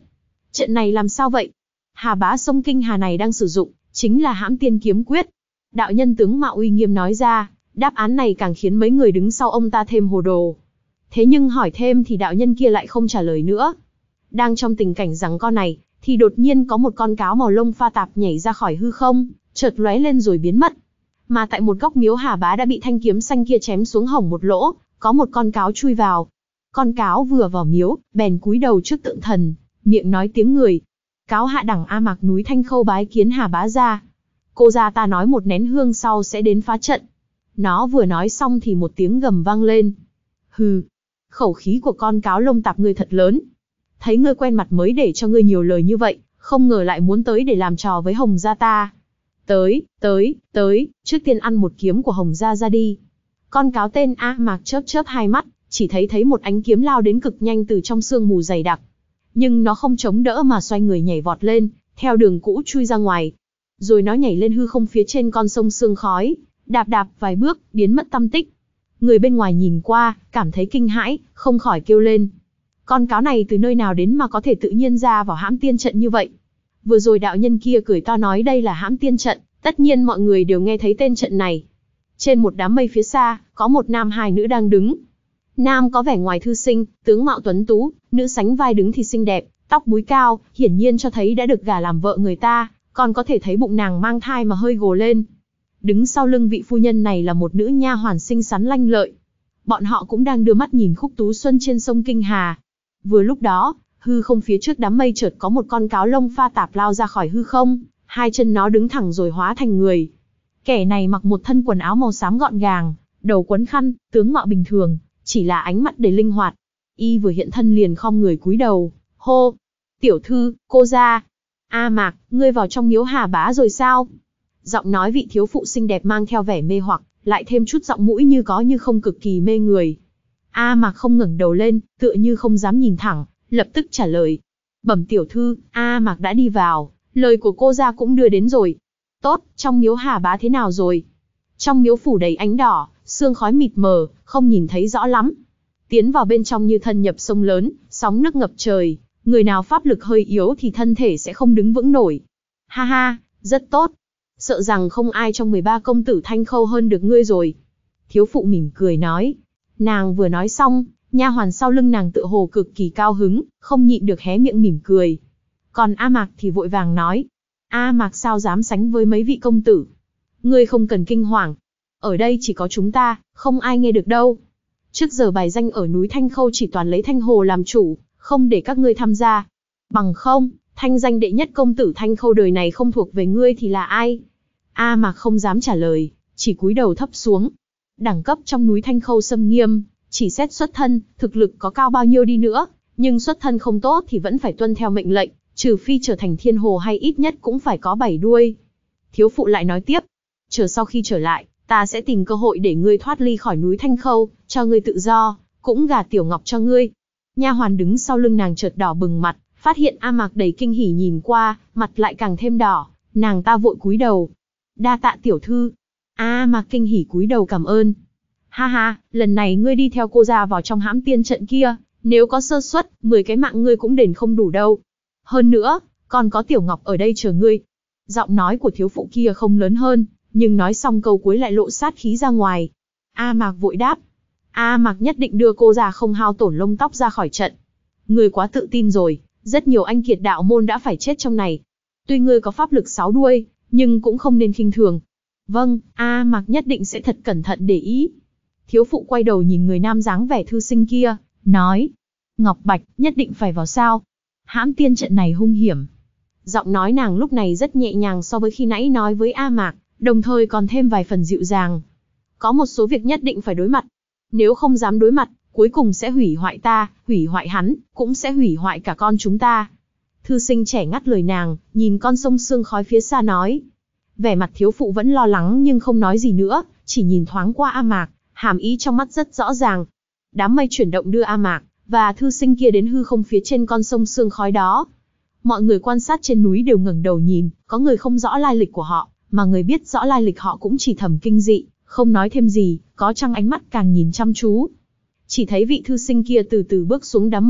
Trận này làm sao vậy? Hà bá sông Kinh Hà này đang sử dụng, chính là Hãm Tiên Kiếm Quyết. Đạo nhân tướng mạo uy nghiêm nói ra, đáp án này càng khiến mấy người đứng sau ông ta thêm hồ đồ. Thế nhưng hỏi thêm thì đạo nhân kia lại không trả lời nữa. Đang trong tình cảnh giằng co này, thì đột nhiên có một con cáo màu lông pha tạp nhảy ra khỏi hư không, chợt lóe lên rồi biến mất. Mà tại một góc miếu Hà bá đã bị thanh kiếm xanh kia chém xuống hổng một lỗ, có một con cáo chui vào. Con cáo vừa vào miếu, bèn cúi đầu trước tượng thần, miệng nói tiếng người. Cáo hạ đẳng A Mạc núi Thanh Khâu bái kiến Hà bá gia. Cô gia ta nói một nén hương sau sẽ đến phá trận. Nó vừa nói xong thì một tiếng gầm vang lên. Hừ, khẩu khí của con cáo lông tạp ngươi thật lớn. Thấy ngươi quen mặt mới để cho ngươi nhiều lời như vậy, không ngờ lại muốn tới để làm trò với Hồng gia ta. Tới, tới, tới, trước tiên ăn một kiếm của Hồng gia ra đi. Con cáo tên A Mạc chớp chớp hai mắt, chỉ thấy thấy một ánh kiếm lao đến cực nhanh từ trong sương mù dày đặc. Nhưng nó không chống đỡ mà xoay người nhảy vọt lên, theo đường cũ chui ra ngoài. Rồi nó nhảy lên hư không phía trên con sông sương khói, đạp đạp vài bước, biến mất tăm tích. Người bên ngoài nhìn qua, cảm thấy kinh hãi, không khỏi kêu lên. Con cáo này từ nơi nào đến mà có thể tự nhiên ra vào Hãm Tiên trận như vậy? Vừa rồi đạo nhân kia cười to nói đây là Hãm Tiên trận, tất nhiên mọi người đều nghe thấy tên trận này. Trên một đám mây phía xa, có một nam hai nữ đang đứng. Nam có vẻ ngoài thư sinh, tướng mạo tuấn tú, nữ sánh vai đứng thì xinh đẹp, tóc búi cao, hiển nhiên cho thấy đã được gả làm vợ người ta, còn có thể thấy bụng nàng mang thai mà hơi gồ lên. Đứng sau lưng vị phu nhân này là một nữ nha hoàn xinh xắn lanh lợi. Bọn họ cũng đang đưa mắt nhìn khúc tú xuân trên sông Kinh Hà. Vừa lúc đó, hư không phía trước đám mây chợt có một con cáo lông pha tạp lao ra khỏi hư không, hai chân nó đứng thẳng rồi hóa thành người. Kẻ này mặc một thân quần áo màu xám gọn gàng, đầu quấn khăn, tướng mạo bình thường, chỉ là ánh mắt đầy linh hoạt. Y vừa hiện thân liền khom người cúi đầu, hô, tiểu thư, cô gia. A Mạc, ngươi vào trong miếu Hà bá rồi sao? Giọng nói vị thiếu phụ xinh đẹp mang theo vẻ mê hoặc, lại thêm chút giọng mũi như có như không cực kỳ mê người. A Mạc không ngẩng đầu lên, tựa như không dám nhìn thẳng, lập tức trả lời. Bẩm tiểu thư, A Mạc đã đi vào, lời của cô gia cũng đưa đến rồi. Tốt, trong miếu Hà bá thế nào rồi? Trong miếu phủ đầy ánh đỏ, sương khói mịt mờ, không nhìn thấy rõ lắm. Tiến vào bên trong như thân nhập sông lớn, sóng nước ngập trời, người nào pháp lực hơi yếu thì thân thể sẽ không đứng vững nổi. Ha ha, rất tốt. Sợ rằng không ai trong mười ba công tử Thanh Khâu hơn được ngươi rồi. Thiếu phụ mỉm cười nói. Nàng vừa nói xong, nha hoàn sau lưng nàng tựa hồ cực kỳ cao hứng, không nhịn được hé miệng mỉm cười. Còn A Mạc thì vội vàng nói. A Mạc sao dám sánh với mấy vị công tử? Ngươi không cần kinh hoàng. Ở đây chỉ có chúng ta, không ai nghe được đâu. Trước giờ bài danh ở núi Thanh Khâu chỉ toàn lấy Thanh Hồ làm chủ, không để các ngươi tham gia. Bằng không, thanh danh đệ nhất công tử Thanh Khâu đời này không thuộc về ngươi thì là ai? A Mạc không dám trả lời, chỉ cúi đầu thấp xuống. Đẳng cấp trong núi Thanh Khâu xâm nghiêm, chỉ xét xuất thân, thực lực có cao bao nhiêu đi nữa, nhưng xuất thân không tốt thì vẫn phải tuân theo mệnh lệnh, trừ phi trở thành thiên hồ hay ít nhất cũng phải có bảy đuôi. Thiếu phụ lại nói tiếp, chờ sau khi trở lại, ta sẽ tìm cơ hội để ngươi thoát ly khỏi núi Thanh Khâu, cho ngươi tự do, cũng gả Tiểu Ngọc cho ngươi. Nha hoàn đứng sau lưng nàng chợt đỏ bừng mặt, phát hiện A Mạc đầy kinh hỉ nhìn qua, mặt lại càng thêm đỏ, nàng ta vội cúi đầu. Đa tạ tiểu thư. A Mạc kinh hỉ cúi đầu cảm ơn. Ha ha, lần này ngươi đi theo cô gia vào trong Hãm Tiên trận kia, nếu có sơ suất, mười cái mạng ngươi cũng đền không đủ đâu. Hơn nữa, còn có Tiểu Ngọc ở đây chờ ngươi. Giọng nói của thiếu phụ kia không lớn hơn, nhưng nói xong câu cuối lại lộ sát khí ra ngoài. A Mạc vội đáp. A Mạc nhất định đưa cô già không hao tổn lông tóc ra khỏi trận. Ngươi quá tự tin rồi, rất nhiều anh kiệt đạo môn đã phải chết trong này. Tuy ngươi có pháp lực sáu đuôi, nhưng cũng không nên khinh thường. Vâng, A Mạc nhất định sẽ thật cẩn thận để ý. Thiếu phụ quay đầu nhìn người nam dáng vẻ thư sinh kia, nói. Ngọc Bạch, nhất định phải vào sao? Hãm Tiên trận này hung hiểm. Giọng nói nàng lúc này rất nhẹ nhàng so với khi nãy nói với A Mạc, đồng thời còn thêm vài phần dịu dàng. Có một số việc nhất định phải đối mặt. Nếu không dám đối mặt, cuối cùng sẽ hủy hoại ta, hủy hoại hắn, cũng sẽ hủy hoại cả con chúng ta. Thư sinh trẻ ngắt lời nàng, nhìn con sông sương khói phía xa nói. Vẻ mặt thiếu phụ vẫn lo lắng nhưng không nói gì nữa, chỉ nhìn thoáng qua A Mạc, hàm ý trong mắt rất rõ ràng. Đám mây chuyển động đưa A Mạc và thư sinh kia đến hư không phía trên con sông sương khói đó. Mọi người quan sát trên núi đều ngẩng đầu nhìn, có người không rõ lai lịch của họ, mà người biết rõ lai lịch họ cũng chỉ thầm kinh dị, không nói thêm gì, có chăng ánh mắt càng nhìn chăm chú. Chỉ thấy vị thư sinh kia từ từ bước xuống đám mây,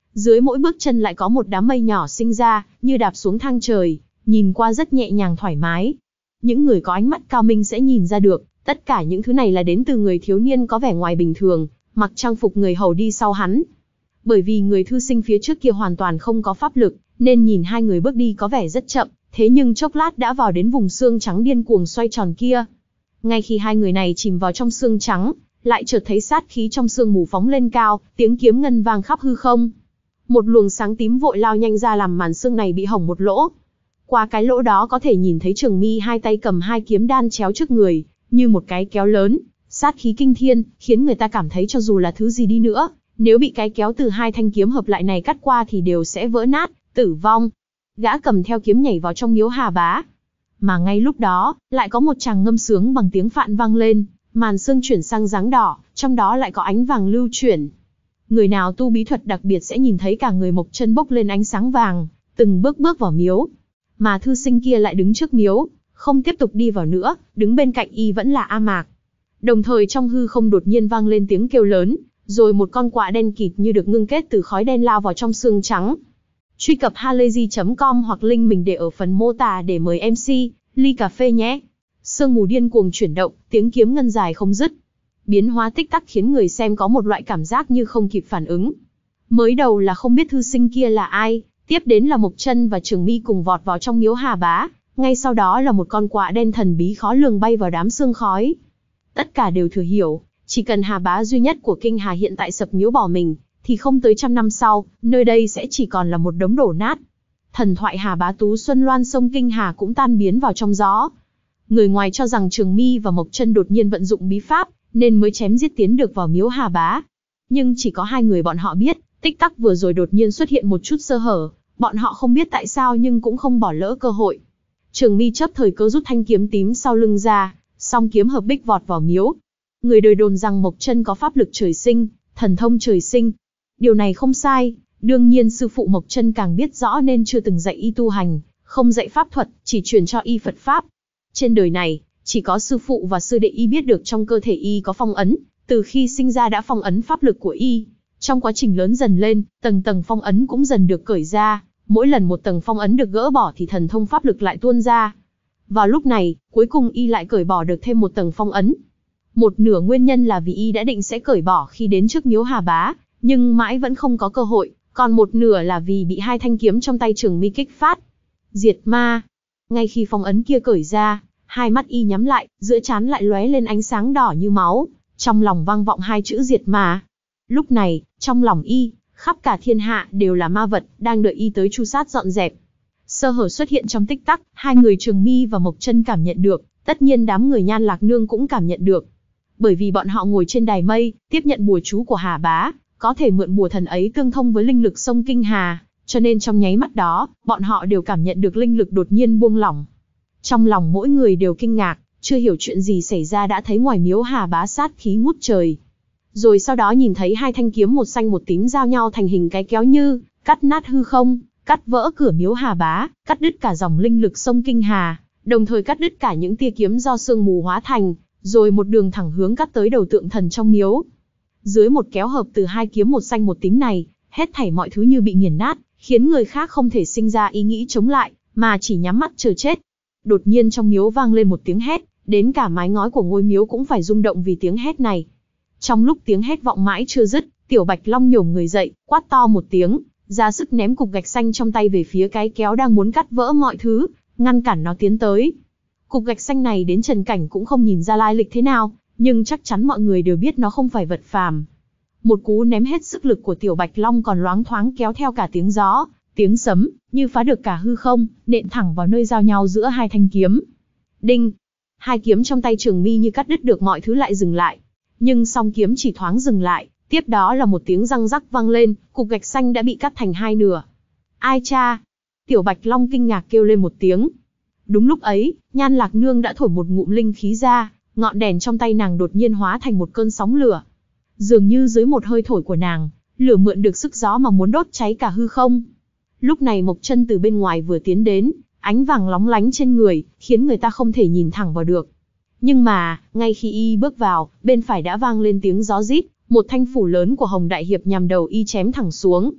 Dưới mỗi bước chân lại có một đám mây nhỏ sinh ra, như đạp xuống thang trời, nhìn qua rất nhẹ nhàng thoải mái. Những người có ánh mắt cao minh sẽ nhìn ra được, tất cả những thứ này là đến từ người thiếu niên có vẻ ngoài bình thường, mặc trang phục người hầu đi sau hắn. Bởi vì người thư sinh phía trước kia hoàn toàn không có pháp lực, nên nhìn hai người bước đi có vẻ rất chậm, thế nhưng chốc lát đã vào đến vùng xương trắng điên cuồng xoay tròn kia. Ngay khi hai người này chìm vào trong xương trắng, lại chợt thấy sát khí trong sương mù phóng lên cao, tiếng kiếm ngân vang khắp hư không. Một luồng sáng tím vội lao nhanh ra làm màn xương này bị hỏng một lỗ. Qua cái lỗ đó có thể nhìn thấy Trường Mi hai tay cầm hai kiếm đan chéo trước người, như một cái kéo lớn, sát khí kinh thiên, khiến người ta cảm thấy cho dù là thứ gì đi nữa, nếu bị cái kéo từ hai thanh kiếm hợp lại này cắt qua thì đều sẽ vỡ nát, tử vong. Gã cầm theo kiếm nhảy vào trong miếu Hà Bá. Mà ngay lúc đó, lại có một tràng ngâm sướng bằng tiếng Phạn vang lên, màn sương chuyển sang dáng đỏ, trong đó lại có ánh vàng lưu chuyển. Người nào tu bí thuật đặc biệt sẽ nhìn thấy cả người Mộc Chân bốc lên ánh sáng vàng, từng bước bước vào miếu. Mà thư sinh kia lại đứng trước miếu, không tiếp tục đi vào nữa, đứng bên cạnh y vẫn là A Mạc. Đồng thời trong hư không đột nhiên vang lên tiếng kêu lớn, rồi một con quạ đen kịt như được ngưng kết từ khói đen lao vào trong xương trắng. Truy cập halayzi chấm com hoặc link mình để ở phần mô tả để mời em xê, ly cà phê nhé. Sương mù điên cuồng chuyển động, tiếng kiếm ngân dài không dứt. Biến hóa tích tắc khiến người xem có một loại cảm giác như không kịp phản ứng. Mới đầu là không biết thư sinh kia là ai, tiếp đến là Mộc Chân và Trường Mi cùng vọt vào trong miếu Hà Bá, ngay sau đó là một con quạ đen thần bí khó lường bay vào đám sương khói. Tất cả đều thừa hiểu, chỉ cần Hà Bá duy nhất của Kinh Hà hiện tại sập miếu bỏ mình, thì không tới trăm năm sau, nơi đây sẽ chỉ còn là một đống đổ nát. Thần thoại Hà Bá Tú Xuân loan sông Kinh Hà cũng tan biến vào trong gió. Người ngoài cho rằng Trường Mi và Mộc Chân đột nhiên vận dụng bí pháp, nên mới chém giết tiến được vào miếu Hà Bá. Nhưng chỉ có hai người bọn họ biết, tích tắc vừa rồi đột nhiên xuất hiện một chút sơ hở, bọn họ không biết tại sao nhưng cũng không bỏ lỡ cơ hội. Trường Mi chấp thời cơ rút thanh kiếm tím sau lưng ra, song kiếm hợp bích vọt vào miếu. Người đời đồn rằng Mộc Chân có pháp lực trời sinh, thần thông trời sinh. Điều này không sai, đương nhiên sư phụ Mộc Chân càng biết rõ nên chưa từng dạy y tu hành, không dạy pháp thuật, chỉ truyền cho y Phật pháp. Trên đời này, chỉ có sư phụ và sư đệ y biết được trong cơ thể y có phong ấn, từ khi sinh ra đã phong ấn pháp lực của y. Trong quá trình lớn dần lên, tầng tầng phong ấn cũng dần được cởi ra, mỗi lần một tầng phong ấn được gỡ bỏ thì thần thông pháp lực lại tuôn ra. Vào lúc này, cuối cùng y lại cởi bỏ được thêm một tầng phong ấn. Một nửa nguyên nhân là vì y đã định sẽ cởi bỏ khi đến trước miếu Hà Bá, nhưng mãi vẫn không có cơ hội, còn một nửa là vì bị hai thanh kiếm trong tay Trường Mi kích phát. Diệt ma. Ngay khi phong ấn kia cởi ra, hai mắt y nhắm lại, giữa trán lại lóe lên ánh sáng đỏ như máu, trong lòng vang vọng hai chữ diệt ma. Lúc này, trong lòng y, khắp cả thiên hạ đều là ma vật, đang đợi y tới tru sát dọn dẹp. Sơ hở xuất hiện trong tích tắc, hai người Trường Mi và Mộc Chân cảm nhận được, tất nhiên đám người Nhan Lạc Nương cũng cảm nhận được. Bởi vì bọn họ ngồi trên đài mây, tiếp nhận bùa chú của Hà Bá, có thể mượn bùa thần ấy tương thông với linh lực sông Kinh Hà, cho nên trong nháy mắt đó, bọn họ đều cảm nhận được linh lực đột nhiên buông lỏng. Trong lòng mỗi người đều kinh ngạc, chưa hiểu chuyện gì xảy ra đã thấy ngoài miếu Hà Bá sát khí ngút trời. Rồi sau đó nhìn thấy hai thanh kiếm một xanh một tím giao nhau thành hình cái kéo như, cắt nát hư không, cắt vỡ cửa miếu Hà Bá, cắt đứt cả dòng linh lực sông Kinh Hà, đồng thời cắt đứt cả những tia kiếm do sương mù hóa thành, rồi một đường thẳng hướng cắt tới đầu tượng thần trong miếu. Dưới một kéo hợp từ hai kiếm một xanh một tím này, hết thảy mọi thứ như bị nghiền nát, khiến người khác không thể sinh ra ý nghĩ chống lại, mà chỉ nhắm mắt chờ chết. Đột nhiên trong miếu vang lên một tiếng hét, đến cả mái ngói của ngôi miếu cũng phải rung động vì tiếng hét này. Trong lúc tiếng hét vọng mãi chưa dứt, Tiểu Bạch Long nhổm người dậy, quát to một tiếng, ra sức ném cục gạch xanh trong tay về phía cái kéo đang muốn cắt vỡ mọi thứ, ngăn cản nó tiến tới. Cục gạch xanh này đến Trần Cảnh cũng không nhìn ra lai lịch thế nào, nhưng chắc chắn mọi người đều biết nó không phải vật phàm. Một cú ném hết sức lực của Tiểu Bạch Long còn loáng thoáng kéo theo cả tiếng gió, tiếng sấm, như phá được cả hư không, nện thẳng vào nơi giao nhau giữa hai thanh kiếm. Đinh! Hai kiếm trong tay Trường Mi như cắt đứt được mọi thứ lại dừng lại. Nhưng song kiếm chỉ thoáng dừng lại, tiếp đó là một tiếng răng rắc vang lên, cục gạch xanh đã bị cắt thành hai nửa. Ai cha! Tiểu Bạch Long kinh ngạc kêu lên một tiếng. Đúng lúc ấy, Nhan Lạc Nương đã thổi một ngụm linh khí ra, ngọn đèn trong tay nàng đột nhiên hóa thành một cơn sóng lửa. Dường như dưới một hơi thổi của nàng, lửa mượn được sức gió mà muốn đốt cháy cả hư không. Lúc này Mộc Chân từ bên ngoài vừa tiến đến, ánh vàng lóng lánh trên người, khiến người ta không thể nhìn thẳng vào được. Nhưng mà, ngay khi y bước vào, bên phải đã vang lên tiếng gió rít, một thanh phủ lớn của Hồng Đại Hiệp nhằm đầu y chém thẳng xuống.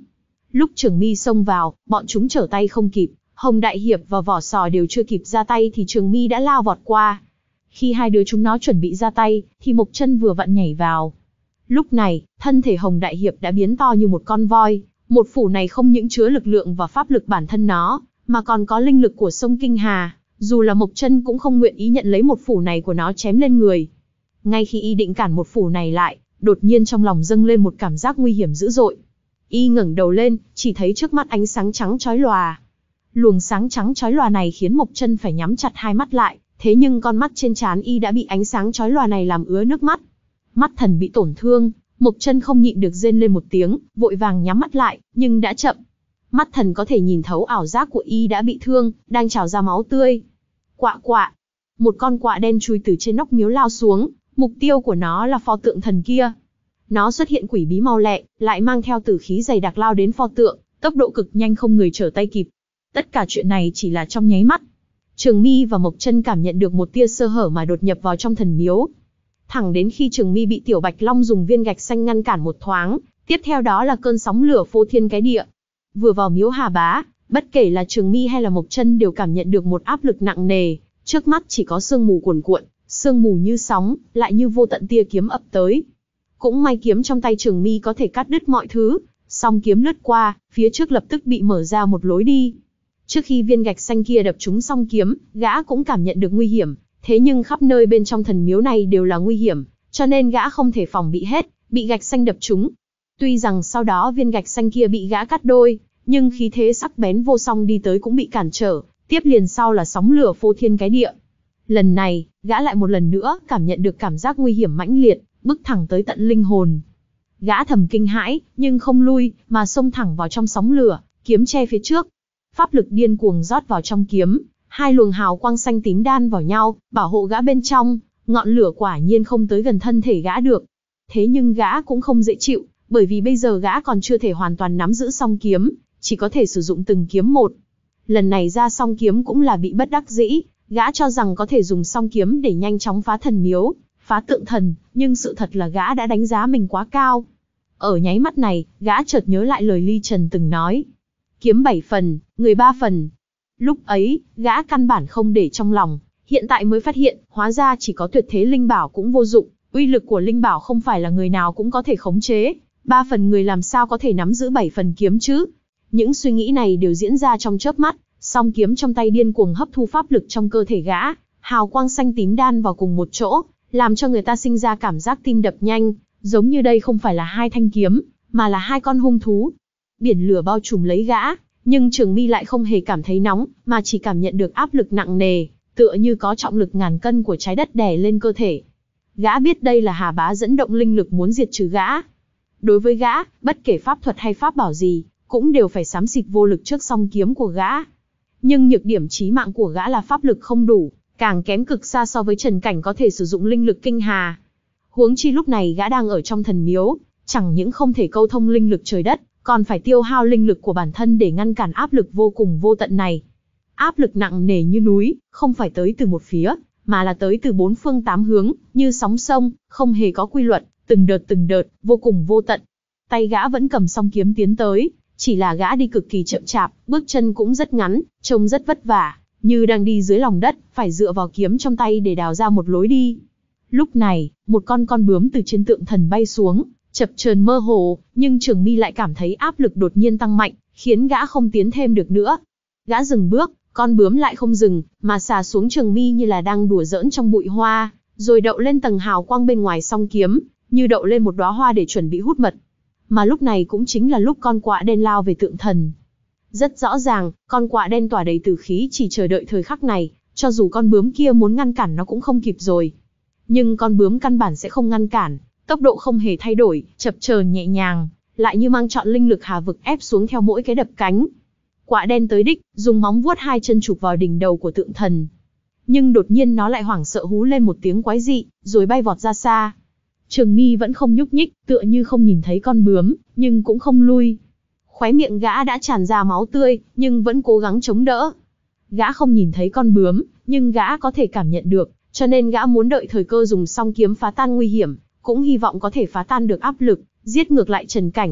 Lúc Trường My xông vào, bọn chúng trở tay không kịp, Hồng Đại Hiệp và Vỏ Sò đều chưa kịp ra tay thì Trường My đã lao vọt qua. Khi hai đứa chúng nó chuẩn bị ra tay, thì Mộc Chân vừa vặn nhảy vào. Lúc này, thân thể Hồng Đại Hiệp đã biến to như một con voi, một phủ này không những chứa lực lượng và pháp lực bản thân nó, mà còn có linh lực của sông Kinh Hà, dù là Mộc Chân cũng không nguyện ý nhận lấy một phủ này của nó chém lên người. Ngay khi y định cản một phủ này lại, đột nhiên trong lòng dâng lên một cảm giác nguy hiểm dữ dội. Y ngẩng đầu lên, chỉ thấy trước mắt ánh sáng trắng chói lòa. Luồng sáng trắng chói lòa này khiến Mộc Chân phải nhắm chặt hai mắt lại, thế nhưng con mắt trên trán y đã bị ánh sáng chói lòa này làm ứa nước mắt. Mắt thần bị tổn thương, Mộc Chân không nhịn được rên lên một tiếng, vội vàng nhắm mắt lại, nhưng đã chậm. Mắt thần có thể nhìn thấu ảo giác của y đã bị thương, đang trào ra máu tươi. Quạ quạ, một con quạ đen chui từ trên nóc miếu lao xuống, mục tiêu của nó là pho tượng thần kia. Nó xuất hiện quỷ bí mau lẹ, lại mang theo tử khí dày đặc lao đến pho tượng, tốc độ cực nhanh không người trở tay kịp. Tất cả chuyện này chỉ là trong nháy mắt. Trường My và Mộc Chân cảm nhận được một tia sơ hở mà đột nhập vào trong thần miếu. Thẳng đến khi Trường My bị Tiểu Bạch Long dùng viên gạch xanh ngăn cản một thoáng, tiếp theo đó là cơn sóng lửa phô thiên cái địa. Vừa vào miếu Hà Bá, bất kể là Trường My hay là Mộc Chân đều cảm nhận được một áp lực nặng nề, trước mắt chỉ có sương mù cuồn cuộn, sương mù như sóng, lại như vô tận tia kiếm ập tới. Cũng may kiếm trong tay Trường My có thể cắt đứt mọi thứ, song kiếm lướt qua, phía trước lập tức bị mở ra một lối đi. Trước khi viên gạch xanh kia đập trúng song kiếm, gã cũng cảm nhận được nguy hiểm, thế nhưng khắp nơi bên trong thần miếu này đều là nguy hiểm, cho nên gã không thể phòng bị hết, bị gạch xanh đập trúng. Tuy rằng sau đó viên gạch xanh kia bị gã cắt đôi, nhưng khí thế sắc bén vô song đi tới cũng bị cản trở, tiếp liền sau là sóng lửa phô thiên cái địa. Lần này, gã lại một lần nữa cảm nhận được cảm giác nguy hiểm mãnh liệt, bước thẳng tới tận linh hồn. Gã thầm kinh hãi, nhưng không lui, mà xông thẳng vào trong sóng lửa, kiếm che phía trước. Pháp lực điên cuồng rót vào trong kiếm, hai luồng hào quang xanh tím đan vào nhau, bảo hộ gã bên trong, ngọn lửa quả nhiên không tới gần thân thể gã được. Thế nhưng gã cũng không dễ chịu, bởi vì bây giờ gã còn chưa thể hoàn toàn nắm giữ song kiếm, chỉ có thể sử dụng từng kiếm một. Lần này ra song kiếm cũng là bị bất đắc dĩ, gã cho rằng có thể dùng song kiếm để nhanh chóng phá thần miếu, phá tượng thần, nhưng sự thật là gã đã đánh giá mình quá cao. Ở nháy mắt này, gã chợt nhớ lại lời Ly Trần từng nói. Kiếm bảy phần, người ba phần. Lúc ấy, gã căn bản không để trong lòng, hiện tại mới phát hiện, hóa ra chỉ có tuyệt thế linh bảo cũng vô dụng, uy lực của linh bảo không phải là người nào cũng có thể khống chế, ba phần người làm sao có thể nắm giữ bảy phần kiếm chứ. Những suy nghĩ này đều diễn ra trong chớp mắt, song kiếm trong tay điên cuồng hấp thu pháp lực trong cơ thể gã, hào quang xanh tím đan vào cùng một chỗ, làm cho người ta sinh ra cảm giác tim đập nhanh, giống như đây không phải là hai thanh kiếm, mà là hai con hung thú. Biển lửa bao trùm lấy gã, nhưng Trường My lại không hề cảm thấy nóng, mà chỉ cảm nhận được áp lực nặng nề, tựa như có trọng lực ngàn cân của trái đất đè lên cơ thể. Gã biết đây là Hà Bá dẫn động linh lực muốn diệt trừ gã. Đối với gã, bất kể pháp thuật hay pháp bảo gì, cũng đều phải xám xịt vô lực trước song kiếm của gã. Nhưng nhược điểm chí mạng của gã là pháp lực không đủ, càng kém cực xa so với Trần Cảnh có thể sử dụng linh lực kinh hà. Huống chi lúc này gã đang ở trong thần miếu, chẳng những không thể câu thông linh lực trời đất, còn phải tiêu hao linh lực của bản thân để ngăn cản áp lực vô cùng vô tận này. Áp lực nặng nề như núi, không phải tới từ một phía, mà là tới từ bốn phương tám hướng, như sóng sông, không hề có quy luật, từng đợt từng đợt, vô cùng vô tận. Tay gã vẫn cầm song kiếm tiến tới, chỉ là gã đi cực kỳ chậm chạp, bước chân cũng rất ngắn, trông rất vất vả, như đang đi dưới lòng đất, phải dựa vào kiếm trong tay để đào ra một lối đi. Lúc này, một con con bướm từ trên tượng thần bay xuống, chập chờn mơ hồ, nhưng Trường My lại cảm thấy áp lực đột nhiên tăng mạnh, khiến gã không tiến thêm được nữa. Gã dừng bước, con bướm lại không dừng, mà xà xuống Trường My như là đang đùa giỡn trong bụi hoa, rồi đậu lên tầng hào quang bên ngoài song kiếm, như đậu lên một đóa hoa để chuẩn bị hút mật. Mà lúc này cũng chính là lúc con quạ đen lao về tượng thần. Rất rõ ràng, con quạ đen tỏa đầy tử khí chỉ chờ đợi thời khắc này, cho dù con bướm kia muốn ngăn cản nó cũng không kịp rồi. Nhưng con bướm căn bản sẽ không ngăn cản, tốc độ không hề thay đổi, chập chờn nhẹ nhàng, lại như mang trọn linh lực hà vực ép xuống theo mỗi cái đập cánh. Quạ đen tới đích, dùng móng vuốt hai chân chụp vào đỉnh đầu của tượng thần. Nhưng đột nhiên nó lại hoảng sợ hú lên một tiếng quái dị, rồi bay vọt ra xa. Trường My vẫn không nhúc nhích, tựa như không nhìn thấy con bướm, nhưng cũng không lui. Khóe miệng gã đã tràn ra máu tươi, nhưng vẫn cố gắng chống đỡ. Gã không nhìn thấy con bướm, nhưng gã có thể cảm nhận được, cho nên gã muốn đợi thời cơ dùng song kiếm phá tan nguy hiểm, cũng hy vọng có thể phá tan được áp lực, giết ngược lại Trần Cảnh.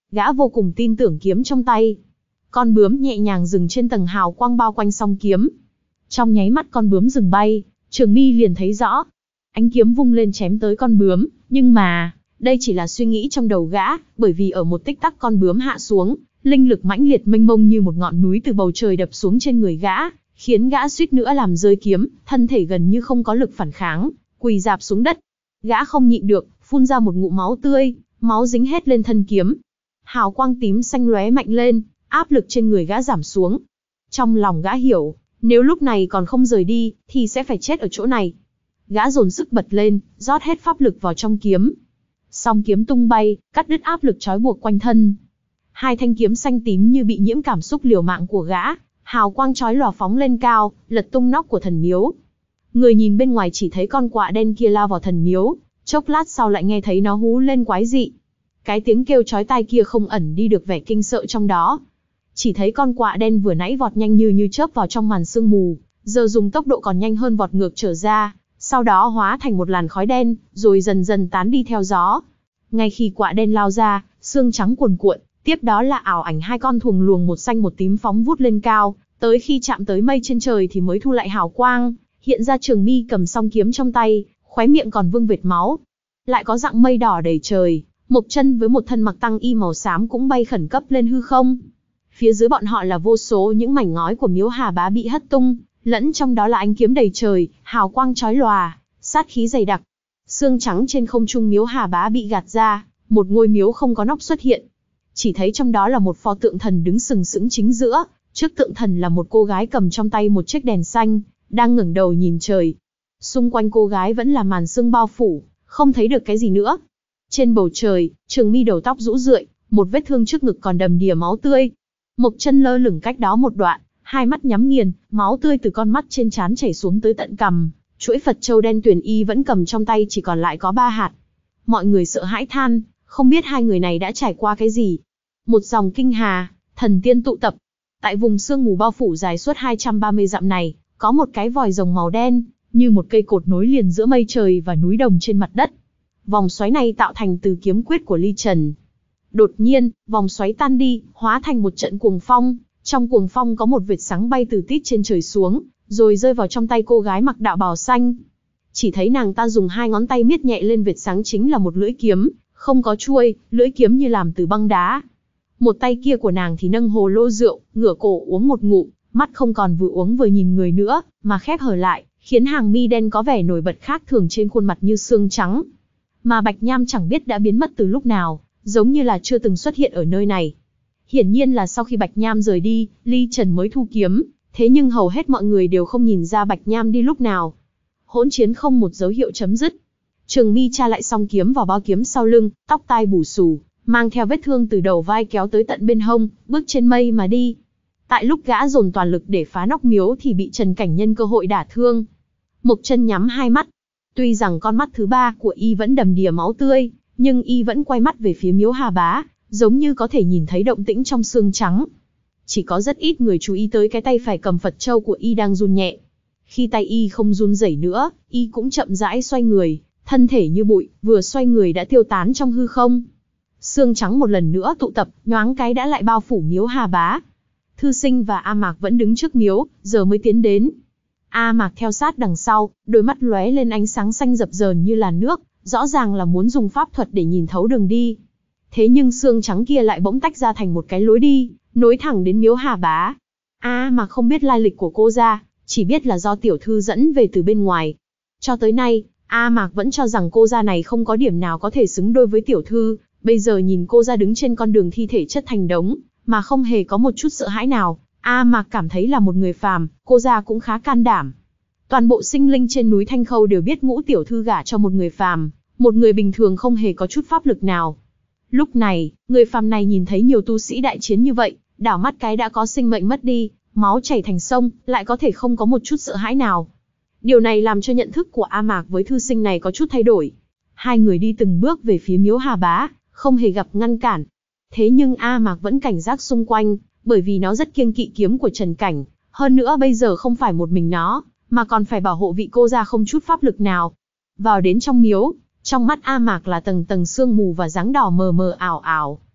Gã vô cùng tin tưởng kiếm trong tay. Con bướm nhẹ nhàng dừng trên tầng hào quang bao quanh song kiếm. Trong nháy mắt con bướm dừng bay, Trường Mi liền thấy rõ. Ánh kiếm vung lên chém tới con bướm, nhưng mà, đây chỉ là suy nghĩ trong đầu gã, bởi vì ở một tích tắc con bướm hạ xuống, linh lực mãnh liệt mênh mông như một ngọn núi từ bầu trời đập xuống trên người gã, khiến gã suýt nữa làm rơi kiếm, thân thể gần như không có lực phản kháng, quỳ rạp xuống đất. Gã không nhịn được, phun ra một ngụm máu tươi, máu dính hết lên thân kiếm. Hào quang tím xanh lóe mạnh lên, áp lực trên người gã giảm xuống. Trong lòng gã hiểu, nếu lúc này còn không rời đi, thì sẽ phải chết ở chỗ này. Gã dồn sức bật lên, rót hết pháp lực vào trong kiếm. Song kiếm tung bay, cắt đứt áp lực trói buộc quanh thân. Hai thanh kiếm xanh tím như bị nhiễm cảm xúc liều mạng của gã, hào quang chói lòa phóng lên cao, lật tung nóc của thần miếu. Người nhìn bên ngoài chỉ thấy con quạ đen kia lao vào thần miếu, chốc lát sau lại nghe thấy nó hú lên quái dị. Cái tiếng kêu chói tai kia không ẩn đi được vẻ kinh sợ trong đó. Chỉ thấy con quạ đen vừa nãy vọt nhanh như như chớp vào trong màn sương mù, giờ dùng tốc độ còn nhanh hơn vọt ngược trở ra, sau đó hóa thành một làn khói đen, rồi dần dần tán đi theo gió. Ngay khi quạ đen lao ra, xương trắng cuồn cuộn, tiếp đó là ảo ảnh hai con thuồng luồng một xanh một tím phóng vút lên cao, tới khi chạm tới mây trên trời thì mới thu lại hào quang, hiện ra Trường Mi cầm song kiếm trong tay, khóe miệng còn vương vệt máu. Lại có dạng mây đỏ đầy trời, Mộc Chân với một thân mặc tăng y màu xám cũng bay khẩn cấp lên hư không. Phía dưới bọn họ là vô số những mảnh ngói của miếu Hà Bá bị hất tung, lẫn trong đó là ánh kiếm đầy trời, hào quang chói lòa, sát khí dày đặc. Sương trắng trên không trung miếu Hà Bá bị gạt ra, một ngôi miếu không có nóc xuất hiện. Chỉ thấy trong đó là một pho tượng thần đứng sừng sững chính giữa, trước tượng thần là một cô gái cầm trong tay một chiếc đèn xanh, đang ngẩng đầu nhìn trời. Xung quanh cô gái vẫn là màn sương bao phủ, không thấy được cái gì nữa. Trên bầu trời, Trường Mi đầu tóc rũ rượi, một vết thương trước ngực còn đầm đìa máu tươi. Mộc Chân lơ lửng cách đó một đoạn, hai mắt nhắm nghiền, máu tươi từ con mắt trên trán chảy xuống tới tận cằm. Chuỗi Phật châu đen tuyền y vẫn cầm trong tay chỉ còn lại có ba hạt. Mọi người sợ hãi than, không biết hai người này đã trải qua cái gì. Một dòng kinh hà, thần tiên tụ tập. Tại vùng sương mù bao phủ dài suốt hai trăm ba mươi dặm này, có một cái vòi rồng màu đen, như một cây cột nối liền giữa mây trời và núi đồng trên mặt đất. Vòng xoáy này tạo thành từ kiếm quyết của Ly Trần. Đột nhiên, vòng xoáy tan đi, hóa thành một trận cuồng phong. Trong cuồng phong có một vệt sáng bay từ tít trên trời xuống, rồi rơi vào trong tay cô gái mặc đạo bào xanh. Chỉ thấy nàng ta dùng hai ngón tay miết nhẹ lên vệt sáng chính là một lưỡi kiếm, không có chuôi, lưỡi kiếm như làm từ băng đá. Một tay kia của nàng thì nâng hồ lô rượu, ngửa cổ uống một ngụm, mắt không còn vừa uống vừa nhìn người nữa, mà khép hờ lại, khiến hàng mi đen có vẻ nổi bật khác thường trên khuôn mặt như xương trắng. Mà Bạch Nham chẳng biết đã biến mất từ lúc nào, giống như là chưa từng xuất hiện ở nơi này. Hiển nhiên là sau khi Bạch Nham rời đi, Ly Trần mới thu kiếm, thế nhưng hầu hết mọi người đều không nhìn ra Bạch Nham đi lúc nào. Hỗn chiến không một dấu hiệu chấm dứt. Trường Mi tra lại song kiếm vào bao kiếm sau lưng, tóc tai bù xù, mang theo vết thương từ đầu vai kéo tới tận bên hông, bước trên mây mà đi. Tại lúc gã dồn toàn lực để phá nóc miếu thì bị Trần Cảnh nhân cơ hội đả thương. Mộc Chân nhắm hai mắt. Tuy rằng con mắt thứ ba của y vẫn đầm đìa máu tươi, nhưng y vẫn quay mắt về phía miếu Hà Bá, giống như có thể nhìn thấy động tĩnh trong xương trắng. Chỉ có rất ít người chú ý tới cái tay phải cầm Phật châu của y đang run nhẹ. Khi tay y không run rẩy nữa, y cũng chậm rãi xoay người, thân thể như bụi, vừa xoay người đã tiêu tán trong hư không. Sương trắng một lần nữa tụ tập, nhoáng cái đã lại bao phủ miếu Hà Bá. Thư Sinh và A Mạc vẫn đứng trước miếu, giờ mới tiến đến. A Mạc theo sát đằng sau, đôi mắt lóe lên ánh sáng xanh dập dờn như làn nước, rõ ràng là muốn dùng pháp thuật để nhìn thấu đường đi. Thế nhưng xương trắng kia lại bỗng tách ra thành một cái lối đi, nối thẳng đến miếu Hà Bá. A Mạc không biết lai lịch của cô ra, chỉ biết là do tiểu thư dẫn về từ bên ngoài. Cho tới nay, A Mạc vẫn cho rằng cô gia này không có điểm nào có thể xứng đôi với tiểu thư, bây giờ nhìn cô gia đứng trên con đường thi thể chất thành đống, mà không hề có một chút sợ hãi nào, A Mạc cảm thấy là một người phàm, cô gia cũng khá can đảm. Toàn bộ sinh linh trên núi Thanh Khâu đều biết Ngũ tiểu thư gả cho một người phàm, một người bình thường không hề có chút pháp lực nào. Lúc này, người phàm này nhìn thấy nhiều tu sĩ đại chiến như vậy, đảo mắt cái đã có sinh mệnh mất đi, máu chảy thành sông, lại có thể không có một chút sợ hãi nào. Điều này làm cho nhận thức của A Mạc với thư sinh này có chút thay đổi. Hai người đi từng bước về phía miếu Hà Bá, không hề gặp ngăn cản. Thế nhưng A Mạc vẫn cảnh giác xung quanh, bởi vì nó rất kiêng kỵ kiếm của Trần Cảnh. Hơn nữa bây giờ không phải một mình nó, mà còn phải bảo hộ vị cô gia không chút pháp lực nào. Vào đến trong miếu, trong mắt A Mạc là tầng tầng sương mù và dáng đỏ mờ mờ ảo ảo.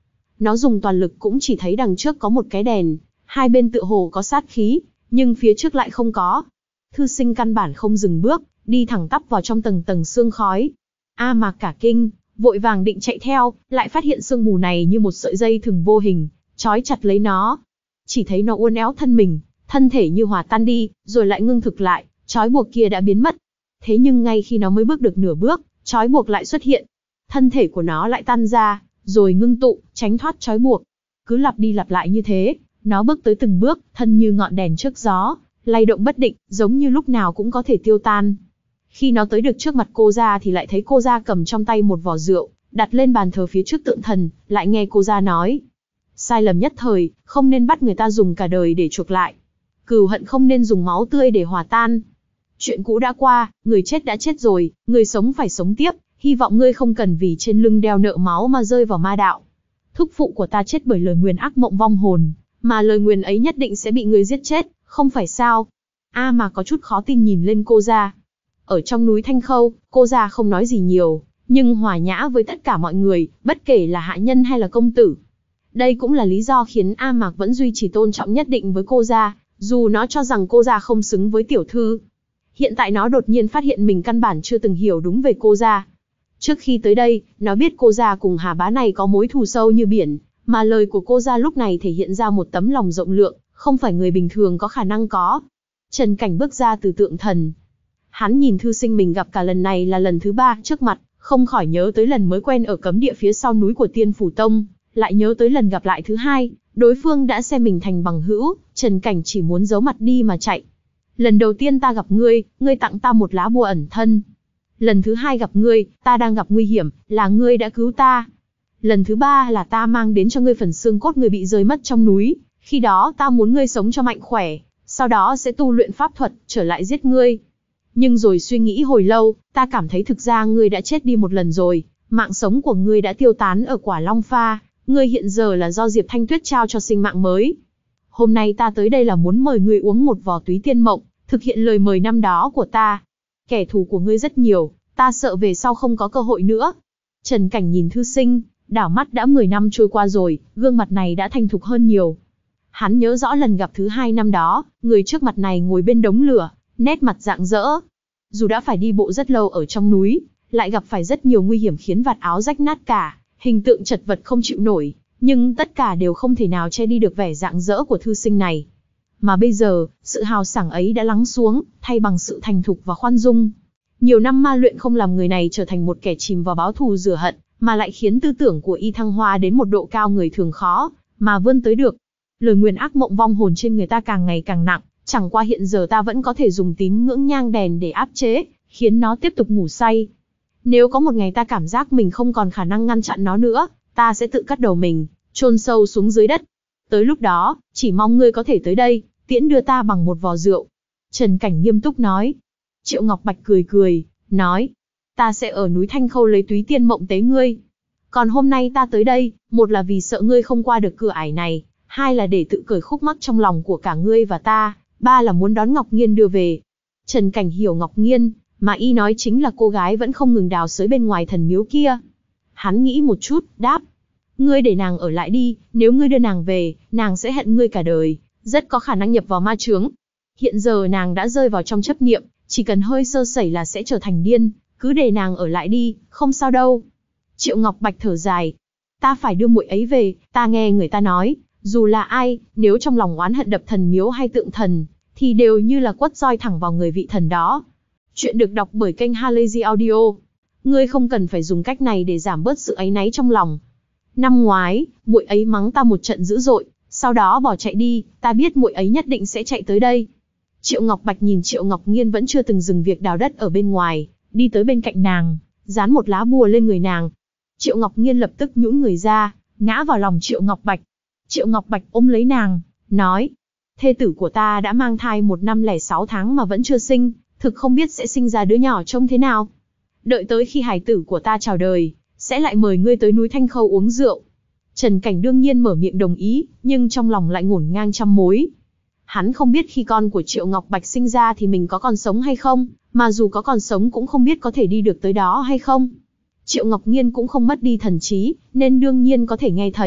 nó dùng toàn lực cũng chỉ thấy đằng trước có một cái đèn, hai bên tựa hồ có sát khí, nhưng phía trước lại không có. Thư sinh căn bản không dừng bước, đi thẳng tắp vào trong tầng tầng sương khói. A Mạc cả kinh, vội vàng định chạy theo, lại phát hiện sương mù này như một sợi dây thừng vô hình, trói chặt lấy nó. Chỉ thấy nó uốn éo thân mình, thân thể như hòa tan đi, rồi lại ngưng thực lại, trói buộc kia đã biến mất. Thế nhưng ngay khi nó mới bước được nửa bước, trói buộc lại xuất hiện. Thân thể của nó lại tan ra, rồi ngưng tụ, tránh thoát trói buộc. Cứ lặp đi lặp lại như thế, nó bước tới từng bước, thân như ngọn đèn trước gió, lay động bất định, giống như lúc nào cũng có thể tiêu tan. Khi nó tới được trước mặt cô gia thì lại thấy cô gia cầm trong tay một vò rượu, đặt lên bàn thờ phía trước tượng thần, lại nghe cô gia nói. Sai lầm nhất thời, không nên bắt người ta dùng cả đời để chuộc lại. Cừu hận không nên dùng máu tươi để hòa tan. Chuyện cũ đã qua, người chết đã chết rồi, người sống phải sống tiếp, hy vọng ngươi không cần vì trên lưng đeo nợ máu mà rơi vào ma đạo. Thúc phụ của ta chết bởi lời nguyền ác mộng vong hồn, mà lời nguyền ấy nhất định sẽ bị ngươi giết chết, không phải sao? A mà có chút khó tin nhìn lên cô gia. Ở trong núi Thanh Khâu, cô gia không nói gì nhiều, nhưng hòa nhã với tất cả mọi người, bất kể là hạ nhân hay là công tử. Đây cũng là lý do khiến A Mạc vẫn duy trì tôn trọng nhất định với cô gia, dù nó cho rằng cô gia không xứng với tiểu thư. Hiện tại nó đột nhiên phát hiện mình căn bản chưa từng hiểu đúng về cô gia. Trước khi tới đây, nó biết cô gia cùng Hà Bá này có mối thù sâu như biển, mà lời của cô gia lúc này thể hiện ra một tấm lòng rộng lượng, không phải người bình thường có khả năng có. Trần Cảnh bước ra từ tượng thần. Hắn nhìn thư sinh mình gặp cả lần này là lần thứ ba trước mặt, không khỏi nhớ tới lần mới quen ở cấm địa phía sau núi của Tiên Phủ Tông, lại nhớ tới lần gặp lại thứ hai, đối phương đã xem mình thành bằng hữu, Trần Cảnh chỉ muốn giấu mặt đi mà chạy. Lần đầu tiên ta gặp ngươi, ngươi tặng ta một lá bùa ẩn thân. Lần thứ hai gặp ngươi, ta đang gặp nguy hiểm, là ngươi đã cứu ta. Lần thứ ba là ta mang đến cho ngươi phần xương cốt người bị rơi mất trong núi, khi đó ta muốn ngươi sống cho mạnh khỏe, sau đó sẽ tu luyện pháp thuật, trở lại giết ngươi. Nhưng rồi suy nghĩ hồi lâu, ta cảm thấy thực ra ngươi đã chết đi một lần rồi, mạng sống của ngươi đã tiêu tán ở Quả Long Pha, ngươi hiện giờ là do Diệp Thanh Tuyết trao cho sinh mạng mới. Hôm nay ta tới đây là muốn mời ngươi uống một vò túy tiên mộng, thực hiện lời mời năm đó của ta. Kẻ thù của ngươi rất nhiều, ta sợ về sau không có cơ hội nữa. Trần Cảnh nhìn thư sinh, đảo mắt đã mười năm trôi qua rồi, gương mặt này đã thành thục hơn nhiều. Hắn nhớ rõ lần gặp thứ hai năm đó, người trước mặt này ngồi bên đống lửa, nét mặt rạng rỡ. Dù đã phải đi bộ rất lâu ở trong núi, lại gặp phải rất nhiều nguy hiểm khiến vạt áo rách nát cả, hình tượng chật vật không chịu nổi, nhưng tất cả đều không thể nào che đi được vẻ rạng rỡ của thư sinh này. Mà bây giờ, sự hào sảng ấy đã lắng xuống, thay bằng sự thành thục và khoan dung. Nhiều năm ma luyện không làm người này trở thành một kẻ chìm vào báo thù rửa hận, mà lại khiến tư tưởng của y thăng hoa đến một độ cao người thường khó mà vươn tới được. Lời nguyền ác mộng vong hồn trên người ta càng ngày càng nặng, chẳng qua hiện giờ ta vẫn có thể dùng tín ngưỡng nhang đèn để áp chế, khiến nó tiếp tục ngủ say. Nếu có một ngày ta cảm giác mình không còn khả năng ngăn chặn nó nữa, ta sẽ tự cắt đầu mình, chôn sâu xuống dưới đất. Tới lúc đó, chỉ mong ngươi có thể tới đây, tiễn đưa ta bằng một vò rượu. Trần Cảnh nghiêm túc nói. Triệu Ngọc Bạch cười cười, nói. Ta sẽ ở núi Thanh Khâu lấy túy tiên mộng tế ngươi. Còn hôm nay ta tới đây, một là vì sợ ngươi không qua được cửa ải này, hai là để tự cởi khúc mắc trong lòng của cả ngươi và ta, ba là muốn đón Ngọc Nghiên đưa về. Trần Cảnh hiểu Ngọc Nghiên, mà y nói chính là cô gái vẫn không ngừng đào xới bên ngoài thần miếu kia. Hắn nghĩ một chút, đáp. Ngươi để nàng ở lại đi, nếu ngươi đưa nàng về, nàng sẽ hận ngươi cả đời, rất có khả năng nhập vào ma chướng. Hiện giờ nàng đã rơi vào trong chấp niệm, chỉ cần hơi sơ sẩy là sẽ trở thành điên, cứ để nàng ở lại đi, không sao đâu. Triệu Ngọc Bạch thở dài. Ta phải đưa muội ấy về, ta nghe người ta nói, dù là ai, nếu trong lòng oán hận đập thần miếu hay tượng thần, thì đều như là quất roi thẳng vào người vị thần đó. Chuyện được đọc bởi kênh Halazy Audio. Ngươi không cần phải dùng cách này để giảm bớt sự áy náy trong lòng. Năm ngoái, muội ấy mắng ta một trận dữ dội, sau đó bỏ chạy đi, ta biết muội ấy nhất định sẽ chạy tới đây. Triệu Ngọc Bạch nhìn Triệu Ngọc Nghiên vẫn chưa từng dừng việc đào đất ở bên ngoài, đi tới bên cạnh nàng, dán một lá bùa lên người nàng. Triệu Ngọc Nghiên lập tức nhũn người ra, ngã vào lòng Triệu Ngọc Bạch. Triệu Ngọc Bạch ôm lấy nàng, nói, thê tử của ta đã mang thai một năm lẻ sáu tháng mà vẫn chưa sinh, thực không biết sẽ sinh ra đứa nhỏ trông thế nào. Đợi tới khi hài tử của ta chào đời, sẽ lại mời ngươi tới núi Thanh Khâu uống rượu. Trần Cảnh đương nhiên mở miệng đồng ý, nhưng trong lòng lại ngổn ngang trăm mối. Hắn không biết khi con của Triệu Ngọc Bạch sinh ra thì mình có còn sống hay không, mà dù có còn sống cũng không biết có thể đi được tới đó hay không. Triệu Ngọc Nghiên cũng không mất đi thần trí, nên đương nhiên có thể nghe thấy,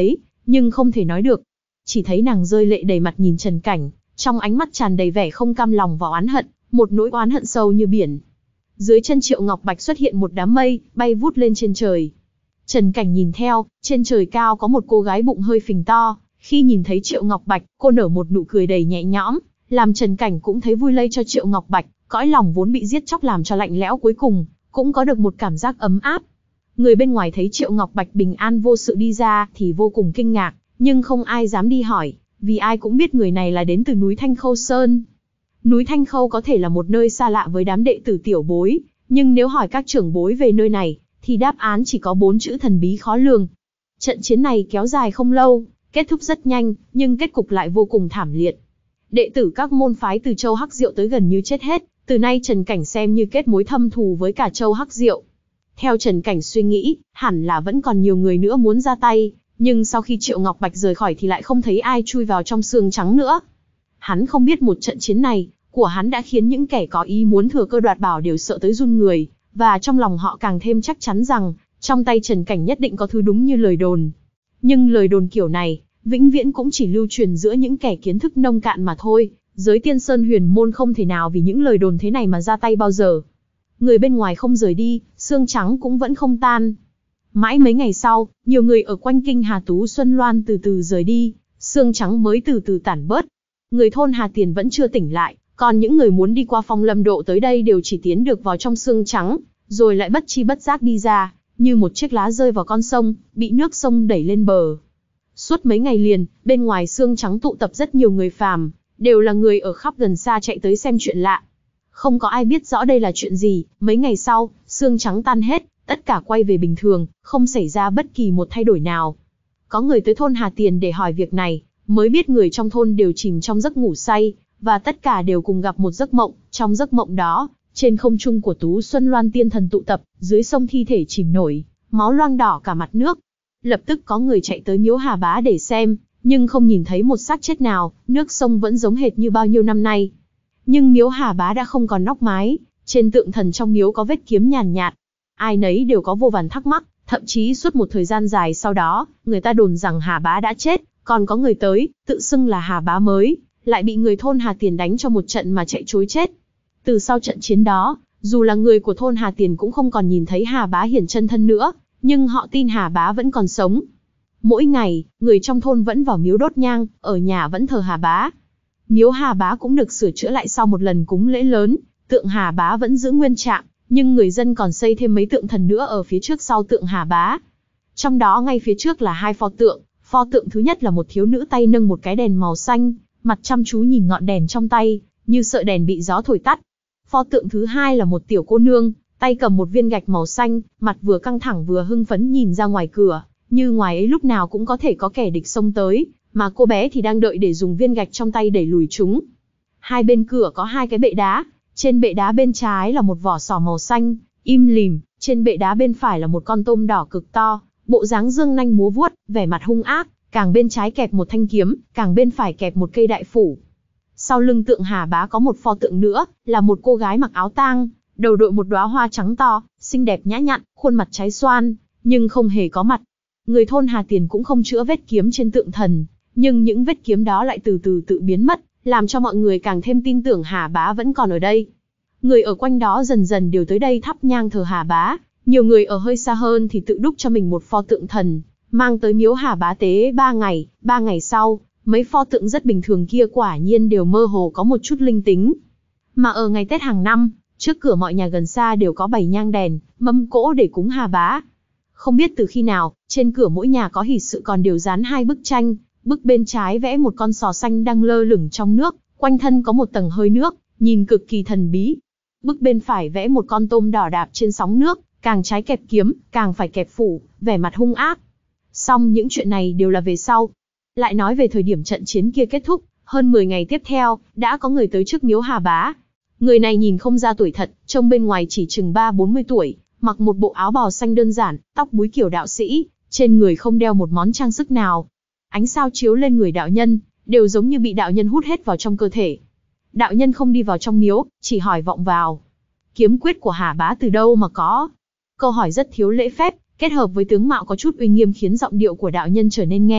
nhưng không thể nói được. Chỉ thấy nàng rơi lệ đầy mặt nhìn Trần Cảnh, trong ánh mắt tràn đầy vẻ không cam lòng và oán hận, một nỗi oán hận sâu như biển. Dưới chân Triệu Ngọc Bạch xuất hiện một đám mây, bay vút lên trên trời. Trần Cảnh nhìn theo, trên trời cao có một cô gái bụng hơi phình to, khi nhìn thấy Triệu Ngọc Bạch, cô nở một nụ cười đầy nhẹ nhõm, làm Trần Cảnh cũng thấy vui lây cho Triệu Ngọc Bạch, cõi lòng vốn bị giết chóc làm cho lạnh lẽo cuối cùng, cũng có được một cảm giác ấm áp. Người bên ngoài thấy Triệu Ngọc Bạch bình an vô sự đi ra thì vô cùng kinh ngạc, nhưng không ai dám đi hỏi, vì ai cũng biết người này là đến từ núi Thanh Khâu Sơn. Núi Thanh Khâu có thể là một nơi xa lạ với đám đệ tử tiểu bối, nhưng nếu hỏi các trưởng bối về nơi này, thì đáp án chỉ có bốn chữ thần bí khó lường. Trận chiến này kéo dài không lâu, kết thúc rất nhanh, nhưng kết cục lại vô cùng thảm liệt. Đệ tử các môn phái từ Châu Hắc Diệu tới gần như chết hết, từ nay Trần Cảnh xem như kết mối thâm thù với cả Châu Hắc Diệu. Theo Trần Cảnh suy nghĩ, hẳn là vẫn còn nhiều người nữa muốn ra tay, nhưng sau khi Triệu Ngọc Bạch rời khỏi thì lại không thấy ai chui vào trong xương trắng nữa. Hắn không biết một trận chiến này của hắn đã khiến những kẻ có ý muốn thừa cơ đoạt bảo đều sợ tới run người, và trong lòng họ càng thêm chắc chắn rằng, trong tay Trần Cảnh nhất định có thứ đúng như lời đồn. Nhưng lời đồn kiểu này, vĩnh viễn cũng chỉ lưu truyền giữa những kẻ kiến thức nông cạn mà thôi, giới Tiên Sơn Huyền Môn không thể nào vì những lời đồn thế này mà ra tay bao giờ. Người bên ngoài không rời đi, xương trắng cũng vẫn không tan. Mãi mấy ngày sau, nhiều người ở quanh kinh Hà Tú Xuân Loan từ từ rời đi, xương trắng mới từ từ tản bớt. Người thôn Hà Tiền vẫn chưa tỉnh lại, còn những người muốn đi qua Phong Lâm Độ tới đây đều chỉ tiến được vào trong xương trắng, rồi lại bất chi bất giác đi ra, như một chiếc lá rơi vào con sông, bị nước sông đẩy lên bờ. Suốt mấy ngày liền, bên ngoài xương trắng tụ tập rất nhiều người phàm, đều là người ở khắp gần xa chạy tới xem chuyện lạ. Không có ai biết rõ đây là chuyện gì, mấy ngày sau, xương trắng tan hết, tất cả quay về bình thường, không xảy ra bất kỳ một thay đổi nào. Có người tới thôn Hà Tiền để hỏi việc này, mới biết người trong thôn đều chìm trong giấc ngủ say, và tất cả đều cùng gặp một giấc mộng. Trong giấc mộng đó, trên không trung của Tú Xuân Loan tiên thần tụ tập, dưới sông thi thể chìm nổi, máu loang đỏ cả mặt nước. Lập tức có người chạy tới miếu Hà Bá để xem, nhưng không nhìn thấy một xác chết nào, nước sông vẫn giống hệt như bao nhiêu năm nay. Nhưng miếu Hà Bá đã không còn nóc mái, trên tượng thần trong miếu có vết kiếm nhàn nhạt. Ai nấy đều có vô vàn thắc mắc, thậm chí suốt một thời gian dài sau đó, người ta đồn rằng Hà Bá đã chết, còn có người tới, tự xưng là Hà Bá mới, lại bị người thôn Hà Tiền đánh cho một trận mà chạy trối chết. Từ sau trận chiến đó, dù là người của thôn Hà Tiền cũng không còn nhìn thấy Hà Bá hiển chân thân nữa, nhưng họ tin Hà Bá vẫn còn sống. Mỗi ngày, người trong thôn vẫn vào miếu đốt nhang, ở nhà vẫn thờ Hà Bá. Miếu Hà Bá cũng được sửa chữa lại sau một lần cúng lễ lớn, tượng Hà Bá vẫn giữ nguyên trạng, nhưng người dân còn xây thêm mấy tượng thần nữa ở phía trước sau tượng Hà Bá. Trong đó ngay phía trước là hai pho tượng, pho tượng thứ nhất là một thiếu nữ tay nâng một cái đèn màu xanh, mặt chăm chú nhìn ngọn đèn trong tay, như sợ đèn bị gió thổi tắt. Pho tượng thứ hai là một tiểu cô nương, tay cầm một viên gạch màu xanh, mặt vừa căng thẳng vừa hưng phấn nhìn ra ngoài cửa, như ngoài ấy lúc nào cũng có thể có kẻ địch xông tới, mà cô bé thì đang đợi để dùng viên gạch trong tay đẩy lùi chúng. Hai bên cửa có hai cái bệ đá, trên bệ đá bên trái là một vỏ sò màu xanh, im lìm, trên bệ đá bên phải là một con tôm đỏ cực to, bộ dáng dương nanh múa vuốt, vẻ mặt hung ác, càng bên trái kẹp một thanh kiếm, càng bên phải kẹp một cây đại phủ. Sau lưng tượng Hà Bá có một pho tượng nữa, là một cô gái mặc áo tang, đầu đội một đóa hoa trắng to, xinh đẹp nhã nhặn, khuôn mặt trái xoan, nhưng không hề có mặt. Người thôn Hà Tiền cũng không chữa vết kiếm trên tượng thần, nhưng những vết kiếm đó lại từ từ tự biến mất, làm cho mọi người càng thêm tin tưởng Hà Bá vẫn còn ở đây. Người ở quanh đó dần dần đều tới đây thắp nhang thờ Hà Bá, nhiều người ở hơi xa hơn thì tự đúc cho mình một pho tượng thần, mang tới miếu Hà Bá tế ba ngày, ba ngày sau, mấy pho tượng rất bình thường kia quả nhiên đều mơ hồ có một chút linh tính. Mà ở ngày Tết hàng năm, trước cửa mọi nhà gần xa đều có bày nhang đèn, mâm cỗ để cúng Hà Bá. Không biết từ khi nào, trên cửa mỗi nhà có hỷ sự còn đều dán hai bức tranh, bức bên trái vẽ một con sò xanh đang lơ lửng trong nước, quanh thân có một tầng hơi nước, nhìn cực kỳ thần bí. Bức bên phải vẽ một con tôm đỏ đạp trên sóng nước, càng trái kẹp kiếm, càng phải kẹp phủ, vẻ mặt hung ác. Xong những chuyện này đều là về sau. Lại nói về thời điểm trận chiến kia kết thúc, hơn mười ngày tiếp theo, đã có người tới trước miếu Hà Bá. Người này nhìn không ra tuổi thật, trông bên ngoài chỉ chừng ba bốn mươi tuổi, mặc một bộ áo bào xanh đơn giản, tóc búi kiểu đạo sĩ, trên người không đeo một món trang sức nào. Ánh sao chiếu lên người đạo nhân, đều giống như bị đạo nhân hút hết vào trong cơ thể. Đạo nhân không đi vào trong miếu, chỉ hỏi vọng vào. Kiếm quyết của Hà Bá từ đâu mà có? Câu hỏi rất thiếu lễ phép, kết hợp với tướng mạo có chút uy nghiêm khiến giọng điệu của đạo nhân trở nên nghe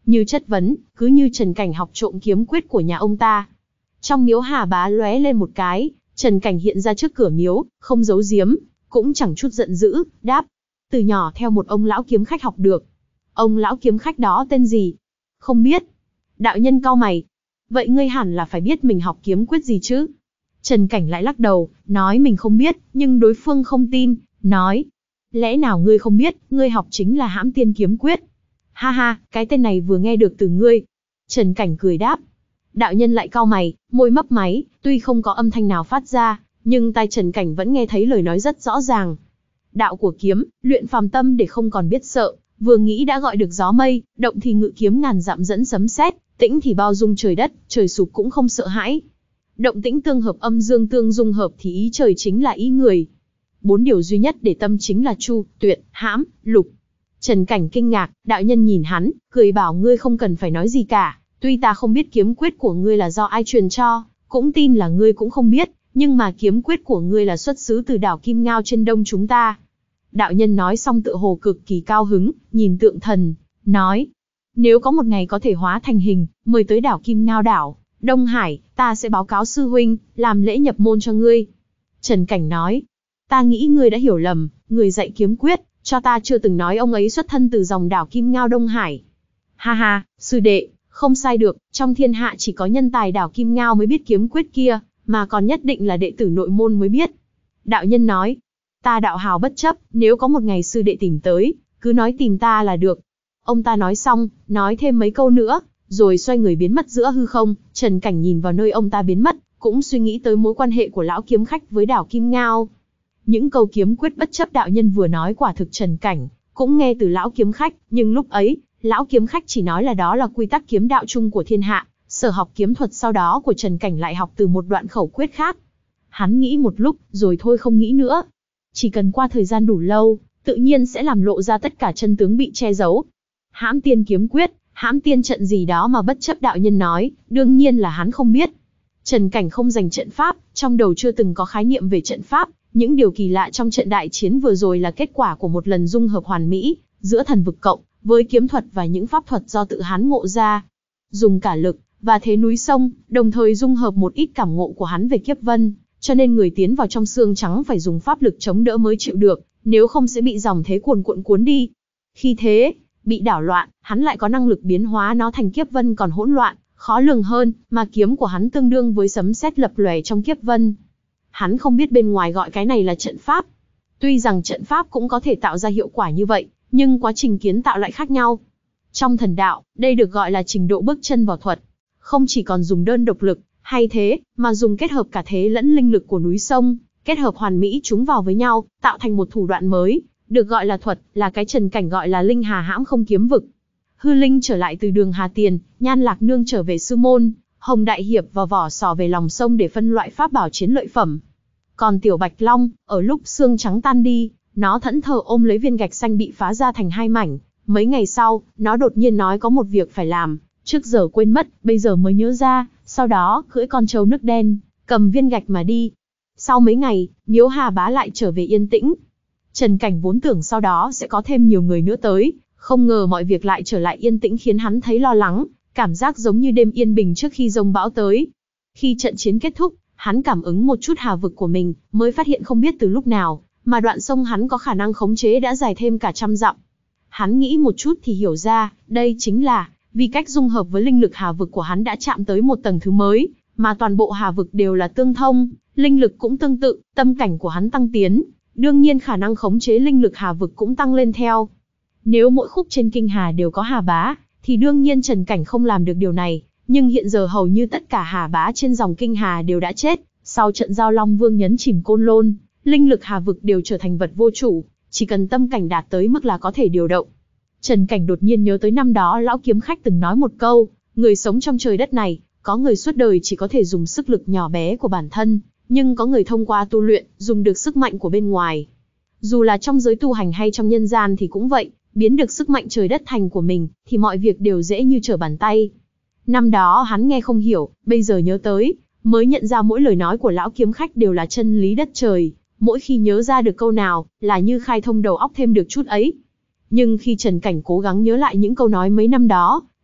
Như chất vấn, cứ như Trần Cảnh học trộm kiếm quyết của nhà ông ta. Trong miếu Hà Bá lóe lên một cái, Trần Cảnh hiện ra trước cửa miếu, không giấu giếm, cũng chẳng chút giận dữ, đáp. Từ nhỏ theo một ông lão kiếm khách học được. Ông lão kiếm khách đó tên gì? Không biết. Đạo nhân cau mày. Vậy ngươi hẳn là phải biết mình học kiếm quyết gì chứ? Trần Cảnh lại lắc đầu, nói mình không biết, nhưng đối phương không tin, nói. Lẽ nào ngươi không biết, ngươi học chính là Hãm Tiên kiếm quyết. Ha ha, cái tên này vừa nghe được từ ngươi. Trần Cảnh cười đáp. Đạo nhân lại cau mày, môi mấp máy, tuy không có âm thanh nào phát ra, nhưng tai Trần Cảnh vẫn nghe thấy lời nói rất rõ ràng. Đạo của kiếm, luyện phàm tâm để không còn biết sợ, vừa nghĩ đã gọi được gió mây, động thì ngự kiếm ngàn dặm dẫn sấm sét, tĩnh thì bao dung trời đất, trời sụp cũng không sợ hãi. Động tĩnh tương hợp, âm dương tương dung hợp thì ý trời chính là ý người. Bốn điều duy nhất để tâm chính là chu, tuyệt, hãm, lục. Trần Cảnh kinh ngạc, đạo nhân nhìn hắn, cười bảo ngươi không cần phải nói gì cả, tuy ta không biết kiếm quyết của ngươi là do ai truyền cho, cũng tin là ngươi cũng không biết, nhưng mà kiếm quyết của ngươi là xuất xứ từ đảo Kim Ngao trên đông chúng ta. Đạo nhân nói xong tựa hồ cực kỳ cao hứng, nhìn tượng thần, nói. Nếu có một ngày có thể hóa thành hình, mời tới đảo Kim Ngao đảo, Đông Hải, ta sẽ báo cáo sư huynh, làm lễ nhập môn cho ngươi. Trần Cảnh nói. Ta nghĩ ngươi đã hiểu lầm, người dạy kiếm quyết, cho ta chưa từng nói ông ấy xuất thân từ dòng đảo Kim Ngao Đông Hải. Ha ha, sư đệ, không sai được, trong thiên hạ chỉ có nhân tài đảo Kim Ngao mới biết kiếm quyết kia, mà còn nhất định là đệ tử nội môn mới biết. Đạo nhân nói. Ta đạo hào bất chấp, nếu có một ngày sư đệ tìm tới, cứ nói tìm ta là được. Ông ta nói xong, nói thêm mấy câu nữa, rồi xoay người biến mất giữa hư không. Trần Cảnh nhìn vào nơi ông ta biến mất, cũng suy nghĩ tới mối quan hệ của lão kiếm khách với đảo Kim Ngao. Những câu kiếm quyết bất chấp đạo nhân vừa nói quả thực Trần Cảnh cũng nghe từ lão kiếm khách, nhưng lúc ấy, lão kiếm khách chỉ nói là đó là quy tắc kiếm đạo chung của thiên hạ, sở học kiếm thuật sau đó của Trần Cảnh lại học từ một đoạn khẩu quyết khác. Hắn nghĩ một lúc, rồi thôi không nghĩ nữa. Chỉ cần qua thời gian đủ lâu, tự nhiên sẽ làm lộ ra tất cả chân tướng bị che giấu. Hãm Tiên kiếm quyết, Hãm Tiên trận gì đó mà bất chấp đạo nhân nói, đương nhiên là hắn không biết. Trần Cảnh không dành trận pháp, trong đầu chưa từng có khái niệm về trận pháp, những điều kỳ lạ trong trận đại chiến vừa rồi là kết quả của một lần dung hợp hoàn mỹ giữa thần vực cộng với kiếm thuật và những pháp thuật do tự hắn ngộ ra. Dùng cả lực và thế núi sông, đồng thời dung hợp một ít cảm ngộ của hắn về kiếp vân, cho nên người tiến vào trong xương trắng phải dùng pháp lực chống đỡ mới chịu được, nếu không sẽ bị dòng thế cuồn cuộn cuốn đi. Khi thế bị đảo loạn, hắn lại có năng lực biến hóa nó thành kiếp vân còn hỗn loạn, khó lường hơn, mà kiếm của hắn tương đương với sấm sét lập lòe trong kiếp vân. Hắn không biết bên ngoài gọi cái này là trận pháp. Tuy rằng trận pháp cũng có thể tạo ra hiệu quả như vậy, nhưng quá trình kiến tạo lại khác nhau. Trong thần đạo, đây được gọi là trình độ bước chân vào thuật. Không chỉ còn dùng đơn độc lực, hay thế, mà dùng kết hợp cả thế lẫn linh lực của núi sông, kết hợp hoàn mỹ chúng vào với nhau, tạo thành một thủ đoạn mới, được gọi là thuật, là cái Trần Cảnh gọi là linh hà hãm không kiếm vực. Hư Linh trở lại từ đường Hà Tiền, Nhan Lạc Nương trở về sư môn, Hồng Đại Hiệp và Vỏ Sò về lòng sông để phân loại pháp bảo chiến lợi phẩm. Còn Tiểu Bạch Long, ở lúc xương trắng tan đi, nó thẫn thờ ôm lấy viên gạch xanh bị phá ra thành hai mảnh. Mấy ngày sau, nó đột nhiên nói có một việc phải làm, trước giờ quên mất, bây giờ mới nhớ ra, sau đó cưỡi con trâu nước đen, cầm viên gạch mà đi. Sau mấy ngày, miếu Hà Bá lại trở về yên tĩnh. Trần Cảnh vốn tưởng sau đó sẽ có thêm nhiều người nữa tới, không ngờ mọi việc lại trở lại yên tĩnh khiến hắn thấy lo lắng, cảm giác giống như đêm yên bình trước khi giông bão tới. Khi trận chiến kết thúc, hắn cảm ứng một chút hà vực của mình, mới phát hiện không biết từ lúc nào, mà đoạn sông hắn có khả năng khống chế đã dài thêm cả trăm dặm. Hắn nghĩ một chút thì hiểu ra, đây chính là vì cách dung hợp với linh lực hà vực của hắn đã chạm tới một tầng thứ mới, mà toàn bộ hà vực đều là tương thông, linh lực cũng tương tự, tâm cảnh của hắn tăng tiến, đương nhiên khả năng khống chế linh lực hà vực cũng tăng lên theo. Nếu mỗi khúc trên kinh hà đều có Hà Bá, thì đương nhiên Trần Cảnh không làm được điều này, nhưng hiện giờ hầu như tất cả Hà Bá trên dòng kinh hà đều đã chết, sau trận giao Long Vương nhấn chìm Côn Lôn, linh lực hà vực đều trở thành vật vô chủ, chỉ cần tâm cảnh đạt tới mức là có thể điều động. Trần Cảnh đột nhiên nhớ tới năm đó lão kiếm khách từng nói một câu, người sống trong trời đất này, có người suốt đời chỉ có thể dùng sức lực nhỏ bé của bản thân, nhưng có người thông qua tu luyện, dùng được sức mạnh của bên ngoài. Dù là trong giới tu hành hay trong nhân gian thì cũng vậy, biến được sức mạnh trời đất thành của mình, thì mọi việc đều dễ như trở bàn tay. Năm đó hắn nghe không hiểu, bây giờ nhớ tới, mới nhận ra mỗi lời nói của lão kiếm khách đều là chân lý đất trời, mỗi khi nhớ ra được câu nào, là như khai thông đầu óc thêm được chút ấy. Nhưng khi Trần Cảnh cố gắng nhớ lại những câu nói mấy năm đó,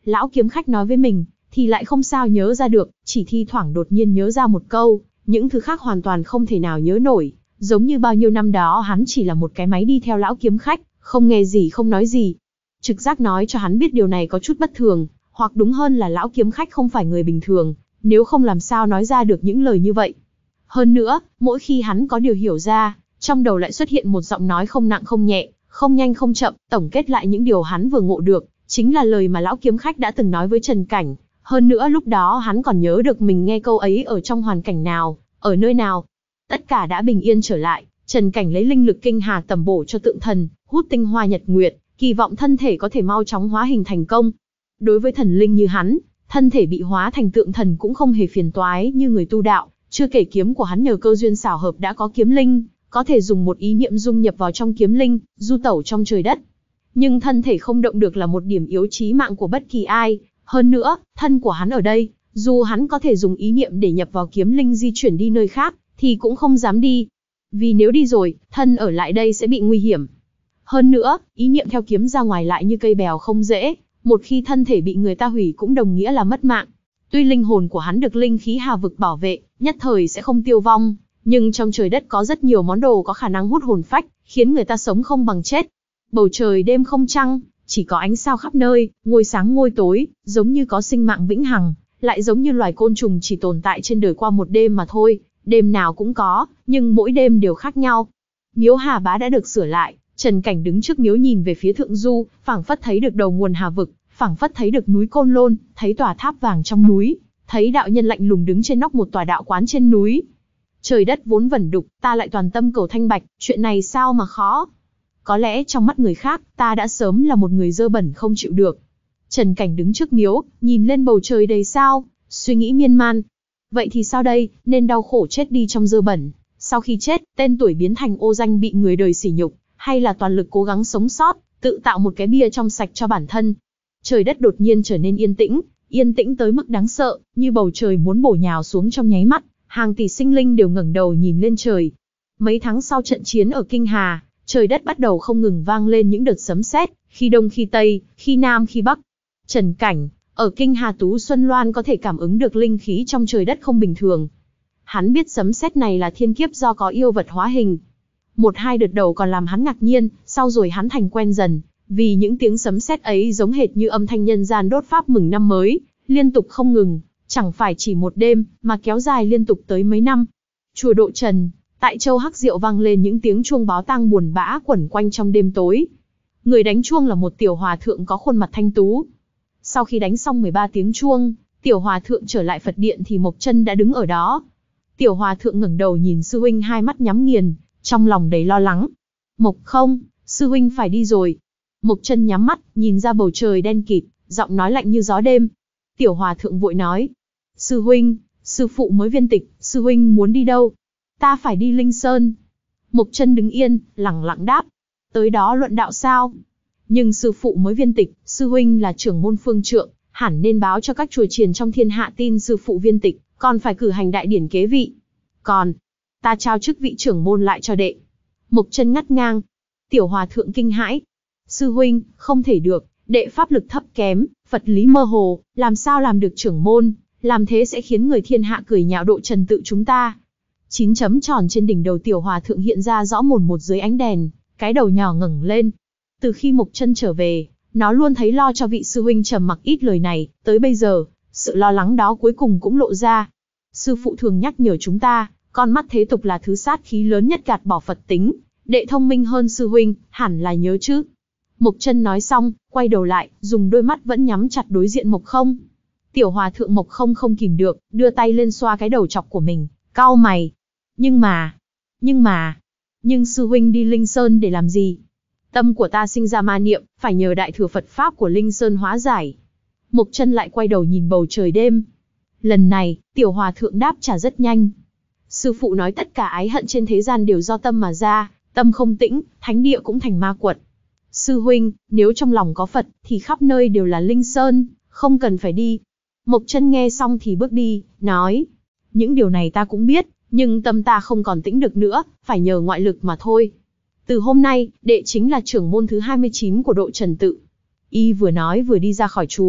lão kiếm khách nói với mình, thì lại không sao nhớ ra được, chỉ thi thoảng đột nhiên nhớ ra một câu, những thứ khác hoàn toàn không thể nào nhớ nổi, giống như bao nhiêu năm đó hắn chỉ là một cái máy đi theo lão kiếm khách, không nghe gì không nói gì. Trực giác nói cho hắn biết điều này có chút bất thường, hoặc đúng hơn là lão kiếm khách không phải người bình thường, nếu không làm sao nói ra được những lời như vậy. Hơn nữa, mỗi khi hắn có điều hiểu ra, trong đầu lại xuất hiện một giọng nói không nặng không nhẹ, không nhanh không chậm, tổng kết lại những điều hắn vừa ngộ được, chính là lời mà lão kiếm khách đã từng nói với Trần Cảnh. Hơn nữa lúc đó hắn còn nhớ được mình nghe câu ấy ở trong hoàn cảnh nào, ở nơi nào. Tất cả đã bình yên trở lại, Trần Cảnh lấy linh lực kinh hà tầm bổ cho tượng thần, hút tinh hoa nhật nguyệt, kỳ vọng thân thể có thể mau chóng hóa hình thành công. Đối với thần linh như hắn, thân thể bị hóa thành tượng thần cũng không hề phiền toái như người tu đạo, chưa kể kiếm của hắn nhờ cơ duyên xảo hợp đã có kiếm linh, có thể dùng một ý niệm dung nhập vào trong kiếm linh, du tẩu trong trời đất. Nhưng thân thể không động được là một điểm yếu chí mạng của bất kỳ ai, hơn nữa, thân của hắn ở đây, dù hắn có thể dùng ý niệm để nhập vào kiếm linh di chuyển đi nơi khác, thì cũng không dám đi. Vì nếu đi rồi, thân ở lại đây sẽ bị nguy hiểm. Hơn nữa, ý niệm theo kiếm ra ngoài lại như cây bèo không dễ, một khi thân thể bị người ta hủy cũng đồng nghĩa là mất mạng. Tuy linh hồn của hắn được linh khí hà vực bảo vệ, nhất thời sẽ không tiêu vong, nhưng trong trời đất có rất nhiều món đồ có khả năng hút hồn phách, khiến người ta sống không bằng chết. Bầu trời đêm không trăng, chỉ có ánh sao khắp nơi, ngôi sáng ngôi tối, giống như có sinh mạng vĩnh hằng, lại giống như loài côn trùng chỉ tồn tại trên đời qua một đêm mà thôi, đêm nào cũng có, nhưng mỗi đêm đều khác nhau. Miếu Hà Bá đã được sửa lại, Trần Cảnh đứng trước miếu nhìn về phía thượng du, phảng phất thấy được đầu nguồn hà vực, phảng phất thấy được núi Côn Lôn, thấy tòa tháp vàng trong núi, thấy đạo nhân lạnh lùng đứng trên nóc một tòa đạo quán trên núi. Trời đất vốn vẩn đục, ta lại toàn tâm cầu thanh bạch, chuyện này sao mà khó? Có lẽ trong mắt người khác, ta đã sớm là một người dơ bẩn không chịu được. Trần Cảnh đứng trước miếu, nhìn lên bầu trời đầy sao, suy nghĩ miên man. Vậy thì sao đây, nên đau khổ chết đi trong dơ bẩn, sau khi chết, tên tuổi biến thành ô danh bị người đời sỉ nhục, hay là toàn lực cố gắng sống sót, tự tạo một cái bia trong sạch cho bản thân? Trời đất đột nhiên trở nên yên tĩnh, yên tĩnh tới mức đáng sợ, như bầu trời muốn bổ nhào xuống trong nháy mắt, hàng tỷ sinh linh đều ngẩng đầu nhìn lên trời. Mấy tháng sau trận chiến ở Kinh Hà, trời đất bắt đầu không ngừng vang lên những đợt sấm sét, khi đông khi tây, khi nam khi bắc. Trần Cảnh, ở Kinh Hà Tú Xuân Loan có thể cảm ứng được linh khí trong trời đất không bình thường. Hắn biết sấm sét này là thiên kiếp do có yêu vật hóa hình. Một hai đợt đầu còn làm hắn ngạc nhiên, sau rồi hắn thành quen dần, vì những tiếng sấm sét ấy giống hệt như âm thanh nhân gian đốt pháp mừng năm mới, liên tục không ngừng, chẳng phải chỉ một đêm, mà kéo dài liên tục tới mấy năm. Chùa Độ Trần, tại Châu Hắc Diệu vang lên những tiếng chuông báo tang buồn bã quẩn quanh trong đêm tối. Người đánh chuông là một tiểu hòa thượng có khuôn mặt thanh tú. Sau khi đánh xong mười ba tiếng chuông, tiểu hòa thượng trở lại Phật điện thì Mộc Chân đã đứng ở đó. Tiểu hòa thượng ngẩng đầu nhìn sư huynh hai mắt nhắm nghiền, trong lòng đầy lo lắng. Mộc Không, sư huynh phải đi rồi. Mộc Chân nhắm mắt, nhìn ra bầu trời đen kịt, giọng nói lạnh như gió đêm. Tiểu hòa thượng vội nói, sư huynh, sư phụ mới viên tịch, sư huynh muốn đi đâu? Ta phải đi Linh Sơn. Mộc Chân đứng yên, lẳng lặng đáp, tới đó luận đạo sao? Nhưng sư phụ mới viên tịch, sư huynh là trưởng môn phương trượng, hẳn nên báo cho các chùa chiền trong thiên hạ tin sư phụ viên tịch, còn phải cử hành đại điển kế vị. Còn, ta trao chức vị trưởng môn lại cho đệ. Mộc Chân ngắt ngang. Tiểu hòa thượng kinh hãi. Sư huynh, không thể được, đệ pháp lực thấp kém, Phật lý mơ hồ, làm sao làm được trưởng môn, làm thế sẽ khiến người thiên hạ cười nhạo Độ Trần tự chúng ta. Chín chấm tròn trên đỉnh đầu tiểu hòa thượng hiện ra rõ mồn một dưới ánh đèn, cái đầu nhỏ ngẩng lên. Từ khi Mộc Chân trở về, nó luôn thấy lo cho vị sư huynh trầm mặc ít lời này, tới bây giờ, sự lo lắng đó cuối cùng cũng lộ ra. Sư phụ thường nhắc nhở chúng ta, con mắt thế tục là thứ sát khí lớn nhất gạt bỏ Phật tính, đệ thông minh hơn sư huynh, hẳn là nhớ chứ. Mộc Chân nói xong, quay đầu lại, dùng đôi mắt vẫn nhắm chặt đối diện Mộc Không. Tiểu hòa thượng Mộc Không không kìm được, đưa tay lên xoa cái đầu chọc của mình, cau mày. Nhưng mà, nhưng mà, nhưng sư huynh đi Linh Sơn để làm gì? Tâm của ta sinh ra ma niệm, phải nhờ đại thừa Phật Pháp của Linh Sơn hóa giải. Mộc Chân lại quay đầu nhìn bầu trời đêm. Lần này, tiểu hòa thượng đáp trả rất nhanh. Sư phụ nói tất cả ái hận trên thế gian đều do tâm mà ra, tâm không tĩnh, thánh địa cũng thành ma quật. Sư huynh, nếu trong lòng có Phật, thì khắp nơi đều là Linh Sơn, không cần phải đi. Mộc Chân nghe xong thì bước đi, nói, những điều này ta cũng biết, nhưng tâm ta không còn tĩnh được nữa, phải nhờ ngoại lực mà thôi. Từ hôm nay, đệ chính là trưởng môn thứ hai mươi chín của Độ Trần tự. Y vừa nói vừa đi ra khỏi chùa,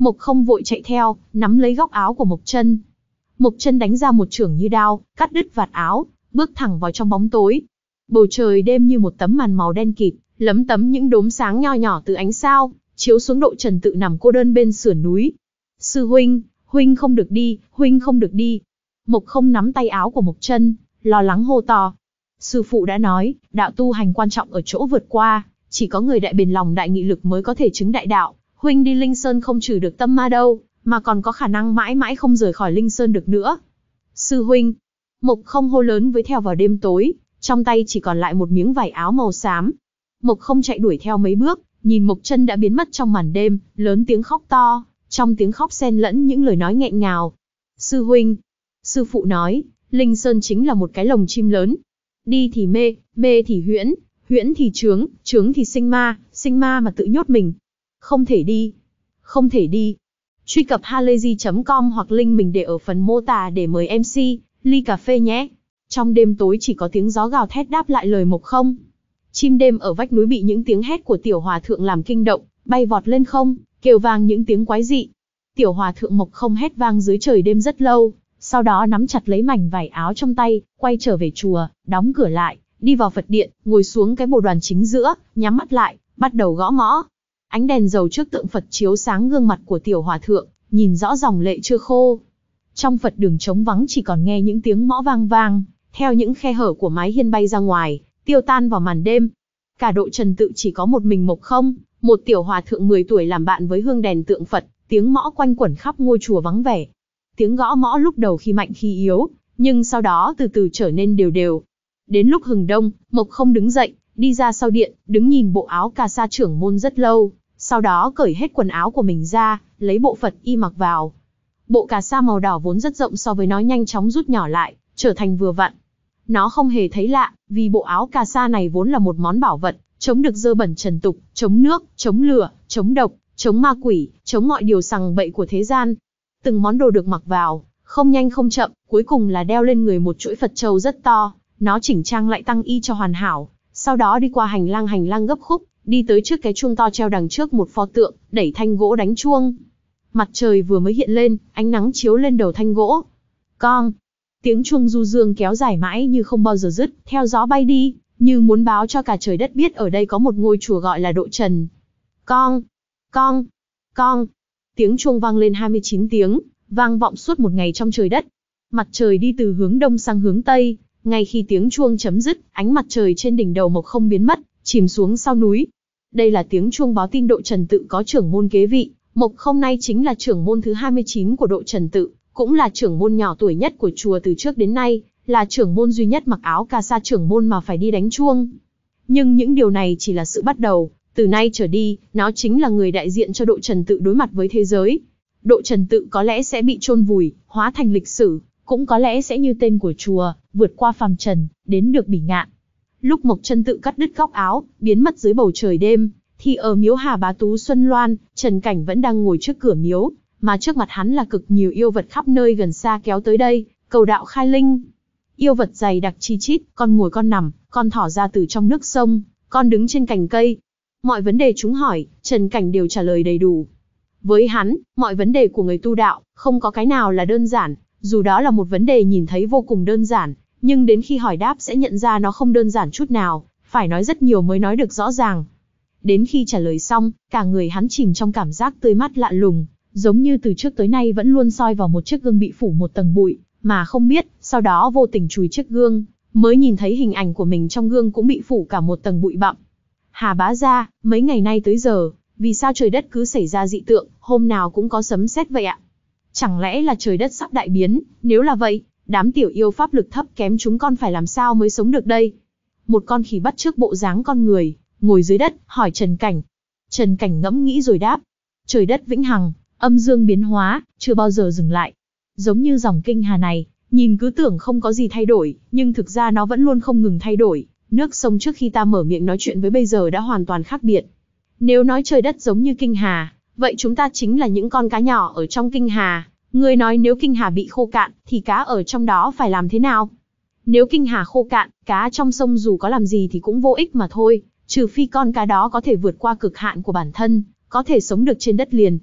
Mộc Không vội chạy theo, nắm lấy góc áo của Mộc Chân. Mộc Chân đánh ra một chưởng như đao, cắt đứt vạt áo, bước thẳng vào trong bóng tối. Bầu trời đêm như một tấm màn màu đen kịt, lấm tấm những đốm sáng nho nhỏ từ ánh sao, chiếu xuống Độ Trần tự nằm cô đơn bên sườn núi. Sư huynh, huynh không được đi, huynh không được đi. Mộc Không nắm tay áo của Mộc Chân, lo lắng hô to. Sư phụ đã nói, đạo tu hành quan trọng ở chỗ vượt qua, chỉ có người đại bền lòng đại nghị lực mới có thể chứng đại đạo. Huynh đi Linh Sơn không trừ được tâm ma đâu, mà còn có khả năng mãi mãi không rời khỏi Linh Sơn được nữa. Sư huynh, Mộc Không hô lớn với theo vào đêm tối, trong tay chỉ còn lại một miếng vải áo màu xám. Mộc Không chạy đuổi theo mấy bước, nhìn Mộc Chân đã biến mất trong màn đêm, lớn tiếng khóc to, trong tiếng khóc xen lẫn những lời nói nghẹn ngào. Sư huynh, sư phụ nói, Linh Sơn chính là một cái lồng chim lớn. Đi thì mê, mê thì huyễn, huyễn thì chướng, chướng thì sinh ma, sinh ma mà tự nhốt mình. Không thể đi, không thể đi. Truy cập halayzi chấm com hoặc link mình để ở phần mô tả để mời em xê, ly cà phê nhé. Trong đêm tối chỉ có tiếng gió gào thét đáp lại lời Mộc Không. Chim đêm ở vách núi bị những tiếng hét của tiểu hòa thượng làm kinh động, bay vọt lên không, kêu vang những tiếng quái dị. Tiểu hòa thượng Mộc Không hét vang dưới trời đêm rất lâu, sau đó nắm chặt lấy mảnh vải áo trong tay, quay trở về chùa, đóng cửa lại, đi vào Phật điện, ngồi xuống cái bồ đoàn chính giữa, nhắm mắt lại, bắt đầu gõ mõ. Ánh đèn dầu trước tượng Phật chiếu sáng gương mặt của tiểu hòa thượng, nhìn rõ dòng lệ chưa khô. Trong Phật đường trống vắng chỉ còn nghe những tiếng mõ vang vang, theo những khe hở của mái hiên bay ra ngoài, tiêu tan vào màn đêm. Cả Độ Trần tự chỉ có một mình Mộc Không, một tiểu hòa thượng mười tuổi làm bạn với hương đèn tượng Phật, tiếng mõ quanh quẩn khắp ngôi chùa vắng vẻ. Tiếng gõ mõ lúc đầu khi mạnh khi yếu, nhưng sau đó từ từ trở nên đều đều. Đến lúc hừng đông, Mộc Không đứng dậy, đi ra sau điện, đứng nhìn bộ áo cà sa trưởng môn rất lâu, sau đó cởi hết quần áo của mình ra, lấy bộ Phật y mặc vào. Bộ cà sa màu đỏ vốn rất rộng so với nó nhanh chóng rút nhỏ lại, trở thành vừa vặn. Nó không hề thấy lạ, vì bộ áo cà sa này vốn là một món bảo vật, chống được dơ bẩn trần tục, chống nước, chống lửa, chống độc, chống ma quỷ, chống mọi điều sằng bậy của thế gian. Từng món đồ được mặc vào, không nhanh không chậm, cuối cùng là đeo lên người một chuỗi Phật châu rất to, nó chỉnh trang lại tăng y cho hoàn hảo, sau đó đi qua hành lang hành lang gấp khúc, đi tới trước cái chuông to treo đằng trước một pho tượng, đẩy thanh gỗ đánh chuông. Mặt trời vừa mới hiện lên, ánh nắng chiếu lên đầu thanh gỗ. Con, tiếng chuông du dương kéo dài mãi như không bao giờ dứt, theo gió bay đi, như muốn báo cho cả trời đất biết ở đây có một ngôi chùa gọi là Độ Trần. Con, con, con. Tiếng chuông vang lên hai mươi chín tiếng, vang vọng suốt một ngày trong trời đất. Mặt trời đi từ hướng đông sang hướng tây, ngay khi tiếng chuông chấm dứt, ánh mặt trời trên đỉnh đầu Mộc Không biến mất, chìm xuống sau núi. Đây là tiếng chuông báo tin Độ Trần tự có trưởng môn kế vị. Mộc Không nay chính là trưởng môn thứ hai mươi chín của Độ Trần tự, cũng là trưởng môn nhỏ tuổi nhất của chùa từ trước đến nay, là trưởng môn duy nhất mặc áo cà sa trưởng môn mà phải đi đánh chuông. Nhưng những điều này chỉ là sự bắt đầu, từ nay trở đi, nó chính là người đại diện cho Độ Trần tự đối mặt với thế giới. Độ Trần tự có lẽ sẽ bị chôn vùi, hóa thành lịch sử, cũng có lẽ sẽ như tên của chùa, vượt qua phàm trần, đến được bỉ ngạn. Lúc Mộc Chân tự cắt đứt góc áo, biến mất dưới bầu trời đêm, thì ở miếu Hà Bá Tú Xuân Loan, Trần Cảnh vẫn đang ngồi trước cửa miếu, mà trước mặt hắn là cực nhiều yêu vật khắp nơi gần xa kéo tới đây, cầu đạo khai linh. Yêu vật dày đặc chi chít, con ngồi con nằm, con thỏ ra từ trong nước sông, con đứng trên cành cây. Mọi vấn đề chúng hỏi, Trần Cảnh đều trả lời đầy đủ. Với hắn, mọi vấn đề của người tu đạo, không có cái nào là đơn giản, dù đó là một vấn đề nhìn thấy vô cùng đơn giản, nhưng đến khi hỏi đáp sẽ nhận ra nó không đơn giản chút nào, phải nói rất nhiều mới nói được rõ ràng. Đến khi trả lời xong, cả người hắn chìm trong cảm giác tươi mát lạ lùng, giống như từ trước tới nay vẫn luôn soi vào một chiếc gương bị phủ một tầng bụi, mà không biết, sau đó vô tình chùi chiếc gương, mới nhìn thấy hình ảnh của mình trong gương cũng bị phủ cả một tầng bụi bặm. Hà bá gia, mấy ngày nay tới giờ, vì sao trời đất cứ xảy ra dị tượng, hôm nào cũng có sấm sét vậy ạ? Chẳng lẽ là trời đất sắp đại biến, nếu là vậy, đám tiểu yêu pháp lực thấp kém chúng con phải làm sao mới sống được đây? Một con khỉ bắt chước bộ dáng con người, ngồi dưới đất, hỏi Trần Cảnh. Trần Cảnh ngẫm nghĩ rồi đáp. Trời đất vĩnh hằng, âm dương biến hóa, chưa bao giờ dừng lại. Giống như dòng kinh hà này, nhìn cứ tưởng không có gì thay đổi, nhưng thực ra nó vẫn luôn không ngừng thay đổi. Nước sông trước khi ta mở miệng nói chuyện với bây giờ đã hoàn toàn khác biệt. Nếu nói trời đất giống như kinh hà, vậy chúng ta chính là những con cá nhỏ ở trong kinh hà. Ngươi nói nếu kinh hà bị khô cạn, thì cá ở trong đó phải làm thế nào? Nếu kinh hà khô cạn, cá trong sông dù có làm gì thì cũng vô ích mà thôi, trừ phi con cá đó có thể vượt qua cực hạn của bản thân, có thể sống được trên đất liền.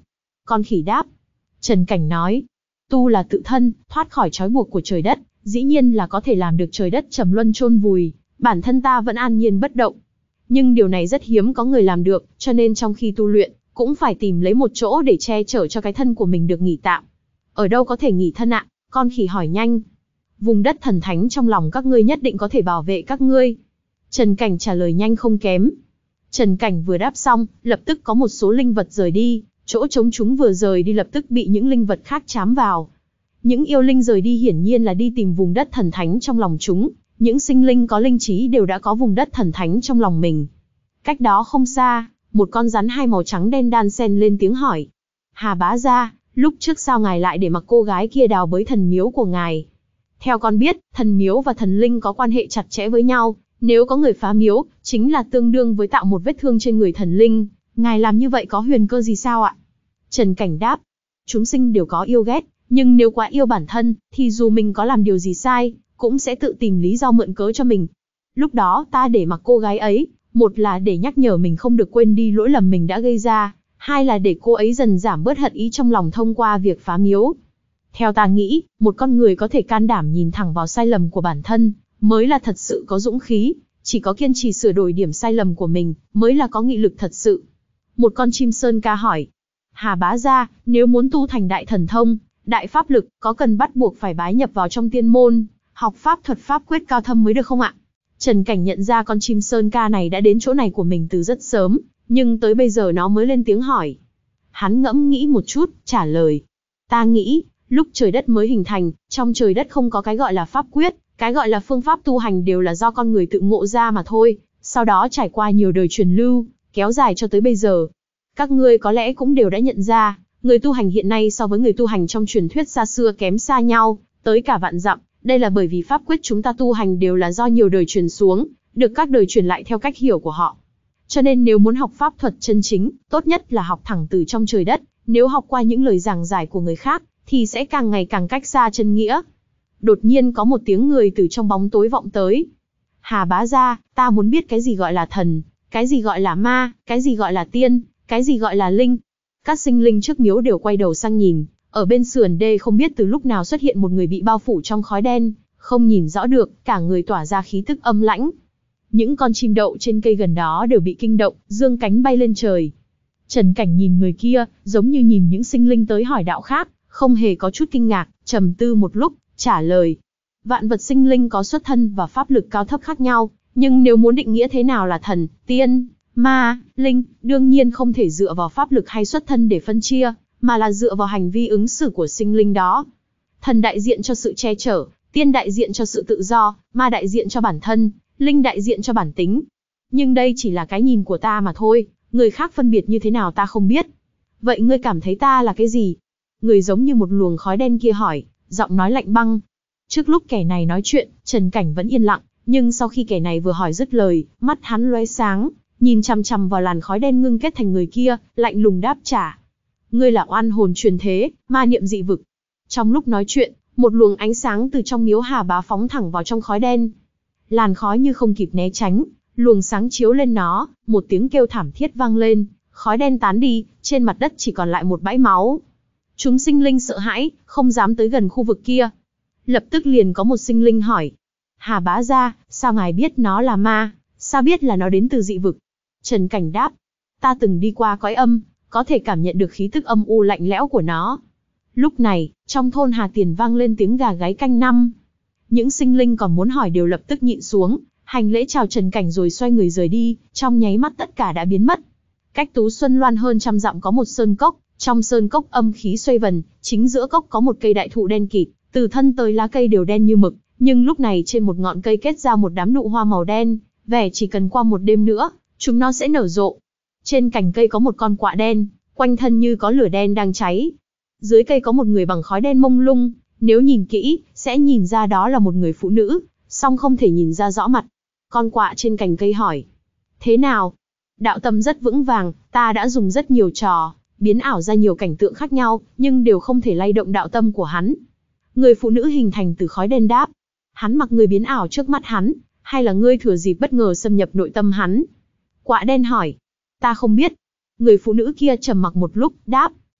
Con khỉ đáp. Trần Cảnh nói, tu là tự thân, thoát khỏi trói buộc của trời đất, dĩ nhiên là có thể làm được trời đất trầm luân chôn vùi, bản thân ta vẫn an nhiên bất động. Nhưng điều này rất hiếm có người làm được, cho nên trong khi tu luyện, cũng phải tìm lấy một chỗ để che chở cho cái thân của mình được nghỉ tạm. Ở đâu có thể nghỉ thân ạ? Con khỉ hỏi nhanh. Vùng đất thần thánh trong lòng các ngươi nhất định có thể bảo vệ các ngươi. Trần Cảnh trả lời nhanh không kém. Trần Cảnh vừa đáp xong, lập tức có một số linh vật rời đi, chỗ trống chúng vừa rời đi lập tức bị những linh vật khác chám vào. Những yêu linh rời đi hiển nhiên là đi tìm vùng đất thần thánh trong lòng chúng, những sinh linh có linh trí đều đã có vùng đất thần thánh trong lòng mình. Cách đó không xa, một con rắn hai màu trắng đen đan xen lên tiếng hỏi. Hà bá gia, lúc trước sao ngài lại để mặc cô gái kia đào bới thần miếu của ngài? Theo con biết, thần miếu và thần linh có quan hệ chặt chẽ với nhau, nếu có người phá miếu, chính là tương đương với tạo một vết thương trên người thần linh. Ngài làm như vậy có huyền cơ gì sao ạ? Trần Cảnh đáp. Chúng sinh đều có yêu ghét, nhưng nếu quá yêu bản thân, thì dù mình có làm điều gì sai, cũng sẽ tự tìm lý do mượn cớ cho mình. Lúc đó ta để mặc cô gái ấy, một là để nhắc nhở mình không được quên đi lỗi lầm mình đã gây ra, hai là để cô ấy dần giảm bớt hận ý trong lòng thông qua việc phá miếu. Theo ta nghĩ, một con người có thể can đảm nhìn thẳng vào sai lầm của bản thân, mới là thật sự có dũng khí, chỉ có kiên trì sửa đổi điểm sai lầm của mình, mới là có nghị lực thật sự. Một con chim sơn ca hỏi, Hà bá gia, nếu muốn tu thành đại thần thông, đại pháp lực, có cần bắt buộc phải bái nhập vào trong tiên môn, học pháp thuật pháp quyết cao thâm mới được không ạ? Trần Cảnh nhận ra con chim sơn ca này đã đến chỗ này của mình từ rất sớm, nhưng tới bây giờ nó mới lên tiếng hỏi. Hắn ngẫm nghĩ một chút, trả lời. Ta nghĩ, lúc trời đất mới hình thành, trong trời đất không có cái gọi là pháp quyết, cái gọi là phương pháp tu hành đều là do con người tự ngộ ra mà thôi, sau đó trải qua nhiều đời truyền lưu, kéo dài cho tới bây giờ. Các ngươi có lẽ cũng đều đã nhận ra, người tu hành hiện nay so với người tu hành trong truyền thuyết xa xưa kém xa nhau, tới cả vạn dặm. Đây là bởi vì pháp quyết chúng ta tu hành đều là do nhiều đời truyền xuống, được các đời truyền lại theo cách hiểu của họ. Cho nên nếu muốn học pháp thuật chân chính, tốt nhất là học thẳng từ trong trời đất, nếu học qua những lời giảng giải của người khác, thì sẽ càng ngày càng cách xa chân nghĩa. Đột nhiên có một tiếng người từ trong bóng tối vọng tới. Hà bá gia, ta muốn biết cái gì gọi là thần, cái gì gọi là ma, cái gì gọi là tiên, cái gì gọi là linh. Các sinh linh trước miếu đều quay đầu sang nhìn, ở bên sườn đê không biết từ lúc nào xuất hiện một người bị bao phủ trong khói đen, không nhìn rõ được, cả người tỏa ra khí tức âm lãnh. Những con chim đậu trên cây gần đó đều bị kinh động, dương cánh bay lên trời. Trần Cảnh nhìn người kia, giống như nhìn những sinh linh tới hỏi đạo khác, không hề có chút kinh ngạc, trầm tư một lúc, trả lời. Vạn vật sinh linh có xuất thân và pháp lực cao thấp khác nhau, nhưng nếu muốn định nghĩa thế nào là thần, tiên, ma, linh, đương nhiên không thể dựa vào pháp lực hay xuất thân để phân chia, mà là dựa vào hành vi ứng xử của sinh linh đó. Thần đại diện cho sự che chở, tiên đại diện cho sự tự do, ma đại diện cho bản thân, linh đại diện cho bản tính. Nhưng đây chỉ là cái nhìn của ta mà thôi, người khác phân biệt như thế nào ta không biết. Vậy ngươi cảm thấy ta là cái gì? Người giống như một luồng khói đen kia hỏi, giọng nói lạnh băng. Trước lúc kẻ này nói chuyện, Trần Cảnh vẫn yên lặng, nhưng sau khi kẻ này vừa hỏi dứt lời, mắt hắn lóe sáng, nhìn chằm chằm vào làn khói đen ngưng kết thành người kia, lạnh lùng đáp trả. Ngươi là oan hồn truyền thế, ma niệm dị vực. Trong lúc nói chuyện, một luồng ánh sáng từ trong miếu Hà bá phóng thẳng vào trong khói đen. Làn khói như không kịp né tránh, luồng sáng chiếu lên nó, một tiếng kêu thảm thiết vang lên, khói đen tán đi, trên mặt đất chỉ còn lại một bãi máu. Chúng sinh linh sợ hãi, không dám tới gần khu vực kia. Lập tức liền có một sinh linh hỏi. Hà bá gia, sao ngài biết nó là ma, sao biết là nó đến từ dị vực? Trần Cảnh đáp. Ta từng đi qua cõi âm, có thể cảm nhận được khí tức âm u lạnh lẽo của nó. Lúc này, trong thôn Hà Tiền vang lên tiếng gà gáy canh năm. Những sinh linh còn muốn hỏi đều lập tức nhịn xuống, hành lễ chào Trần Cảnh rồi xoay người rời đi, trong nháy mắt tất cả đã biến mất. Cách Tú Xuân Loan hơn trăm dặm có một sơn cốc, trong sơn cốc âm khí xoay vần, chính giữa cốc có một cây đại thụ đen kịt, từ thân tới lá cây đều đen như mực, nhưng lúc này trên một ngọn cây kết ra một đám nụ hoa màu đen, vẻ chỉ cần qua một đêm nữa, chúng nó sẽ nở rộ. Trên cành cây có một con quạ đen, quanh thân như có lửa đen đang cháy. Dưới cây có một người bằng khói đen mông lung, nếu nhìn kỹ, sẽ nhìn ra đó là một người phụ nữ, song không thể nhìn ra rõ mặt. Con quạ trên cành cây hỏi. Thế nào? Đạo tâm rất vững vàng, ta đã dùng rất nhiều trò, biến ảo ra nhiều cảnh tượng khác nhau, nhưng đều không thể lay động đạo tâm của hắn. Người phụ nữ hình thành từ khói đen đáp. Hắn mặc người biến ảo trước mắt hắn, hay là ngươi thừa dịp bất ngờ xâm nhập nội tâm hắn? Quạ đen hỏi. Ta không biết. Người phụ nữ kia trầm mặc một lúc, đáp.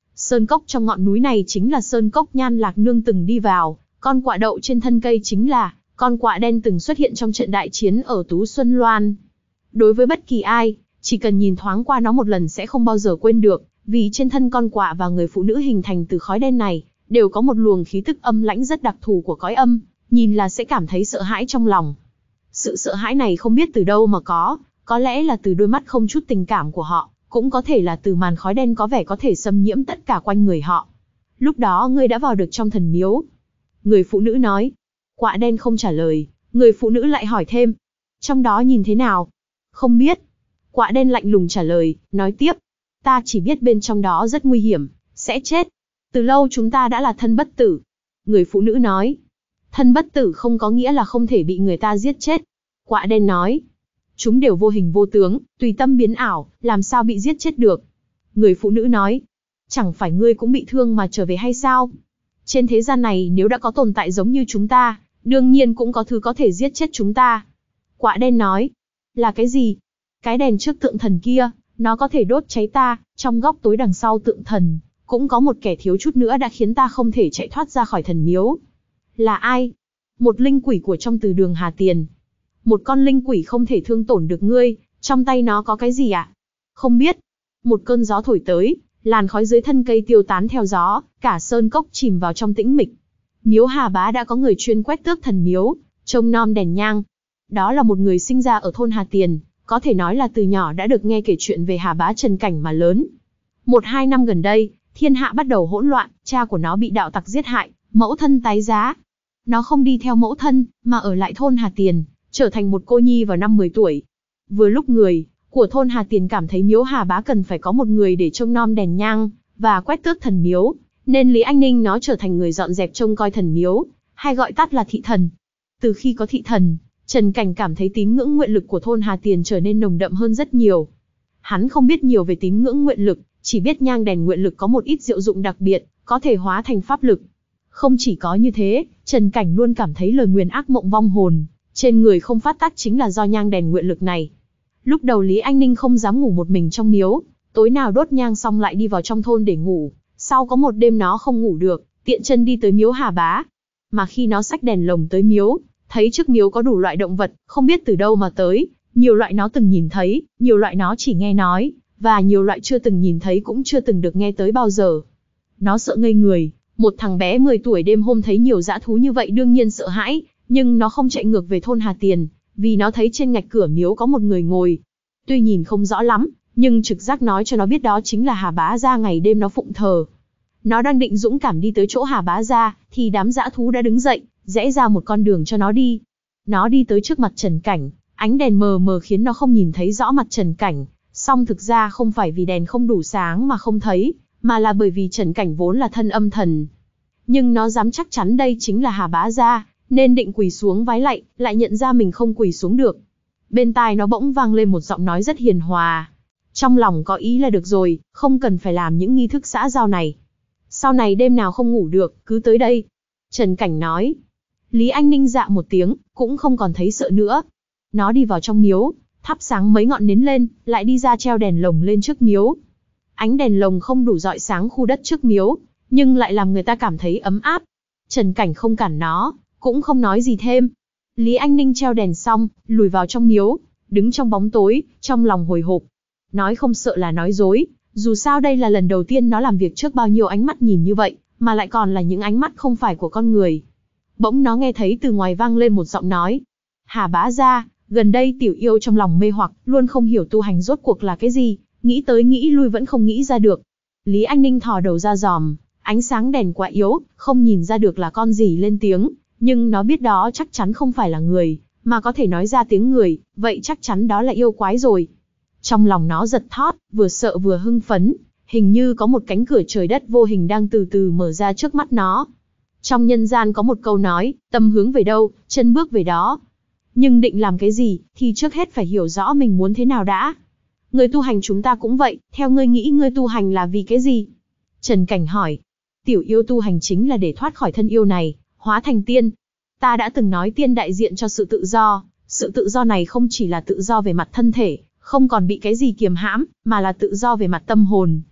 Sơn cốc trong ngọn núi này chính là sơn cốc Nhan Lạc Nương từng đi vào, con quạ đậu trên thân cây chính là con quạ đen từng xuất hiện trong trận đại chiến ở Tú Xuân Loan. Đối với bất kỳ ai, chỉ cần nhìn thoáng qua nó một lần sẽ không bao giờ quên được, vì trên thân con quạ và người phụ nữ hình thành từ khói đen này, đều có một luồng khí tức âm lãnh rất đặc thù của cõi âm, nhìn là sẽ cảm thấy sợ hãi trong lòng. Sự sợ hãi này không biết từ đâu mà có, có lẽ là từ đôi mắt không chút tình cảm của họ, cũng có thể là từ màn khói đen có vẻ có thể xâm nhiễm tất cả quanh người họ. Lúc đó ngươi đã vào được trong thần miếu. Người phụ nữ nói. Quạ đen không trả lời, người phụ nữ lại hỏi thêm. Trong đó nhìn thế nào? Không biết. Quạ đen lạnh lùng trả lời, nói tiếp. Ta chỉ biết bên trong đó rất nguy hiểm, sẽ chết. Từ lâu chúng ta đã là thân bất tử. Người phụ nữ nói. Thân bất tử không có nghĩa là không thể bị người ta giết chết. Quạ đen nói. Chúng đều vô hình vô tướng, tùy tâm biến ảo, làm sao bị giết chết được. Người phụ nữ nói. Chẳng phải ngươi cũng bị thương mà trở về hay sao? Trên thế gian này nếu đã có tồn tại giống như chúng ta, đương nhiên cũng có thứ có thể giết chết chúng ta. Quạ đen nói. Là cái gì? Cái đèn trước tượng thần kia, nó có thể đốt cháy ta, trong góc tối đằng sau tượng thần, cũng có một kẻ thiếu chút nữa đã khiến ta không thể chạy thoát ra khỏi thần miếu. Là ai? Một linh quỷ của trong từ đường Hà Tiền. Một con linh quỷ không thể thương tổn được ngươi, trong tay nó có cái gì ạ? À? Không biết. Một cơn gió thổi tới, làn khói dưới thân cây tiêu tán theo gió, cả sơn cốc chìm vào trong tĩnh mịch. Miếu Hà Bá đã có người chuyên quét tước thần miếu, trông nom đèn nhang. Đó là một người sinh ra ở thôn Hà Tiền, có thể nói là từ nhỏ đã được nghe kể chuyện về Hà Bá Trần Cảnh mà lớn. Một hai năm gần đây, thiên hạ bắt đầu hỗn loạn, cha của nó bị đạo tặc giết hại, mẫu thân tái giá. Nó không đi theo mẫu thân, mà ở lại thôn Hà Tiền, trở thành một cô nhi vào năm mười tuổi. Vừa lúc người của thôn Hà Tiền cảm thấy miếu Hà Bá cần phải có một người để trông nom đèn nhang và quét tước thần miếu, nên Lý Anh Ninh nó trở thành người dọn dẹp trông coi thần miếu, hay gọi tắt là thị thần. Từ khi có thị thần, Trần Cảnh cảm thấy tín ngưỡng nguyện lực của thôn Hà Tiền trở nên nồng đậm hơn rất nhiều. Hắn không biết nhiều về tín ngưỡng nguyện lực, chỉ biết nhang đèn nguyện lực có một ít diệu dụng đặc biệt, có thể hóa thành pháp lực. Không chỉ có như thế, Trần Cảnh luôn cảm thấy lời nguyền ác mộng vong hồn trên người không phát tác chính là do nhang đèn nguyện lực này. Lúc đầu Lý Anh Ninh không dám ngủ một mình trong miếu, tối nào đốt nhang xong lại đi vào trong thôn để ngủ. Sau có một đêm nó không ngủ được, tiện chân đi tới miếu Hà Bá. Mà khi nó xách đèn lồng tới miếu, thấy trước miếu có đủ loại động vật, không biết từ đâu mà tới, nhiều loại nó từng nhìn thấy, nhiều loại nó chỉ nghe nói, và nhiều loại chưa từng nhìn thấy cũng chưa từng được nghe tới bao giờ. Nó sợ ngây người, một thằng bé mười tuổi đêm hôm thấy nhiều dã thú như vậy đương nhiên sợ hãi, nhưng nó không chạy ngược về thôn Hà Tiền, vì nó thấy trên ngạch cửa miếu có một người ngồi. Tuy nhìn không rõ lắm, nhưng trực giác nói cho nó biết đó chính là Hà Bá Gia ngày đêm nó phụng thờ. Nó đang định dũng cảm đi tới chỗ Hà Bá Gia, thì đám dã thú đã đứng dậy, rẽ ra một con đường cho nó đi. Nó đi tới trước mặt Trần Cảnh, ánh đèn mờ mờ khiến nó không nhìn thấy rõ mặt Trần Cảnh, song thực ra không phải vì đèn không đủ sáng mà không thấy, mà là bởi vì Trần Cảnh vốn là thân âm thần. Nhưng nó dám chắc chắn đây chính là Hà Bá Gia, nên định quỳ xuống vái lạy, lại nhận ra mình không quỳ xuống được. Bên tai nó bỗng vang lên một giọng nói rất hiền hòa. Trong lòng có ý là được rồi, không cần phải làm những nghi thức xã giao này. Sau này đêm nào không ngủ được, cứ tới đây. Trần Cảnh nói. Lý Anh Ninh dạ một tiếng, cũng không còn thấy sợ nữa. Nó đi vào trong miếu, thắp sáng mấy ngọn nến lên, lại đi ra treo đèn lồng lên trước miếu. Ánh đèn lồng không đủ rọi sáng khu đất trước miếu, nhưng lại làm người ta cảm thấy ấm áp. Trần Cảnh không cản nó, cũng không nói gì thêm. Lý Anh Ninh treo đèn xong, lùi vào trong miếu, đứng trong bóng tối, trong lòng hồi hộp. Nói không sợ là nói dối, dù sao đây là lần đầu tiên nó làm việc trước bao nhiêu ánh mắt nhìn như vậy, mà lại còn là những ánh mắt không phải của con người. Bỗng nó nghe thấy từ ngoài vang lên một giọng nói. Hà Bá Gia, gần đây tiểu yêu trong lòng mê hoặc, luôn không hiểu tu hành rốt cuộc là cái gì, nghĩ tới nghĩ lui vẫn không nghĩ ra được. Lý Anh Ninh thò đầu ra dòm, ánh sáng đèn quá yếu, không nhìn ra được là con gì lên tiếng, nhưng nó biết đó chắc chắn không phải là người, mà có thể nói ra tiếng người, vậy chắc chắn đó là yêu quái rồi. Trong lòng nó giật thót, vừa sợ vừa hưng phấn, hình như có một cánh cửa trời đất vô hình đang từ từ mở ra trước mắt nó. Trong nhân gian có một câu nói, tâm hướng về đâu, chân bước về đó. Nhưng định làm cái gì, thì trước hết phải hiểu rõ mình muốn thế nào đã. Người tu hành chúng ta cũng vậy, theo ngươi nghĩ ngươi tu hành là vì cái gì? Trần Cảnh hỏi. Tiểu yêu tu hành chính là để thoát khỏi thân yêu này, hóa thành tiên. Ta đã từng nói tiên đại diện cho sự tự do, sự tự do này không chỉ là tự do về mặt thân thể, không còn bị cái gì kiềm hãm, mà là tự do về mặt tâm hồn.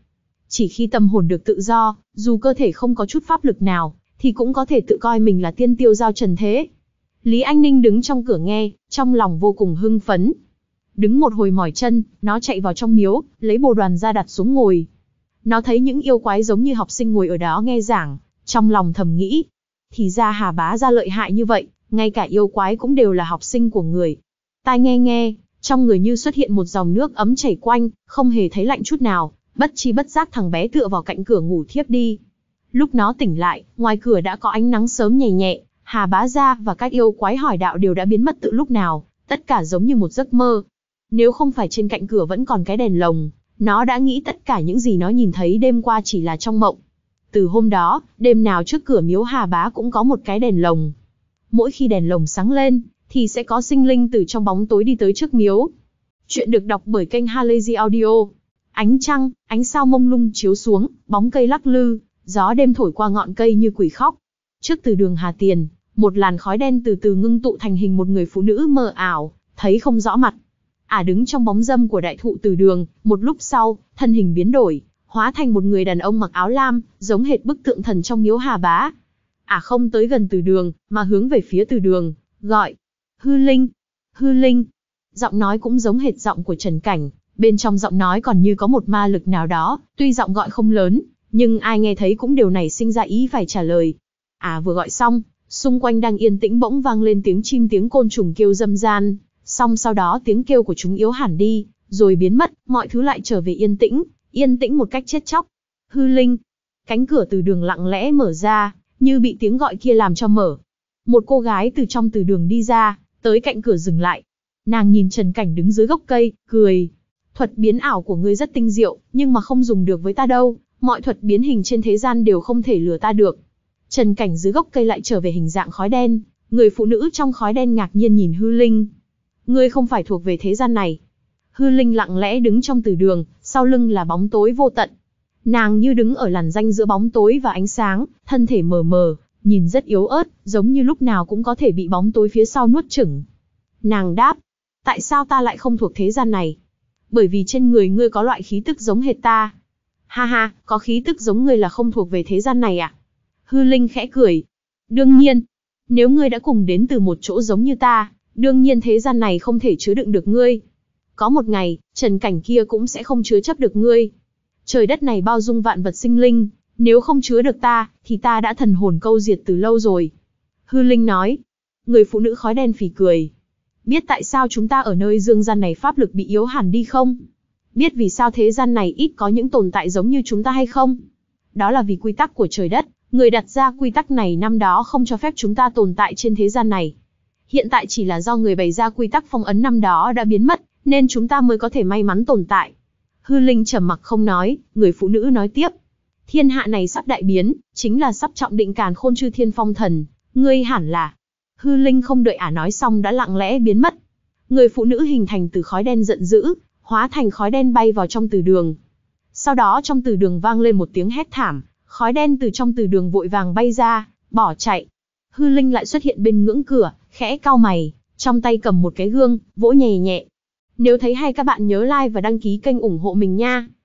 Chỉ khi tâm hồn được tự do, dù cơ thể không có chút pháp lực nào, thì cũng có thể tự coi mình là tiên tiêu giao trần thế. Lý Anh Ninh đứng trong cửa nghe, trong lòng vô cùng hưng phấn. Đứng một hồi mỏi chân, nó chạy vào trong miếu, lấy bồ đoàn ra đặt xuống ngồi. Nó thấy những yêu quái giống như học sinh ngồi ở đó nghe giảng, trong lòng thầm nghĩ. Thì ra Hà Bá Gia lợi hại như vậy, ngay cả yêu quái cũng đều là học sinh của người. Tai nghe nghe, trong người như xuất hiện một dòng nước ấm chảy quanh, không hề thấy lạnh chút nào, bất chi bất giác thằng bé tựa vào cạnh cửa ngủ thiếp đi. Lúc nó tỉnh lại, ngoài cửa đã có ánh nắng sớm nhẹ nhẹ, Hà Bá Gia và các yêu quái hỏi đạo đều đã biến mất từ lúc nào, tất cả giống như một giấc mơ. Nếu không phải trên cạnh cửa vẫn còn cái đèn lồng, nó đã nghĩ tất cả những gì nó nhìn thấy đêm qua chỉ là trong mộng. Từ hôm đó, đêm nào trước cửa miếu Hà Bá cũng có một cái đèn lồng. Mỗi khi đèn lồng sáng lên, thì sẽ có sinh linh từ trong bóng tối đi tới trước miếu. Chuyện được đọc bởi kênh Halazy Audio. Ánh trăng, ánh sao mông lung chiếu xuống, bóng cây lắc lư, gió đêm thổi qua ngọn cây như quỷ khóc. Trước từ đường Hà Tiền, một làn khói đen từ từ ngưng tụ thành hình một người phụ nữ mờ ảo, thấy không rõ mặt. Ả à đứng trong bóng râm của đại thụ từ đường, một lúc sau, thân hình biến đổi, hóa thành một người đàn ông mặc áo lam, giống hệt bức tượng thần trong miếu Hà Bá. Ả à không tới gần từ đường, mà hướng về phía từ đường, gọi. Hư Linh, Hư Linh. Giọng nói cũng giống hệt giọng của Trần Cảnh, bên trong giọng nói còn như có một ma lực nào đó, tuy giọng gọi không lớn, nhưng ai nghe thấy cũng đều nảy sinh ra ý phải trả lời. À vừa gọi xong, xung quanh đang yên tĩnh bỗng vang lên tiếng chim tiếng côn trùng kêu râm ran, xong sau đó tiếng kêu của chúng yếu hẳn đi, rồi biến mất, mọi thứ lại trở về yên tĩnh, yên tĩnh một cách chết chóc. Hư Linh. Cánh cửa từ đường lặng lẽ mở ra, như bị tiếng gọi kia làm cho mở. Một cô gái từ trong từ đường đi ra, tới cạnh cửa dừng lại. Nàng nhìn Trần Cảnh đứng dưới gốc cây, cười. Thuật biến ảo của ngươi rất tinh diệu, nhưng mà không dùng được với ta đâu, mọi thuật biến hình trên thế gian đều không thể lừa ta được. Trần Cảnh dưới gốc cây lại trở về hình dạng khói đen, người phụ nữ trong khói đen ngạc nhiên nhìn Hư Linh. Ngươi không phải thuộc về thế gian này. Hư Linh lặng lẽ đứng trong từ đường, sau lưng là bóng tối vô tận. Nàng như đứng ở làn ranh giữa bóng tối và ánh sáng, thân thể mờ mờ, nhìn rất yếu ớt, giống như lúc nào cũng có thể bị bóng tối phía sau nuốt chửng. Nàng đáp, tại sao ta lại không thuộc thế gian này? Bởi vì trên người ngươi có loại khí tức giống hệt ta. Ha ha, có khí tức giống ngươi là không thuộc về thế gian này à? Hư Linh khẽ cười. Đương nhiên, nếu ngươi đã cùng đến từ một chỗ giống như ta, đương nhiên thế gian này không thể chứa đựng được ngươi. Có một ngày, Trần Cảnh kia cũng sẽ không chứa chấp được ngươi. Trời đất này bao dung vạn vật sinh linh, nếu không chứa được ta, thì ta đã thần hồn câu diệt từ lâu rồi. Hư Linh nói. Người phụ nữ khói đen phì cười. Biết tại sao chúng ta ở nơi dương gian này pháp lực bị yếu hẳn đi không? Biết vì sao thế gian này ít có những tồn tại giống như chúng ta hay không? Đó là vì quy tắc của trời đất, người đặt ra quy tắc này năm đó không cho phép chúng ta tồn tại trên thế gian này. Hiện tại chỉ là do người bày ra quy tắc phong ấn năm đó đã biến mất, nên chúng ta mới có thể may mắn tồn tại. Hư Linh trầm mặc không nói, người phụ nữ nói tiếp. Thiên hạ này sắp đại biến, chính là sắp trọng định càn khôn chư thiên phong thần, ngươi hẳn là... Hư Linh không đợi ả nói xong đã lặng lẽ biến mất. Người phụ nữ hình thành từ khói đen giận dữ, hóa thành khói đen bay vào trong từ đường. Sau đó trong từ đường vang lên một tiếng hét thảm, khói đen từ trong từ đường vội vàng bay ra, bỏ chạy. Hư Linh lại xuất hiện bên ngưỡng cửa, khẽ cau mày, trong tay cầm một cái gương, vỗ nhẹ nhẹ. Nếu thấy hay các bạn nhớ like và đăng ký kênh ủng hộ mình nha.